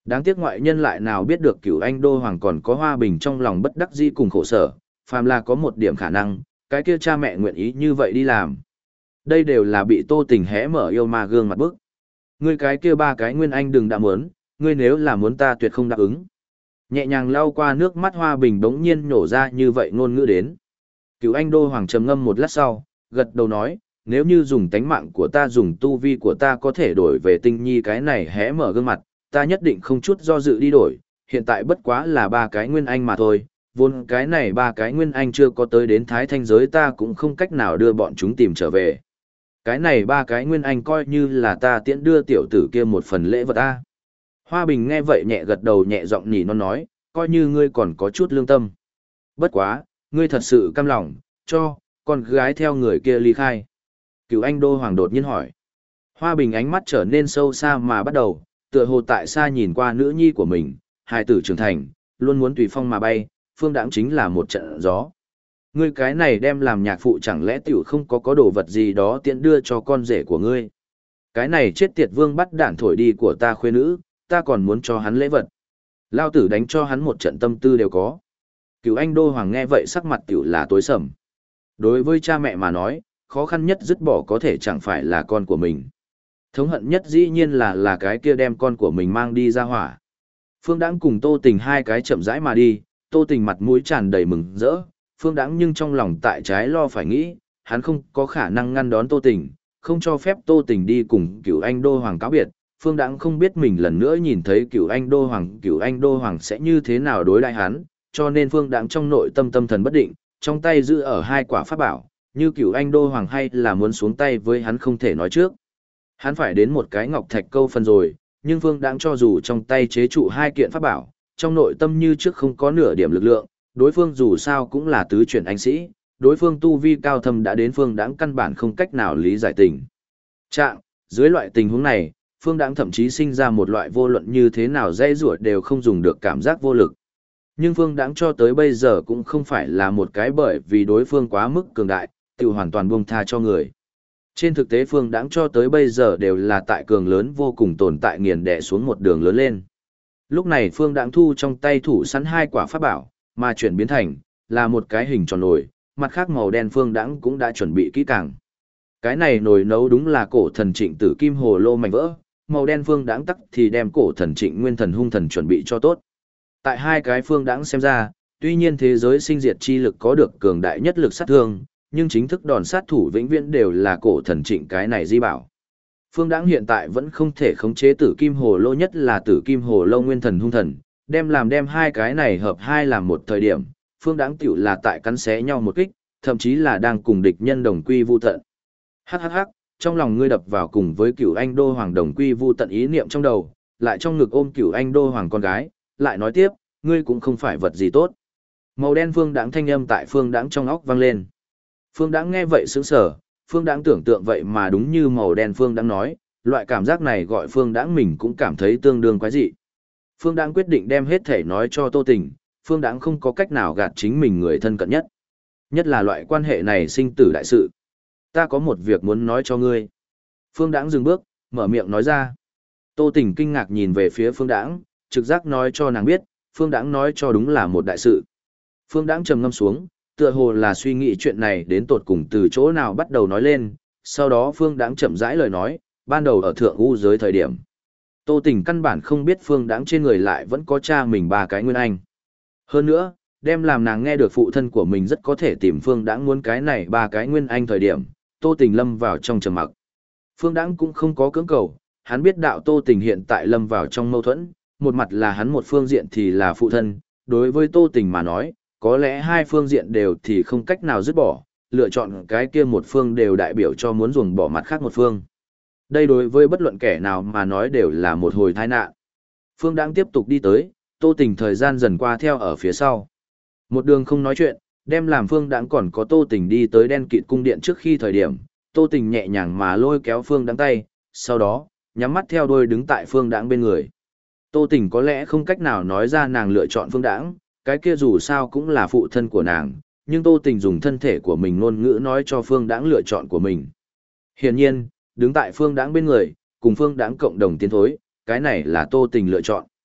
Đáng tiếc ngoại nhân lại nào biết được Cửu Anh Đô Hoàng còn có Hoa Bình trong lòng bất đắc dĩ cùng khổ sở, phàm là có một điểm khả năng, cái kia cha mẹ nguyện ý như vậy đi làm. Đây đều là bị Tô Tình hé mở yêu ma gương mặt bức. Ngươi cái kia ba cái nguyên anh đừng đã muốn, ngươi nếu là muốn ta tuyệt không đáp ứng. Nhẹ nhàng lau qua nước mắt Hoa Bình bỗng nhiên nổ ra như vậy ngôn ngữ đến. Cửu Anh Đô Hoàng trầm ngâm một lát sau, gật đầu nói, nếu như dùng tánh mạng của ta dùng tu vi của ta có thể đổi về Tinh Nhi cái này hé mở gương mặt, ta nhất định không chút do dự đi đổi, hiện tại bất quá là ba cái nguyên anh mà thôi, vốn cái này ba cái nguyên anh chưa có tới đến Thái Thanh giới ta cũng không cách nào đưa bọn chúng tìm trở về. Cái này ba cái nguyên anh coi như là ta tiễn đưa tiểu tử kia một phần lễ vật ta. Hoa Bình nghe vậy nhẹ gật đầu nhẹ giọng nỉ non nói, coi như ngươi còn có chút lương tâm. Bất quá, ngươi thật sự cam lòng, cho, con gái theo người kia ly khai. Cửu Anh Đô Hoàng đột nhiên hỏi. Hoa Bình ánh mắt trở nên sâu xa mà bắt đầu, tựa hồ tại xa nhìn qua nữ nhi của mình, hài tử trưởng thành, luôn muốn tùy phong mà bay, Phương Đãng chính là một trận gió. Ngươi cái này đem làm nhạc phụ chẳng lẽ tiểu không có đồ vật gì đó tiện đưa cho con rể của ngươi. Cái này chết tiệt vương bắt đạn thổi đi của ta khuê nữ, ta còn muốn cho hắn lễ vật. Lao tử đánh cho hắn một trận tâm tư đều có. Cửu Anh Đô Hoàng nghe vậy sắc mặt tiểu là tối sầm. Đối với cha mẹ mà nói, khó khăn nhất dứt bỏ có thể chẳng phải là con của mình. Thống hận nhất dĩ nhiên là cái kia đem con của mình mang đi ra hỏa. Phương Đãng cùng Tô Tình hai cái chậm rãi mà đi, Tô Tình mặt mũi tràn đầy mừng rỡ, Phương Đãng nhưng trong lòng tại trái lo phải nghĩ, hắn không có khả năng ngăn đón Tô Tình, không cho phép Tô Tình đi cùng Cửu Anh Đô Hoàng cáo biệt. Phương Đãng không biết mình lần nữa nhìn thấy Cửu Anh Đô Hoàng sẽ như thế nào đối đãi hắn, cho nên Phương Đãng trong nội tâm tâm thần bất định, trong tay giữ ở hai quả pháp bảo, như Cửu Anh Đô Hoàng hay là muốn xuống tay với hắn không thể nói trước. Hắn phải đến một cái ngọc thạch câu phần rồi, nhưng Phương Đãng cho dù trong tay chế trụ hai kiện pháp bảo, trong nội tâm như trước không có nửa điểm lực lượng, đối phương dù sao cũng là tứ chuyển anh sĩ, đối phương tu vi cao thâm đã đến Phương Đãng căn bản không cách nào lý giải tình trạng. Dưới loại tình huống này, Phương Đãng thậm chí sinh ra một loại vô luận như thế nào dây rủa đều không dùng được cảm giác vô lực. Nhưng Phương Đãng cho tới bây giờ cũng không phải là một cái bởi vì đối phương quá mức cường đại, tự hoàn toàn buông tha cho người. Trên thực tế Phương Đãng cho tới bây giờ đều là tại cường lớn vô cùng tồn tại nghiền đè xuống một đường lớn lên. Lúc này Phương Đãng thu trong tay thủ sẵn hai quả pháp bảo, mà chuyển biến thành là một cái hình tròn nồi, mặt khác màu đen Phương Đãng cũng đã chuẩn bị kỹ càng. Cái này nồi nấu đúng là cổ thần Trịnh Tử Kim Hồ Lô mảnh vỡ, màu đen Phương Đãng tắc thì đem cổ thần Trịnh Nguyên Thần Hung Thần chuẩn bị cho tốt. Tại hai cái Phương Đãng xem ra, tuy nhiên thế giới sinh diệt chi lực có được cường đại nhất lực sát thương, nhưng chính thức đòn sát thủ vĩnh viễn đều là cổ thần Trịnh cái này di bảo. Phương Đãng hiện tại vẫn không thể khống chế Tử Kim Hồ Lô, nhất là Tử Kim Hồ Lô Nguyên Thần Hung Thần, đem hai cái này hợp hai làm một thời điểm, Phương Đãng tiểu là tại cắn xé nhau một kích, thậm chí là đang cùng địch nhân đồng quy vu tận. Hắc, trong lòng ngươi đập vào cùng với Cửu Anh Đô Hoàng đồng quy vu tận ý niệm trong đầu, lại trong ngực ôm Cửu Anh Đô Hoàng con gái, lại nói tiếp, ngươi cũng không phải vật gì tốt. Màu đen Phương Đãng thanh âm tại Phương Đãng trong óc vang lên. Phương Đãng nghe vậy sững sờ, Phương Đãng tưởng tượng vậy mà đúng như màu đen Phương Đãng nói, loại cảm giác này gọi Phương Đãng mình cũng cảm thấy tương đương quái dị. Phương Đãng quyết định đem hết thể nói cho Tô Tình, Phương Đãng không có cách nào gạt chính mình người thân cận nhất. Nhất là loại quan hệ này sinh tử đại sự. Ta có một việc muốn nói cho ngươi. Phương Đãng dừng bước, mở miệng nói ra. Tô Tình kinh ngạc nhìn về phía Phương Đãng, trực giác nói cho nàng biết, Phương Đãng nói cho đúng là một đại sự. Phương Đãng trầm ngâm xuống, tựa hồ là suy nghĩ chuyện này đến tột cùng từ chỗ nào bắt đầu nói lên, sau đó Phương Đãng chậm rãi lời nói, ban đầu ở thượng u giới thời điểm. Tô Tình căn bản không biết Phương Đãng trên người lại vẫn có cha mình ba cái nguyên anh. Hơn nữa, đem làm nàng nghe được phụ thân của mình rất có thể tìm Phương Đãng muốn cái này ba cái nguyên anh thời điểm, Tô Tình lâm vào trong trầm mặc. Phương Đãng cũng không có cưỡng cầu, hắn biết đạo Tô Tình hiện tại lâm vào trong mâu thuẫn, một mặt là hắn một phương diện thì là phụ thân, đối với Tô Tình mà nói, có lẽ hai phương diện đều thì không cách nào dứt bỏ, lựa chọn cái kia một phương đều đại biểu cho muốn ruồng bỏ mặt khác một phương. Đây đối với bất luận kẻ nào mà nói đều là một hồi tai nạn. Phương Đãng tiếp tục đi tới, Tô Tình thời gian dần qua theo ở phía sau. Một đường không nói chuyện, đem làm Phương Đãng còn có Tô Tình đi tới đen kịt cung điện trước khi thời điểm, Tô Tình nhẹ nhàng mà lôi kéo Phương Đãng tay, sau đó, nhắm mắt theo đuôi đứng tại Phương Đãng bên người. Tô Tình có lẽ không cách nào nói ra nàng lựa chọn Phương Đãng, cái kia dù sao cũng là phụ thân của nàng, nhưng Tô Tình dùng thân thể của mình ngôn ngữ nói cho Phương Đãng lựa chọn của mình. Hiển nhiên, đứng tại Phương Đãng bên người, cùng Phương Đãng cộng đồng tiến thối, cái này là Tô Tình lựa chọn.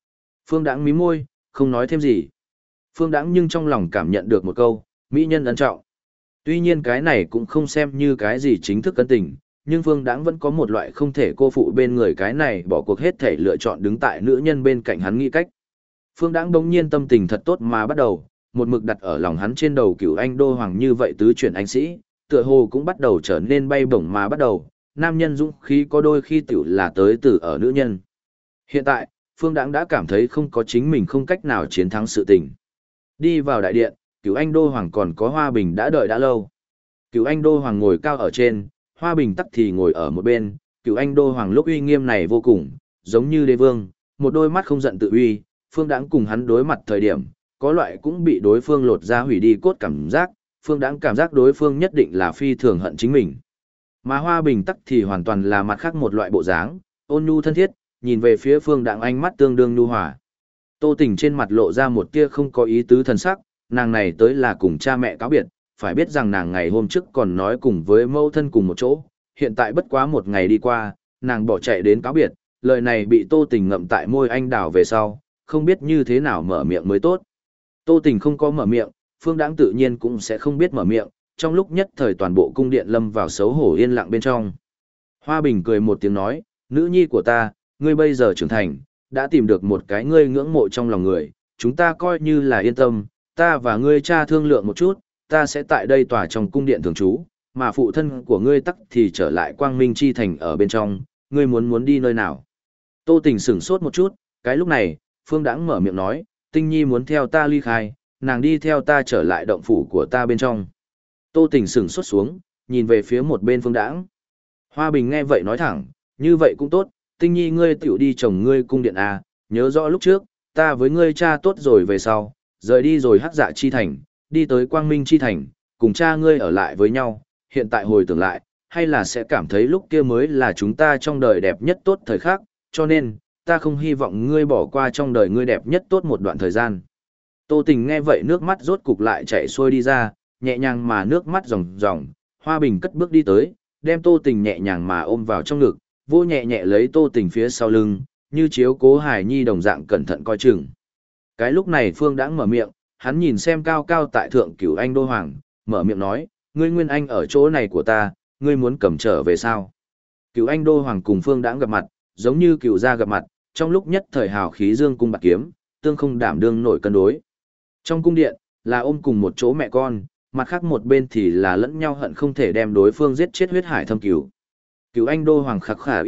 Phương Đãng mím môi, không nói thêm gì. Phương Đãng nhưng trong lòng cảm nhận được một câu, mỹ nhân ân trọng. Tuy nhiên cái này cũng không xem như cái gì chính thức ân tình, nhưng Phương Đãng vẫn có một loại không thể cô phụ bên người cái này bỏ cuộc hết thể lựa chọn đứng tại nữ nhân bên cạnh hắn nghĩ cách. Phương Đãng đống nhiên tâm tình thật tốt mà bắt đầu, một mực đặt ở lòng hắn trên đầu Cửu Anh Đô Hoàng như vậy tứ chuyển anh sĩ, tựa hồ cũng bắt đầu trở nên bay bổng mà bắt đầu, nam nhân dũng khí có đôi khi tiểu là tới từ ở nữ nhân. Hiện tại, Phương Đãng đã cảm thấy không có chính mình không cách nào chiến thắng sự tình. Đi vào đại điện, Cửu Anh Đô Hoàng còn có Hoa Bình đã đợi đã lâu. Cửu Anh Đô Hoàng ngồi cao ở trên, Hoa Bình tắc thì ngồi ở một bên, Cửu Anh Đô Hoàng lúc uy nghiêm này vô cùng, giống như đế vương, một đôi mắt không giận tự uy, Phương Đãng cùng hắn đối mặt thời điểm, có loại cũng bị đối phương lột ra hủy đi cốt cảm giác, Phương Đãng cảm giác đối phương nhất định là phi thường hận chính mình. Mà Hoa Bình tắc thì hoàn toàn là mặt khác một loại bộ dáng, ôn nhu thân thiết, nhìn về phía Phương Đãng ánh mắt tương đương nhu hòa. Tô Tình trên mặt lộ ra một tia không có ý tứ thần sắc, nàng này tới là cùng cha mẹ cáo biệt, phải biết rằng nàng ngày hôm trước còn nói cùng với mẫu thân cùng một chỗ, hiện tại bất quá một ngày đi qua, nàng bỏ chạy đến cáo biệt, lời này bị Tô Tình ngậm tại môi anh đào về sau, không biết như thế nào mở miệng mới tốt. Tô Tình không có mở miệng, Phương Đãng tự nhiên cũng sẽ không biết mở miệng, trong lúc nhất thời toàn bộ cung điện lâm vào xấu hổ yên lặng bên trong. Hoa Bình cười một tiếng nói, nữ nhi của ta, ngươi bây giờ trưởng thành, đã tìm được một cái ngươi ngưỡng mộ trong lòng người, chúng ta coi như là yên tâm, ta và ngươi cha thương lượng một chút, ta sẽ tại đây tòa trong cung điện thường trú, mà phụ thân của ngươi tắc thì trở lại Quang Minh Chi Thành ở bên trong, ngươi muốn đi nơi nào. Tô Tình sửng sốt một chút, cái lúc này, Phương Đãng mở miệng nói, Tinh Nhi muốn theo ta ly khai, nàng đi theo ta trở lại động phủ của ta bên trong. Tô Tình sửng sốt xuống, nhìn về phía một bên Phương Đãng. Hoa Bình nghe vậy nói thẳng, như vậy cũng tốt, Tinh Nhi ngươi tiểu đi chồng ngươi cung điện à, nhớ rõ lúc trước, ta với ngươi cha tốt rồi về sau, rời đi rồi Hắc Dạ Chi Thành, đi tới Quang Minh Chi Thành, cùng cha ngươi ở lại với nhau, hiện tại hồi tưởng lại, hay là sẽ cảm thấy lúc kia mới là chúng ta trong đời đẹp nhất tốt thời khắc, cho nên, ta không hy vọng ngươi bỏ qua trong đời ngươi đẹp nhất tốt một đoạn thời gian. Tô Tình nghe vậy nước mắt rốt cục lại chảy xuôi đi ra, nhẹ nhàng mà nước mắt ròng ròng, Hoa Bình cất bước đi tới, đem Tô Tình nhẹ nhàng mà ôm vào trong ngực, vô nhẹ nhẹ lấy Tô Tình phía sau lưng, như chiếu cố hài nhi đồng dạng cẩn thận coi chừng. Cái lúc này Phương Đãng mở miệng, hắn nhìn xem cao cao tại thượng Cửu Anh Đô Hoàng, mở miệng nói, ngươi Nguyên Anh ở chỗ này của ta, ngươi muốn cầm trở về sao? Cửu Anh Đô Hoàng cùng Phương Đãng gặp mặt, giống như cửu gia gặp mặt, trong lúc nhất thời hào khí dương cung bạc kiếm, tương không đảm đương nổi cân đối. Trong cung điện, là ôm cùng một chỗ mẹ con, mặt khác một bên thì là lẫn nhau hận không thể đem đối phương giết chết huyết hải thâm cửu. Cửu Anh Đô Hoàng khắc khả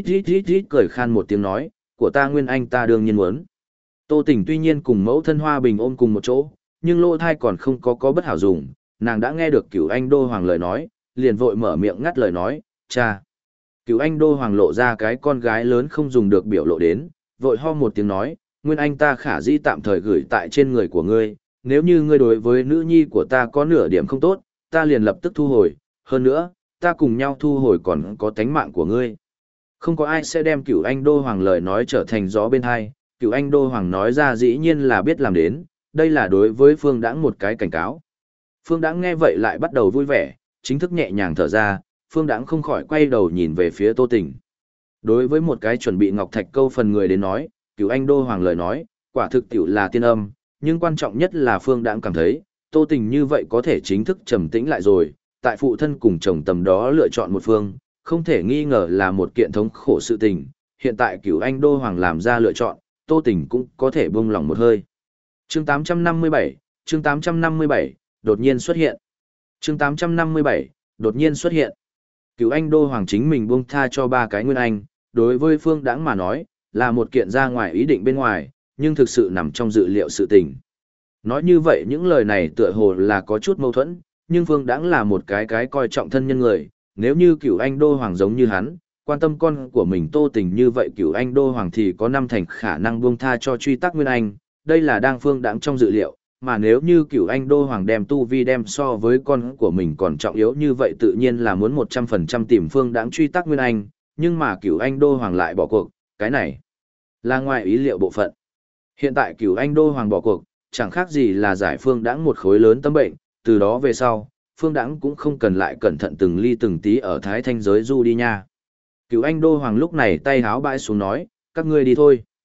ít cười khan một tiếng nói, của ta Nguyên Anh ta đương nhiên muốn. Tô Tình tuy nhiên cùng mẫu thân Hoa Bình ôm cùng một chỗ, nhưng lỗ thai còn không có bất hảo dùng, nàng đã nghe được Cửu Anh Đô Hoàng lời nói, liền vội mở miệng ngắt lời nói, cha. Cửu Anh Đô Hoàng lộ ra cái con gái lớn không dùng được biểu lộ đến, vội ho một tiếng nói, Nguyên Anh ta khả dĩ tạm thời gửi tại trên người của ngươi, nếu như ngươi đối với nữ nhi của ta có nửa điểm không tốt, ta liền lập tức thu hồi, hơn nữa, ta cùng nhau thu hồi còn có tánh mạng của ngươi. Không có ai sẽ đem Cửu Anh Đô Hoàng lời nói trở thành gió bên hai, Cửu Anh Đô Hoàng nói ra dĩ nhiên là biết làm đến, đây là đối với Phương Đãng một cái cảnh cáo. Phương Đãng nghe vậy lại bắt đầu vui vẻ, chính thức nhẹ nhàng thở ra, Phương Đãng không khỏi quay đầu nhìn về phía Tô Tình. Đối với một cái chuẩn bị ngọc thạch câu phần người đến nói, Cửu Anh Đô Hoàng lời nói, quả thực tiểu là tiên âm, nhưng quan trọng nhất là Phương Đãng cảm thấy, Tô Tình như vậy có thể chính thức trầm tĩnh lại rồi, tại phụ thân cùng chồng tầm đó lựa chọn một phương, không thể nghi ngờ là một kiện thống khổ sự tình, hiện tại Cửu Anh Đô Hoàng làm ra lựa chọn, Tô Tình cũng có thể buông lòng một hơi. Chương 857, đột nhiên xuất hiện. Chương 857, đột nhiên xuất hiện. Cửu Anh Đô Hoàng chính mình buông tha cho ba cái Nguyên Anh, đối với Phương Đãng mà nói, là một kiện ra ngoài ý định bên ngoài, nhưng thực sự nằm trong dự liệu sự tình. Nói như vậy những lời này tựa hồ là có chút mâu thuẫn, nhưng Phương Đãng là một cái coi trọng thân nhân người, nếu như Cửu Anh Đô Hoàng giống như hắn, quan tâm con của mình Tô Tình như vậy Cửu Anh Đô Hoàng thì có năm thành khả năng buông tha cho truy tắc Nguyên Anh, đây là đang Phương Đãng trong dự liệu, mà nếu như Cửu Anh Đô Hoàng đem tu vi đem so với con của mình còn trọng yếu như vậy tự nhiên là muốn 100% tìm Phương Đãng truy tắc Nguyên Anh, nhưng mà Cửu Anh Đô Hoàng lại bỏ cuộc, cái này là ngoài ý liệu bộ phận. Hiện tại Cửu Anh Đô Hoàng bỏ cuộc, chẳng khác gì là giải Phương Đãng một khối lớn tâm bệnh, từ đó về sau, Phương Đãng cũng không cần lại cẩn thận từng ly từng tí ở Thái Thanh giới du đi nha. Cửu Anh Đô Hoàng lúc này tay háo bãi xuống nói, các ngươi đi thôi.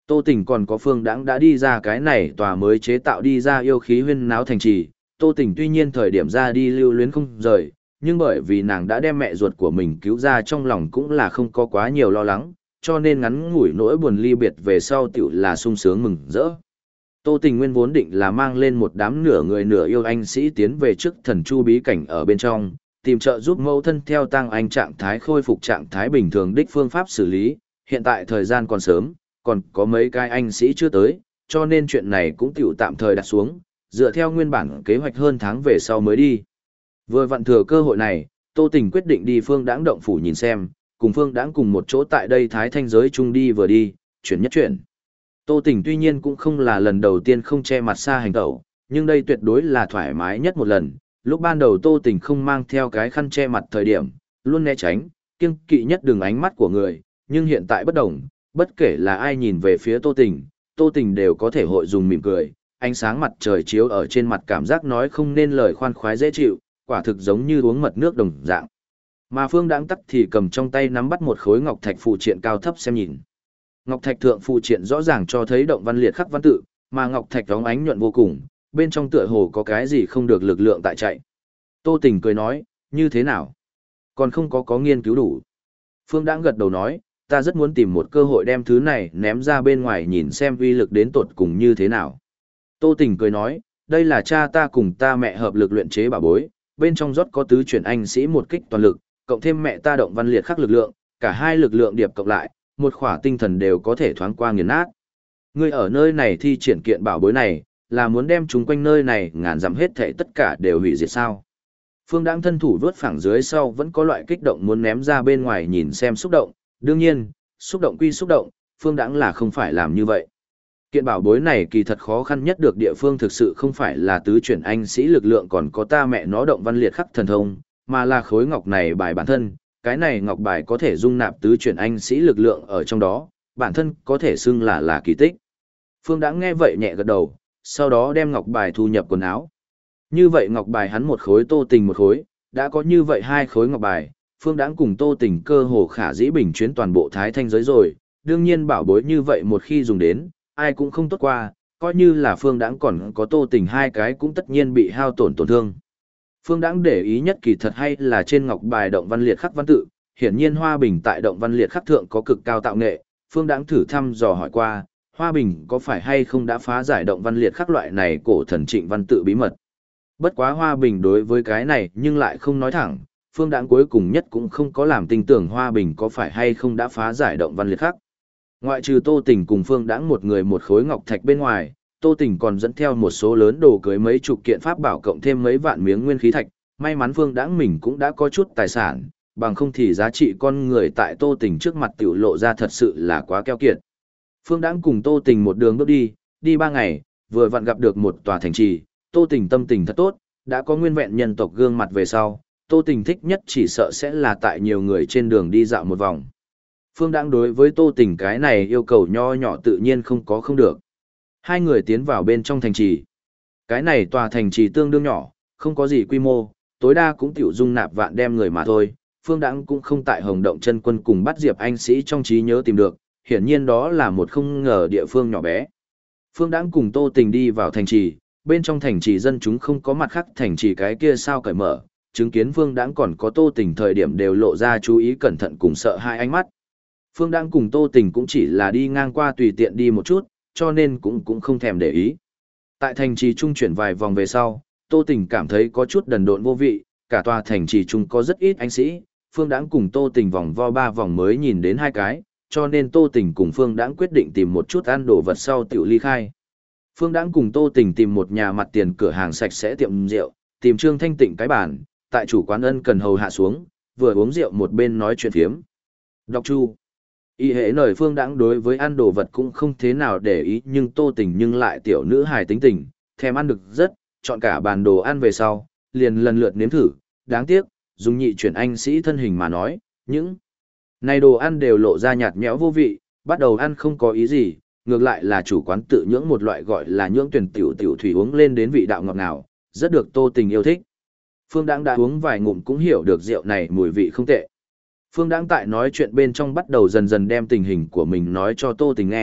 Tô Tình còn có Phương Đãng đã đi ra cái này tòa mới chế tạo đi ra yêu khí huyên náo thành trì. Tô Tình tuy nhiên thời điểm ra đi lưu luyến không rời, nhưng bởi vì nàng đã đem mẹ ruột của mình cứu ra, trong lòng cũng là không có quá nhiều lo lắng, cho nên ngắn ngủi nỗi buồn ly biệt về sau tiểu là sung sướng mừng rỡ. Tô Tình nguyên vốn định là mang lên một đám nửa người nửa yêu anh sĩ tiến về trước thần chu bí cảnh ở bên trong, tìm trợ giúp mẫu thân theo tăng anh trạng thái khôi phục trạng thái bình thường đích phương pháp xử lý, hiện tại thời gian còn sớm, còn có mấy cái anh sĩ chưa tới, cho nên chuyện này cũng tiểu tạm thời đặt xuống, dựa theo nguyên bản kế hoạch hơn tháng về sau mới đi. Vừa vặn thừa cơ hội này, Tô Tình quyết định đi Phương Đãng động phủ nhìn xem, cùng Phương Đãng cùng một chỗ tại đây Thái Thanh giới chung đi vừa đi, chuyển nhất chuyển. Tô Tình tuy nhiên cũng không là lần đầu tiên không che mặt xa hành tẩu, nhưng đây tuyệt đối là thoải mái nhất một lần. Lúc ban đầu Tô Tình không mang theo cái khăn che mặt thời điểm, luôn né tránh, kiêng kỵ nhất đường ánh mắt của người, nhưng hiện tại bất đồng, bất kể là ai nhìn về phía Tô Tình đều có thể hội dùng mỉm cười, ánh sáng mặt trời chiếu ở trên mặt cảm giác nói không nên lời khoan khoái dễ chịu, quả thực giống như uống mật nước đồng dạng. Mà Phương Đãng tắc thì cầm trong tay nắm bắt một khối ngọc thạch phụ triện cao thấp xem nhìn. Ngọc thạch thượng phụ triện rõ ràng cho thấy động văn liệt khắc văn tự, mà ngọc thạch óng ánh nhuận vô cùng, bên trong tựa hồ có cái gì không được lực lượng tại chạy. Tô Tình cười nói, như thế nào? Còn không có nghiên cứu đủ. Phương Đãng gật đầu nói, ta rất muốn tìm một cơ hội đem thứ này ném ra bên ngoài nhìn xem uy lực đến tột cùng như thế nào. Tô Tình cười nói, đây là cha ta cùng ta mẹ hợp lực luyện chế bảo bối, bên trong rót có tứ chuyển anh sĩ một kích toàn lực, cộng thêm mẹ ta động văn liệt khắc lực lượng, cả hai lực lượng điệp cộng lại, một khỏa tinh thần đều có thể thoáng qua nghiền nát. Ngươi ở nơi này thi triển kiện bảo bối này, là muốn đem chúng quanh nơi này ngàn dặm hết thảy tất cả đều hủy diệt sao? Phương Đãng thân thủ vớt phẳng dưới sau vẫn có loại kích động muốn ném ra bên ngoài nhìn xem xúc động, đương nhiên, xúc động quy xúc động, Phương Đãng là không phải làm như vậy. Kiện bảo bối này kỳ thật khó khăn nhất được địa phương thực sự không phải là tứ chuyển anh sĩ lực lượng còn có ta mẹ nó động văn liệt khắc thần thông, mà là khối ngọc này bài bản thân, cái này ngọc bài có thể dung nạp tứ chuyển anh sĩ lực lượng ở trong đó, bản thân có thể xưng là kỳ tích. Phương Đãng nghe vậy nhẹ gật đầu, sau đó đem ngọc bài thu nhập quần áo. Như vậy ngọc bài hắn một khối, Tô Tình một khối, đã có như vậy hai khối ngọc bài, Phương Đãng cùng Tô Tình cơ hồ khả dĩ bình chuyến toàn bộ Thái Thanh giới rồi, đương nhiên bảo bối như vậy một khi dùng đến, ai cũng không tốt qua, coi như là Phương Đãng còn có Tô Tình hai cái cũng tất nhiên bị hao tổn thương. Phương Đãng để ý nhất kỳ thật hay là trên ngọc bài động văn liệt khắc văn tự, hiển nhiên Hoa Bình tại động văn liệt khắc thượng có cực cao tạo nghệ, Phương Đãng thử thăm dò hỏi qua, Hoa Bình có phải hay không đã phá giải động văn liệt khắc loại này cổ thần trịnh văn tự bí mật. Bất quá Hoa Bình đối với cái này nhưng lại không nói thẳng, Phương Đãng cuối cùng nhất cũng không có làm tin tưởng Hoa Bình có phải hay không đã phá giải động văn liệt khắc. Ngoại trừ Tô Tình cùng Phương Đãng một người một khối ngọc thạch bên ngoài, Tô Tình còn dẫn theo một số lớn đồ cưới mấy chục kiện pháp bảo cộng thêm mấy vạn miếng nguyên khí thạch, may mắn Phương Đãng mình cũng đã có chút tài sản, bằng không thì giá trị con người tại Tô Tình trước mặt tiểu lộ ra thật sự là quá keo kiệt. Phương Đãng cùng Tô Tình một đường bước đi 3 ngày, vừa vặn gặp được một tòa thành trì, Tô Tình tâm tình thật tốt, đã có nguyên vẹn nhân tộc gương mặt về sau, Tô Tình thích nhất chỉ sợ sẽ là tại nhiều người trên đường đi dạo một vòng. Phương Đãng đối với Tô Tình cái này yêu cầu nho nhỏ tự nhiên không được. Hai người tiến vào bên trong thành trì. Cái này tòa thành trì tương đương nhỏ, không có gì quy mô, tối đa cũng tiểu dung nạp vạn đem người mà thôi. Phương Đãng cũng không tại Hồng Động Chân Quân cùng bắt Diệp anh sĩ trong trí nhớ tìm được, hiển nhiên đó là một không ngờ địa phương nhỏ bé. Phương Đãng cùng Tô Tình đi vào thành trì, bên trong thành trì dân chúng không có mặt khác thành trì cái kia sao cởi mở, chứng kiến Phương Đãng còn có Tô Tình thời điểm đều lộ ra chú ý cẩn thận cùng sợ hai ánh mắt. Phương Đãng cùng Tô Tình cũng chỉ là đi ngang qua tùy tiện đi một chút, cho nên cũng không thèm để ý. Tại thành trì trung chuyển vài vòng về sau, Tô Tình cảm thấy có chút đần độn vô vị, cả tòa thành trì trung có rất ít anh sĩ, Phương Đãng cùng Tô Tình vòng vo 3 vòng mới nhìn đến 2 cái, cho nên Tô Tình cùng Phương Đãng quyết định tìm một chút ăn đồ vật sau tiểu ly khai. Phương Đãng cùng Tô Tình tìm một nhà mặt tiền cửa hàng sạch sẽ tiệm rượu, tìm Trương Thanh Tịnh cái bàn, tại chủ quán ân cần hầu hạ xuống, vừa uống rượu một bên nói chuyện phiếm. Đọc chu. Y hệ nời Phương Đãng đối với ăn đồ vật cũng không thế nào để ý, nhưng Tô Tình nhưng lại tiểu nữ hài tính tình, thèm ăn được rất, chọn cả bàn đồ ăn về sau, liền lần lượt nếm thử, đáng tiếc, dùng nhị chuyển anh sĩ thân hình mà nói, những này đồ ăn đều lộ ra nhạt nhẽo vô vị, bắt đầu ăn không có ý gì, ngược lại là chủ quán tự nhưỡng một loại gọi là nhưỡng tuyển tiểu thủy uống lên đến vị đạo ngọt ngào, rất được Tô Tình yêu thích. Phương Đãng đã uống vài ngụm cũng hiểu được rượu này mùi vị không tệ. Phương Đãng tại nói chuyện bên trong bắt đầu dần dần đem tình hình của mình nói cho Tô Tình nghe,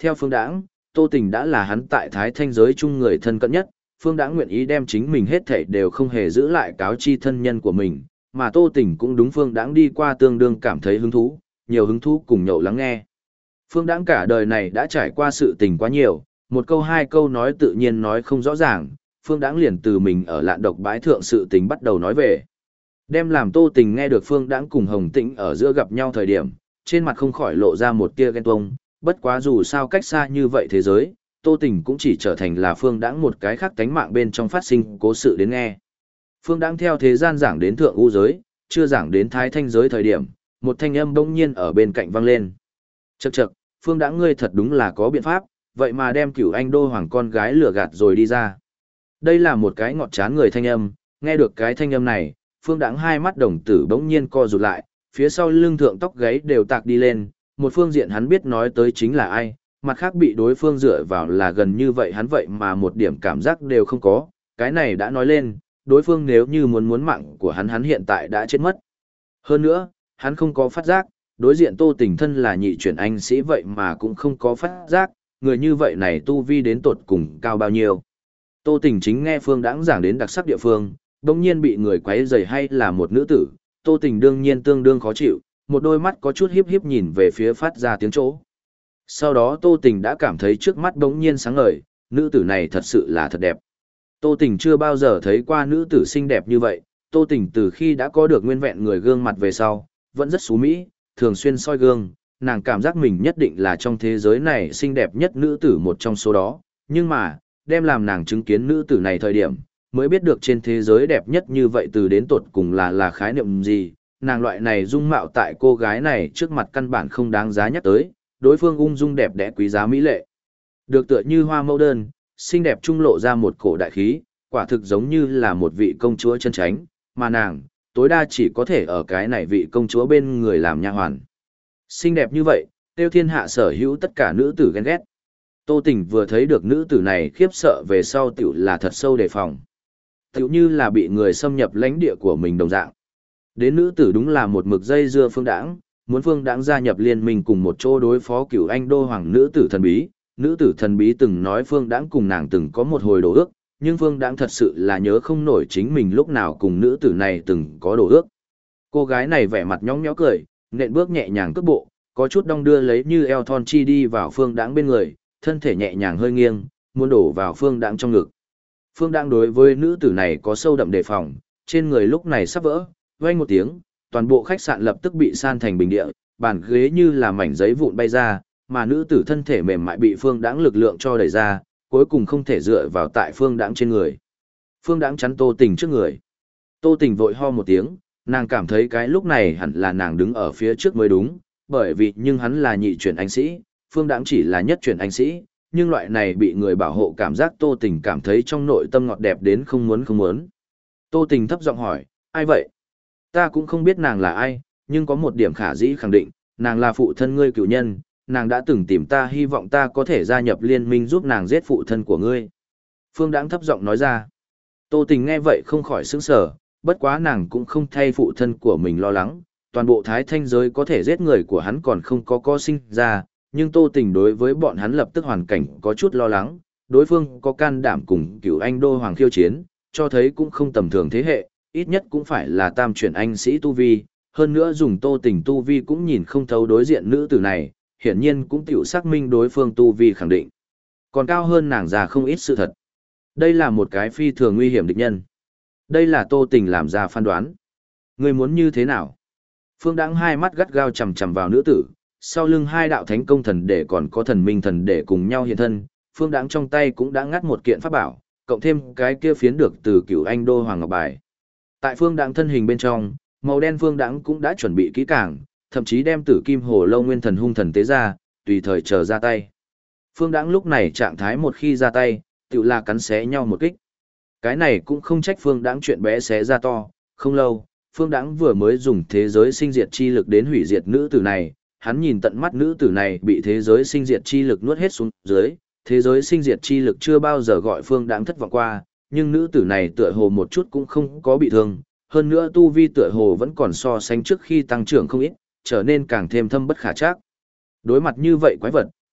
Theo Phương Đãng, Tô Tình đã là hắn tại Thái Thanh giới chung người thân cận nhất, Phương Đãng nguyện ý đem chính mình hết thảy đều không hề giữ lại cáo chi thân nhân của mình, mà Tô Tình cũng đúng Phương Đãng đi qua tương đương cảm thấy hứng thú, nhiều hứng thú cùng nhậu lắng nghe. Phương Đãng cả đời này đã trải qua sự tình quá nhiều, một câu hai câu nói tự nhiên nói không rõ ràng, Phương Đãng liền từ mình ở Lạn Độc bãi thượng sự tình bắt đầu nói về. Đem làm Tô Tình nghe được Phương Đãng cùng Hồng Tĩnh ở giữa gặp nhau thời điểm, trên mặt không khỏi lộ ra một tia ghen tuông, bất quá dù sao cách xa như vậy thế giới, Tô Tình cũng chỉ trở thành là Phương Đãng một cái khác tánh mạng bên trong phát sinh cố sự đến nghe. Phương Đãng theo thế gian giảng đến thượng u giới, chưa giảng đến Thái Thanh giới thời điểm, một thanh âm bỗng nhiên ở bên cạnh vang lên. Chậc chậc, Phương Đãng ngươi thật đúng là có biện pháp, vậy mà đem Cửu Anh Đô hoàng con gái lừa gạt rồi đi ra. Đây là một cái ngọt chán người thanh âm, nghe được cái thanh âm này, Phương Đãng hai mắt đồng tử bỗng nhiên co rụt lại, phía sau lưng thượng tóc gáy đều tạc đi lên, một phương diện hắn biết nói tới chính là ai, mặt khác bị đối phương dựa vào là gần như vậy hắn vậy mà một điểm cảm giác đều không có, cái này đã nói lên, đối phương nếu như muốn mạng của hắn hiện tại đã chết mất. Hơn nữa, hắn không có phát giác, đối diện Tô Tình thân là nhị chuyển anh sĩ vậy mà cũng không có phát giác, người như vậy này tu vi đến tột cùng cao bao nhiêu. Tô Tình chính nghe Phương Đãng giảng đến đặc sắc địa phương, đồng nhiên bị người quấy rầy hay là một nữ tử, Tô Tình đương nhiên tương đương khó chịu, một đôi mắt có chút hiếp hiếp nhìn về phía phát ra tiếng chỗ. Sau đó Tô Tình đã cảm thấy trước mắt đống nhiên sáng ngời, nữ tử này thật sự là thật đẹp. Tô Tình chưa bao giờ thấy qua nữ tử xinh đẹp như vậy, Tô Tình từ khi đã có được nguyên vẹn người gương mặt về sau, vẫn rất xú mỹ, thường xuyên soi gương, nàng cảm giác mình nhất định là trong thế giới này xinh đẹp nhất nữ tử một trong số đó, nhưng mà, đem làm nàng chứng kiến nữ tử này thời điểm, mới biết được trên thế giới đẹp nhất như vậy từ đến tột cùng là khái niệm gì, nàng loại này dung mạo tại cô gái này trước mặt căn bản không đáng giá nhắc tới, đối phương ung dung đẹp đẽ quý giá mỹ lệ. Được tựa như hoa mẫu đơn, xinh đẹp trung lộ ra một cổ đại khí, quả thực giống như là một vị công chúa chân chánh, mà nàng, tối đa chỉ có thể ở cái này vị công chúa bên người làm nha hoàn. Xinh đẹp như vậy, tiêu thiên hạ sở hữu tất cả nữ tử ghen ghét. Tô Tình vừa thấy được nữ tử này khiếp sợ về sau tiểu là thật sâu đề phòng. Tiểu như là bị người xâm nhập lãnh địa của mình đồng dạng. Đến nữ tử đúng là một mực dây dưa Phương Đãng, muốn Phương Đãng gia nhập liên minh cùng một chỗ đối phó Cửu Anh Đô hoàng nữ tử thần bí. Nữ tử thần bí từng nói Phương Đãng cùng nàng từng có một hồi đổ ước, nhưng Phương Đãng thật sự là nhớ không nổi chính mình lúc nào cùng nữ tử này từng có đổ ước. Cô gái này vẻ mặt nhõng nhẽo cười, nện bước nhẹ nhàng cước bộ, có chút đong đưa lấy như eo thon chi đi vào Phương Đãng bên người, thân thể nhẹ nhàng hơi nghiêng, muốn đổ vào Phương Đãng trong ngực. Phương Đãng đối với nữ tử này có sâu đậm đề phòng, trên người lúc này sắp vỡ, vang một tiếng, toàn bộ khách sạn lập tức bị san thành bình địa, bàn ghế như là mảnh giấy vụn bay ra, mà nữ tử thân thể mềm mại bị Phương Đãng lực lượng cho đẩy ra, cuối cùng không thể dựa vào tại Phương Đãng trên người. Phương Đãng chắn Tô Tình trước người. Tô Tình vội ho một tiếng, nàng cảm thấy cái lúc này hẳn là nàng đứng ở phía trước mới đúng, bởi vì nhưng hắn là nhị chuyển anh sĩ, Phương Đãng chỉ là nhất chuyển anh sĩ, nhưng loại này bị người bảo hộ cảm giác Tô Tình cảm thấy trong nội tâm ngọt đẹp đến không muốn không muốn. Tô Tình thấp giọng hỏi, ai vậy? Ta cũng không biết nàng là ai, nhưng có một điểm khả dĩ khẳng định, nàng là phụ thân ngươi cựu nhân, nàng đã từng tìm ta hy vọng ta có thể gia nhập liên minh giúp nàng giết phụ thân của ngươi. Phương Đãng thấp giọng nói ra. Tô Tình nghe vậy không khỏi sững sờ, bất quá nàng cũng không thay phụ thân của mình lo lắng, toàn bộ Thái Thanh giới có thể giết người của hắn còn không có sinh ra, nhưng Tô Tình đối với bọn hắn lập tức hoàn cảnh có chút lo lắng, đối phương có can đảm cùng Cửu Anh Đô hoàng khiêu chiến, cho thấy cũng không tầm thường thế hệ, ít nhất cũng phải là tam chuyển anh sĩ tu vi, hơn nữa dùng Tô Tình tu vi cũng nhìn không thấu đối diện nữ tử này, hiển nhiên cũng tiểu xác minh đối phương tu vi khẳng định. Còn cao hơn nàng già không ít sự thật. Đây là một cái phi thường nguy hiểm địch nhân. Đây là Tô Tình làm ra phán đoán. Ngươi muốn như thế nào? Phương Đãng hai mắt gắt gao chằm chằm vào nữ tử, sau lưng hai đạo thánh công thần để còn có thần minh thần để cùng nhau hiện thân, Phương Đãng trong tay cũng đã ngắt một kiện pháp bảo, cộng thêm cái kia phiến được từ Cửu Anh Đô hoàng ngọc bài. Tại Phương Đãng thân hình bên trong, màu đen Phương Đãng cũng đã chuẩn bị kỹ càng, thậm chí đem Tử Kim Hồ Lâu Nguyên Thần hung thần tế ra, tùy thời chờ ra tay. Phương Đãng lúc này trạng thái một khi ra tay, tựu là cắn xé nhau một kích. Cái này cũng không trách Phương Đãng chuyện bé xé ra to, không lâu, Phương Đãng vừa mới dùng thế giới sinh diệt chi lực đến hủy diệt nữ tử này, hắn nhìn tận mắt nữ tử này bị thế giới sinh diệt chi lực nuốt hết xuống dưới, thế giới sinh diệt chi lực chưa bao giờ gọi Phương Đãng thất vọng qua, nhưng nữ tử này tựa hồ một chút cũng không có bị thương, hơn nữa tu vi tựa hồ vẫn còn so sánh trước khi tăng trưởng không ít, trở nên càng thêm thâm bất khả trắc. Đối mặt như vậy quái vật,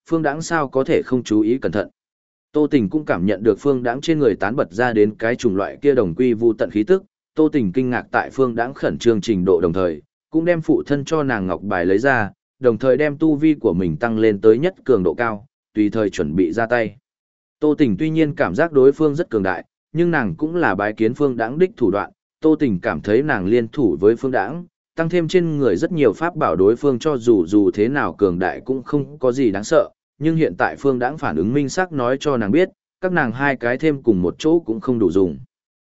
Phương Đãng sao có thể không chú ý cẩn thận. Tô Tình cũng cảm nhận được Phương Đãng trên người tán bật ra đến cái chủng loại kia đồng quy vu tận khí tức, Tô Tình kinh ngạc tại Phương Đãng khẩn trương trình độ đồng thời, cũng đem phụ thân cho nàng ngọc bài lấy ra, đồng thời đem tu vi của mình tăng lên tới nhất cường độ cao, tùy thời chuẩn bị ra tay. Tô Tình tuy nhiên cảm giác đối phương rất cường đại, nhưng nàng cũng là bái kiến Phương Đãng đích thủ đoạn, Tô Tình cảm thấy nàng liên thủ với Phương Đãng, tăng thêm trên người rất nhiều pháp bảo đối phương cho dù thế nào cường đại cũng không có gì đáng sợ, nhưng hiện tại Phương Đãng phản ứng minh xác nói cho nàng biết, các nàng hai cái thêm cùng một chỗ cũng không đủ dùng.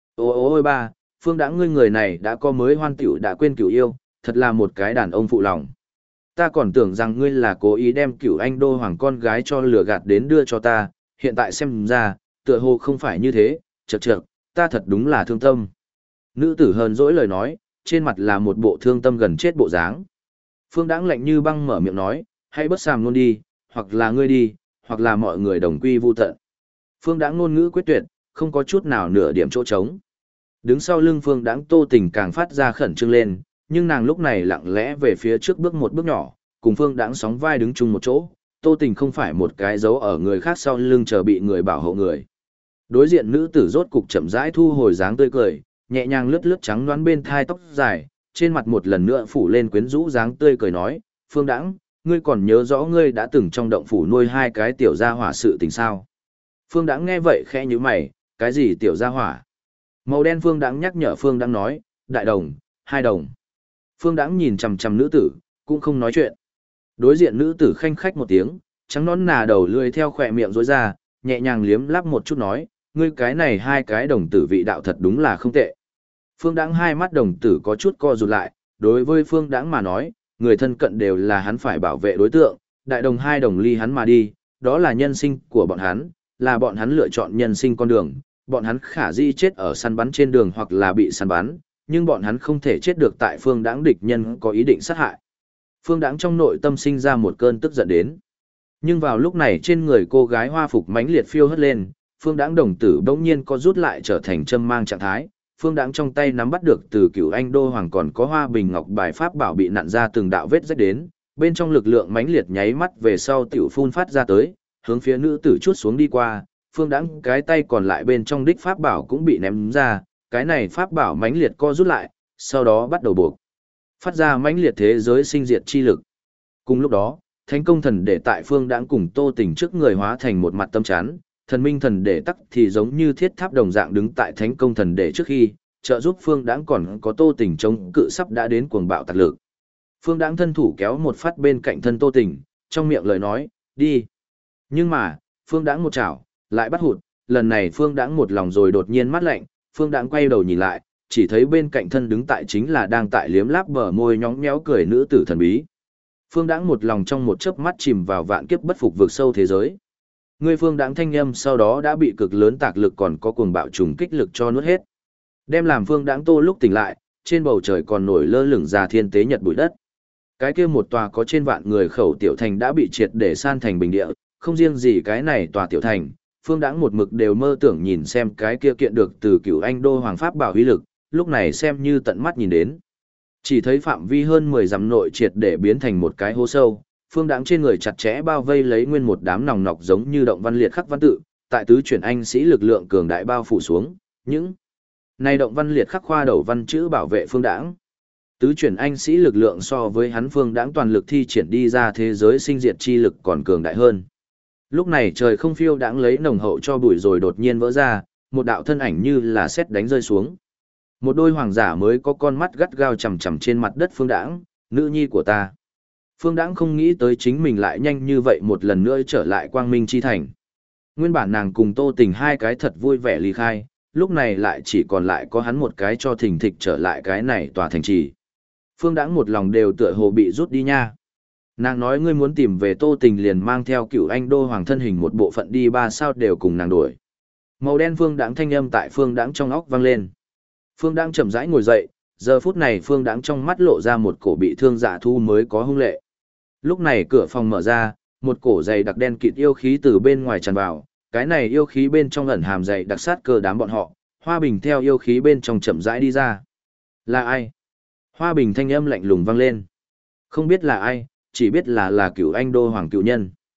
Ôi ba, Phương Đãng ngươi người này đã có mới hoan tiểu đã quên cửu yêu, thật là một cái đàn ông phụ lòng. Ta còn tưởng rằng ngươi là cố ý đem Cửu Anh Đô hoàng con gái cho lừa gạt đến đưa cho ta, hiện tại xem ra, tựa hồ không phải như thế, chậc, ta thật đúng là thương tâm. Nữ tử hờn dỗi lời nói, trên mặt là một bộ thương tâm gần chết bộ dáng. Phương Đãng lạnh như băng mở miệng nói, hãy bất sàm luôn đi, hoặc là ngươi đi, hoặc là mọi người đồng quy vu tận. Phương Đãng ngôn ngữ quyết tuyệt, không có chút nào nửa điểm chỗ trống. Đứng sau lưng Phương Đãng Tô Tình càng phát ra khẩn trương lên, nhưng nàng lúc này lặng lẽ về phía trước bước một bước nhỏ, cùng Phương Đãng sóng vai đứng chung một chỗ. Tô Tình không phải một cái dấu ở người khác sau lưng chờ bị người bảo hộ người. Đối diện nữ tử rốt cục chậm rãi thu hồi dáng tươi cười, nhẹ nhàng lướt lướt trắng đoán bên thai tóc dài, trên mặt một lần nữa phủ lên quyến rũ dáng tươi cười nói, Phương Đãng, ngươi còn nhớ rõ ngươi đã từng trong động phủ nuôi hai cái tiểu gia hỏa sự tình sao? Phương Đãng nghe vậy khẽ nhíu mày, cái gì tiểu gia hỏa? Màu đen Phương Đãng nhắc nhở Phương Đãng nói, đại đồng, hai đồng. Phương Đãng nhìn chằm chằm nữ tử, cũng không nói chuyện. Đối diện nữ tử khanh khách một tiếng, trắng nón nà đầu lươi theo khỏe miệng rối ra, nhẹ nhàng liếm lắp một chút nói, ngươi cái này hai cái đồng tử vị đạo thật đúng là không tệ. Phương Đãng hai mắt đồng tử có chút co rụt lại, đối với Phương Đãng mà nói, người thân cận đều là hắn phải bảo vệ đối tượng, đại đồng hai đồng ly hắn mà đi, đó là nhân sinh của bọn hắn, là bọn hắn lựa chọn nhân sinh con đường, bọn hắn khả dĩ chết ở săn bắn trên đường hoặc là bị săn bắn, nhưng bọn hắn không thể chết được tại Phương Đãng địch nhân có ý định sát hại. Phương Đãng trong nội tâm sinh ra một cơn tức giận đến. Nhưng vào lúc này trên người cô gái hoa phục mãnh liệt phiêu hất lên, Phương Đãng đồng tử bỗng nhiên có rút lại trở thành châm mang trạng thái. Phương Đãng trong tay nắm bắt được từ Cửu Anh Đô hoàng còn có hoa bình ngọc bài pháp bảo bị nặn ra từng đạo vết rách đến, bên trong lực lượng mãnh liệt nháy mắt về sau tiểu phun phát ra tới, hướng phía nữ tử chuốt xuống đi qua. Phương Đãng cái tay còn lại bên trong đích pháp bảo cũng bị ném ra, cái này pháp bảo mãnh liệt co rút lại, sau đó bắt đầu buộc phát ra mãnh liệt thế giới sinh diệt chi lực. Cùng lúc đó, Thánh Công Thần Để tại Phương Đãng cùng Tô Tình trước người hóa thành một mặt tâm chắn, Thần Minh Thần Để tắc thì giống như thiết tháp đồng dạng đứng tại Thánh Công Thần Để trước khi, trợ giúp Phương Đãng còn có Tô Tình chống cự sắp đã đến cuồng bạo tạc lực. Phương Đãng thân thủ kéo một phát bên cạnh thân Tô Tình, trong miệng lời nói, đi. Nhưng mà, Phương Đãng một chảo, lại bắt hụt, lần này Phương Đãng một lòng rồi đột nhiên mắt lạnh, Phương Đãng quay đầu nhìn lại, chỉ thấy bên cạnh thân đứng tại chính là đang tại liếm láp bờ môi nhõng nhẽo cười nữ tử thần bí. Phương Đãng một lòng trong một chớp mắt chìm vào vạn kiếp bất phục vực sâu thế giới. Người Phương Đãng thanh âm sau đó đã bị cực lớn tạc lực còn có cuồng bạo trùng kích lực cho nuốt hết. Đem làm Phương Đãng Tô lúc tỉnh lại, trên bầu trời còn nổi lơ lửng ra thiên tế nhật bụi đất. Cái kia một tòa có trên vạn người khẩu tiểu thành đã bị triệt để san thành bình địa, không riêng gì cái này tòa tiểu thành, Phương Đãng một mực đều mơ tưởng nhìn xem cái kia kiện được từ Cửu Anh Đô hoàng pháp bảo uy lực, lúc này xem như tận mắt nhìn đến. Chỉ thấy phạm vi hơn 10 dặm nội triệt để biến thành một cái hố sâu, Phương Đãng trên người chặt chẽ bao vây lấy nguyên một đám nòng nọc giống như động văn liệt khắc văn tự, tại tứ chuyển anh sĩ lực lượng cường đại bao phủ xuống, những này động văn liệt khắc khoa đầu văn chữ bảo vệ Phương Đãng. Tứ chuyển anh sĩ lực lượng so với hắn Phương Đãng toàn lực thi triển đi ra thế giới sinh diệt chi lực còn cường đại hơn. Lúc này trời không phiêu đãng lấy nồng hậu cho bụi rồi đột nhiên vỡ ra, một đạo thân ảnh như là sét đánh rơi xuống. Một đôi hoàng giả mới có con mắt gắt gao chằm chằm trên mặt đất Phương Đãng, nữ nhi của ta. Phương Đãng không nghĩ tới chính mình lại nhanh như vậy một lần nữa trở lại Quang Minh Chi Thành. Nguyên bản nàng cùng Tô Tình hai cái thật vui vẻ ly khai, lúc này lại chỉ còn lại có hắn một cái cho thình thịch trở lại cái này tòa thành trì. Phương Đãng một lòng đều tựa hồ bị rút đi nha. Nàng nói ngươi muốn tìm về Tô Tình liền mang theo Cửu Anh Đô hoàng thân hình một bộ phận đi ba sao đều cùng nàng đuổi. Màu đen Phương Đãng thanh âm tại Phương Đãng trong óc vang lên. Phương Đãng chậm rãi ngồi dậy, giờ phút này Phương Đãng trong mắt lộ ra một cổ bị thương dạ thu mới có hung lệ. Lúc này cửa phòng mở ra, một cổ dày đặc đen kịt yêu khí từ bên ngoài tràn vào, cái này yêu khí bên trong ẩn hàm dày đặc sát cơ đám bọn họ, Hoa Bình theo yêu khí bên trong chậm rãi đi ra. Là ai? Hoa Bình thanh âm lạnh lùng vang lên. Không biết là ai, chỉ biết là Cửu Anh Đô hoàng cựu nhân.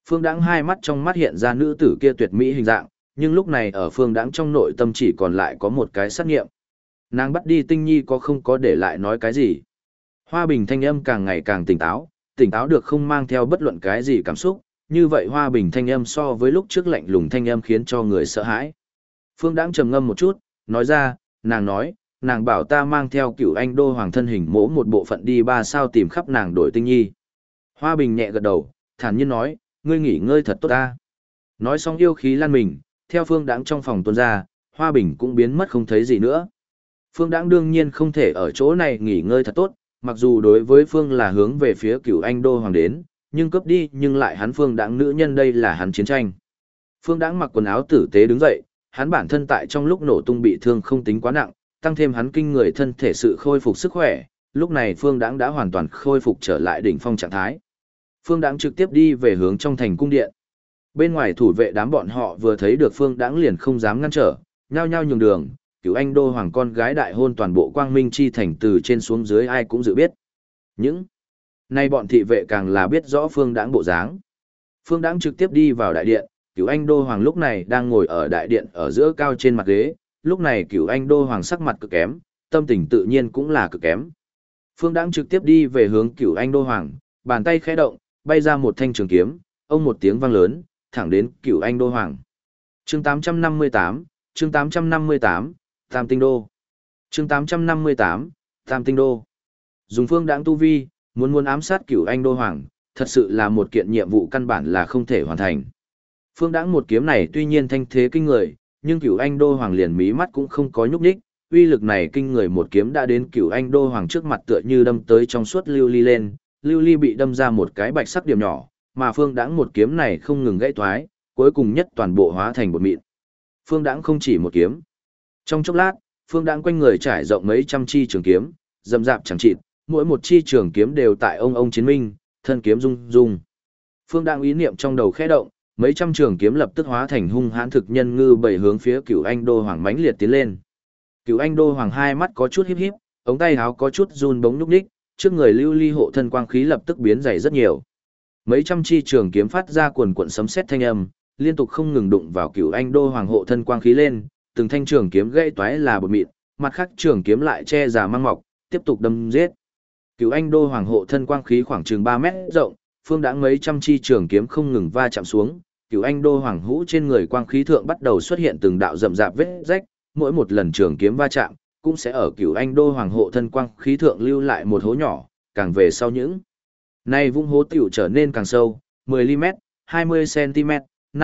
Phương Đãng hai mắt trong mắt hiện ra nữ tử kia tuyệt mỹ hình dạng, nhưng lúc này ở Phương Đãng trong nội tâm chỉ còn lại có một cái sát nghiệm. Nàng bắt đi Tinh Nhi có không có để lại nói cái gì. Hoa Bình thanh âm càng ngày càng tỉnh táo được không mang theo bất luận cái gì cảm xúc, như vậy Hoa Bình thanh âm so với lúc trước lạnh lùng thanh âm khiến cho người sợ hãi. Phương Đãng trầm ngâm một chút, nói ra, nàng bảo ta mang theo Cửu Anh Đô Hoàng thân hình mỗ một bộ phận đi 3 sao tìm khắp nàng đổi Tinh Nhi. Hoa Bình nhẹ gật đầu, thản nhiên nói, ngươi nghỉ ngơi thật tốt ta. Nói xong yêu khí lan mình, theo Phương Đãng trong phòng tuôn ra, Hoa Bình cũng biến mất không thấy gì nữa. Phương Đãng đương nhiên không thể ở chỗ này nghỉ ngơi thật tốt, mặc dù đối với Phương là hướng về phía Cửu Anh Đô Hoàng đến, nhưng cướp đi nhưng lại hắn Phương Đãng nữ nhân đây là hắn chiến tranh. Phương Đãng mặc quần áo tử tế đứng dậy, hắn bản thân tại trong lúc nổ tung bị thương không tính quá nặng, tăng thêm hắn kinh người thân thể sự khôi phục sức khỏe, lúc này Phương Đãng đã hoàn toàn khôi phục trở lại đỉnh phong trạng thái. Phương Đãng trực tiếp đi về hướng trong thành cung điện. Bên ngoài thủ vệ đám bọn họ vừa thấy được Phương Đãng liền không dám ngăn trở, nhao nhao nhường đường, Cửu Anh Đô Hoàng con gái đại hôn toàn bộ Quang Minh chi thành từ trên xuống dưới ai cũng dự biết. Những nay bọn thị vệ càng là biết rõ Phương Đãng bộ dáng. Phương Đãng trực tiếp đi vào đại điện, Cửu Anh Đô Hoàng lúc này đang ngồi ở đại điện ở giữa cao trên mặt ghế, lúc này Cửu Anh Đô Hoàng sắc mặt cực kém, tâm tình tự nhiên cũng là cực kém. Phương Đãng trực tiếp đi về hướng Cửu Anh Đô Hoàng, bàn tay khẽ động, bay ra một thanh trường kiếm, ông một tiếng vang lớn, thẳng đến Cửu Anh Đô Hoàng. Chương 858, chương 858, Tam Tinh Đô. Chương 858, Tam Tinh Đô. Dùng Phương Đãng tu vi, muốn ám sát Cửu Anh Đô Hoàng, thật sự là một kiện nhiệm vụ căn bản là không thể hoàn thành. Phương Đãng một kiếm này tuy nhiên thanh thế kinh người, nhưng Cửu Anh Đô Hoàng liền mí mắt cũng không có nhúc nhích, uy lực này kinh người một kiếm đã đến Cửu Anh Đô Hoàng trước mặt tựa như đâm tới trong suốt lưu ly lên, lưu ly bị đâm ra một cái bạch sắc điểm nhỏ, mà Phương Đãng một kiếm này không ngừng gãy toái, cuối cùng nhất toàn bộ hóa thành bột mịn. Phương Đãng không chỉ một kiếm. Trong chốc lát, Phương Đãng quanh người trải rộng mấy trăm chi trường kiếm, rậm rạp chẳng chịt, mỗi một chi trường kiếm đều tại ông chiến minh, thân kiếm rung rung. Phương Đãng ý niệm trong đầu khẽ động, mấy trăm trường kiếm lập tức hóa thành hung hãn thực nhân ngư bảy hướng phía Cửu Anh Đô Hoàng mãnh liệt tiến lên. Cửu Anh Đô Hoàng hai mắt có chút híp híp, ống tay áo có chút run bóng nhúc nhích, trước người lưu ly hộ thân quang khí lập tức biến dày rất nhiều. Mấy trăm chi trường kiếm phát ra quần quần sấm sét thanh âm, liên tục không ngừng đụng vào Cửu Anh Đô Hoàng hộ thân quang khí lên, từng thanh trường kiếm gãy toái là bột mịn, mặt khác trường kiếm lại che già mang mọc, tiếp tục đâm giết. Cửu Anh Đô Hoàng hộ thân quang khí khoảng chừng 3 mét rộng, Phương Đãng mấy trăm chi trường kiếm không ngừng va chạm xuống, Cửu Anh Đô Hoàng hũ trên người quang khí thượng bắt đầu xuất hiện từng đạo rậm rạp vết rách, mỗi một lần trường kiếm va chạm, cũng sẽ ở Cửu Anh Đô Hoàng hộ thân quang khí thượng lưu lại một hố nhỏ, càng về sau những này vũng hố tiểu trở nên càng sâu, 10mm, 20cm,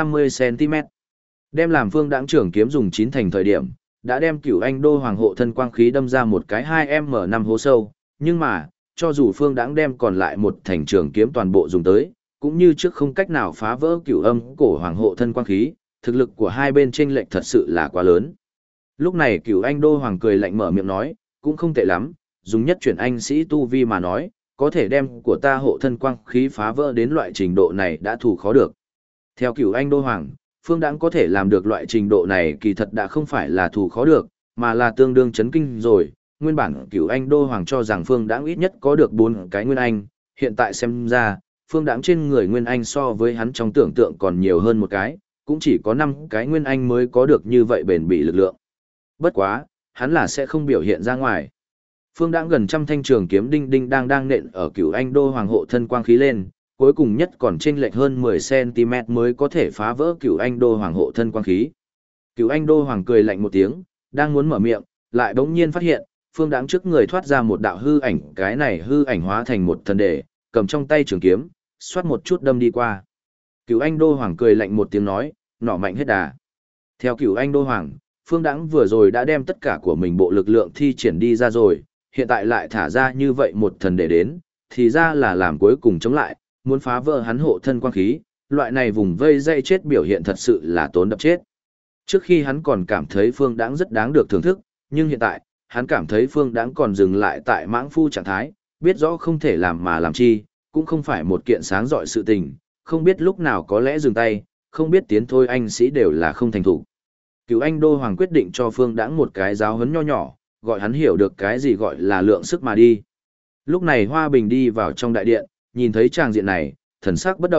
50cm. Đem làm Phương Đãng trường kiếm dùng chín thành thời điểm, đã đem Cửu Anh Đô Hoàng hộ thân quang khí đâm ra một cái 2m5 hố sâu, nhưng mà, cho dù Phương Đãng đem còn lại một thành trường kiếm toàn bộ dùng tới, cũng như trước không cách nào phá vỡ Cửu Âm cổ hoàng hộ thân quang khí, thực lực của hai bên chênh lệch thật sự là quá lớn. Lúc này Cửu Anh Đô Hoàng cười lạnh mở miệng nói, cũng không tệ lắm, dùng nhất chuyển anh sĩ tu vi mà nói, có thể đem của ta hộ thân quang khí phá vỡ đến loại trình độ này đã thủ khó được. Theo Cửu Anh Đô Hoàng, Phương Đãng có thể làm được loại trình độ này kỳ thật đã không phải là thủ khó được, mà là tương đương chấn kinh rồi. Nguyên bản Cửu Anh Đô Hoàng cho rằng Phương Đãng ít nhất có được 4 cái nguyên anh, hiện tại xem ra, Phương Đãng trên người nguyên anh so với hắn trong tưởng tượng còn nhiều hơn một cái, cũng chỉ có 5 cái nguyên anh mới có được như vậy bền bỉ lực lượng. Bất quá, hắn là sẽ không biểu hiện ra ngoài. Phương Đãng gần trăm thanh trường kiếm đinh đinh đang nện ở Cửu Anh Đô Hoàng hộ thân quang khí lên, cuối cùng nhất còn chênh lệch hơn 10cm mới có thể phá vỡ Cửu Anh Đô Hoàng hộ thân quang khí. Cửu Anh Đô Hoàng cười lạnh một tiếng, đang muốn mở miệng, lại bỗng nhiên phát hiện, Phương Đãng trước người thoát ra một đạo hư ảnh, cái này hư ảnh hóa thành một thần đề, cầm trong tay trường kiếm, xoát một chút đâm đi qua. Cửu Anh Đô Hoàng cười lạnh một tiếng nói, nỏ mạnh hết đà. Theo Cửu Anh Đô Hoàng, Phương Đãng vừa rồi đã đem tất cả của mình bộ lực lượng thi triển đi ra rồi, hiện tại lại thả ra như vậy một thần đề đến, thì ra là làm cuối cùng chống lại, muốn phá vỡ hắn hộ thân quang khí, loại này vùng vây dây chết biểu hiện thật sự là tốn đập chết. Trước khi hắn còn cảm thấy Phương Đãng rất đáng được thưởng thức, nhưng hiện tại, hắn cảm thấy Phương Đãng còn dừng lại tại mãng phu trạng thái, biết rõ không thể làm mà làm chi, cũng không phải một kiện sáng dọi sự tình, không biết lúc nào có lẽ dừng tay, không biết tiến thôi anh sĩ đều là không thành thủ. Cửu Anh Đô Hoàng quyết định cho Phương Đãng một cái giáo huấn nho nhỏ, gọi hắn hiểu được cái gì gọi là lượng sức mà đi. Lúc này Hoa Bình đi vào trong đại điện, nhìn thấy tràng diện này, thần sắc bất động,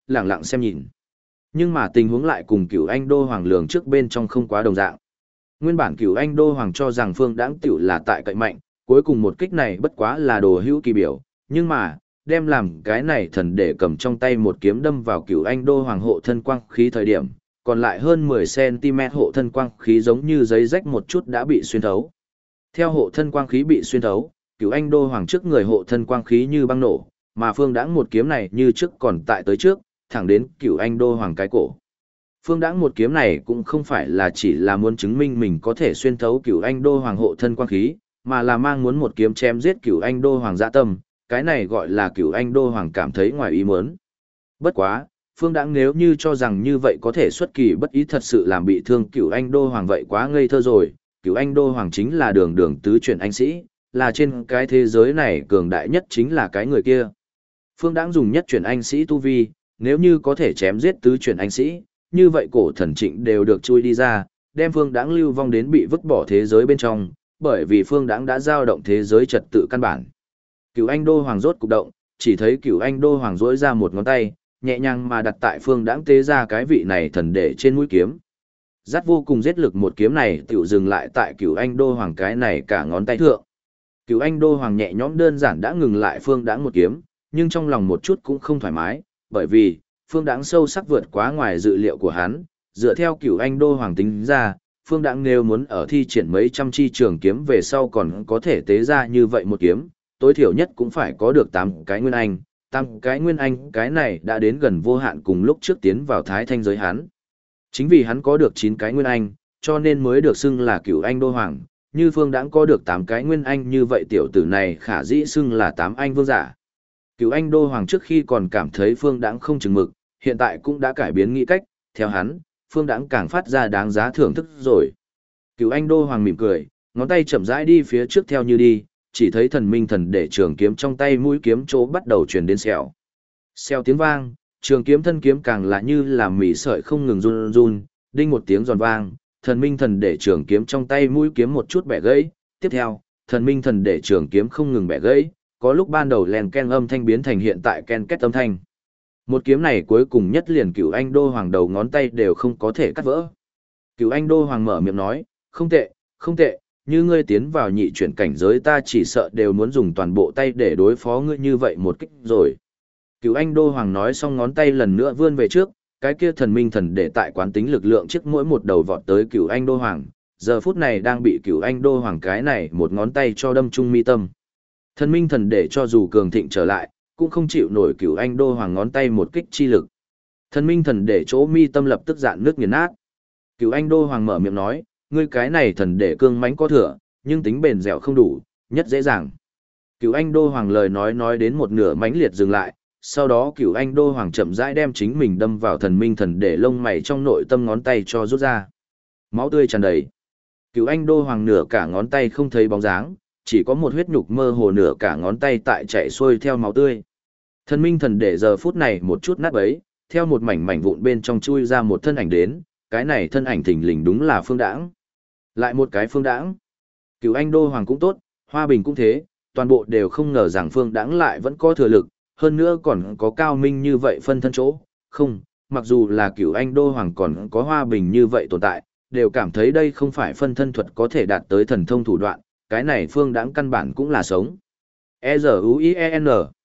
lẳng lặng xem nhìn. Nhưng mà tình huống lại cùng Cửu Anh Đô Hoàng lường trước bên trong không quá đồng dạng. Nguyên bản Cửu Anh Đô Hoàng cho rằng Phương Đãng tiểu là tại cậy mạnh, cuối cùng một kích này bất quá là đồ hữu kỳ biểu, nhưng mà, đem làm cái này thần để cầm trong tay một kiếm đâm vào Cửu Anh Đô Hoàng hộ thân quang khí thời điểm, còn lại hơn 10 cm hộ thân quang khí giống như giấy rách một chút đã bị xuyên thấu. Theo hộ thân quang khí bị xuyên thấu, Cửu Anh Đô Hoàng trước người hộ thân quang khí như băng nổ, mà Phương Đãng một kiếm này như trước còn tại tới trước, thẳng đến Cửu Anh Đô Hoàng cái cổ. Phương Đãng một kiếm này cũng không phải là chỉ là muốn chứng minh mình có thể xuyên thấu Cửu Anh Đô Hoàng hộ thân quang khí, mà là mang muốn một kiếm chém giết Cửu Anh Đô Hoàng dạ tâm, cái này gọi là Cửu Anh Đô Hoàng cảm thấy ngoài ý muốn. Bất quá, Phương Đãng nếu như cho rằng như vậy có thể xuất kỳ bất ý thật sự làm bị thương Cửu Anh Đô Hoàng vậy quá ngây thơ rồi, Cửu Anh Đô Hoàng chính là đường đường tứ chuyển anh sĩ, là trên cái thế giới này cường đại nhất chính là cái người kia. Phương Đãng dùng nhất chuyển anh sĩ tu vi, nếu như có thể chém giết tứ chuyển anh sĩ, như vậy cổ thần trịnh đều được chui đi ra, đem Phương Đãng lưu vong đến bị vứt bỏ thế giới bên trong, bởi vì Phương Đãng đã giao động thế giới trật tự căn bản. Cửu Anh Đô Hoàng rốt cục động, chỉ thấy Cửu Anh Đô Hoàng duỗi ra một ngón tay, nhẹ nhàng mà đặt tại Phương Đãng tế ra cái vị này thần để trên mũi kiếm. Dắt vô cùng giết lực một kiếm này tiểu dừng lại tại Cửu Anh Đô Hoàng cái này cả ngón tay thượng. Cửu Anh Đô Hoàng nhẹ nhõm đơn giản đã ngừng lại Phương Đãng một kiếm, nhưng trong lòng một chút cũng không thoải mái, bởi vì Phương Đãng sâu sắc vượt quá ngoài dự liệu của hắn, dựa theo Cửu Anh Đô Hoàng tính ra, Phương Đãng nếu muốn ở thi triển mấy trăm chi trường kiếm về sau còn có thể tế ra như vậy một kiếm, tối thiểu nhất cũng phải có được 8 cái nguyên anh, 8 cái nguyên anh cái này đã đến gần vô hạn cùng lúc trước tiến vào Thái Thanh giới hắn. Chính vì hắn có được 9 cái nguyên anh, cho nên mới được xưng là Cửu Anh Đô Hoàng, như Phương Đãng có được 8 cái nguyên anh như vậy tiểu tử này khả dĩ xưng là 8 anh vương giả. Cửu Anh Đô Hoàng trước khi còn cảm thấy Phương Đãng không chừng mực, hiện tại cũng đã cải biến nghĩ cách, theo hắn, Phương Đãng càng phát ra đáng giá thưởng thức rồi. Cửu Anh Đô Hoàng mỉm cười, ngón tay chậm rãi đi phía trước theo như đi, chỉ thấy thần minh thần để trường kiếm trong tay mũi kiếm chỗ bắt đầu truyền đến xèo. Xèo tiếng vang, trường kiếm thân kiếm càng là như là mỉ sợi không ngừng run run, đinh một tiếng giòn vang, thần minh thần để trường kiếm trong tay mũi kiếm một chút bẻ gãy, tiếp theo, thần minh thần để trường kiếm không ngừng bẻ gãy, có lúc ban đầu len ken âm thanh biến thành hiện tại ken két âm thanh. Một kiếm này cuối cùng nhất liền Cửu Anh Đô Hoàng đầu ngón tay đều không có thể cắt vỡ. Cửu Anh Đô Hoàng mở miệng nói, không tệ, không tệ, như ngươi tiến vào nhị chuyển cảnh giới ta chỉ sợ đều muốn dùng toàn bộ tay để đối phó ngươi như vậy một kích rồi. Cửu Anh Đô Hoàng nói xong ngón tay lần nữa vươn về trước, cái kia thần minh thần để tại quán tính lực lượng trước mỗi một đầu vọt tới Cửu Anh Đô Hoàng, giờ phút này đang bị Cửu Anh Đô Hoàng cái này một ngón tay cho đâm trung mi tâm. Thần minh thần để cho dù cường thịnh trở lại, cũng không chịu nổi Cửu Anh Đô Hoàng ngón tay một kích chi lực. Thần minh thần để chỗ mi tâm lập tức dạn nước nghiền nát. Cửu Anh Đô Hoàng mở miệng nói, ngươi cái này thần để cương mãnh có thừa, nhưng tính bền dẻo không đủ, nhất dễ dàng. Cửu Anh Đô Hoàng lời nói đến một nửa mãnh liệt dừng lại, sau đó Cửu Anh Đô Hoàng chậm rãi đem chính mình đâm vào thần minh thần để lông mày trong nội tâm ngón tay cho rút ra. Máu tươi tràn đầy. Cửu Anh Đô Hoàng nửa cả ngón tay không thấy bóng dáng, chỉ có một huyết nhục mơ hồ nửa cả ngón tay tại chạy xuôi theo máu tươi. Thần minh thần để giờ phút này một chút nát bấy, theo một mảnh mảnh vụn bên trong chui ra một thân ảnh đến, cái này thân ảnh thình lình đúng là Phương Đãng. Lại một cái Phương Đãng. Cửu Anh Đô Hoàng cũng tốt, Hoa Bình cũng thế, toàn bộ đều không ngờ rằng Phương Đãng lại vẫn có thừa lực, hơn nữa còn có cao minh như vậy phân thân chỗ. Không, mặc dù là Cửu Anh Đô Hoàng còn có Hoa Bình như vậy tồn tại, đều cảm thấy đây không phải phân thân thuật có thể đạt tới thần thông thủ đoạn, cái này Phương Đãng căn bản cũng là sống. E-Z-U-I-E-N.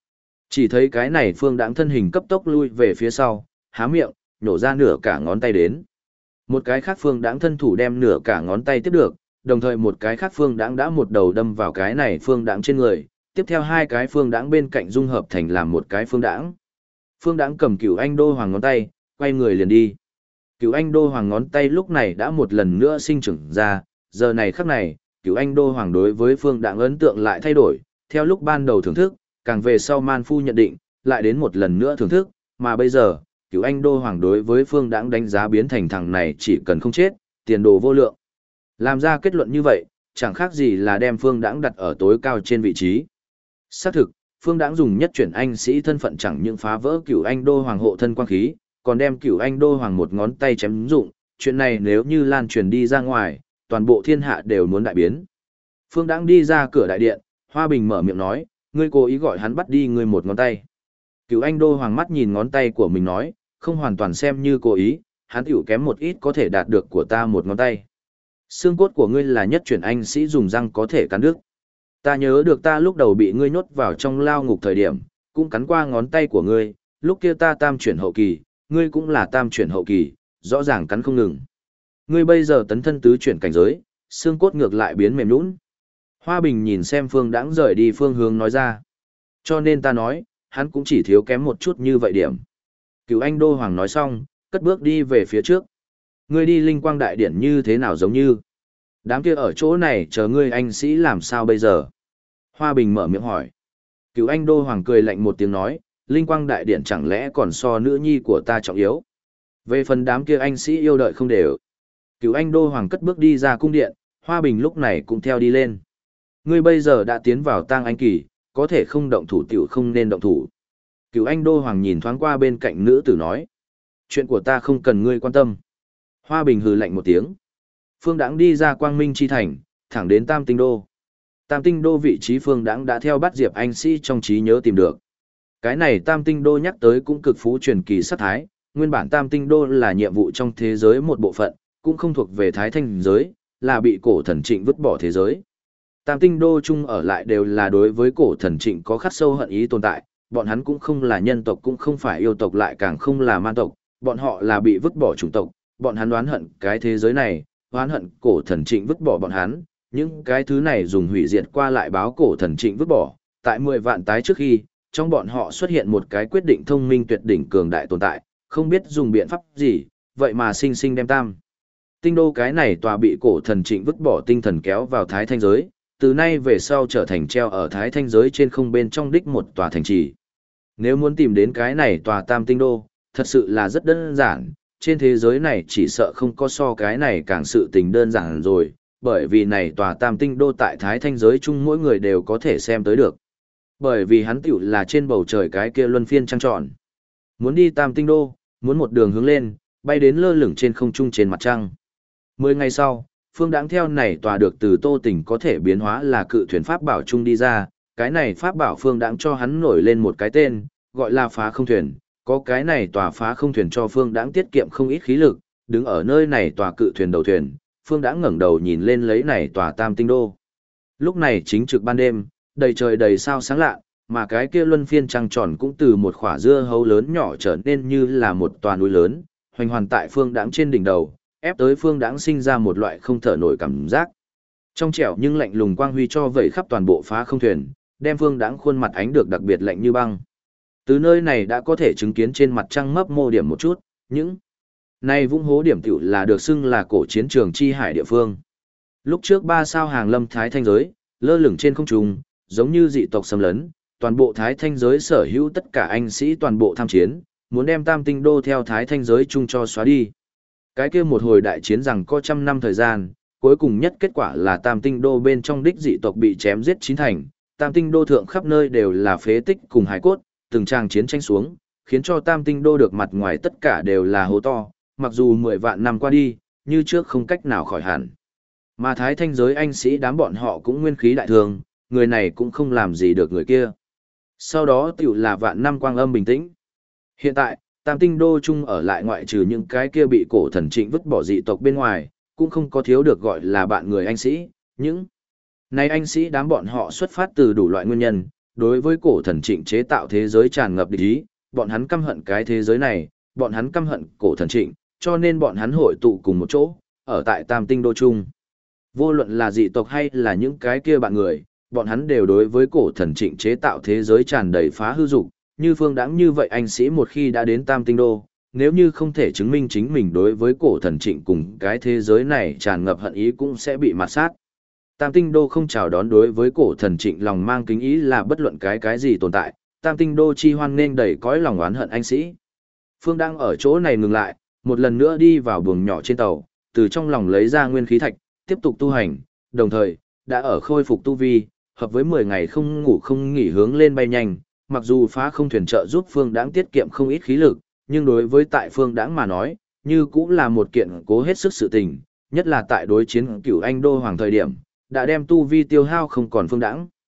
Chỉ thấy cái này Phương Đãng thân hình cấp tốc lui về phía sau, há miệng, nhổ ra nửa cả ngón tay đến. Một cái khác Phương Đãng thân thủ đem nửa cả ngón tay tiếp được, đồng thời một cái khác Phương Đãng đã một đầu đâm vào cái này Phương Đãng trên người, tiếp theo hai cái Phương Đãng bên cạnh dung hợp thành làm một cái Phương Đãng. Phương Đãng cầm Cửu Anh Đô Hoàng ngón tay, quay người liền đi. Cửu Anh Đô Hoàng ngón tay lúc này đã một lần nữa sinh trưởng ra, giờ này khắc này, Cửu Anh Đô Hoàng đối với Phương Đãng ấn tượng lại thay đổi, theo lúc ban đầu thưởng thức, càng về sau Man Phu nhận định, lại đến một lần nữa thưởng thức, mà bây giờ, Cửu Anh Đô Hoàng đối với Phương Đãng đánh giá biến thành thằng này chỉ cần không chết, tiền đồ vô lượng. Làm ra kết luận như vậy, chẳng khác gì là đem Phương Đãng đặt ở tối cao trên vị trí. Xác thực, Phương Đãng dùng nhất chuyển anh sĩ thân phận chẳng những phá vỡ Cửu Anh Đô Hoàng hộ thân quang khí, còn đem Cửu Anh Đô Hoàng một ngón tay chém dụng, chuyện này nếu như lan truyền đi ra ngoài, toàn bộ thiên hạ đều muốn đại biến. Phương Đãng đi ra cửa đại điện, Hoa Bình mở miệng nói, ngươi cố ý gọi hắn bắt đi ngươi một ngón tay. Cửu Anh Đô Hoàng mắt nhìn ngón tay của mình nói, không hoàn toàn xem như cố ý, hắn tiểu kém một ít có thể đạt được của ta một ngón tay. Xương cốt của ngươi là nhất chuyển anh sĩ dùng răng có thể cắn đứt. Ta nhớ được ta lúc đầu bị ngươi nhốt vào trong lao ngục thời điểm, cũng cắn qua ngón tay của ngươi, lúc kia ta tam chuyển hậu kỳ, ngươi cũng là tam chuyển hậu kỳ, rõ ràng cắn không ngừng. Ngươi bây giờ tấn thân tứ chuyển cảnh giới, xương cốt ngược lại biến mềm nhũn. Hoa Bình nhìn xem Phương Đãng rời đi phương hướng nói ra. Cho nên ta nói, hắn cũng chỉ thiếu kém một chút như vậy điểm. Cửu Anh Đô Hoàng nói xong, cất bước đi về phía trước. Ngươi đi linh quang đại điển như thế nào giống như. Đám kia ở chỗ này chờ ngươi anh sĩ làm sao bây giờ? Hoa Bình mở miệng hỏi. Cửu Anh Đô Hoàng cười lạnh một tiếng nói, linh quang đại điển chẳng lẽ còn so nữ nhi của ta trọng yếu. Về phần đám kia anh sĩ yêu đợi không đều. Cửu Anh Đô Hoàng cất bước đi ra cung điện, Hoa Bình lúc này cũng theo đi lên. Ngươi bây giờ đã tiến vào tang anh kỳ, có thể không động thủ tiểu không nên động thủ. Cửu Anh Đô Hoàng nhìn thoáng qua bên cạnh nữ tử nói. Chuyện của ta không cần ngươi quan tâm. Hoa Bình hừ lạnh một tiếng. Phương Đãng đi ra Quang Minh Chi Thành, thẳng đến Tam Tinh Đô. Tam Tinh Đô vị trí Phương Đãng đã theo bắt Diệp Anh Sĩ trong trí nhớ tìm được. Cái này Tam Tinh Đô nhắc tới cũng cực phú truyền kỳ sát thái, nguyên bản Tam Tinh Đô là nhiệm vụ trong thế giới một bộ phận, cũng không thuộc về Thái Thanh giới, là bị cổ thần Trịnh vứt bỏ thế giới. Tam Tinh Đô chung ở lại đều là đối với cổ thần Trịnh có khắc sâu hận ý tồn tại, bọn hắn cũng không là nhân tộc cũng không phải yêu tộc lại càng không là man tộc, bọn họ là bị vứt bỏ chủng tộc, bọn hắn oán hận cái thế giới này, oán hận cổ thần Trịnh vứt bỏ bọn hắn, những cái thứ này dùng hủy diệt qua lại báo cổ thần Trịnh vứt bỏ, tại 10 vạn tái trước khi, trong bọn họ xuất hiện một cái quyết định thông minh tuyệt đỉnh cường đại tồn tại, không biết dùng biện pháp gì, vậy mà sinh sinh đem Tam Tinh Đô cái này tòa bị cổ thần Trịnh vứt bỏ tinh thần kéo vào Thái Thanh giới, từ nay về sau trở thành treo ở Thái Thanh giới trên không bên trong đích một tòa thành trì. Nếu muốn tìm đến cái này tòa Tam Tinh Đô, thật sự là rất đơn giản, trên thế giới này chỉ sợ không có so cái này càng sự tình đơn giản rồi, bởi vì này tòa Tam Tinh Đô tại Thái Thanh giới chung mỗi người đều có thể xem tới được. Bởi vì hắn tiểu là trên bầu trời cái kia luân phiên trăng tròn. Muốn đi Tam Tinh Đô, muốn một đường hướng lên, bay đến lơ lửng trên không trung trên mặt trăng. 10 ngày sau, Phương Đãng theo này tòa được từ Tô Tỉnh có thể biến hóa là cự thuyền pháp bảo trung đi ra, cái này pháp bảo Phương Đãng cho hắn nổi lên một cái tên, gọi là phá không thuyền, có cái này tòa phá không thuyền cho Phương Đãng tiết kiệm không ít khí lực, đứng ở nơi này tòa cự thuyền đầu thuyền, Phương Đãng ngẩng đầu nhìn lên lấy này tòa Tam Tinh Đô. Lúc này chính trực ban đêm, đầy trời đầy sao sáng lạ, mà cái kia luân phiên trăng tròn cũng từ một khỏa dưa hấu lớn nhỏ trở nên như là một tòa núi lớn, hoành hoàn tại Phương Đãng trên đỉnh đầu, ép tới Phương Đãng sinh ra một loại không thở nổi cảm giác. Trong trẻo nhưng lạnh lùng quang huy cho vẩy khắp toàn bộ phá không thuyền, đem Phương Đãng khuôn mặt ánh được đặc biệt lạnh như băng. Từ nơi này đã có thể chứng kiến trên mặt trăng mấp mô điểm một chút, những này vũng hố điểm tiểu là được xưng là cổ chiến trường chi hải địa phương. Lúc trước 3 sao hàng lâm Thái Thanh giới, lơ lửng trên không trung, giống như dị tộc xâm lấn, toàn bộ Thái Thanh giới sở hữu tất cả anh sĩ toàn bộ tham chiến, muốn đem Tam Tinh Đô theo Thái Thanh giới chung cho xóa đi. Cái kia một hồi đại chiến rằng có 100 năm thời gian, cuối cùng nhất kết quả là Tam Tinh Đô bên trong đích dị tộc bị chém giết chín thành, Tam Tinh Đô thượng khắp nơi đều là phế tích cùng hài cốt, từng tràng chiến tranh xuống, khiến cho Tam Tinh Đô được mặt ngoài tất cả đều là hố to, mặc dù 10 vạn năm qua đi, như trước không cách nào khỏi hẳn. Mà Thái Thanh giới anh sĩ đám bọn họ cũng nguyên khí đại thường, người này cũng không làm gì được người kia. Sau đó tiểu là vạn năm quang âm bình tĩnh. Hiện tại, Tam Tinh Đô chung ở lại ngoại trừ những cái kia bị cổ thần Trịnh vứt bỏ dị tộc bên ngoài, cũng không có thiếu được gọi là bạn người anh sĩ, những này anh sĩ đám bọn họ xuất phát từ đủ loại nguyên nhân, đối với cổ thần Trịnh chế tạo thế giới tràn ngập địch ý, bọn hắn căm hận cái thế giới này, bọn hắn căm hận cổ thần Trịnh, cho nên bọn hắn hội tụ cùng một chỗ, ở tại Tam Tinh Đô chung. Vô luận là dị tộc hay là những cái kia bạn người, bọn hắn đều đối với cổ thần Trịnh chế tạo thế giới tràn đầy phá hư dục, như Phương Đãng như vậy anh sĩ một khi đã đến Tam Tinh Đô, nếu như không thể chứng minh chính mình đối với cổ thần Trịnh cùng cái thế giới này tràn ngập hận ý cũng sẽ bị mạt sát. Tam Tinh Đô không chào đón đối với cổ thần Trịnh lòng mang kính ý là bất luận cái gì tồn tại, Tam Tinh Đô chi hoan nên đầy cõi lòng oán hận anh sĩ. Phương Đãng ở chỗ này ngừng lại, một lần nữa đi vào buồng nhỏ trên tàu, từ trong lòng lấy ra nguyên khí thạch, tiếp tục tu hành, đồng thời, đã ở khôi phục tu vi, hợp với 10 ngày không ngủ không nghỉ hướng lên bay nhanh, mặc dù phá không thuyền trợ giúp Phương Đãng tiết kiệm không ít khí lực, nhưng đối với tại Phương Đãng mà nói, như cũng là một kiện cố hết sức sự tình, nhất là tại đối chiến Cửu Anh Đô Hoàng thời điểm, đã đem tu vi tiêu hao không còn Phương Đãng.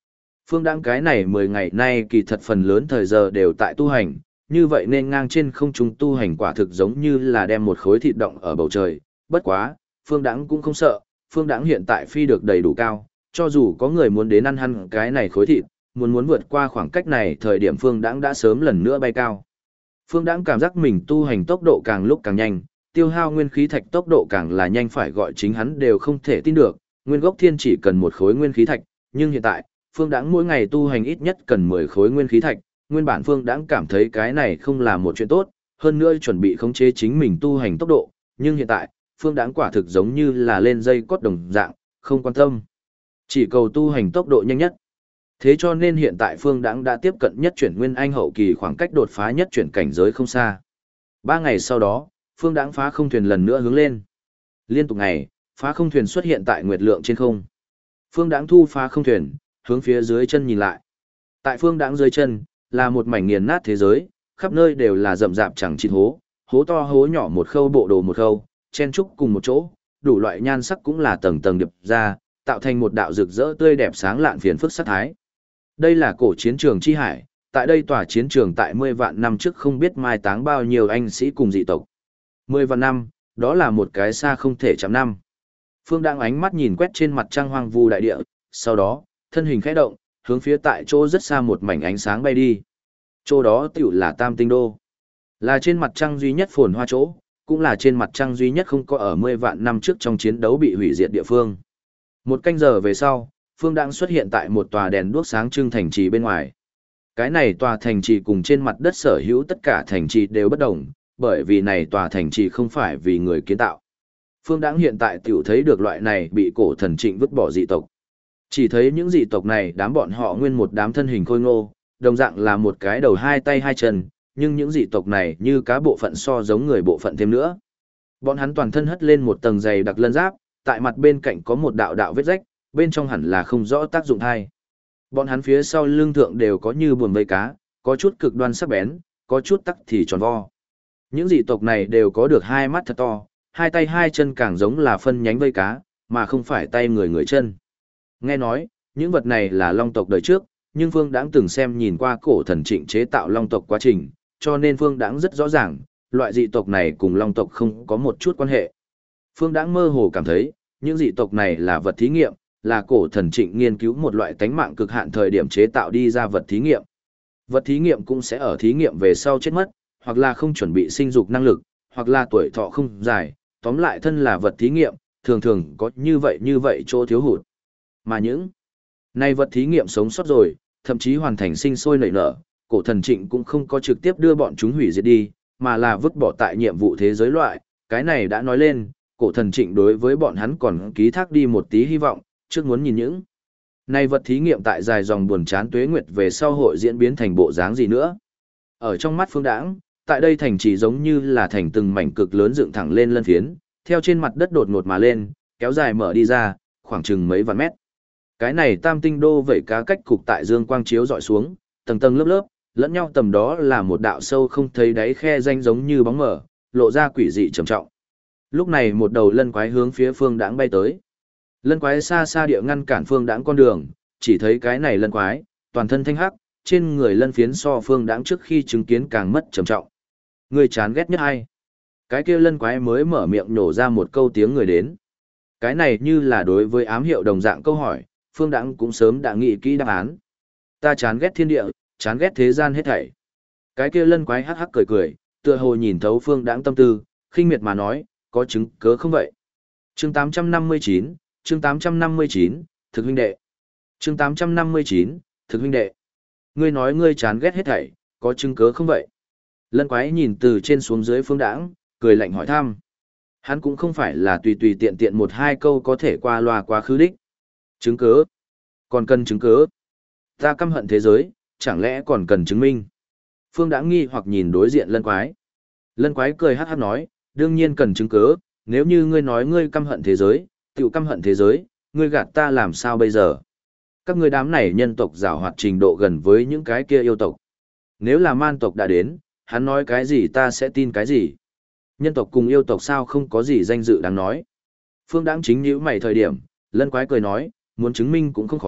Phương Đãng cái này 10 ngày nay kỳ thật phần lớn thời giờ đều tại tu hành, như vậy nên ngang trên không trung tu hành quả thực giống như là đem một khối thịt động ở bầu trời. Bất quá, Phương Đãng cũng không sợ, Phương Đãng hiện tại phi được đầy đủ cao, cho dù có người muốn đến ăn hắn cái này khối thịt, muốn vượt qua khoảng cách này thời điểm Phương Đãng đã sớm lần nữa bay cao. Phương Đãng cảm giác mình tu hành tốc độ càng lúc càng nhanh, tiêu hao nguyên khí thạch tốc độ càng là nhanh phải gọi chính hắn đều không thể tin được, nguyên gốc thiên chỉ cần một khối nguyên khí thạch, nhưng hiện tại, Phương Đãng mỗi ngày tu hành ít nhất cần 10 khối nguyên khí thạch, nguyên bản Phương Đãng cảm thấy cái này không là một chuyện tốt, hơn nữa chuẩn bị khống chế chính mình tu hành tốc độ, nhưng hiện tại, Phương Đãng quả thực giống như là lên dây cót đồng dạng, không quan tâm. Chỉ cầu tu hành tốc độ nhanh nhất. Thế cho nên hiện tại Phương Đãng đã tiếp cận nhất chuyển nguyên anh hậu kỳ khoảng cách đột phá nhất chuyển cảnh giới không xa. 3 ngày sau đó, Phương Đãng phá không thuyền lần nữa hướng lên. Liên tục ngày, phá không thuyền xuất hiện tại nguyệt lượng trên không. Phương Đãng thu phá không thuyền, hướng phía dưới chân nhìn lại. Tại Phương Đãng dưới chân, là một mảnh nghiền nát thế giới, khắp nơi đều là rậm rạp chẳng chịt hố, hố to hố nhỏ một khâu bộ đồ một khâu, chen trúc cùng một chỗ, đủ loại nhan sắc cũng là tầng tầng điệp ra, tạo thành một đạo rực rỡ tươi đẹp sáng lạn phiền phức sắc thái. Đây là cổ chiến trường chi hải, tại đây tòa chiến trường tại 10 vạn năm trước không biết mai táng bao nhiêu anh sĩ cùng dị tộc. 10 vạn năm, đó là một cái xa không thể chạm năm. Phương Đãng ánh mắt nhìn quét trên mặt trăng hoang vu đại địa, sau đó, thân hình khẽ động, hướng phía tại chỗ rất xa một mảnh ánh sáng bay đi. Chỗ đó tiểu là Tam Tinh Đô. Là trên mặt trăng duy nhất phồn hoa chỗ, cũng là trên mặt trăng duy nhất không có ở 10 vạn năm trước trong chiến đấu bị hủy diệt địa phương. Một canh giờ về sau, Phương Đãng xuất hiện tại một tòa đèn đuốc sáng trưng thành trì bên ngoài. Cái này tòa thành trì cùng trên mặt đất sở hữu tất cả thành trì đều bất đồng, bởi vì này tòa thành trì không phải vì người kiến tạo. Phương Đãng hiện tại tiểu thấy được loại này bị cổ thần Trịnh vứt bỏ dị tộc. Chỉ thấy những dị tộc này đám bọn họ nguyên một đám thân hình khôi ngô, đồng dạng là một cái đầu hai tay hai chân, nhưng những dị tộc này như cá bộ phận so giống người bộ phận thêm nữa. Bọn hắn toàn thân hất lên một tầng dày đặc lân giáp, tại mặt bên cạnh có một đạo đạo vết rách, bên trong hẳn là không rõ tác dụng thai. Bọn hắn phía sau lưng thượng đều có như buồm vây cá, có chút cực đoan sắc bén, có chút tắc thì tròn vo. Những dị tộc này đều có được hai mắt thật to, hai tay hai chân càng giống là phân nhánh vây cá, mà không phải tay người người chân. Nghe nói, những vật này là long tộc đời trước, nhưng Phương Đãng từng xem nhìn qua cổ thần Trịnh chế tạo long tộc quá trình, cho nên Phương Đãng rất rõ ràng, loại dị tộc này cùng long tộc không có một chút quan hệ. Phương Đãng mơ hồ cảm thấy, những dị tộc này là vật thí nghiệm, là cổ thần Trịnh nghiên cứu một loại tánh mạng cực hạn thời điểm chế tạo đi ra vật thí nghiệm. Vật thí nghiệm cũng sẽ ở thí nghiệm về sau chết mất, hoặc là không chuẩn bị sinh dục năng lực, hoặc là tuổi thọ không dài, tóm lại thân là vật thí nghiệm, thường thường có như vậy chỗ thiếu hụt. Mà những này vật thí nghiệm sống sót rồi, thậm chí hoàn thành sinh sôi nảy nở, cổ thần Trịnh cũng không có trực tiếp đưa bọn chúng hủy diệt đi, mà là vứt bỏ tại nhiệm vụ thế giới loại, cái này đã nói lên, cổ thần Trịnh đối với bọn hắn còn ký thác đi một tí hy vọng, trước muốn nhìn những này vật thí nghiệm tại dài dòng buồn chán tuế nguyệt về sau hội diễn biến thành bộ dáng gì nữa. Ở trong mắt Phương Đãng, tại đây thành chỉ giống như là thành từng mảnh cực lớn dựng thẳng lên lân phiến, theo trên mặt đất đột ngột mà lên, kéo dài mở đi ra, khoảng chừng mấy vạn mét. Cái này Tam Tinh Đô vẩy cá cách cục tại dương quang chiếu dọi xuống, tầng tầng lớp lớp, lẫn nhau tầm đó là một đạo sâu không thấy đáy khe danh giống như bóng mở, lộ ra quỷ dị trầm trọng. Lúc này một đầu lân quái hướng phía Phương Đãng bay tới. Lân quái xa xa địa ngăn cản Phương Đãng con đường, chỉ thấy cái này lân quái, toàn thân thanh hắc, trên người lân phiến so Phương Đãng trước khi chứng kiến càng mất trầm trọng. Người chán ghét nhất ai? Cái kia lân quái mới mở miệng nổ ra một câu tiếng người đến. Cái này như là đối với ám hiệu đồng dạng câu hỏi, Phương Đãng cũng sớm đã nghĩ kỹ đáp án. Ta chán ghét thiên địa, chán ghét thế gian hết thảy. Cái kia lân quái hắc hắc cười cười, tựa hồ nhìn thấu Phương Đãng tâm tư, khinh miệt mà nói, có chứng cớ không vậy? Chương 859, chương 859, thực huynh đệ. Chương 859, thực huynh đệ. Ngươi nói ngươi chán ghét hết thảy, có chứng cớ không vậy? Lân quái nhìn từ trên xuống dưới Phương Đãng, cười lạnh hỏi thăm. Hắn cũng không phải là tùy tùy tiện tiện một hai câu có thể qua loa quá khứ đích. Chứng cớ? Còn cần chứng cớ? Ta căm hận thế giới, chẳng lẽ còn cần chứng minh? Phương Đãng nghi hoặc nhìn đối diện lân quái. Lân quái cười hát hát nói, đương nhiên cần chứng cớ, nếu như ngươi nói ngươi căm hận thế giới, tiểu căm hận thế giới, ngươi gạt ta làm sao bây giờ? Các ngươi đám này nhân tộc giảo hoạt trình độ gần với những cái kia yêu tộc. Nếu là man tộc đã đến, hắn nói cái gì ta sẽ tin cái gì? Nhân tộc cùng yêu tộc sao không có gì danh dự đáng nói. Phương Đãng chính nhíu mày thời điểm, lân quái cười nói, muốn chứng minh cũng không khó,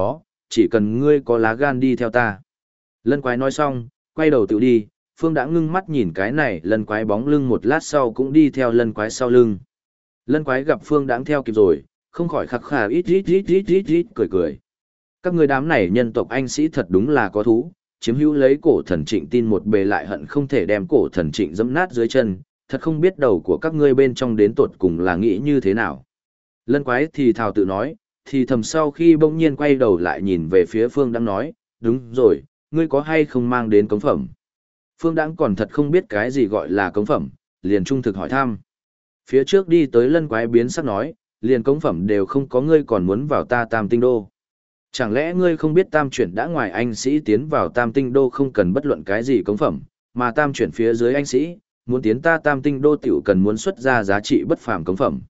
chỉ cần ngươi có lá gan đi theo ta. Lân quái nói xong, quay đầu tự đi, Phương Đãng ngưng mắt nhìn cái này lân quái bóng lưng một lát sau cũng đi theo lân quái sau lưng. Lân quái gặp Phương Đãng theo kịp rồi, không khỏi khắc khà ít cười cười. Các người đám này nhân tộc anh sĩ thật đúng là có thú, chiếm hữu lấy cổ thần trịnh tin một bề lại hận không thể đem cổ thần trịnh dẫm nát dưới chân, thật không biết đầu của các ngươi bên trong đến tột cùng là nghĩ như thế nào. Lân quái thì thào tự nói, thì thầm sau khi bỗng nhiên quay đầu lại nhìn về phía Phương Đãng nói, đúng rồi, ngươi có hay không mang đến cống phẩm? Phương Đãng còn thật không biết cái gì gọi là cống phẩm, liền trung thực hỏi thăm. Phía trước đi tới lân quái biến sắc nói, liền cống phẩm đều không có ngươi còn muốn vào ta Tam Tinh Đô. Chẳng lẽ ngươi không biết tam chuyển đã ngoài anh sĩ tiến vào Tam Tinh Đô không cần bất luận cái gì cống phẩm, mà tam chuyển phía dưới anh sĩ, muốn tiến ta Tam Tinh Đô tiểu cần muốn xuất ra giá trị bất phàm cống phẩm.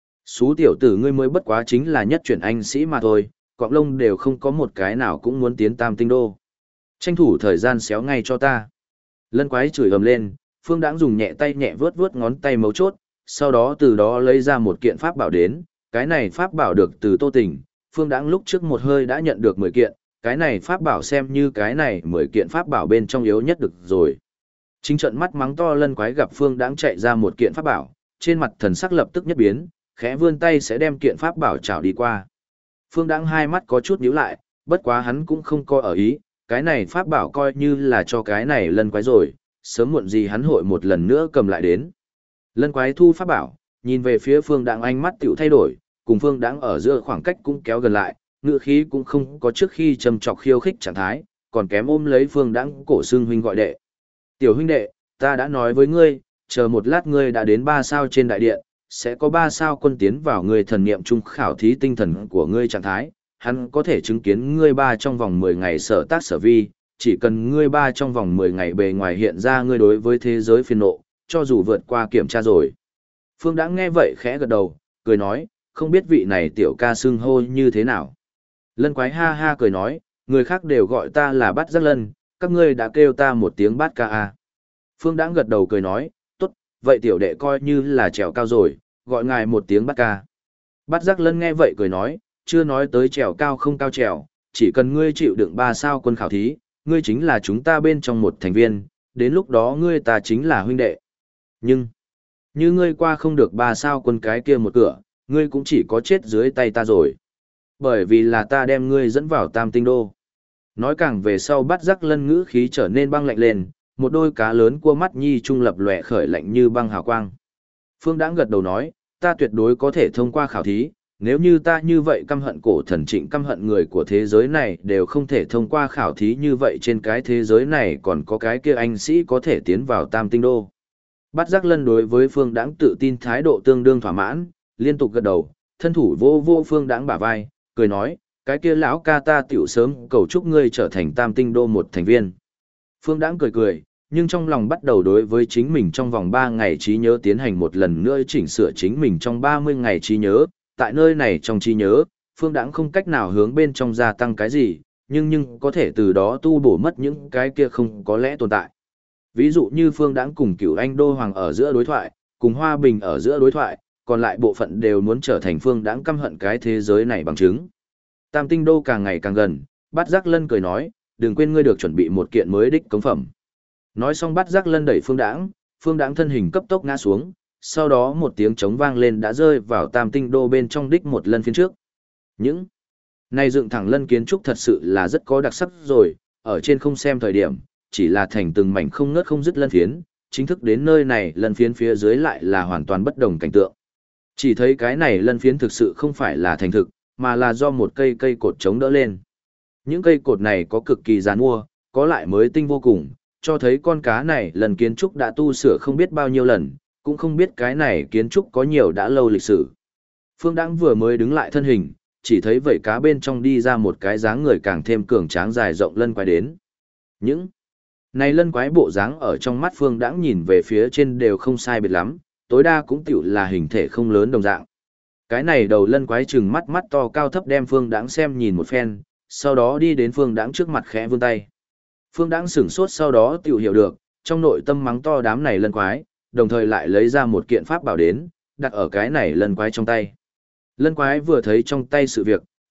Xú tiểu tử ngươi mới bất quá chính là nhất chuyển anh sĩ mà thôi, cọng lông đều không có một cái nào cũng muốn tiến Tam Tinh Đô. Tranh thủ thời gian xéo ngay cho ta. Lân quái chửi ầm lên, Phương Đãng dùng nhẹ tay nhẹ vướt vướt ngón tay mấu chốt, sau đó từ đó lấy ra một kiện pháp bảo đến, cái này pháp bảo được từ Tô Tình, Phương Đãng lúc trước một hơi đã nhận được 10 kiện, cái này pháp bảo xem như cái này 10 kiện pháp bảo bên trong yếu nhất được rồi. Chính trận mắt mắng to lân quái gặp Phương Đãng chạy ra một kiện pháp bảo, trên mặt thần sắc lập tức nhất biến, khẽ vươn tay sẽ đem kiện pháp bảo chảo đi qua. Phương Đãng hai mắt có chút nhíu lại, bất quá hắn cũng không coi ở ý, cái này pháp bảo coi như là cho cái này lân quái rồi, sớm muộn gì hắn hội một lần nữa cầm lại đến. Lân quái thu pháp bảo, nhìn về phía Phương Đãng ánh mắt tiểu thay đổi, cùng Phương Đãng ở giữa khoảng cách cũng kéo gần lại, ngựa khí cũng không có trước khi châm chọc khiêu khích trạng thái, còn kém ôm lấy Phương Đãng cổ xưng huynh gọi đệ. Tiểu huynh đệ, ta đã nói với ngươi, chờ một lát ngươi đã đến 3 sao trên đại điện, sẽ có 3 sao quân tiến vào ngươi thần niệm trung khảo thí tinh thần của ngươi trạng thái, hắn có thể chứng kiến ngươi 3 trong vòng 10 ngày sở tác sở vi, chỉ cần ngươi 3 trong vòng 10 ngày bề ngoài hiện ra ngươi đối với thế giới phiền nộ, cho dù vượt qua kiểm tra rồi. Phương Đãng nghe vậy khẽ gật đầu, cười nói, không biết vị này tiểu ca xưng hô như thế nào. Lân quái ha ha cười nói, người khác đều gọi ta là Bát Giác Lân, các ngươi đã kêu ta một tiếng Bát ca a. Phương Đãng gật đầu cười nói, tốt, vậy tiểu đệ coi như là trèo cao rồi, gọi ngài một tiếng Bát ca. Bát Giác Lân nghe vậy cười nói, chưa nói tới trèo cao không cao trèo, chỉ cần ngươi chịu đựng 3 sao quân khảo thí, ngươi chính là chúng ta bên trong một thành viên, đến lúc đó ngươi ta chính là huynh đệ. Nhưng, như ngươi qua không được 3 sao quân cái kia một cửa, ngươi cũng chỉ có chết dưới tay ta rồi. Bởi vì là ta đem ngươi dẫn vào Tam Tinh Đô. Nói càng về sau Bát Giác Lân ngữ khí trở nên băng lạnh lên, một đôi cá lớn cua mắt nhi trung lập lòe khởi lạnh như băng hào quang. Phương Đãng gật đầu nói, ta tuyệt đối có thể thông qua khảo thí, nếu như ta như vậy căm hận cổ thần trịnh căm hận người của thế giới này đều không thể thông qua khảo thí như vậy trên cái thế giới này còn có cái kia anh sĩ có thể tiến vào Tam Tinh Đô. Bát Giác Lân đối với Phương Đãng tự tin thái độ tương đương thỏa mãn, liên tục gật đầu, thân thủ vô vô Phương Đãng bả vai, cười nói, cái kia lão ca ta tiểu sớm cầu chúc ngươi trở thành Tam Tinh Đô một thành viên. Phương Đãng cười cười, nhưng trong lòng bắt đầu đối với chính mình trong vòng 3 ngày trí nhớ tiến hành một lần nữa chỉnh sửa chính mình trong 30 ngày trí nhớ, tại nơi này trong trí nhớ, Phương Đãng không cách nào hướng bên trong gia tăng cái gì, nhưng có thể từ đó tu bổ mất những cái kia không có lẽ tồn tại. Ví dụ như Phương Đãng cùng Cửu Anh Đô Hoàng ở giữa đối thoại, cùng Hoa Bình ở giữa đối thoại, còn lại bộ phận đều muốn trở thành Phương Đãng căm hận cái thế giới này bằng chứng. Tam Tinh Đô càng ngày càng gần, Bát Giác Lân cười nói, đừng quên ngươi được chuẩn bị một kiện mới đích cống phẩm. Nói xong Bát Giác Lân đẩy Phương Đãng thân hình cấp tốc ngã xuống, sau đó một tiếng trống vang lên đã rơi vào Tam Tinh Đô bên trong đích một lần phiến trước. Những này dựng thẳng lân kiến trúc thật sự là rất có đặc sắc rồi, ở trên không xem thời điểm, chỉ là thành từng mảnh không ngớt không dứt lân phiến, chính thức đến nơi này lân phiến phía dưới lại là hoàn toàn bất đồng cảnh tượng. Chỉ thấy cái này lân phiến thực sự không phải là thành thực, mà là do một cây cột chống đỡ lên. Những cây cột này có cực kỳ giàn mua, có lại mới tinh vô cùng, cho thấy con cá này lần kiến trúc đã tu sửa không biết bao nhiêu lần, cũng không biết cái này kiến trúc có nhiều đã lâu lịch sử. Phương Đãng vừa mới đứng lại thân hình, chỉ thấy vảy cá bên trong đi ra một cái dáng người càng thêm cường tráng dài rộng lân quái đến. Những này lân quái bộ dáng ở trong mắt Phương Đãng nhìn về phía trên đều không sai biệt lắm, tối đa cũng tiểu là hình thể không lớn đồng dạng. Cái này đầu lân quái trừng mắt mắt to cao thấp đem Phương Đãng xem nhìn một phen, sau đó đi đến Phương Đãng trước mặt khẽ vươn tay. Phương Đãng sửng sốt sau đó tiểu hiểu được, trong nội tâm mắng to đám này lân quái, đồng thời lại lấy ra một kiện pháp bảo đến, đặt ở cái này lân quái trong tay. Lân quái vừa thấy trong tay sự việc,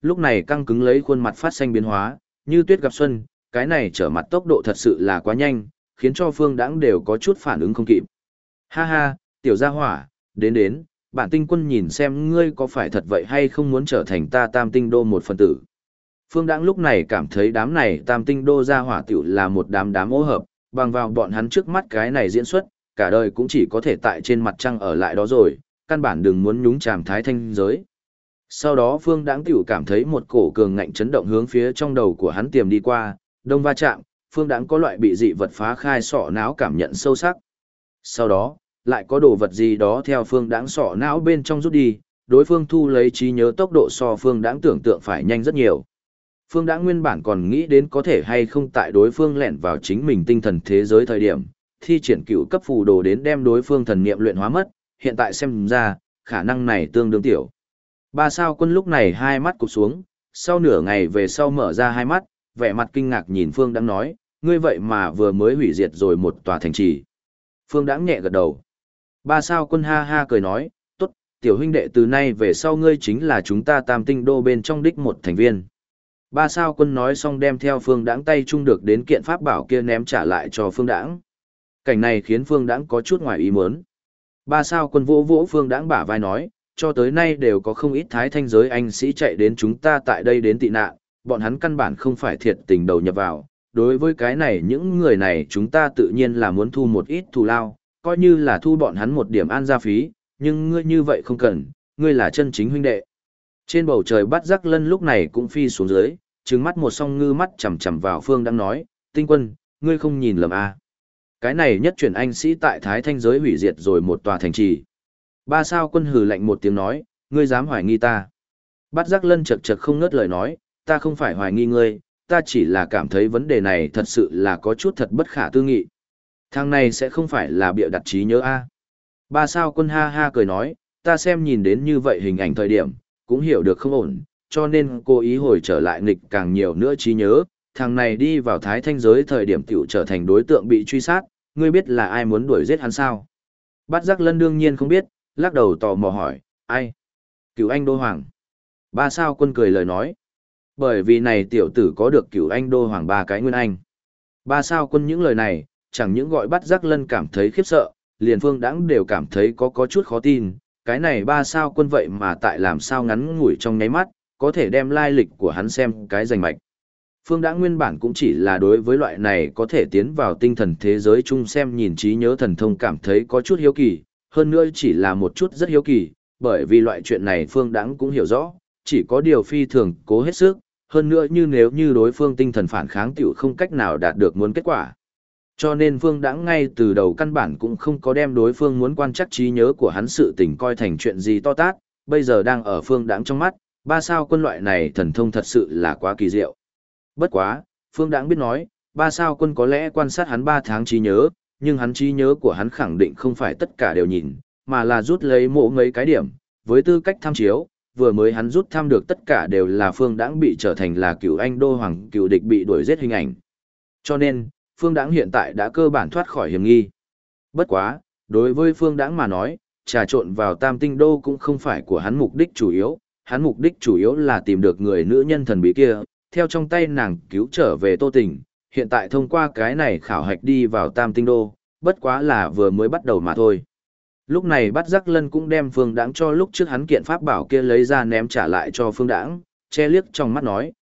lúc này căng cứng lấy khuôn mặt phát xanh biến hóa, như tuyết gặp xuân, cái này trở mặt tốc độ thật sự là quá nhanh, khiến cho Phương Đãng đều có chút phản ứng không kịp. Ha ha, tiểu gia hỏa, đến, bản tinh quân nhìn xem ngươi có phải thật vậy hay không muốn trở thành ta tam tinh đô một phần tử. Phương Đãng lúc này cảm thấy đám này tam tinh đô gia hỏa tiểu là một đám ô hợp, bằng vào bọn hắn trước mắt cái này diễn xuất, cả đời cũng chỉ có thể tại trên mặt trăng ở lại đó rồi, căn bản đừng muốn nhúng chàm thái thanh giới. Sau đó Phương Đãng tiểu cảm thấy một cổ cường ngạnh chấn động hướng phía trong đầu của hắn tiềm đi qua, đông va chạm, Phương Đãng có loại bị dị vật phá khai sọ não cảm nhận sâu sắc. Sau đó, lại có đồ vật gì đó theo Phương Đãng sọ não bên trong rút đi, đối phương thu lấy trí nhớ tốc độ so Phương Đãng tưởng tượng phải nhanh rất nhiều. Phương Đãng nguyên bản còn nghĩ đến có thể hay không tại đối phương lẻn vào chính mình tinh thần thế giới thời điểm, thi triển cựu cấp phù đồ đến đem đối phương thần niệm luyện hóa mất, hiện tại xem ra, khả năng này tương đương tiểu. Ba sao quân lúc này hai mắt cụp xuống, sau nửa ngày về sau mở ra hai mắt, vẻ mặt kinh ngạc nhìn Phương Đãng nói, ngươi vậy mà vừa mới hủy diệt rồi một tòa thành trì. Phương Đãng nhẹ gật đầu. Ba sao quân ha ha cười nói, tốt, tiểu huynh đệ từ nay về sau ngươi chính là chúng ta tam tinh đô bên trong đích một thành viên. Ba sao quân nói xong đem theo Phương Đãng tay chung được đến kiện pháp bảo kia ném trả lại cho Phương Đãng. Cảnh này khiến Phương Đãng có chút ngoài ý muốn. Ba sao quân vỗ vỗ Phương Đãng bả vai nói, cho tới nay đều có không ít thái thanh giới anh sĩ chạy đến chúng ta tại đây đến tị nạn, bọn hắn căn bản không phải thiệt tình đầu nhập vào. Đối với cái này những người này chúng ta tự nhiên là muốn thu một ít thù lao, coi như là thu bọn hắn một điểm an gia phí, nhưng ngươi như vậy không cần, ngươi là chân chính huynh đệ. Trên bầu trời Bát Giác Lân lúc này cũng phi xuống dưới, trừng mắt một song ngư mắt chằm chằm vào Phương Đãng nói, tinh quân, ngươi không nhìn lầm à. Cái này nhất chuyển anh sĩ tại Thái Thanh giới hủy diệt rồi một tòa thành trì. Ba sao quân hừ lạnh một tiếng nói, ngươi dám hoài nghi ta. Bát Giác Lân chật chật không ngớt lời nói, ta không phải hoài nghi ngươi, ta chỉ là cảm thấy vấn đề này thật sự là có chút thật bất khả tư nghị. Thằng này sẽ không phải là bịa đặt trí nhớ a? Ba sao quân ha ha cười nói, ta xem nhìn đến như vậy hình ảnh thời điểm, cũng hiểu được không ổn, cho nên cố ý hồi trở lại nghịch càng nhiều nữa trí nhớ, thằng này đi vào thái thanh giới thời điểm tiểu trở thành đối tượng bị truy sát, ngươi biết là ai muốn đuổi giết hắn sao? Bát Giác Lân đương nhiên không biết, lắc đầu tò mò hỏi, ai? Cửu Anh Đô Hoàng. Ba sao quân cười lời nói, bởi vì này tiểu tử có được Cửu Anh Đô Hoàng ba cái nguyên anh. Ba sao quân những lời này, chẳng những gọi Bát Giác Lân cảm thấy khiếp sợ, liền Phương Đãng đều cảm thấy có chút khó tin, cái này ba sao quân vậy mà tại làm sao ngắn ngủi trong nháy mắt, có thể đem lai lịch của hắn xem cái rành mạch. Phương Đãng nguyên bản cũng chỉ là đối với loại này có thể tiến vào tinh thần thế giới chung xem nhìn trí nhớ thần thông cảm thấy có chút hiếu kỳ, hơn nữa chỉ là một chút rất hiếu kỳ, bởi vì loại chuyện này Phương Đãng cũng hiểu rõ, chỉ có điều phi thường cố hết sức, hơn nữa nếu như đối phương tinh thần phản kháng tiểu không cách nào đạt được muốn kết quả. Cho nên Phương Đãng ngay từ đầu căn bản cũng không có đem đối phương muốn quan trắc trí nhớ của hắn sự tình coi thành chuyện gì to tát, bây giờ đang ở Phương Đãng trong mắt, ba sao quân loại này thần thông thật sự là quá kỳ diệu. Bất quá, Phương Đãng biết nói, ba sao quân có lẽ quan sát hắn 3 tháng trí nhớ, nhưng hắn trí nhớ của hắn khẳng định không phải tất cả đều nhìn, mà là rút lấy mỗi mấy cái điểm, với tư cách tham chiếu, vừa mới hắn rút thăm được tất cả đều là Phương Đãng bị trở thành là Cửu Anh Đô Hoàng cựu địch bị đuổi giết hình ảnh. Cho nên, Phương Đãng hiện tại đã cơ bản thoát khỏi hiểm nghi. Bất quá, đối với Phương Đãng mà nói, trà trộn vào Tam Tinh Đô cũng không phải của hắn mục đích chủ yếu, hắn mục đích chủ yếu là tìm được người nữ nhân thần bí kia, theo trong tay nàng cứu trở về Tô Tình, hiện tại thông qua cái này khảo hạch đi vào Tam Tinh Đô, bất quá là vừa mới bắt đầu mà thôi. Lúc này Bát Giác Lân cũng đem Phương Đãng cho lúc trước hắn kiện pháp bảo kia lấy ra ném trả lại cho Phương Đãng, che liếc trong mắt nói,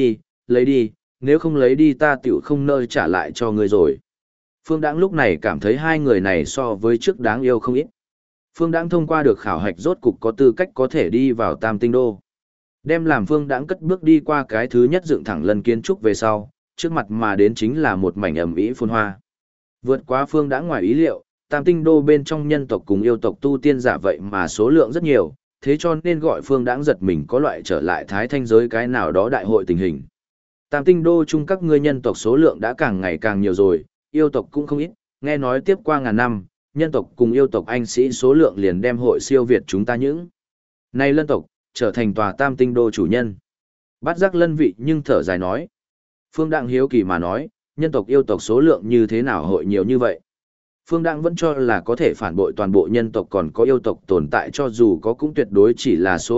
lấy đi, nếu không lấy đi ta tiểu không nơi trả lại cho ngươi rồi. Phương Đãng lúc này cảm thấy hai người này so với trước đáng yêu không ít. Phương Đãng thông qua được khảo hạch rốt cục có tư cách có thể đi vào Tam Tinh Đô. Đem làm Phương Đãng cất bước đi qua cái thứ nhất dựng thẳng lần kiến trúc về sau, trước mặt mà đến chính là một mảnh ẩm ĩ phồn hoa. Vượt qua Phương Đãng ngoài ý liệu, Tam Tinh Đô bên trong nhân tộc cùng yêu tộc tu tiên giả vậy mà số lượng rất nhiều, thế cho nên gọi Phương Đãng giật mình có loại trở lại thái thanh giới cái nào đó đại hội tình hình. Tam Tinh Đô chung các ngươi nhân tộc số lượng đã càng ngày càng nhiều rồi, yêu tộc cũng không ít, nghe nói tiếp qua ngàn năm, nhân tộc cùng yêu tộc anh sĩ số lượng liền đem hội siêu việt chúng ta những. Nay lân tộc, trở thành tòa Tam Tinh Đô chủ nhân. Bát Giác Lân vị nhưng thở dài nói. Phương Đãng hiếu kỳ mà nói, nhân tộc yêu tộc số lượng như thế nào hội nhiều như vậy? Phương Đãng vẫn cho là có thể phản bội toàn bộ nhân tộc còn có yêu tộc tồn tại cho dù có cũng tuyệt đối chỉ là số ít,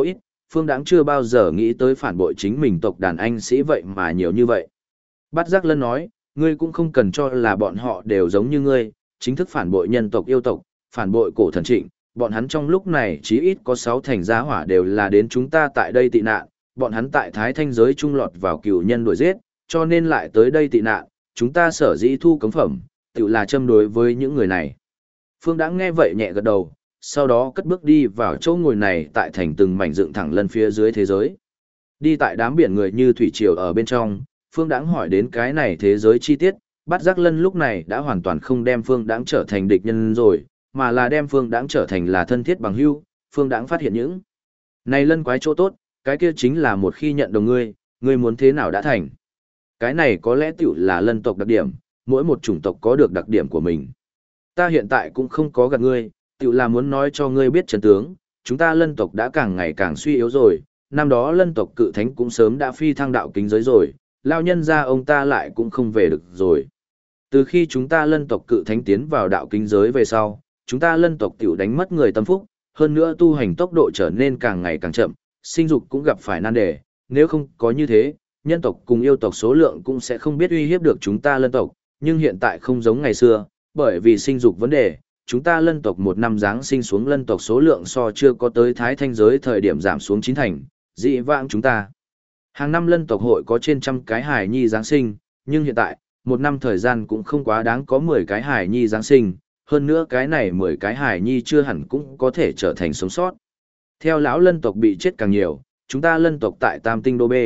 Phương Đãng chưa bao giờ nghĩ tới phản bội chính mình tộc đàn anh sĩ vậy mà nhiều như vậy. Bát Giác Lân nói, ngươi cũng không cần cho là bọn họ đều giống như ngươi, chính thức phản bội nhân tộc yêu tộc, phản bội cổ thần Trịnh, bọn hắn trong lúc này chí ít có 6 thành giá hỏa đều là đến chúng ta tại đây tị nạn, bọn hắn tại Thái Thanh giới trung lọt vào cửu nhân đuổi giết, cho nên lại tới đây tị nạn, chúng ta sở dĩ thu cống phẩm, tự là châm đối với những người này. Phương Đãng nghe vậy nhẹ gật đầu, sau đó cất bước đi vào chỗ ngồi này tại thành từng mảnh dựng thẳng lân phía dưới thế giới. Đi tại đám biển người như thủy triều ở bên trong, Phương Đãng hỏi đến cái này thế giới chi tiết, Bát Giác Lân lúc này đã hoàn toàn không đem Phương Đãng trở thành địch nhân rồi, mà là đem Phương Đãng trở thành là thân thiết bằng hữu. Phương Đãng phát hiện những này lân quái chỗ tốt, cái kia chính là một khi nhận đồng ngươi muốn thế nào đã thành. Cái này có lẽ tiểu là lân tộc đặc điểm, mỗi một chủng tộc có được đặc điểm của mình. Ta hiện tại cũng không có gạt ngươi, tiểu là muốn nói cho ngươi biết chân tướng, chúng ta lân tộc đã càng ngày càng suy yếu rồi, năm đó lân tộc cự thánh cũng sớm đã phi thăng đạo kính giới rồi, lao nhân ra ông ta lại cũng không về được rồi. Từ khi chúng ta lân tộc cự thánh tiến vào đạo kính giới về sau, chúng ta lân tộc tiểu đánh mất người tâm phúc, hơn nữa tu hành tốc độ trở nên càng ngày càng chậm, sinh dục cũng gặp phải nan đề, nếu không có như thế, nhân tộc cùng yêu tộc số lượng cũng sẽ không biết uy hiếp được chúng ta lân tộc, nhưng hiện tại không giống ngày xưa, bởi vì sinh dục vấn đề, chúng ta lân tộc một năm giáng sinh xuống lân tộc số lượng so chưa có tới Thái Thanh giới thời điểm giảm xuống 9 thành, dị vãng chúng ta. Hàng năm lân tộc hội có trên trăm cái hài nhi giáng sinh, nhưng hiện tại, một năm thời gian cũng không quá đáng có 10 cái hài nhi giáng sinh, hơn nữa cái này 10 cái hài nhi chưa hẳn cũng có thể trở thành sống sót. Theo lão lân tộc bị chết càng nhiều, chúng ta lân tộc tại Tam Tinh Đô B.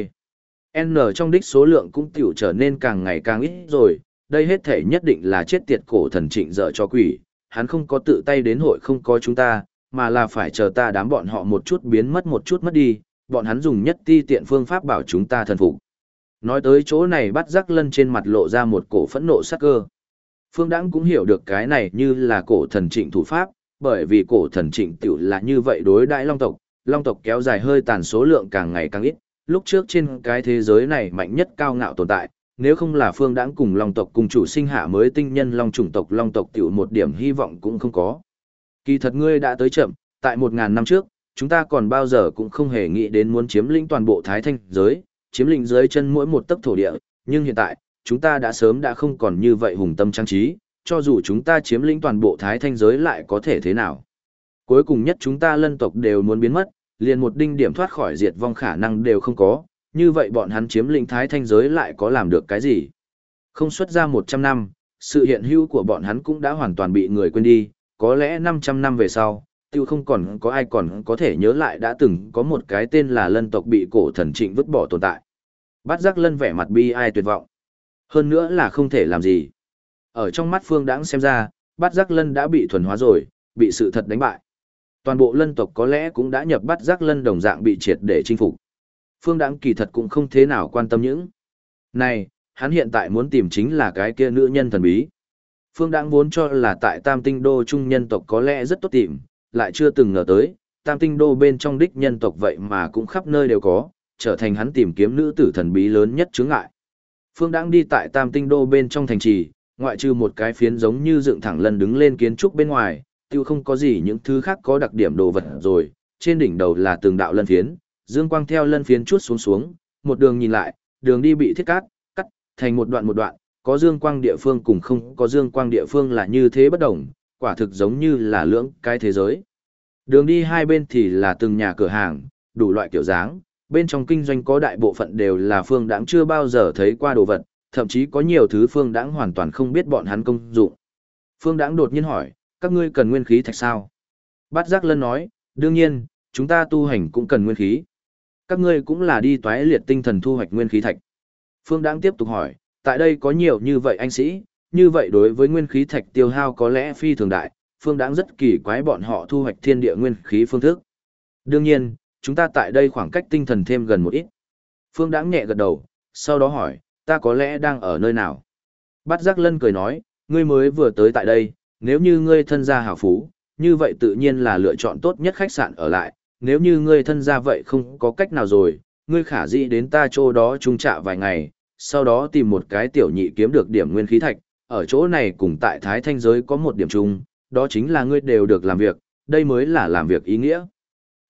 N trong đích số lượng cũng tiểu trở nên càng ngày càng ít rồi, đây hết thể nhất định là chết tiệt cổ thần Trịnh dở cho quỷ, hắn không có tự tay đến hội không có chúng ta, mà là phải chờ ta đám bọn họ một chút biến mất một chút mất đi, bọn hắn dùng nhất ti tiện phương pháp bảo chúng ta thần phục. Nói tới chỗ này Bát Giác Lân trên mặt lộ ra một cổ phẫn nộ sắc cơ. Phương Đãng cũng hiểu được cái này như là cổ thần Trịnh thủ pháp, bởi vì cổ thần Trịnh tiểu là như vậy đối đãi long tộc kéo dài hơi tàn số lượng càng ngày càng ít, lúc trước trên cái thế giới này mạnh nhất cao ngạo tồn tại, nếu không là Phương Đãng cùng long tộc cùng chủ sinh hạ mới tinh nhân long chủng tộc long tộc tiểu một điểm hy vọng cũng không có. Kỳ thật ngươi đã tới chậm, tại 1000 năm trước, chúng ta còn bao giờ cũng không hề nghĩ đến muốn chiếm lĩnh toàn bộ Thái Thanh giới, chiếm lĩnh dưới chân mỗi một tấc thổ địa, nhưng hiện tại, chúng ta đã sớm đã không còn như vậy hùng tâm trang trí, cho dù chúng ta chiếm lĩnh toàn bộ Thái Thanh giới lại có thể thế nào. Cuối cùng nhất chúng ta lân tộc đều muốn biến mất, liền một đinh điểm thoát khỏi diệt vong khả năng đều không có, như vậy bọn hắn chiếm lĩnh Thái Thanh giới lại có làm được cái gì? Không xuất ra 100 năm, sự hiện hữu của bọn hắn cũng đã hoàn toàn bị người quên đi, có lẽ 500 năm về sau, tiêu không còn có ai còn có thể nhớ lại đã từng có một cái tên là lân tộc bị cổ thần Trịnh vứt bỏ tồn tại. Bát Giác Lân vẻ mặt bi ai tuyệt vọng. Hơn nữa là không thể làm gì. Ở trong mắt Phương Đãng xem ra, Bát Giác Lân đã bị thuần hóa rồi, bị sự thật đánh bại. Toàn bộ lân tộc có lẽ cũng đã nhập Bát Giác Lân đồng dạng bị triệt để chinh phục. Phương Đãng kỳ thật cũng không thế nào quan tâm những này, hắn hiện tại muốn tìm chính là cái kia nữ nhân thần bí. Phương Đãng vốn cho là tại Tam Tinh Đô trung nhân tộc có lẽ rất tốt tìm, lại chưa từng ngờ tới, Tam Tinh Đô bên trong đích nhân tộc vậy mà cũng khắp nơi đều có, trở thành hắn tìm kiếm nữ tử thần bí lớn nhất chướng ngại. Phương Đãng đi tại Tam Tinh Đô bên trong thành trì, ngoại trừ một cái phiến giống như dựng thẳng lân đứng lên kiến trúc bên ngoài, tiêu không có gì những thứ khác có đặc điểm đồ vật rồi, trên đỉnh đầu là từng đạo lân phiến, dương quang theo lân phiến chuốt xuống, một đường nhìn lại, đường đi bị thiết cắt thành một đoạn, có dương quang địa phương cùng không có dương quang địa phương là như thế bất đồng, quả thực giống như là lưỡng cái thế giới. Đường đi hai bên thì là từng nhà cửa hàng, đủ loại kiểu dáng, bên trong kinh doanh có đại bộ phận đều là Phương Đãng chưa bao giờ thấy qua đồ vật, thậm chí có nhiều thứ Phương Đãng hoàn toàn không biết bọn hắn công dụng. Phương Đãng đột nhiên hỏi, các ngươi cần nguyên khí thạch sao? Bát Giác Lân nói, đương nhiên, chúng ta tu hành cũng cần nguyên khí. Các ngươi cũng là đi toái liệt tinh thần thu hoạch nguyên khí thạch. Phương Đãng tiếp tục hỏi, tại đây có nhiều như vậy anh sĩ, như vậy đối với nguyên khí thạch tiêu hao có lẽ phi thường đại, Phương Đãng rất kỳ quái bọn họ thu hoạch thiên địa nguyên khí phương thức. Đương nhiên, chúng ta tại đây khoảng cách tinh thần thêm gần một ít. Phương Đãng nhẹ gật đầu, sau đó hỏi, ta có lẽ đang ở nơi nào? Bát Giác Lân cười nói, ngươi mới vừa tới tại đây, nếu như ngươi thân gia hào phú, như vậy tự nhiên là lựa chọn tốt nhất khách sạn ở lại, nếu như ngươi thân gia vậy không có cách nào rồi, ngươi khả dĩ đến ta chỗ đó trung trạ vài ngày, sau đó tìm một cái tiểu nhị kiếm được điểm nguyên khí thạch, ở chỗ này cùng tại Thái Thanh giới có một điểm chung, đó chính là ngươi đều được làm việc, đây mới là làm việc ý nghĩa.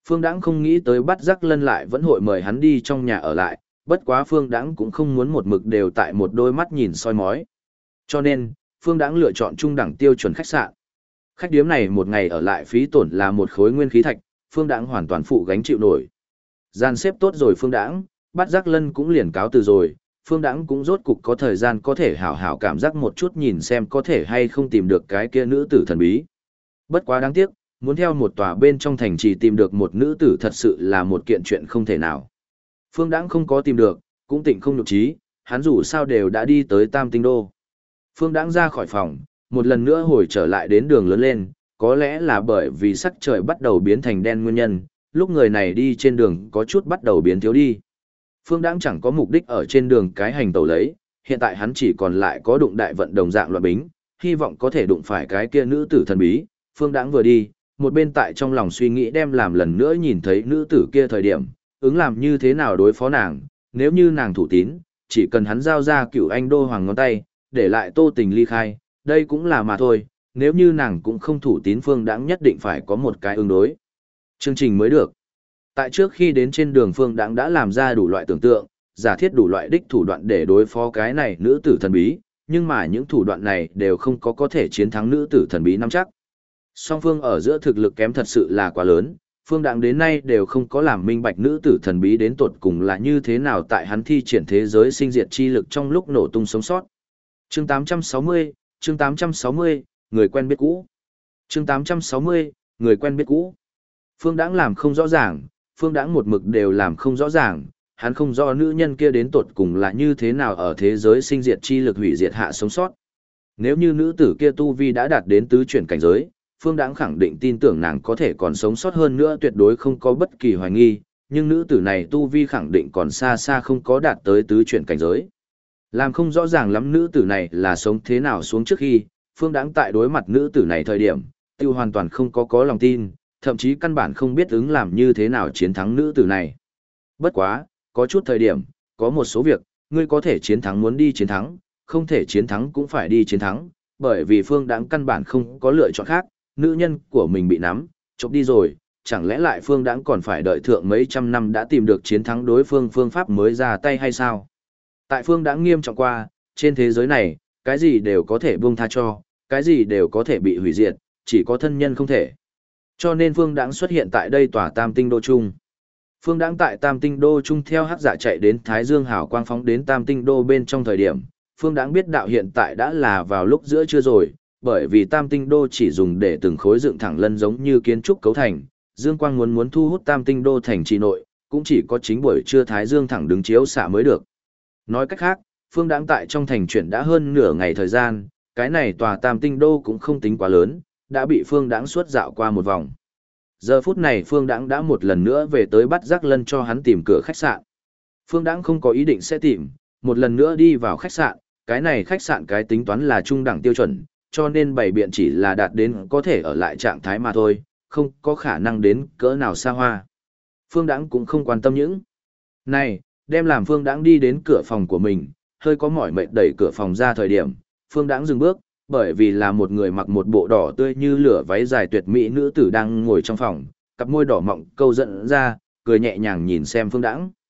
Phương Đãng không nghĩ tới bắt giác lân lại vẫn hội mời hắn đi trong nhà ở lại, bất quá Phương Đãng cũng không muốn một mực đều tại một đôi mắt nhìn soi mói. Cho nên, Phương Đãng lựa chọn trung đẳng tiêu chuẩn khách sạn. Khách điếm này một ngày ở lại phí tổn là một khối nguyên khí thạch, Phương Đãng hoàn toàn phụ gánh chịu nổi. Gian xếp tốt rồi Phương Đãng, bắt giác lân cũng liền cáo từ rồi, Phương Đãng cũng rốt cục có thời gian có thể hảo hảo cảm giác một chút nhìn xem có thể hay không tìm được cái kia nữ tử thần bí. Bất quá đáng tiếc, muốn theo một tòa bên trong thành trì tìm được một nữ tử thật sự là một kiện chuyện không thể nào. Phương Đãng không có tìm được, cũng tỉnh không nhục trí, hắn dù sao đều đã đi tới Tam Tinh Đô. Phương Đãng ra khỏi phòng, một lần nữa hồi trở lại đến đường lớn lên, có lẽ là bởi vì sắc trời bắt đầu biến thành đen nguyên nhân, lúc người này đi trên đường có chút bắt đầu biến thiếu đi. Phương Đãng chẳng có mục đích ở trên đường cái hành tẩu lấy, hiện tại hắn chỉ còn lại có đụng đại vận đồng dạng loạn bính, hy vọng có thể đụng phải cái kia nữ tử thần bí. Phương Đãng vừa đi, một bên tại trong lòng suy nghĩ đem làm lần nữa nhìn thấy nữ tử kia thời điểm, ứng làm như thế nào đối phó nàng, nếu như nàng thủ tín, chỉ cần hắn giao ra Cửu Anh Đô Hoàng ngón tay, để lại Tô Tình ly khai, đây cũng là mà thôi, nếu như nàng cũng không thủ tín Phương Đãng nhất định phải có một cái ứng đối. Chương trình mới được. Tại trước khi đến trên đường Phương Đãng đã làm ra đủ loại tưởng tượng, giả thiết đủ loại đích thủ đoạn để đối phó cái này nữ tử thần bí, nhưng mà những thủ đoạn này đều không có thể chiến thắng nữ tử thần bí nắm chắc. Song phương ở giữa thực lực kém thật sự là quá lớn, Phương Đãng đến nay đều không có làm minh bạch nữ tử thần bí đến tột cùng là như thế nào tại hắn thi triển thế giới sinh diệt chi lực trong lúc nổ tung sống sót. Chương 860, chương 860, người quen biết cũ. Chương 860, người quen biết cũ. Phương Đãng làm không rõ ràng, Phương Đãng một mực đều làm không rõ ràng, hắn không rõ nữ nhân kia đến tột cùng là như thế nào ở thế giới sinh diệt chi lực hủy diệt hạ sống sót. Nếu như nữ tử kia tu vi đã đạt đến tứ chuyển cảnh giới, Phương Đãng khẳng định tin tưởng nàng có thể còn sống sót hơn nữa, tuyệt đối không có bất kỳ hoài nghi, nhưng nữ tử này tu vi khẳng định còn xa xa không có đạt tới tứ chuyển cảnh giới. Làm không rõ ràng lắm nữ tử này là sống thế nào xuống trước khi, Phương Đãng tại đối mặt nữ tử này thời điểm, tiêu hoàn toàn không có lòng tin, thậm chí căn bản không biết ứng làm như thế nào chiến thắng nữ tử này. Bất quá, có chút thời điểm, có một số việc, ngươi có thể chiến thắng muốn đi chiến thắng, không thể chiến thắng cũng phải đi chiến thắng, bởi vì Phương Đãng căn bản không có lựa chọn khác, nữ nhân của mình bị nắm, chộp đi rồi, chẳng lẽ lại Phương Đãng còn phải đợi thượng mấy trăm năm đã tìm được chiến thắng đối phương phương pháp mới ra tay hay sao? Tại Phương Đãng nghiêm trọng qua, trên thế giới này, cái gì đều có thể buông tha cho, cái gì đều có thể bị hủy diệt, chỉ có thân nhân không thể. Cho nên Phương Đãng xuất hiện tại đây tòa Tam Tinh Đô Trung. Phương Đãng tại Tam Tinh Đô Trung theo hắc dạ chạy đến Thái Dương hào quang phóng đến Tam Tinh Đô bên trong thời điểm, Phương Đãng biết đạo hiện tại đã là vào lúc giữa trưa rồi, bởi vì Tam Tinh Đô chỉ dùng để từng khối dựng thẳng lân giống như kiến trúc cấu thành, Dương Quang muốn thu hút Tam Tinh Đô thành trì nội, cũng chỉ có chính buổi trưa Thái Dương thẳng đứng chiếu xạ mới được. Nói cách khác, Phương Đãng tại trong thành chuyển đã hơn nửa ngày thời gian, cái này tòa Tam Tinh Đô cũng không tính quá lớn, đã bị Phương Đãng suốt dạo qua một vòng. Giờ phút này Phương Đãng đã một lần nữa về tới bắt giác lân cho hắn tìm cửa khách sạn. Phương Đãng không có ý định sẽ tìm, một lần nữa đi vào khách sạn, cái này khách sạn cái tính toán là trung đẳng tiêu chuẩn, cho nên bày biện chỉ là đạt đến có thể ở lại trạng thái mà thôi, không có khả năng đến cỡ nào xa hoa. Phương Đãng cũng không quan tâm những này, đem làm Phương Đãng đi đến cửa phòng của mình, hơi có mỏi mệt đẩy cửa phòng ra thời điểm, Phương Đãng dừng bước, bởi vì là một người mặc một bộ đỏ tươi như lửa váy dài tuyệt mỹ nữ tử đang ngồi trong phòng, cặp môi đỏ mọng câu dẫn ra, cười nhẹ nhàng nhìn xem Phương Đãng.